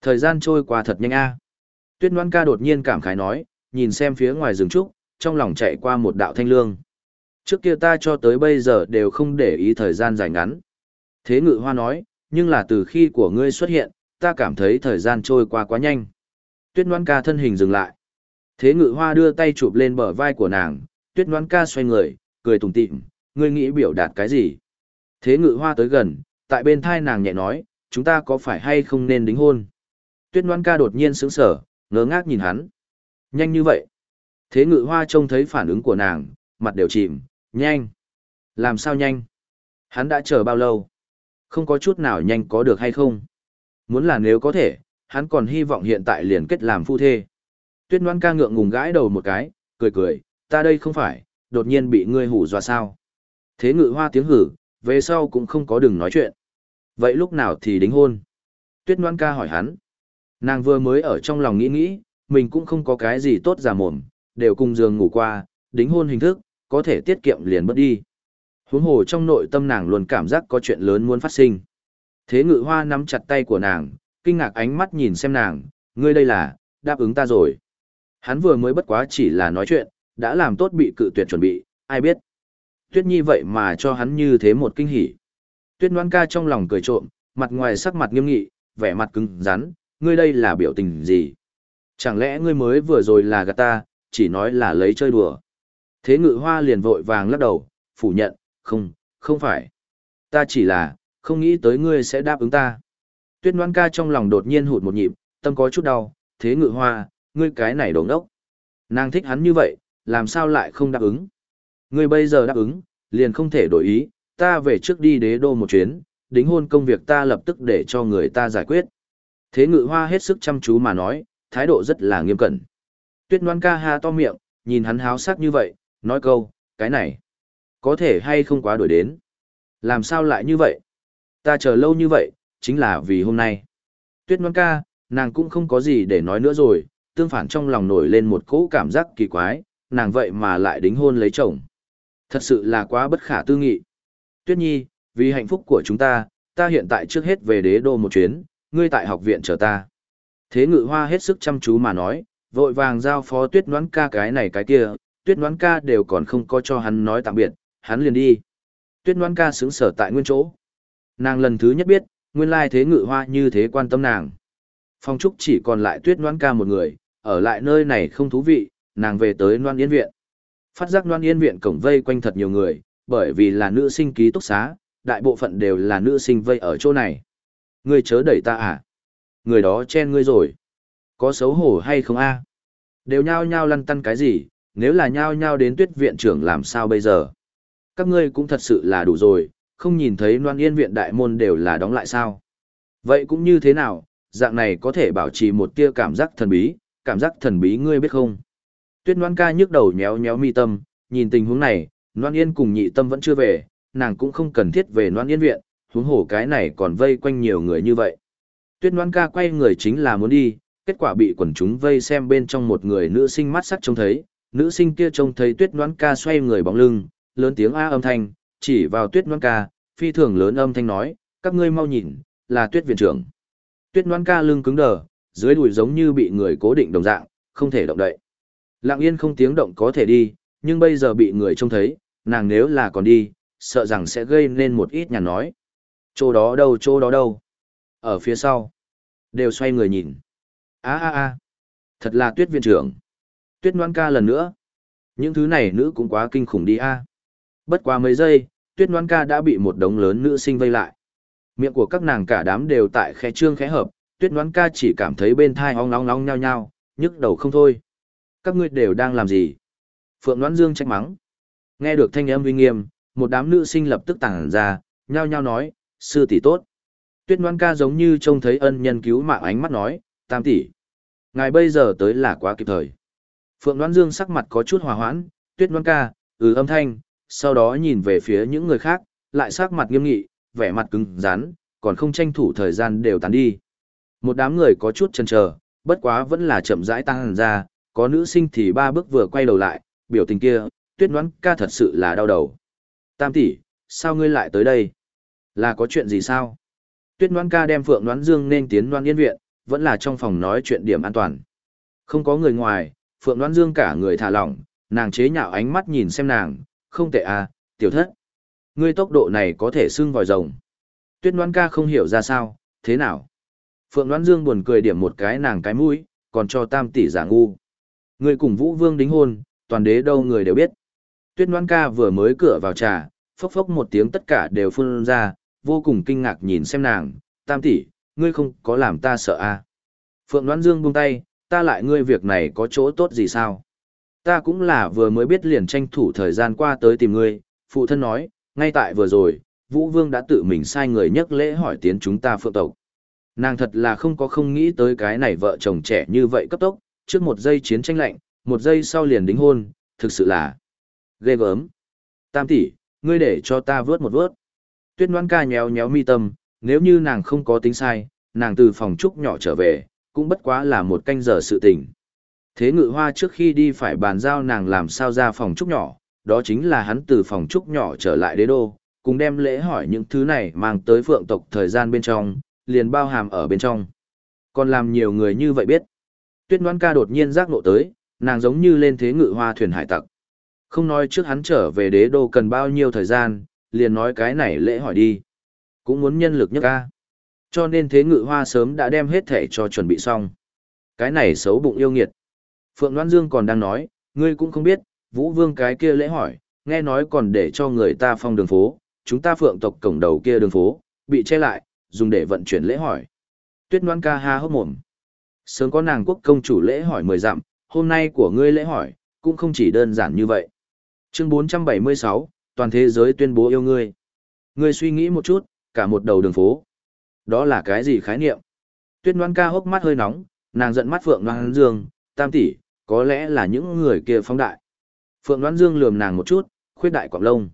[SPEAKER 1] Thời gian trôi qua thật nhanh a. Tuyết Ngoan ca đột nhiên cảm khái nói, nhìn xem phía ngoài rừng trúc, trong lòng chạy qua một đạo thanh lương. Trước kia ta cho tới bây giờ đều không để ý thời gian dài ngắn. Thế Ngự Hoa nói, nhưng là từ khi của ngươi xuất hiện, ta cảm thấy thời gian trôi qua quá nhanh. Tuyết Ngoan ca thân hình dừng lại. Thế Ngự Hoa đưa tay chụp lên bờ vai của nàng, Tuyết Ngoan ca xoay người, cười tủm tỉm, ngươi nghĩ biểu đạt cái gì? Thế Ngự Hoa tới gần, tại bên thai nàng nhẹ nói, chúng ta có phải hay không nên đính hôn? Tuyết Ngoan ca đột nhiên sững sờ, ngơ ngác nhìn hắn. Nhanh như vậy? Thế Ngự Hoa trông thấy phản ứng của nàng, mặt đều chìm, nhanh. Làm sao nhanh? Hắn đã chờ bao lâu? Không có chút nào nhanh có được hay không? Muốn là nếu có thể, hắn còn hy vọng hiện tại liền kết làm phu thê. Tuyết Ngoan ca ngượng ngùng gãi đầu một cái, cười cười, ta đây không phải, đột nhiên bị ngươi hù dọa sao? Thế Ngự Hoa tiếng hử, về sau cũng không có đừng nói chuyện. Vậy lúc nào thì đính hôn? Tuyết Ngoan ca hỏi hắn. Nàng vừa mới ở trong lòng nghĩ, mình cũng không có cái gì tốt giả mồm, đều cùng giường ngủ qua, đính hôn hình thức, có thể tiết kiệm liền mất đi. Huống hồ trong nội tâm nàng luôn cảm giác có chuyện lớn muốn phát sinh. Thế Ngự Hoa nắm chặt tay của nàng, kinh ngạc ánh mắt nhìn xem nàng, ngươi đây là, đáp ứng ta rồi. Hắn vừa mới bất quá chỉ là nói chuyện, đã làm tốt bị cự tuyệt chuẩn bị, ai biết. Tuyết Nhi vậy mà cho hắn như thế một kinh hỉ. Tuyết Ngoan ca trong lòng cười trộm, mặt ngoài sắc mặt nghiêm nghị, vẻ mặt cứng rắn, ngươi đây là biểu tình gì? Chẳng lẽ ngươi mới vừa rồi là gạt ta, chỉ nói là lấy chơi đùa. Thế Ngự Hoa liền vội vàng lắc đầu, phủ nhận, không phải. Ta chỉ là, không nghĩ tới ngươi sẽ đáp ứng ta. Tuyết Ngoan ca trong lòng đột nhiên hụt một nhịp, tâm có chút đau, Thế Ngự Hoa, ngươi cái này đồ ngốc. Nàng thích hắn như vậy, làm sao lại không đáp ứng? Ngươi bây giờ đáp ứng, liền không thể đổi ý, ta về trước đi đế đô một chuyến, đính hôn công việc ta lập tức để cho người ta giải quyết. Thế Ngự Hoa hết sức chăm chú mà nói, thái độ rất là nghiêm cẩn. Tuyết Ngoan ca ha to miệng, nhìn hắn háo sắc như vậy, nói câu, cái này, có thể hay không quá đổi đến. Làm sao lại như vậy? Ta chờ lâu như vậy, chính là vì hôm nay. Tuyết Ngoan ca, nàng cũng không có gì để nói nữa rồi, tương phản trong lòng nổi lên một cỗ cảm giác kỳ quái, nàng vậy mà lại đính hôn lấy chồng. Thật sự là quá bất khả tư nghị. Tuyết Nhi, vì hạnh phúc của chúng ta, ta hiện tại trước hết về đế đô một chuyến, ngươi tại học viện chờ ta. Thế Ngự Hoa hết sức chăm chú mà nói, vội vàng giao phó Tuyết Ngoãn ca cái này cái kia, Tuyết Ngoãn ca đều còn không có cho hắn nói tạm biệt, hắn liền đi. Tuyết Ngoãn ca sững sờ tại nguyên chỗ. Nàng lần thứ nhất biết, nguyên lai Thế Ngự Hoa như thế quan tâm nàng. Phong trúc chỉ còn lại Tuyết Ngoãn ca một người, ở lại nơi này không thú vị, nàng về tới Loan Yên viện. Phát giác Loan Yên viện cổng vây quanh thật nhiều người, bởi vì là nữ sinh ký túc xá, đại bộ phận đều là nữ sinh vây ở chỗ này. Ngươi chớ đẩy ta à? Người đó chen ngươi rồi. Có xấu hổ hay không a? Đều nhao nhao lăn tăn cái gì, nếu là nhao nhao đến Tuyết viện trưởng làm sao bây giờ? Các ngươi cũng thật sự là đủ rồi, không nhìn thấy Loan Yên viện đại môn đều là đóng lại sao? Vậy cũng như thế nào, dạng này có thể bảo trì một tia cảm giác thần bí ngươi biết không? Tuyết Loan ca nhức đầu nhéo nhéo mi tâm, nhìn tình huống này, Loan Yên cùng nhị tâm vẫn chưa về, nàng cũng không cần thiết về Loan Yên viện, huống hồ cái này còn vây quanh nhiều người như vậy. Tuyết Loan ca quay người chính là muốn đi, kết quả bị quần chúng vây xem bên trong một người nữ sinh mắt sắc trông thấy, nữ sinh kia trông thấy Tuyết Loan ca xoay người bóng lưng, lớn tiếng a âm thanh, chỉ vào Tuyết Loan ca, phi thường lớn âm thanh nói, các ngươi mau nhìn, là Tuyết viện trưởng. Tuyết Loan ca lưng cứng đờ, dưới đùi giống như bị người cố định đồng dạng, không thể động đậy. Lặng yên không tiếng động có thể đi, nhưng bây giờ bị người trông thấy, nàng nếu là còn đi, sợ rằng sẽ gây nên một ít nhàn nói. Chỗ đó đâu? Ở phía sau. Đều xoay người nhìn. Thật là Tuyết viện trưởng. Tuyết Loan ca lần nữa. Những thứ này nữ cũng quá kinh khủng đi a. Bất quá mấy giây, Tuyết Loan ca đã bị một đống lớn nữ sinh vây lại. Miệng của các nàng cả đám đều tại khẽ trương khẽ hợp, Tuyết Loan ca chỉ cảm thấy bên thai ong nóng nóng nhao nhao, nhức đầu không thôi. Các ngươi đều đang làm gì? Phượng Loan Dương trách mắng. Nghe được thanh âm uy nghiêm, một đám nữ sinh lập tức tản ra, nhao nhao nói, sư tỷ tốt. Tuyết Loan ca giống như trông thấy ân nhân cứu mạng ánh mắt nói, tam tỷ. Ngài bây giờ tới là quá kịp thời. Phượng Loan Dương sắc mặt có chút hòa hoãn, Tuyết Loan ca, âm thanh, sau đó nhìn về phía những người khác, lại sắc mặt nghiêm nghị, vẻ mặt cứng rắn, còn không tranh thủ thời gian đều tán đi. Một đám người có chút chần chờ, bất quá vẫn là chậm rãi tăng ra, có nữ sinh thì ba bước vừa quay đầu lại, biểu tình kia, Tuyết Loan ca thật sự là đau đầu. Tam tỷ, sao ngươi lại tới đây? Là có chuyện gì sao? Tuyết Loan ca đem Phượng Loan Dương nên tiến Loan Yên viện, vẫn là trong phòng nói chuyện điểm an toàn. Không có người ngoài, Phượng Đoan Dương cả người thả lỏng, nàng chế nhạo ánh mắt nhìn xem nàng, không tệ à, tiểu thất. Ngươi tốc độ này có thể xưng vòi rồng. Tuyết Đoan ca không hiểu ra sao, thế nào? Phượng Đoan Dương buồn cười điểm một cái nàng cái mũi, còn cho tam tỷ giả ngu. Ngươi cùng Vũ Vương đính hôn, toàn đế đâu người đều biết. Tuyết Đoan ca vừa mới cửa vào trà, phốc phốc một tiếng tất cả đều phun ra, vô cùng kinh ngạc nhìn xem nàng, tam tỷ, ngươi không có làm ta sợ à? Phượng Đoan Dương buông tay, ta lại ngươi việc này có chỗ tốt gì sao? Ta cũng là vừa mới biết liền tranh thủ thời gian qua tới tìm ngươi, phụ thân nói, ngay tại vừa rồi, Vũ Vương đã tự mình sai người nhắc lễ hỏi tiến chúng ta Phượng tộc. Nàng thật là không nghĩ tới cái này vợ chồng trẻ như vậy cấp tốc, trước một giây chiến tranh lạnh, một giây sau liền đính hôn, thực sự là ghê gớm. Tam tỷ, ngươi để cho ta vớt một vớt. Tuyết Ngoan ca nhéo nhéo mi tâm, nếu như nàng không có tính sai, nàng từ phòng trúc nhỏ trở về, cũng bất quá là một canh giờ sự tình. Thế Ngự Hoa trước khi đi phải bàn giao nàng làm sao ra phòng trúc nhỏ, đó chính là hắn từ phòng trúc nhỏ trở lại đế đô, cùng đem lễ hỏi những thứ này mang tới Phượng tộc thời gian bên trong, liền bao hàm ở bên trong. Còn làm nhiều người như vậy biết. Tuyết Ngoan ca đột nhiên giác ngộ tới, nàng giống như lên Thế Ngự Hoa thuyền hải tặc. Không nói trước hắn trở về đế đô cần bao nhiêu thời gian, liền nói cái này lễ hỏi đi. Cũng muốn nhân lực nhất ca. Cho nên Thế Ngự Hoa sớm đã đem hết thể cho chuẩn bị xong. Cái này xấu bụng yêu nghiệt. Phượng Đoan Dương còn đang nói, ngươi cũng không biết, Vũ Vương cái kia lễ hỏi, nghe nói còn để cho người ta phong đường phố, chúng ta Phượng tộc cổng đầu kia đường phố, bị che lại, dùng để vận chuyển lễ hỏi. Tuyết Ngoan ca ha hốc mồm. Sớm có nàng quốc công chủ lễ hỏi 10 dặm, hôm nay của ngươi lễ hỏi, cũng không chỉ đơn giản như vậy. Chương 476, toàn thế giới tuyên bố yêu ngươi. Ngươi suy nghĩ một chút, cả một đầu đường phố. Đó là cái gì khái niệm? Tuyết Ngoan ca hốc mắt hơi nóng, nàng giận mắt Phượng Đoan Dương, tam tỷ, có lẽ là những người kia phóng đại. Phượng Đoan Dương lườm nàng một chút, khuyết đại quạng lông.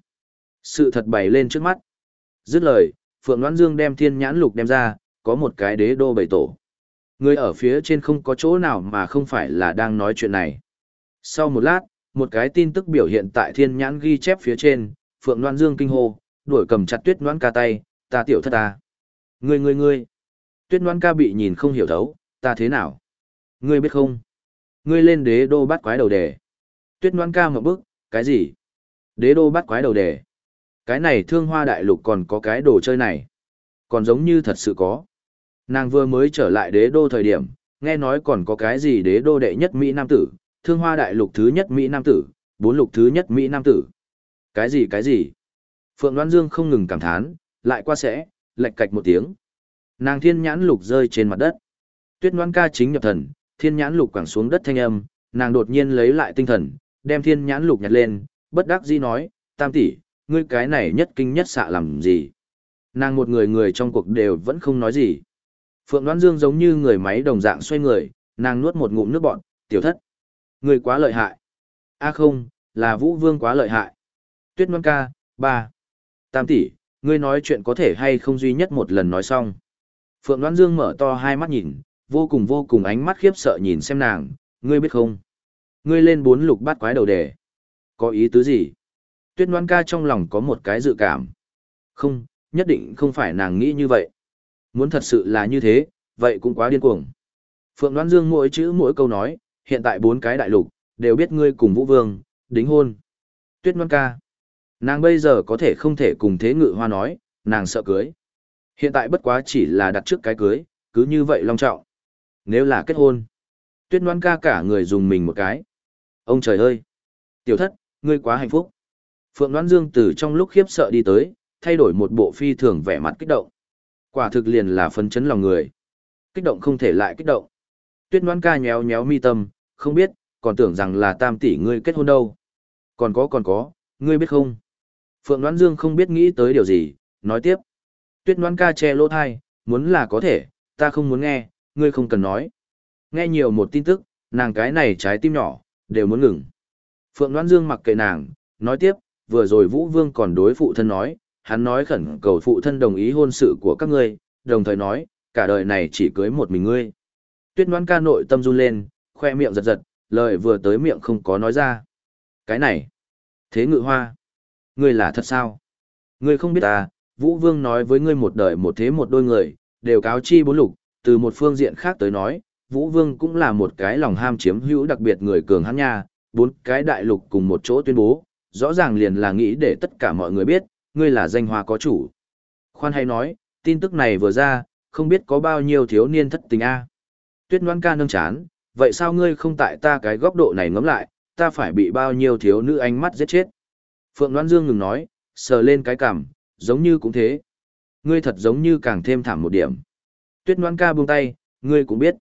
[SPEAKER 1] Sự thật bày lên trước mắt. Dứt lời, Phượng Đoan Dương đem thiên nhãn lục đem ra, có một cái đế đô bảy tổ. Người ở phía trên không có chỗ nào mà không phải là đang nói chuyện này. Sau một lát, một cái tin tức biểu hiện tại thiên nhãn ghi chép phía trên, Phượng Đoan Dương kinh hô, đuổi cầm chặt Tuyết Ngoan ca tay, ta tiểu thất ta. Ngươi. Tuyết Ngoan ca bị nhìn không hiểu thấu, ta thế nào? Ngươi biết không? Ngươi lên đế đô bắt quái đầu đề. Tuyết Ngoan ca một bức, cái gì? Đế đô bắt quái đầu đề. Cái này Thương Hoa đại lục còn có cái đồ chơi này. Còn giống như thật sự có. Nàng vừa mới trở lại đế đô thời điểm, nghe nói còn có cái gì đế đô đệ nhất Mỹ Nam tử, Thương Hoa đại lục thứ nhất Mỹ Nam tử, 4 lục thứ nhất Mỹ Nam tử. Cái gì? Phượng Đoan Dương không ngừng cảm thán, lại qua sẽ, lạch cạch một tiếng. Nàng thiên nhãn lục rơi trên mặt đất. Tuyết Ngoan ca chính nhập thần, thiên nhãn lục quẳng xuống đất thanh âm, nàng đột nhiên lấy lại tinh thần, đem thiên nhãn lục nhặt lên, bất đắc dĩ nói, tam tỷ, ngươi cái này nhất kinh nhất xạ làm gì? Nàng một người trong cuộc đều vẫn không nói gì. Phượng Đoan Dương giống như người máy đồng dạng xoay người, nàng nuốt một ngụm nước bọt, tiểu thất. Ngươi quá lợi hại. A không, là Vũ Vương quá lợi hại. Tuyết Ngoan ca, ba. Tam tỷ, ngươi nói chuyện có thể hay không duy nhất một lần nói xong. Phượng Đoan Dương mở to hai mắt nhìn, vô cùng ánh mắt khiếp sợ nhìn xem nàng, ngươi biết không? Ngươi lên 4 lục bát quái đầu đề. Có ý tứ gì? Tuyết Ngoan ca trong lòng có một cái dự cảm. Không, nhất định không phải nàng nghĩ như vậy. Muốn thật sự là như thế, vậy cũng quá điên cuồng. Phượng Đoan Dương mỗi chữ mỗi câu nói, hiện tại 4 cái đại lục, đều biết ngươi cùng Vũ Vương, đính hôn. Tuyết Ngoan ca. Nàng bây giờ có thể không thể cùng Thế Ngự Hoa nói, nàng sợ cưới. Hiện tại bất quá chỉ là đặt trước cái cưới, cứ như vậy long trọng. Nếu là kết hôn, Tuyết Ngoan ca cả người dùng mình một cái. Ông trời ơi! Tiểu thất, ngươi quá hạnh phúc. Phượng Đoan Dương từ trong lúc khiếp sợ đi tới, thay đổi một bộ phi thường vẻ mặt kích động. Quả thực liền là phấn chấn lòng người. Kích động không thể lại kích động. Tuyết Ngoan ca nhéo nhéo mi tâm, không biết, còn tưởng rằng là tam tỷ ngươi kết hôn đâu. Còn có, ngươi biết không? Phượng Đoan Dương không biết nghĩ tới điều gì, nói tiếp. Tuyết Ngoan ca che lỗ thai, muốn là có thể, ta không muốn nghe, ngươi không cần nói. Nghe nhiều một tin tức, nàng cái này trái tim nhỏ, đều muốn ngừng. Phượng Đoan Dương mặc kệ nàng, nói tiếp, vừa rồi Vũ Vương còn đối phụ thân nói, hắn nói khẩn cầu phụ thân đồng ý hôn sự của các ngươi, đồng thời nói, cả đời này chỉ cưới một mình ngươi. Tuyết Ngoan ca nội tâm run lên, khoe miệng giật giật, lời vừa tới miệng không có nói ra. Cái này, Thế Ngự Hoa, ngươi là thật sao? Ngươi không biết à, Vũ Vương nói với ngươi một đời một thế một đôi người, đều cáo chi 4 lục, từ một phương diện khác tới nói, Vũ Vương cũng là một cái lòng ham chiếm hữu đặc biệt người cường hãn nha, 4 cái đại lục cùng một chỗ tuyên bố, rõ ràng liền là nghĩ để tất cả mọi người biết, ngươi là danh hoa có chủ. Khoan hay nói, tin tức này vừa ra, không biết có bao nhiêu thiếu niên thất tình a. Tuyết Ngoan ca nâng chán, vậy sao ngươi không tại ta cái góc độ này ngẫm lại, ta phải bị bao nhiêu thiếu nữ ánh mắt giết chết. Phượng Đoan Dương ngừng nói, sờ lên cái cằm, giống như cũng thế. Ngươi thật giống như càng thêm thảm một điểm. Tuyết Ngoan ca buông tay, ngươi cũng biết.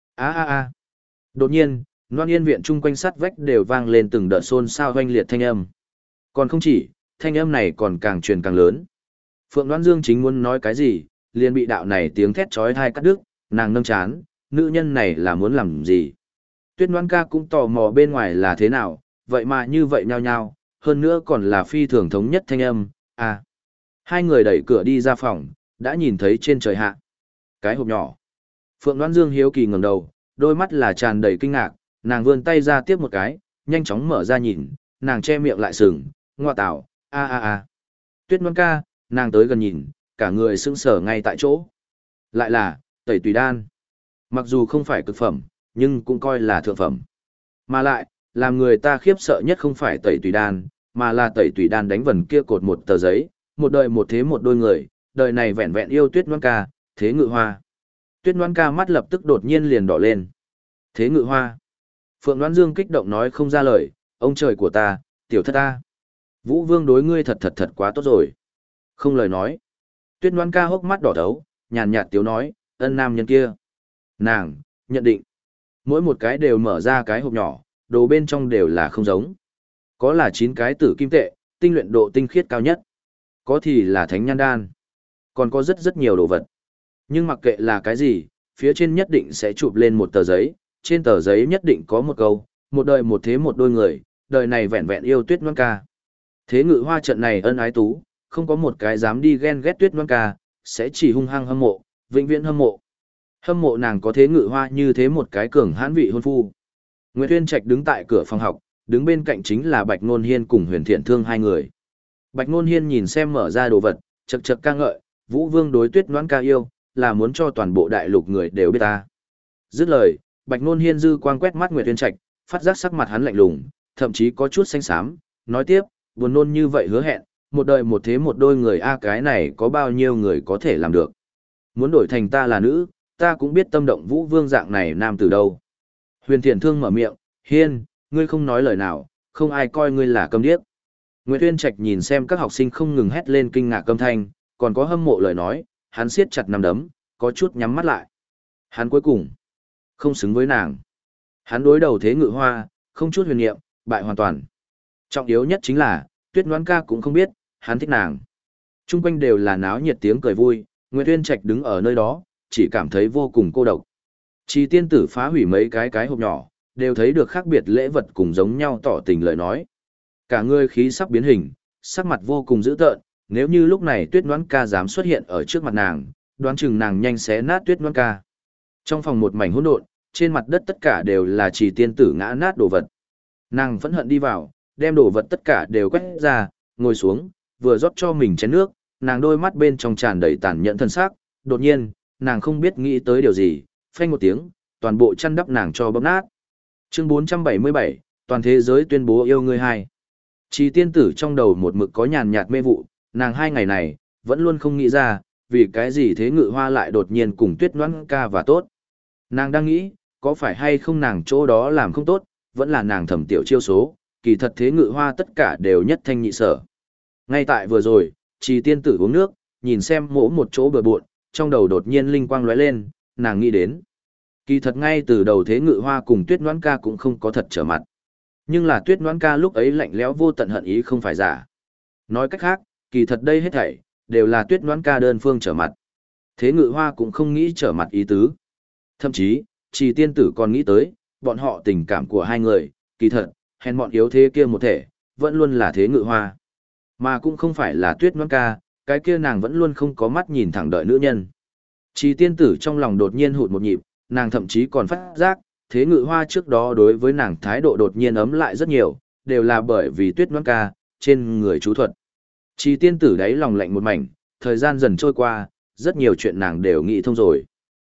[SPEAKER 1] A. Đột nhiên, Loan Yên viện chung quanh sắt vách đều vang lên từng đợt xôn xao oanh liệt thanh âm. Còn không chỉ, thanh âm này còn càng truyền càng lớn. Phượng Đoan Dương chính muốn nói cái gì, liền bị đạo này tiếng thét chói tai cắt đứt, nàng nâng chán, nữ nhân này là muốn làm gì? Tuyết Ngoan ca cũng tò mò bên ngoài là thế nào, vậy mà như vậy nhao nhao, hơn nữa còn là phi thường thống nhất thanh âm, à. Hai người đẩy cửa đi ra phòng, đã nhìn thấy trên trời hạ. Cái hộp nhỏ. Phượng Đoan Dương hiếu kỳ ngẩng đầu, đôi mắt là tràn đầy kinh ngạc, nàng vươn tay ra tiếp một cái, nhanh chóng mở ra nhìn, nàng che miệng lại sừng, ngoa tảo, a. Tuyết Ngoan ca, nàng tới gần nhìn, cả người sững sờ ngay tại chỗ. Lại là, tẩy tùy đan. Mặc dù không phải cực phẩm, nhưng cũng coi là thượng phẩm. Mà lại, làm người ta khiếp sợ nhất không phải tẩy tùy đan, mà là tẩy tùy đan đánh vần kia cột một tờ giấy, một đời một thế một đôi người, đời này vẹn vẹn yêu Tuyết Ngoan ca, thế ngự hoa. Tuyết Ngoan ca mắt lập tức đột nhiên liền đỏ lên. Thế ngự hoa. Phượng Đoan Dương kích động nói không ra lời, ông trời của ta, tiểu thất ta. Vũ Vương đối ngươi thật quá tốt rồi. Không lời nói. Tuyết Ngoan ca hốc mắt đỏ thấu, nhàn nhạt tiếu nói, ân nam nhân kia. Nàng, nhận định. Mỗi một cái đều mở ra cái hộp nhỏ, đồ bên trong đều là không giống. Có là 9 cái tử kim tệ, tinh luyện độ tinh khiết cao nhất. Có thì là thánh nhan đan. Còn có rất nhiều đồ vật. Nhưng mặc kệ là cái gì, phía trên nhất định sẽ chụp lên một tờ giấy, trên tờ giấy nhất định có một câu, một đời một thế một đôi người, đời này vẹn vẹn yêu Tuyết Ngoan ca. Thế ngự hoa trận này ân ái tú, không có một cái dám đi ghen ghét Tuyết Ngoan ca, sẽ chỉ hung hăng hâm mộ, vĩnh viễn hâm mộ. Hâm mộ nàng có thế ngự hoa như thế một cái cường hãn vị hôn phu. Nguyệt Uyên Trạch đứng tại cửa phòng học, đứng bên cạnh chính là Bạch Nôn Hiên cùng Huyền Thiện Thương hai người. Bạch Nôn Hiên nhìn xem mở ra đồ vật, chậc chậc ca ngợi, Vũ Vương đối Tuyết Ngoan ca yêu, là muốn cho toàn bộ đại lục người đều biết ta. Dứt lời, Bạch Nôn Hiên dư quang quét mắt Nguyệt Uyên Trạch, phát giác sắc mặt hắn lạnh lùng, thậm chí có chút xanh xám, nói tiếp, buồn nôn như vậy hứa hẹn, một đời một thế một đôi người a cái này có bao nhiêu người có thể làm được. Muốn đổi thành ta là nữ, ta cũng biết tâm động Vũ Vương dạng này nam từ đâu. Huyền Thiện Thương mở miệng, Hiên, ngươi không nói lời nào, không ai coi ngươi là câm điếc. Nguyệt Uyên Trạch nhìn xem các học sinh không ngừng hét lên kinh ngạc âm thanh, còn có hâm mộ lời nói, hắn siết chặt nắm đấm, có chút nhắm mắt lại. Hắn cuối cùng không xứng với nàng. Hắn đối đầu thế ngự hoa, không chút huyền niệm, bại hoàn toàn. Trọng yếu nhất chính là, Tuyết Ngoan ca cũng không biết, hắn thích nàng. Trung quanh đều là náo nhiệt tiếng cười vui, Nguyệt Uyên Trạch đứng ở nơi đó, chỉ cảm thấy vô cùng cô độc. Chỉ tiên tử phá hủy mấy cái hộp nhỏ, đều thấy được khác biệt lễ vật cùng giống nhau tỏ tình lời nói. Cả người khí sắp biến hình, sắc mặt vô cùng dữ tợn, nếu như lúc này Tuyết Ngoan ca dám xuất hiện ở trước mặt nàng, đoán chừng nàng nhanh xé nát Tuyết Ngoan ca. Trong phòng một mảnh hỗn độn, trên mặt đất tất cả đều là chỉ tiên tử ngã nát đồ vật. Nàng phẫn hận đi vào, đem đồ vật tất cả đều quét ra, ngồi xuống, vừa rót cho mình chén nước, nàng đôi mắt bên trong tràn đầy tàn nhẫn thân xác, đột nhiên, nàng không biết nghĩ tới điều gì, phanh một tiếng, toàn bộ chăn đắp nàng cho bóp nát. Chương 477, toàn thế giới tuyên bố yêu ngươi hai. Chỉ tiên tử trong đầu một mực có nhàn nhạt mê vụ, nàng 2 ngày này, vẫn luôn không nghĩ ra, vì cái gì thế ngự hoa lại đột nhiên cùng Tuyết Ngoan ca và tốt. Nàng đang nghĩ, có phải hay không nàng chỗ đó làm không tốt, vẫn là nàng thầm tiểu chiêu số, kỳ thật thế ngự hoa tất cả đều nhất thanh nhị sở. Ngay tại vừa rồi, chỉ tiên tử uống nước, nhìn xem mỗi một chỗ bừa bộn, trong đầu đột nhiên linh quang lóe lên, nàng nghĩ đến. Kỳ thật ngay từ đầu thế ngự hoa cùng Tuyết Ngoan ca cũng không có thật trở mặt. Nhưng là Tuyết Ngoan ca lúc ấy lạnh lẽo vô tận hận ý không phải giả. Nói cách khác, kỳ thật đây hết thảy đều là Tuyết Ngoan ca đơn phương trở mặt. Thế ngự hoa cũng không nghĩ trở mặt ý tứ. Thậm chí, chỉ tiên tử còn nghĩ tới, bọn họ tình cảm của hai người, kỳ thật, hèn bọn yếu thế kia một thể, vẫn luôn là thế ngự hoa. Mà cũng không phải là Tuyết Ngoan ca, cái kia nàng vẫn luôn không có mắt nhìn thẳng đợi nữ nhân. Chỉ tiên tử trong lòng đột nhiên hụt một nhịp, nàng thậm chí còn phát giác, thế ngự hoa trước đó đối với nàng thái độ đột nhiên ấm lại rất nhiều, đều là bởi vì Tuyết Ngoan ca, trên người chú thuật. Chỉ tiên tử đáy lòng lạnh một mảnh, thời gian dần trôi qua, rất nhiều chuyện nàng đều nghĩ thông rồi.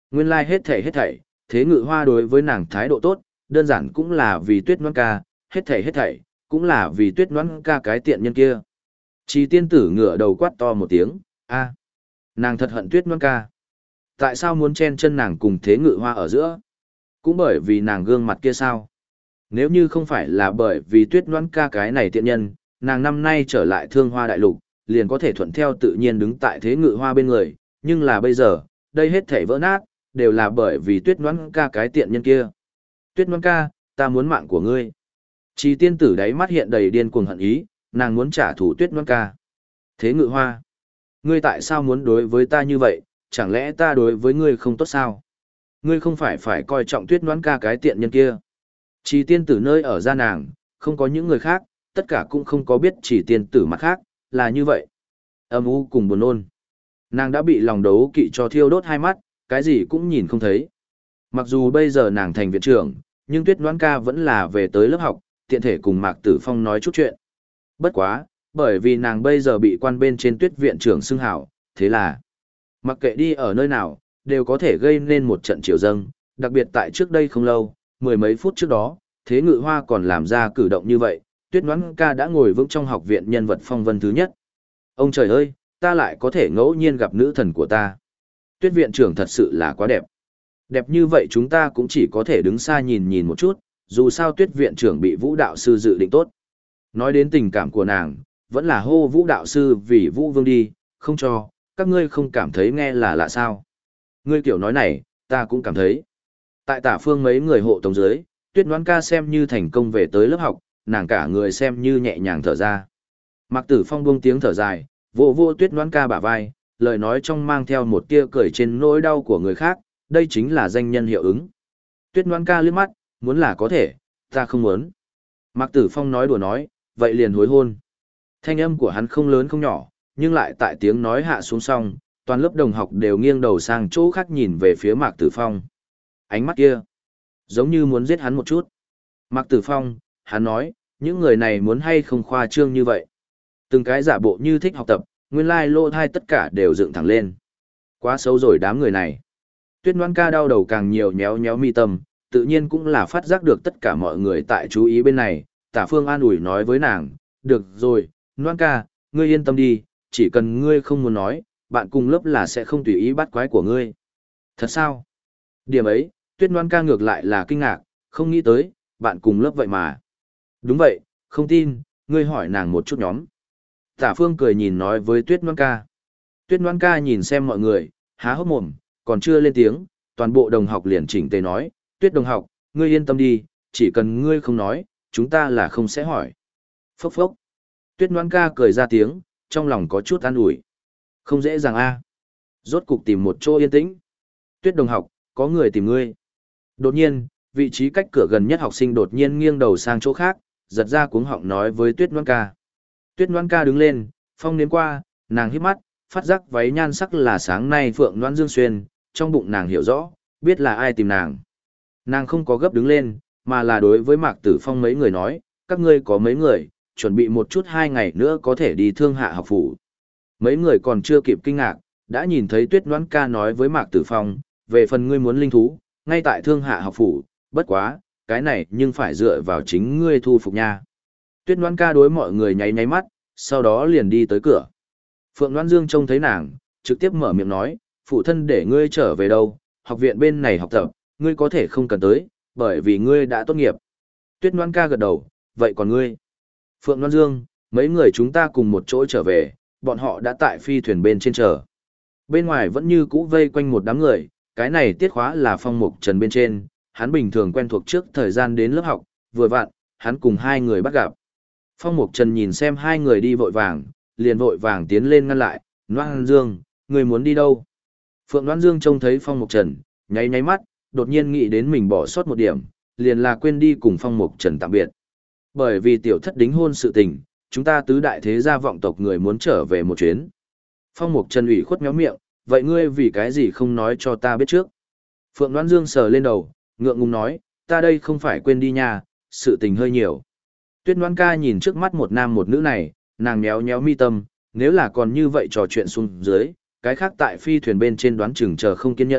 [SPEAKER 1] Nguyên lai hết thảy, Thế Ngự Hoa đối với nàng thái độ tốt, đơn giản cũng là vì Tuyết Ngoãn ca, hết thảy, cũng là vì Tuyết Ngoãn ca cái tiện nhân kia. Chỉ tiên tử ngửa đầu quát to một tiếng, a, nàng thật hận Tuyết Ngoãn ca. Tại sao muốn chen chân nàng cùng Thế Ngự Hoa ở giữa? Cũng bởi vì nàng gương mặt kia sao? Nếu như không phải là bởi vì Tuyết Ngoãn ca cái này tiện nhân, nàng năm nay trở lại Thương Hoa Đại Lục, liền có thể thuận theo tự nhiên đứng tại Thế Ngự Hoa bên người, nhưng là bây giờ, đây hết thảy vỡ nát, đều là bởi vì Tuyết Ngoãn ca cái tiện nhân kia. Tuyết Ngoãn ca, ta muốn mạng của ngươi. Chỉ tiên tử đáy mắt hiện đầy điên cuồng hận ý, nàng muốn trả thù Tuyết Ngoãn ca. Thế Ngự Hoa, ngươi tại sao muốn đối với ta như vậy, chẳng lẽ ta đối với ngươi không tốt sao? Ngươi không phải coi trọng Tuyết Ngoãn ca cái tiện nhân kia. Chỉ tiên tử nơi ở ra nàng, không có những người khác, tất cả cũng không có biết chỉ tiên tử mặt khác, là như vậy. Âm u cùng buồn nôn. Nàng đã bị lòng đấu kỵ cho thiêu đốt hai mắt, cái gì cũng nhìn không thấy. Mặc dù bây giờ nàng thành viện trưởng, nhưng Tuyết Ngoãn ca vẫn là về tới lớp học, tiện thể cùng Mạc Tử Phong nói chút chuyện. Bất quá, bởi vì nàng bây giờ bị quan bên trên Tuyết viện trưởng xưng hảo, thế là mặc kệ đi ở nơi nào, đều có thể gây nên một trận triều dâng, đặc biệt tại trước đây không lâu, mười mấy phút trước đó, Thế Ngự Hoa còn làm ra cử động như vậy, Tuyết Ngoãn ca đã ngồi vững trong học viện nhân vật phong vân thứ nhất. Ông trời ơi, ta lại có thể ngẫu nhiên gặp nữ thần của ta. Tuyết viện trưởng thật sự là quá đẹp. Đẹp như vậy chúng ta cũng chỉ có thể đứng xa nhìn nhìn một chút, dù sao Tuyết viện trưởng bị Vũ đạo sư dự định tốt. Nói đến tình cảm của nàng, vẫn là hô Vũ đạo sư vì Vũ Vương đi, không cho, các ngươi không cảm thấy nghe là lạ sao. Ngươi kiểu nói này, ta cũng cảm thấy. Tại Tả Phương mấy người hộ tống dưới, Tuyết Ngoãn ca xem như thành công về tới lớp học, nàng cả người xem như nhẹ nhàng thở ra. Mạc Tử Phong buông tiếng thở dài, vỗ vỗ Tuyết Ngoãn ca bả vai, lời nói trong mang theo một tia cười trên nỗi đau của người khác, đây chính là danh nhân hiệu ứng. Tuyết Ngoãn ca liếc mắt, muốn là có thể, ta không muốn. Mạc Tử Phong nói đùa nói, vậy liền hối hôn. Thanh âm của hắn không lớn không nhỏ, nhưng lại tại tiếng nói hạ xuống xong, toàn lớp đồng học đều nghiêng đầu sang chỗ khác nhìn về phía Mạc Tử Phong. Ánh mắt kia, giống như muốn giết hắn một chút. Mạc Tử Phong, hắn nói, những người này muốn hay không khoa trương như vậy. Từng cái giả bộ như thích học tập, nguyên lai lô thai tất cả đều dựng thẳng lên. Quá xấu rồi đám người này. Tuyết Ngoãn ca đau đầu càng nhiều nhéo nhéo mi tâm, tự nhiên cũng là phát giác được tất cả mọi người tại chú ý bên này. Tả Phương an ủi nói với nàng, được rồi, Ngoãn ca, ngươi yên tâm đi, chỉ cần ngươi không muốn nói, bạn cùng lớp là sẽ không tùy ý bắt quái của ngươi. Thật sao? Điểm ấy, Tuyết Ngoãn ca ngược lại là kinh ngạc, không nghĩ tới, bạn cùng lớp vậy mà. Đúng vậy, không tin, ngươi hỏi nàng một chút nhóm. Tả Phương cười nhìn nói với Tuyết Ngoãn ca. Tuyết Ngoãn ca nhìn xem mọi người, há hốc mồm, còn chưa lên tiếng, toàn bộ đồng học liền chỉnh tề nói, Tuyết đồng học, ngươi yên tâm đi, chỉ cần ngươi không nói, chúng ta là không sẽ hỏi. Phốc phốc. Tuyết Ngoãn ca cười ra tiếng, trong lòng có chút an ủi. Không dễ dàng a. Rốt cục tìm một chỗ yên tĩnh. Tuyết đồng học, có người tìm ngươi. Đột nhiên, vị trí cách cửa gần nhất học sinh đột nhiên nghiêng đầu sang chỗ khác, giật ra cuống họng nói với Tuyết Ngoãn ca. Tuyết Ngoãn ca đứng lên, phong nếm qua, nàng hít mắt, phát giác váy nhan sắc là sáng nay Phượng Loan Dương xuyên, trong bụng nàng hiểu rõ, biết là ai tìm nàng. Nàng không có gấp đứng lên, mà là đối với Mạc Tử Phong mấy người nói, các ngươi có mấy người, chuẩn bị một chút 2 ngày nữa có thể đi Thương Hạ học phủ. Mấy người còn chưa kịp kinh ngạc, đã nhìn thấy Tuyết Ngoãn ca nói với Mạc Tử Phong, về phần ngươi muốn linh thú, ngay tại Thương Hạ học phủ, bất quá, cái này nhưng phải dựa vào chính ngươi thu phục nha. Tuyết Ngoãn ca đối mọi người nháy nháy mắt, sau đó liền đi tới cửa. Phượng Loan Dương trông thấy nàng, trực tiếp mở miệng nói, phụ thân để ngươi trở về đâu, học viện bên này học tập, ngươi có thể không cần tới, bởi vì ngươi đã tốt nghiệp. Tuyết Ngoãn ca gật đầu, vậy còn ngươi? Phượng Loan Dương, mấy người chúng ta cùng một chỗ trở về, bọn họ đã tại phi thuyền bên trên chờ. Bên ngoài vẫn như cũ vây quanh một đám người, cái này tiết khóa là Phong Mục Trần bên trên, hắn bình thường quen thuộc trước thời gian đến lớp học, vừa vặn, hắn cùng hai người bắt gặp. Phong Mục Trần nhìn xem hai người đi vội vàng, liền vội vàng tiến lên ngăn lại, Loan Dương, người muốn đi đâu? Phượng Loan Dương trông thấy Phong Mục Trần, nháy nháy mắt, đột nhiên nghĩ đến mình bỏ sót một điểm, liền là quên đi cùng Phong Mục Trần tạm biệt. Bởi vì tiểu thất đính hôn sự tình, chúng ta tứ đại thế gia vọng tộc người muốn trở về một chuyến. Phong Mục Trần ủy khuất méo miệng, vậy ngươi vì cái gì không nói cho ta biết trước? Phượng Loan Dương sờ lên đầu, ngượng ngùng nói, ta đây không phải quên đi nha, sự tình hơi nhiều. Tuyết Ngoãn ca nhìn trước mắt một nam một nữ này, nàng nhéo nhéo mi tâm, nếu là còn như vậy trò chuyện xuống dưới, cái khác tại phi thuyền bên trên đoán chừng chờ không kiên nhẫn,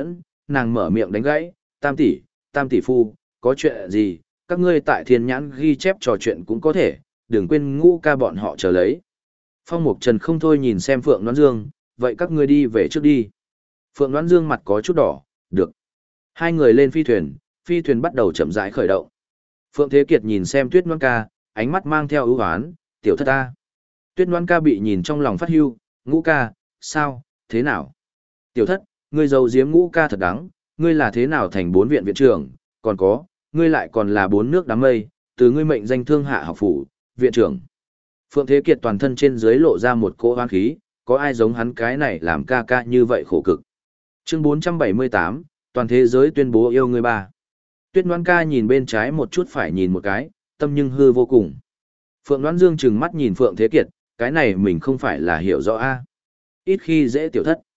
[SPEAKER 1] nàng mở miệng đánh gãy, tam tỷ phu, có chuyện gì, các ngươi tại thiên nhãn ghi chép trò chuyện cũng có thể, đừng quên Ngũ ca bọn họ chờ lấy. Phong Mục Trần không thôi nhìn xem Phượng Đoán Dương, vậy các ngươi đi về trước đi. Phượng Đoán Dương mặt có chút đỏ, được. Hai người lên phi thuyền bắt đầu chậm rãi khởi động. Phượng Thế Kiệt nhìn xem Tuyết Ngoan ca, ánh mắt mang theo ưu hoán, tiểu thất ta. Tuyết Ngoan ca bị nhìn trong lòng phát hưu, Ngũ ca, sao, thế nào? Tiểu thất, ngươi giấu giếm Ngũ ca thật đáng, ngươi là thế nào thành 4 viện viện trưởng, còn có, ngươi lại còn là 4 nước đám mây, từ ngươi mệnh danh thương hạ học phủ, viện trưởng. Phượng Thế Kiệt toàn thân trên dưới lộ ra một cỗ hoang khí, có ai giống hắn cái này làm ca ca như vậy khổ cực. Chương 478, toàn thế giới tuyên bố yêu người ba. Tuyết Ngoan ca nhìn bên trái một chút phải nhìn một cái, tâm nhưng hư vô cùng. Phượng Đoán Dương trừng mắt nhìn Phượng Thế Kiệt, cái này mình không phải là hiểu rõ a. Ít khi dễ tiểu thất.